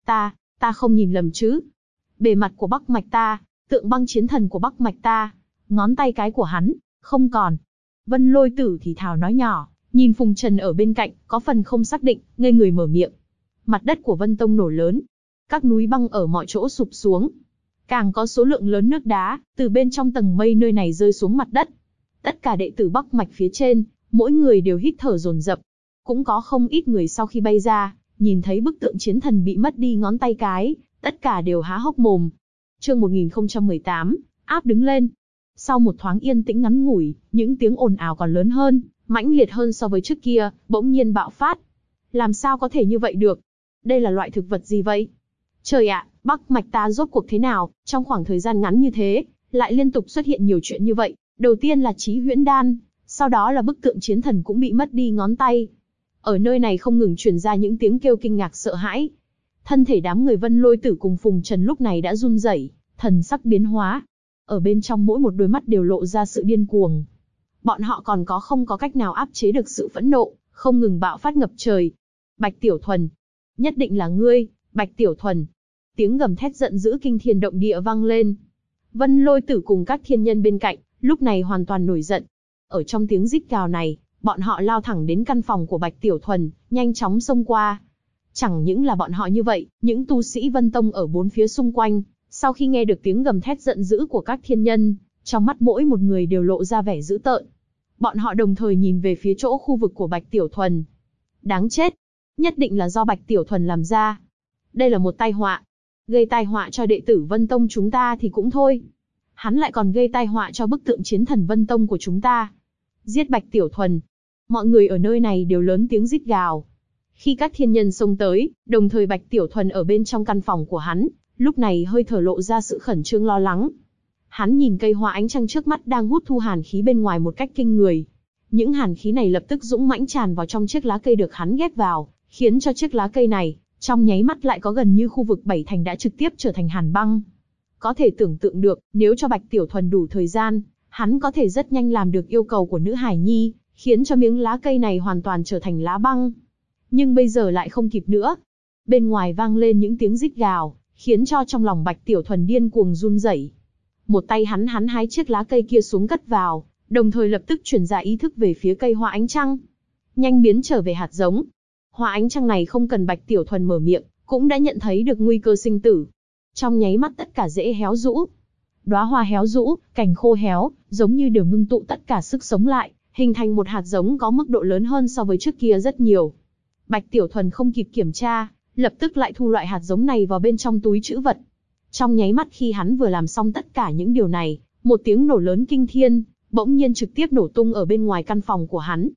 Ta không nhìn lầm chứ? Bề mặt của Bắc Mạch ta, tượng băng chiến thần của Bắc Mạch ta, ngón tay cái của hắn, không còn. Vân Lôi Tử thì thào nói nhỏ, nhìn Phùng Trần ở bên cạnh, có phần không xác định, ngây người mở miệng. Mặt đất của Vân Tông nổ lớn. Các núi băng ở mọi chỗ sụp xuống. Càng có số lượng lớn nước đá, từ bên trong tầng mây nơi này rơi xuống mặt đất. Tất cả đệ tử Bắc Mạch phía trên, mỗi người đều hít thở dồn dập. Cũng có không ít người sau khi bay ra, nhìn thấy bức tượng chiến thần bị mất đi ngón tay cái, tất cả đều há hốc mồm. Chương 1018, áp đứng lên. Sau một thoáng yên tĩnh ngắn ngủi, những tiếng ồn ào còn lớn hơn, mãnh liệt hơn so với trước kia, bỗng nhiên bạo phát. Làm sao có thể như vậy được? Đây là loại thực vật gì vậy? Trời ạ, Bắc Mạch ta rốt cuộc thế nào, trong khoảng thời gian ngắn như thế, lại liên tục xuất hiện nhiều chuyện như vậy. Đầu tiên là Chí Huyễn Đan, sau đó là bức tượng chiến thần cũng bị mất đi ngón tay. Ở nơi này không ngừng truyền ra những tiếng kêu kinh ngạc sợ hãi. Thân thể đám người Vân Lôi Tử cùng Phùng Trần lúc này đã run rẩy, thần sắc biến hóa. Ở bên trong mỗi một đôi mắt đều lộ ra sự điên cuồng. Bọn họ còn không có cách nào áp chế được sự phẫn nộ, không ngừng bạo phát ngập trời. Bạch Tiểu Thuần, nhất định là ngươi, Bạch Tiểu Thuần. Tiếng gầm thét giận dữ kinh thiên động địa vang lên. Vân Lôi Tử cùng các thiên nhân bên cạnh, lúc này hoàn toàn nổi giận. Ở trong tiếng rít gào này, bọn họ lao thẳng đến căn phòng của Bạch Tiểu Thuần, nhanh chóng xông qua. Chẳng những là bọn họ như vậy, những tu sĩ Vân Tông ở bốn phía xung quanh, sau khi nghe được tiếng gầm thét giận dữ của các thiên nhân, trong mắt mỗi một người đều lộ ra vẻ dữ tợn. Bọn họ đồng thời nhìn về phía chỗ khu vực của Bạch Tiểu Thuần. Đáng chết! Nhất định là do Bạch Tiểu Thuần làm ra. Đây là một tai họa. Gây tai họa cho đệ tử Vân Tông chúng ta thì cũng thôi. Hắn lại còn gây tai họa cho bức tượng chiến thần Vân Tông của chúng ta. Giết Bạch Tiểu Thuần. Mọi người ở nơi này đều lớn tiếng rít gào. Khi các thiên nhân xông tới, đồng thời Bạch Tiểu Thuần ở bên trong căn phòng của hắn, lúc này hơi thở lộ ra sự khẩn trương lo lắng. Hắn nhìn cây hoa ánh trăng trước mắt đang hút thu hàn khí bên ngoài một cách kinh người. Những hàn khí này lập tức dũng mãnh tràn vào trong chiếc lá cây được hắn ghép vào, khiến cho chiếc lá cây này, trong nháy mắt lại có gần như khu vực bảy thành đã trực tiếp trở thành hàn băng. Có thể tưởng tượng được, nếu cho Bạch Tiểu Thuần đủ thời gian, hắn có thể rất nhanh làm được yêu cầu của nữ hải nhi, khiến cho miếng lá cây này hoàn toàn trở thành lá băng. Nhưng bây giờ lại không kịp nữa. Bên ngoài vang lên những tiếng rít gào, khiến cho trong lòng Bạch Tiểu Thuần điên cuồng run rẩy. Một tay hắn hái chiếc lá cây kia xuống cất vào, đồng thời lập tức chuyển ra ý thức về phía cây hoa ánh trăng. Nhanh biến trở về hạt giống. Hoa ánh trăng này không cần Bạch Tiểu Thuần mở miệng, cũng đã nhận thấy được nguy cơ sinh tử. Trong nháy mắt tất cả rễ héo rũ, đóa hoa héo rũ, cành khô héo, giống như đều ngưng tụ tất cả sức sống lại, hình thành một hạt giống có mức độ lớn hơn so với trước kia rất nhiều. Bạch Tiểu Thuần không kịp kiểm tra, lập tức lại thu loại hạt giống này vào bên trong túi trữ vật. Trong nháy mắt khi hắn vừa làm xong tất cả những điều này, một tiếng nổ lớn kinh thiên, bỗng nhiên trực tiếp nổ tung ở bên ngoài căn phòng của hắn.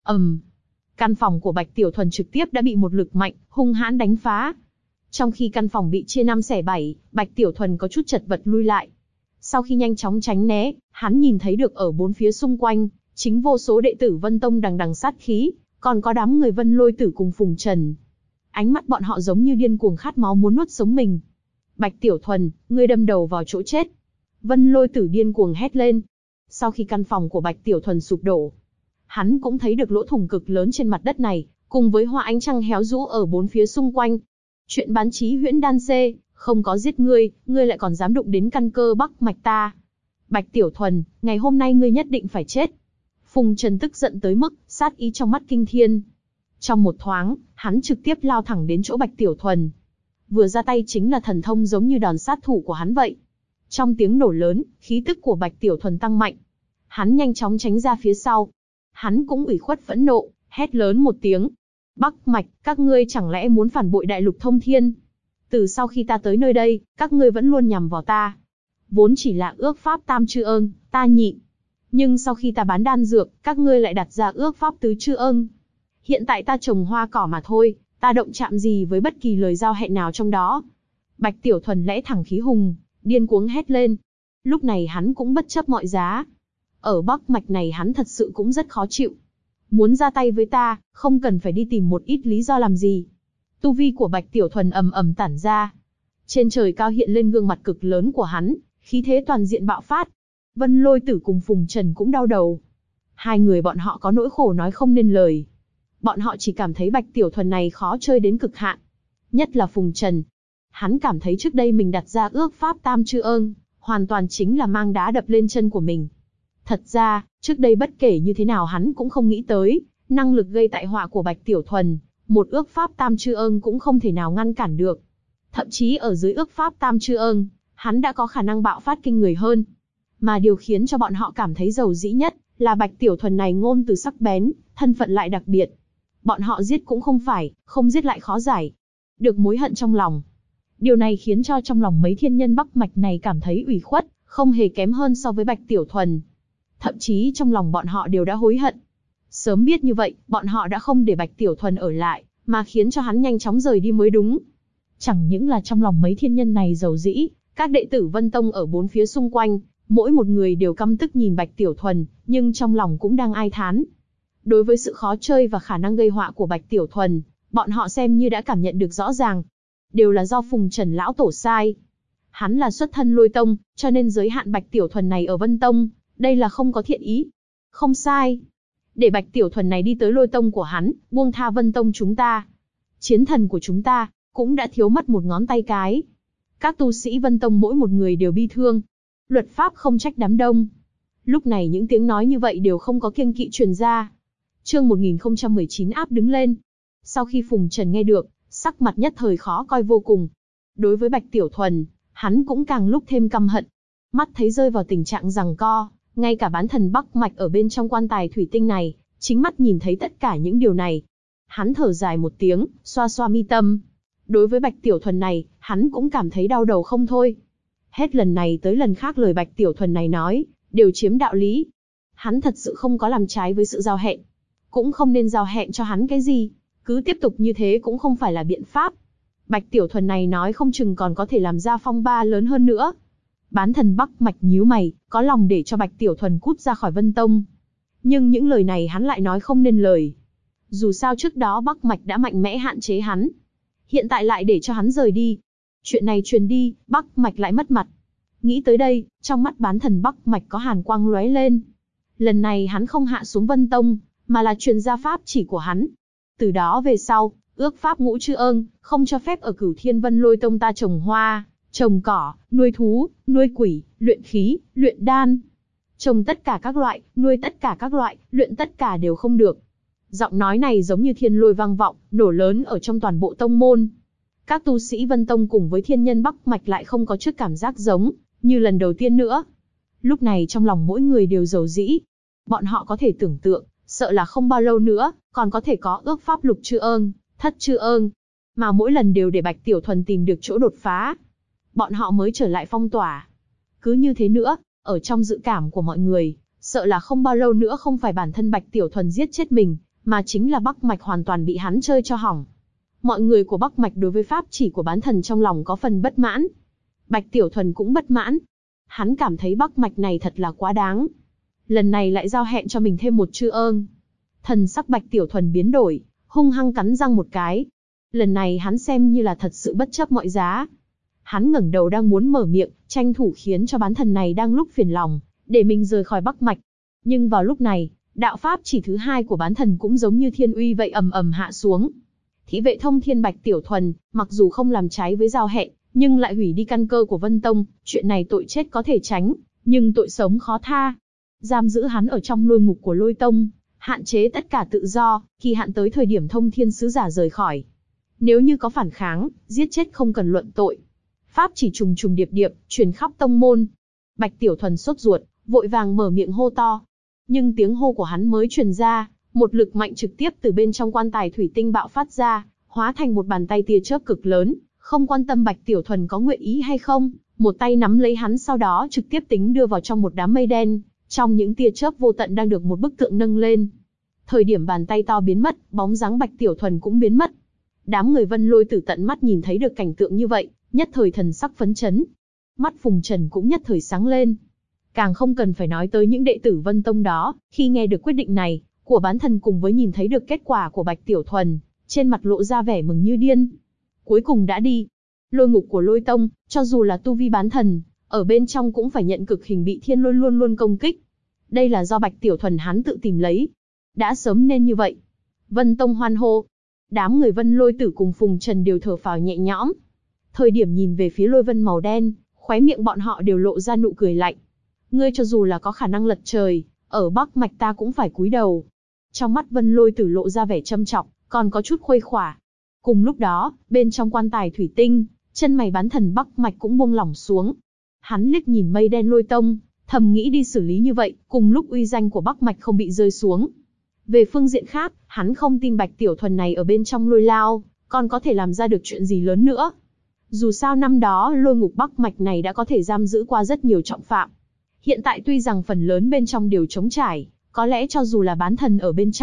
Căn phòng của Bạch Tiểu Thuần trực tiếp đã bị một lực mạnh, hung hãn đánh phá. Trong khi căn phòng bị chia năm xẻ bảy, Bạch Tiểu Thuần có chút chật vật lui lại. Sau khi nhanh chóng tránh né, hắn nhìn thấy được ở bốn phía xung quanh, chính vô số đệ tử Vân Tông đằng đằng sát khí, còn có đám người Vân Lôi Tử cùng Phùng Trần. Ánh mắt bọn họ giống như điên cuồng khát máu muốn nuốt sống mình. Bạch Tiểu Thuần, ngươi đâm đầu vào chỗ chết. Vân Lôi Tử điên cuồng hét lên. Sau khi căn phòng của Bạch Tiểu Thuần sụp đổ, hắn cũng thấy được lỗ thủng cực lớn trên mặt đất này, cùng với hoa ánh trăng héo rũ ở bốn phía xung quanh. Chuyện bán Chí Huyễn Đan C, không có giết ngươi, ngươi lại còn dám đụng đến căn cơ Bắc Mạch ta. Bạch Tiểu Thuần, ngày hôm nay ngươi nhất định phải chết. Phùng Trần tức giận tới mức, sát ý trong mắt kinh thiên. Trong một thoáng, hắn trực tiếp lao thẳng đến chỗ Bạch Tiểu Thuần. Vừa ra tay chính là thần thông giống như đòn sát thủ của hắn vậy. Trong tiếng nổ lớn, khí tức của Bạch Tiểu Thuần tăng mạnh. Hắn nhanh chóng tránh ra phía sau. Hắn cũng ủy khuất phẫn nộ, hét lớn một tiếng. Bắc Mạch, các ngươi chẳng lẽ muốn phản bội Đại Lục Thông Thiên? Từ sau khi ta tới nơi đây, các ngươi vẫn luôn nhằm vào ta. Vốn chỉ là ước pháp tam chư ơn, ta nhịn. Nhưng sau khi ta bán đan dược, các ngươi lại đặt ra ước pháp tứ chư ơn. Hiện tại ta trồng hoa cỏ mà thôi, ta động chạm gì với bất kỳ lời giao hẹn nào trong đó. Bạch Tiểu Thuần lẽ thẳng khí hùng, điên cuống hét lên. Lúc này hắn cũng bất chấp mọi giá. Ở Bắc Mạch này hắn thật sự cũng rất khó chịu. Muốn ra tay với ta, không cần phải đi tìm một ít lý do làm gì. Tu vi của Bạch Tiểu Thuần ầm ầm tản ra. Trên trời cao hiện lên gương mặt cực lớn của hắn, khí thế toàn diện bạo phát. Vân Lôi Tử cùng Phùng Trần cũng đau đầu. Hai người bọn họ có nỗi khổ nói không nên lời. Bọn họ chỉ cảm thấy Bạch Tiểu Thuần này khó chơi đến cực hạn. Nhất là Phùng Trần. Hắn cảm thấy trước đây mình đặt ra ước pháp tam chư ơn, hoàn toàn chính là mang đá đập lên chân của mình. Thật ra, trước đây bất kể như thế nào hắn cũng không nghĩ tới, năng lực gây tai họa của Bạch Tiểu Thuần, một ước pháp tam chư ơn cũng không thể nào ngăn cản được. Thậm chí ở dưới ước pháp tam chư ơn, hắn đã có khả năng bạo phát kinh người hơn. Mà điều khiến cho bọn họ cảm thấy dầu dĩ nhất, là Bạch Tiểu Thuần này ngôn từ sắc bén, thân phận lại đặc biệt. Bọn họ giết cũng không phải, không giết lại khó giải. Được mối hận trong lòng. Điều này khiến cho trong lòng mấy thiên nhân Bắc Mạch này cảm thấy ủy khuất, không hề kém hơn so với Bạch Tiểu Thuần. Thậm chí trong lòng bọn họ đều đã hối hận. Sớm biết như vậy, bọn họ đã không để Bạch Tiểu Thuần ở lại, mà khiến cho hắn nhanh chóng rời đi mới đúng. Chẳng những là trong lòng mấy thiên nhân này giàu dĩ, các đệ tử Vân Tông ở bốn phía xung quanh, mỗi một người đều căm tức nhìn Bạch Tiểu Thuần, nhưng trong lòng cũng đang ai thán. Đối với sự khó chơi và khả năng gây họa của Bạch Tiểu Thuần, bọn họ xem như đã cảm nhận được rõ ràng. Đều là do Phùng Trần lão tổ sai. Hắn là xuất thân Lôi Tông, cho nên giới hạn Bạch Tiểu Thuần này ở Vân Tông, đây là không có thiện ý. Không sai. Để Bạch Tiểu Thuần này đi tới Lôi Tông của hắn, buông tha Vân Tông chúng ta. Chiến thần của chúng ta, cũng đã thiếu mất một ngón tay cái. Các tu sĩ Vân Tông mỗi một người đều bi thương. Luật pháp không trách đám đông. Lúc này những tiếng nói như vậy đều không có kiêng kỵ truyền ra. Chương 1019 áp đứng lên. Sau khi Phùng Trần nghe được, sắc mặt nhất thời khó coi vô cùng. Đối với Bạch Tiểu Thuần, hắn cũng càng lúc thêm căm hận. Mắt thấy rơi vào tình trạng giằng co, ngay cả bán thần Bắc Mạch ở bên trong quan tài thủy tinh này, chính mắt nhìn thấy tất cả những điều này. Hắn thở dài một tiếng, xoa xoa mi tâm. Đối với Bạch Tiểu Thuần này, hắn cũng cảm thấy đau đầu không thôi. Hết lần này tới lần khác lời Bạch Tiểu Thuần này nói, đều chiếm đạo lý. Hắn thật sự không có làm trái với sự giao hẹn. Cũng không nên giao hẹn cho hắn cái gì. Cứ tiếp tục như thế cũng không phải là biện pháp. Bạch Tiểu Thuần này nói không chừng còn có thể làm ra phong ba lớn hơn nữa. Bán thần Bắc Mạch nhíu mày, có lòng để cho Bạch Tiểu Thuần cút ra khỏi Vân Tông. Nhưng những lời này hắn lại nói không nên lời. Dù sao trước đó Bắc Mạch đã mạnh mẽ hạn chế hắn. Hiện tại lại để cho hắn rời đi. Chuyện này truyền đi, Bắc Mạch lại mất mặt. Nghĩ tới đây, trong mắt bán thần Bắc Mạch có hàn quang lóe lên. Lần này hắn không hạ xuống Vân Tông, mà là truyền ra pháp chỉ của hắn. Từ đó về sau, ước pháp ngũ chư ơn, không cho phép ở Cửu Thiên Vân Lôi Tông ta trồng hoa, trồng cỏ, nuôi thú, nuôi quỷ, luyện khí, luyện đan. Trồng tất cả các loại, nuôi tất cả các loại, luyện tất cả đều không được. Giọng nói này giống như thiên lôi vang vọng, nổ lớn ở trong toàn bộ tông môn. Các tu sĩ Vân Tông cùng với thiên nhân Bắc Mạch lại không có chút cảm giác giống như lần đầu tiên nữa. Lúc này trong lòng mỗi người đều dầu dĩ. Bọn họ có thể tưởng tượng, sợ là không bao lâu nữa, còn có thể có ước pháp lục chư ơn, thất chư ơn. Mà mỗi lần đều để Bạch Tiểu Thuần tìm được chỗ đột phá. Bọn họ mới trở lại phong tỏa. Cứ như thế nữa, ở trong dự cảm của mọi người, sợ là không bao lâu nữa không phải bản thân Bạch Tiểu Thuần giết chết mình, mà chính là Bắc Mạch hoàn toàn bị hắn chơi cho hỏng. Mọi người của Bắc Mạch đối với pháp chỉ của bán thần trong lòng có phần bất mãn. Bạch Tiểu Thuần cũng bất mãn. Hắn cảm thấy Bắc Mạch này thật là quá đáng. Lần này lại giao hẹn cho mình thêm một chư ơn. Thần sắc Bạch Tiểu Thuần biến đổi, hung hăng cắn răng một cái. Lần này hắn xem như là thật sự bất chấp mọi giá. Hắn ngẩng đầu đang muốn mở miệng, tranh thủ khiến cho bán thần này đang lúc phiền lòng, để mình rời khỏi Bắc Mạch. Nhưng vào lúc này, đạo pháp chỉ thứ hai của bán thần cũng giống như thiên uy vậy ầm ầm hạ xuống. Thị vệ thông thiên Bạch Tiểu Thuần, mặc dù không làm trái với giao hẹn, nhưng lại hủy đi căn cơ của Vân Tông, chuyện này tội chết có thể tránh, nhưng tội sống khó tha. Giam giữ hắn ở trong lôi ngục của Lôi Tông, hạn chế tất cả tự do, kỳ hạn tới thời điểm thông thiên sứ giả rời khỏi. Nếu như có phản kháng, giết chết không cần luận tội. Pháp chỉ trùng trùng điệp điệp, truyền khắp tông môn. Bạch Tiểu Thuần sốt ruột, vội vàng mở miệng hô to. Nhưng tiếng hô của hắn mới truyền ra, một lực mạnh trực tiếp từ bên trong quan tài thủy tinh bạo phát ra, hóa thành một bàn tay tia chớp cực lớn, không quan tâm Bạch Tiểu Thuần có nguyện ý hay không, một tay nắm lấy hắn sau đó trực tiếp tính đưa vào trong một đám mây đen, trong những tia chớp vô tận đang được một bức tượng nâng lên. Thời điểm bàn tay to biến mất, bóng dáng Bạch Tiểu Thuần cũng biến mất. Đám người Vân Lôi Tử tận mắt nhìn thấy được cảnh tượng như vậy, nhất thời thần sắc phấn chấn. Mắt Phùng Trần cũng nhất thời sáng lên. Càng không cần phải nói tới những đệ tử Vân Tông đó, khi nghe được quyết định này của bán thần cùng với nhìn thấy được kết quả của Bạch Tiểu Thuần, trên mặt lộ ra vẻ mừng như điên. Cuối cùng đã đi. Lôi ngục của Lôi Tông, cho dù là tu vi bán thần, ở bên trong cũng phải nhận cực hình bị thiên lôi luôn luôn công kích. Đây là do Bạch Tiểu Thuần hắn tự tìm lấy. Đã sớm nên như vậy. Vân Tông hoan hô. Đám người Vân Lôi Tử cùng Phùng Trần đều thở phào nhẹ nhõm. Thời điểm nhìn về phía lôi vân màu đen, khóe miệng bọn họ đều lộ ra nụ cười lạnh. Ngươi cho dù là có khả năng lật trời, ở Bắc Mạch ta cũng phải cúi đầu. Trong mắt Vân Lôi Tử lộ ra vẻ châm chọc, còn có chút khuây khỏa. Cùng lúc đó, bên trong quan tài thủy tinh, chân mày bán thần Bắc Mạch cũng buông lỏng xuống. Hắn liếc nhìn mây đen Lôi Tông, thầm nghĩ đi xử lý như vậy, cùng lúc uy danh của Bắc Mạch không bị rơi xuống. Về phương diện khác, hắn không tin Bạch Tiểu Thuần này ở bên trong lôi lao, còn có thể làm ra được chuyện gì lớn nữa. Dù sao năm đó lôi ngục Bắc Mạch này đã có thể giam giữ qua rất nhiều trọng phạm. Hiện tại tuy rằng phần lớn bên trong đều trống trải, có lẽ cho dù là bán thần ở bên trong,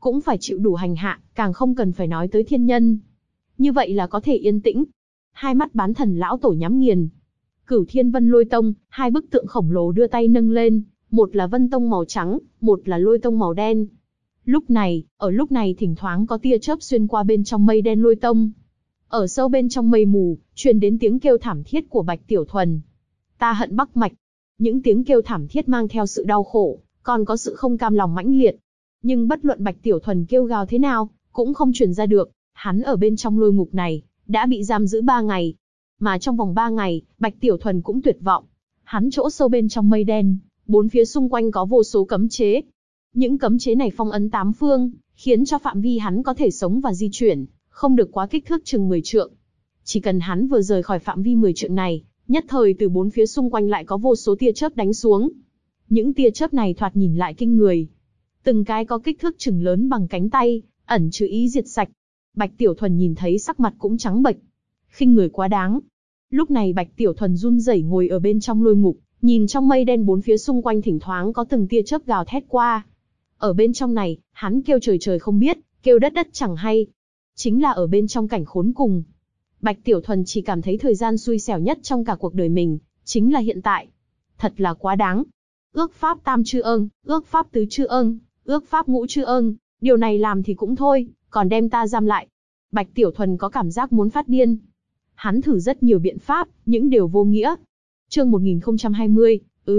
cũng phải chịu đủ hành hạ, càng không cần phải nói tới thiên nhân. Như vậy là có thể yên tĩnh. Hai mắt bán thần lão tổ nhắm nghiền. Cửu Thiên Vân Lôi Tông, hai bức tượng khổng lồ đưa tay nâng lên, một là Vân Tông màu trắng, một là Lôi Tông màu đen. Lúc này thỉnh thoảng có tia chớp xuyên qua bên trong mây đen Lôi Tông. Ở sâu bên trong mây mù, truyền đến tiếng kêu thảm thiết của Bạch Tiểu Thuần. Ta hận Bắc Mạch. Những tiếng kêu thảm thiết mang theo sự đau khổ, còn có sự không cam lòng mãnh liệt. Nhưng bất luận Bạch Tiểu Thuần kêu gào thế nào, cũng không truyền ra được. Hắn ở bên trong lôi ngục này, đã bị giam giữ 3 ngày. Mà trong vòng 3 ngày, Bạch Tiểu Thuần cũng tuyệt vọng. Hắn chỗ sâu bên trong mây đen, bốn phía xung quanh có vô số cấm chế. Những cấm chế này phong ấn 8 phương, khiến cho phạm vi hắn có thể sống và di chuyển, không được quá kích thước chừng 10 trượng. Chỉ cần hắn vừa rời khỏi phạm vi 10 trượng này, nhất thời từ bốn phía xung quanh lại có vô số tia chớp đánh xuống. Những tia chớp này thoạt nhìn lại kinh người. Từng cái có kích thước chừng lớn bằng cánh tay, ẩn chứa ý diệt sạch. Bạch Tiểu Thuần nhìn thấy sắc mặt cũng trắng bệch. Khinh người quá đáng. Lúc này Bạch Tiểu Thuần run rẩy ngồi ở bên trong lôi ngục, nhìn trong mây đen bốn phía xung quanh thỉnh thoảng có từng tia chớp gào thét qua. Ở bên trong này, hắn kêu trời trời không biết, kêu đất đất chẳng hay. Chính là ở bên trong cảnh khốn cùng. Bạch Tiểu Thuần chỉ cảm thấy thời gian xui xẻo nhất trong cả cuộc đời mình, chính là hiện tại. Thật là quá đáng. Ước pháp tam chư ưng, ước pháp tứ chư ưng, ước pháp ngũ chư ưng, điều này làm thì cũng thôi, còn đem ta giam lại. Bạch Tiểu Thuần có cảm giác muốn phát điên. Hắn thử rất nhiều biện pháp, những điều vô nghĩa. Chương 1020,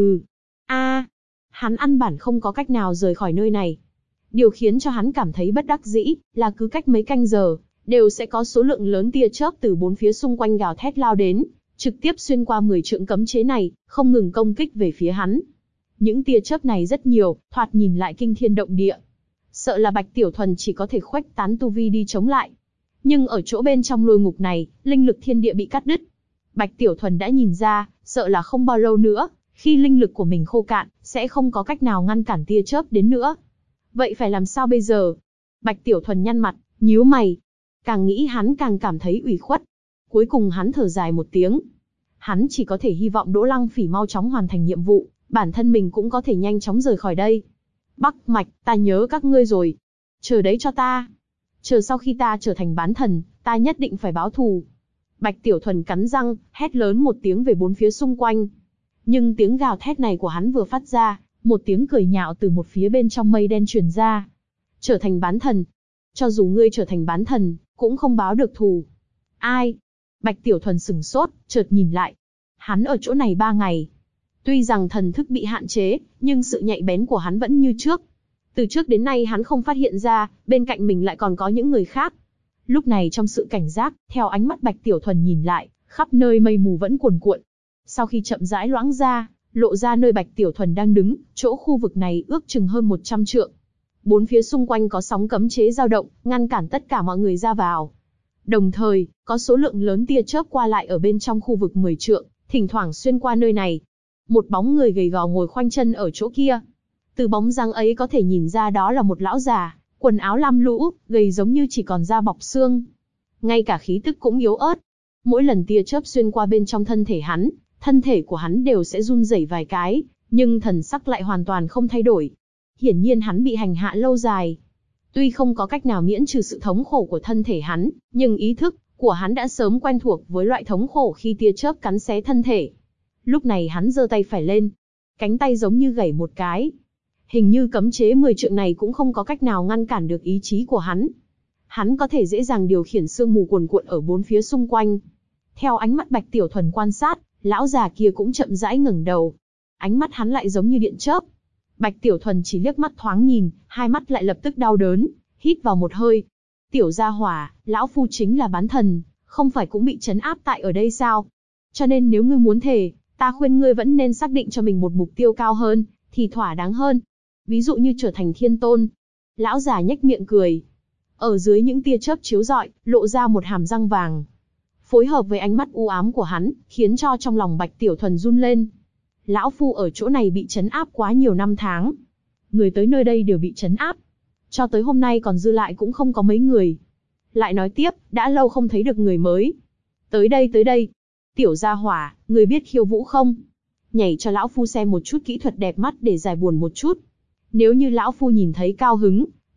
hắn căn bản không có cách nào rời khỏi nơi này. Điều khiến cho hắn cảm thấy bất đắc dĩ, là cứ cách mấy canh giờ, đều sẽ có số lượng lớn tia chớp từ bốn phía xung quanh gào thét lao đến, trực tiếp xuyên qua 10 trượng cấm chế này, không ngừng công kích về phía hắn. Những tia chớp này rất nhiều, thoạt nhìn lại kinh thiên động địa. Sợ là Bạch Tiểu Thuần chỉ có thể khuếch tán tu vi đi chống lại. Nhưng ở chỗ bên trong lôi ngục này, linh lực thiên địa bị cắt đứt. Bạch Tiểu Thuần đã nhìn ra, sợ là không bao lâu nữa, khi linh lực của mình khô cạn, sẽ không có cách nào ngăn cản tia chớp đến nữa. Vậy phải làm sao bây giờ? Bạch Tiểu Thuần nhăn mặt, nhíu mày. Càng nghĩ hắn càng cảm thấy ủy khuất. Cuối cùng hắn thở dài một tiếng. Hắn chỉ có thể hy vọng Đỗ Lăng Phỉ mau chóng hoàn thành nhiệm vụ, bản thân mình cũng có thể nhanh chóng rời khỏi đây. Bắc Mạch, ta nhớ các ngươi rồi. Chờ đấy cho ta. Chờ sau khi ta trở thành bán thần, ta nhất định phải báo thù. Bạch Tiểu Thuần cắn răng, hét lớn một tiếng về bốn phía xung quanh. Nhưng tiếng gào thét này của hắn vừa phát ra, một tiếng cười nhạo từ một phía bên trong mây đen truyền ra. Trở thành bán thần. Cho dù ngươi trở thành bán thần, cũng không báo được thù. Ai? Bạch Tiểu Thuần sửng sốt, chợt nhìn lại. Hắn ở chỗ này 3 ngày. Tuy rằng thần thức bị hạn chế, nhưng sự nhạy bén của hắn vẫn như trước. Từ trước đến nay hắn không phát hiện ra, bên cạnh mình lại còn có những người khác. Lúc này trong sự cảnh giác, theo ánh mắt Bạch Tiểu Thuần nhìn lại, khắp nơi mây mù vẫn cuồn cuộn. Sau khi chậm rãi loãng ra, lộ ra nơi Bạch Tiểu Thuần đang đứng, chỗ khu vực này ước chừng hơn 100 trượng. Bốn phía xung quanh có sóng cấm chế dao động, ngăn cản tất cả mọi người ra vào. Đồng thời, có số lượng lớn tia chớp qua lại ở bên trong khu vực 10 trượng, thỉnh thoảng xuyên qua nơi này. Một bóng người gầy gò ngồi khoanh chân ở chỗ kia. Từ bóng dáng ấy có thể nhìn ra đó là một lão già, quần áo lam lũ, gầy giống như chỉ còn da bọc xương. Ngay cả khí tức cũng yếu ớt. Mỗi lần tia chớp xuyên qua bên trong thân thể hắn, thân thể của hắn đều sẽ run rẩy vài cái, nhưng thần sắc lại hoàn toàn không thay đổi. Hiển nhiên hắn bị hành hạ lâu dài. Tuy không có cách nào miễn trừ sự thống khổ của thân thể hắn, nhưng ý thức của hắn đã sớm quen thuộc với loại thống khổ khi tia chớp cắn xé thân thể. Lúc này hắn giơ tay phải lên, cánh tay giống như gảy một cái. Hình như cấm chế 10 trượng này cũng không có cách nào ngăn cản được ý chí của hắn. Hắn có thể dễ dàng điều khiển sương mù cuồn cuộn ở bốn phía xung quanh. Theo ánh mắt Bạch Tiểu Thuần quan sát, lão già kia cũng chậm rãi ngẩng đầu. Ánh mắt hắn lại giống như điện chớp. Bạch Tiểu Thuần chỉ liếc mắt thoáng nhìn, hai mắt lại lập tức đau đớn, hít vào một hơi. Tiểu gia hỏa, lão phu chính là bán thần, không phải cũng bị trấn áp tại ở đây sao? Cho nên nếu ngươi muốn thề, ta khuyên ngươi vẫn nên xác định cho mình một mục tiêu cao hơn, thì thỏa đáng hơn. Ví dụ như trở thành thiên tôn. Lão già nhếch miệng cười. Ở dưới những tia chớp chiếu rọi, lộ ra một hàm răng vàng. Phối hợp với ánh mắt u ám của hắn, khiến cho trong lòng Bạch Tiểu Thuần run lên. Lão phu ở chỗ này bị trấn áp quá nhiều năm tháng. Người tới nơi đây đều bị trấn áp. Cho tới hôm nay còn dư lại cũng không có mấy người. Lại nói tiếp, đã lâu không thấy được người mới. Tới đây. Tiểu gia hỏa, người biết khiêu vũ không? Nhảy cho lão phu xem một chút kỹ thuật đẹp mắt để giải buồn một chút. Nếu như lão phu nhìn thấy cao hứng,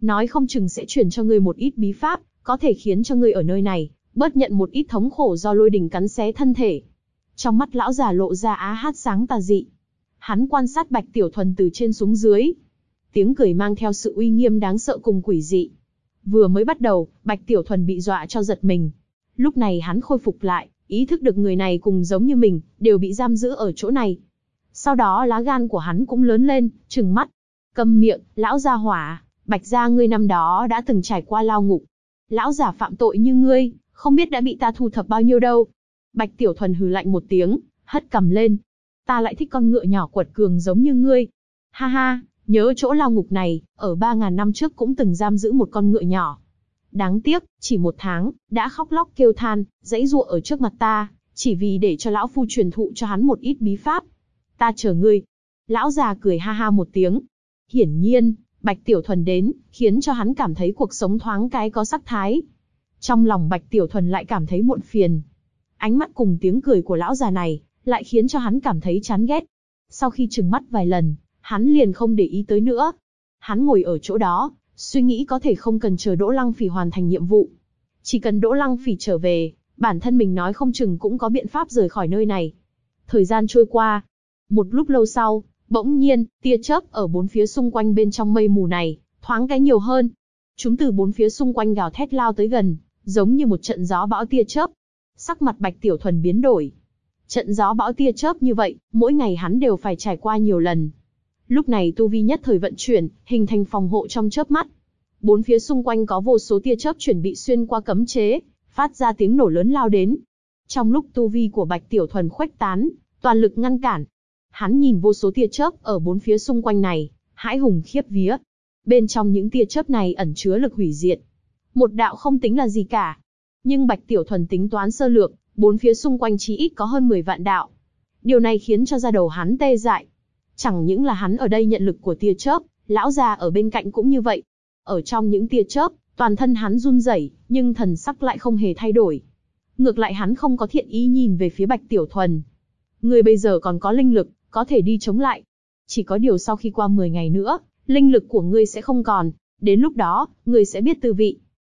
nói không chừng sẽ truyền cho ngươi một ít bí pháp, có thể khiến cho ngươi ở nơi này bớt nhận một ít thống khổ do lôi đình cắn xé thân thể. Trong mắt lão già lộ ra á hát sáng tà dị. Hắn quan sát Bạch Tiểu Thuần từ trên xuống dưới. Tiếng cười mang theo sự uy nghiêm đáng sợ cùng quỷ dị. Vừa mới bắt đầu, Bạch Tiểu Thuần bị dọa cho giật mình. Lúc này hắn khôi phục lại, ý thức được người này cùng giống như mình, đều bị giam giữ ở chỗ này. Sau đó lá gan của hắn cũng lớn lên, trừng mắt. Câm miệng, lão gia hỏa, Bạch gia ngươi năm đó đã từng trải qua lao ngục. Lão già phạm tội như ngươi, không biết đã bị ta thu thập bao nhiêu đâu. Bạch Tiểu Thuần hừ lạnh một tiếng, hất cằm lên. Ta lại thích con ngựa nhỏ quật cường giống như ngươi. Ha ha, nhớ chỗ lao ngục này, ở 3.000 năm trước cũng từng giam giữ một con ngựa nhỏ. Đáng tiếc, chỉ 1 tháng, đã khóc lóc kêu than, giãy giụa ở trước mặt ta, chỉ vì để cho lão phu truyền thụ cho hắn một ít bí pháp. Ta chờ ngươi. Lão già cười ha ha một tiếng. Hiển nhiên, Bạch Tiểu Thuần đến, khiến cho hắn cảm thấy cuộc sống thoáng cái có sắc thái. Trong lòng Bạch Tiểu Thuần lại cảm thấy muộn phiền. Ánh mắt cùng tiếng cười của lão già này, lại khiến cho hắn cảm thấy chán ghét. Sau khi trừng mắt vài lần, hắn liền không để ý tới nữa. Hắn ngồi ở chỗ đó, suy nghĩ có thể không cần chờ Đỗ Lăng Phỉ hoàn thành nhiệm vụ. Chỉ cần Đỗ Lăng Phỉ trở về, bản thân mình nói không chừng cũng có biện pháp rời khỏi nơi này. Thời gian trôi qua. Một lúc lâu sau, bỗng nhiên, tia chớp ở bốn phía xung quanh bên trong mây mù này, thoáng cái nhiều hơn. Chúng từ bốn phía xung quanh gào thét lao tới gần, giống như một trận gió bão tia chớp. Sắc mặt Bạch Tiểu Thuần biến đổi. Trận gió bão tia chớp như vậy, mỗi ngày hắn đều phải trải qua nhiều lần. Lúc này tu vi nhất thời vận chuyển, hình thành phòng hộ trong chớp mắt. Bốn phía xung quanh có vô số tia chớp chuẩn bị xuyên qua cấm chế, phát ra tiếng nổ lớn lao đến. Trong lúc tu vi của Bạch Tiểu Thuần khuếch tán, toàn lực ngăn cản. Hắn nhìn vô số tia chớp ở bốn phía xung quanh này, hãi hùng khiếp vía. Bên trong những tia chớp này ẩn chứa lực hủy diệt. Một đạo không tính là gì cả. Nhưng Bạch Tiểu Thuần tính toán sơ lược, bốn phía xung quanh chí ít có hơn 10 vạn đạo. Điều này khiến cho da đầu hắn tê dại. Chẳng những là hắn ở đây nhận lực của tia chớp, lão già ở bên cạnh cũng như vậy. Ở trong những tia chớp, toàn thân hắn run rẩy, nhưng thần sắc lại không hề thay đổi. Ngược lại hắn không có thiện ý nhìn về phía Bạch Tiểu Thuần. Người bây giờ còn có linh lực, có thể đi chống lại. Chỉ có điều sau khi qua 10 ngày nữa, linh lực của ngươi sẽ không còn. Đến lúc đó, ngươi sẽ biết tư vị.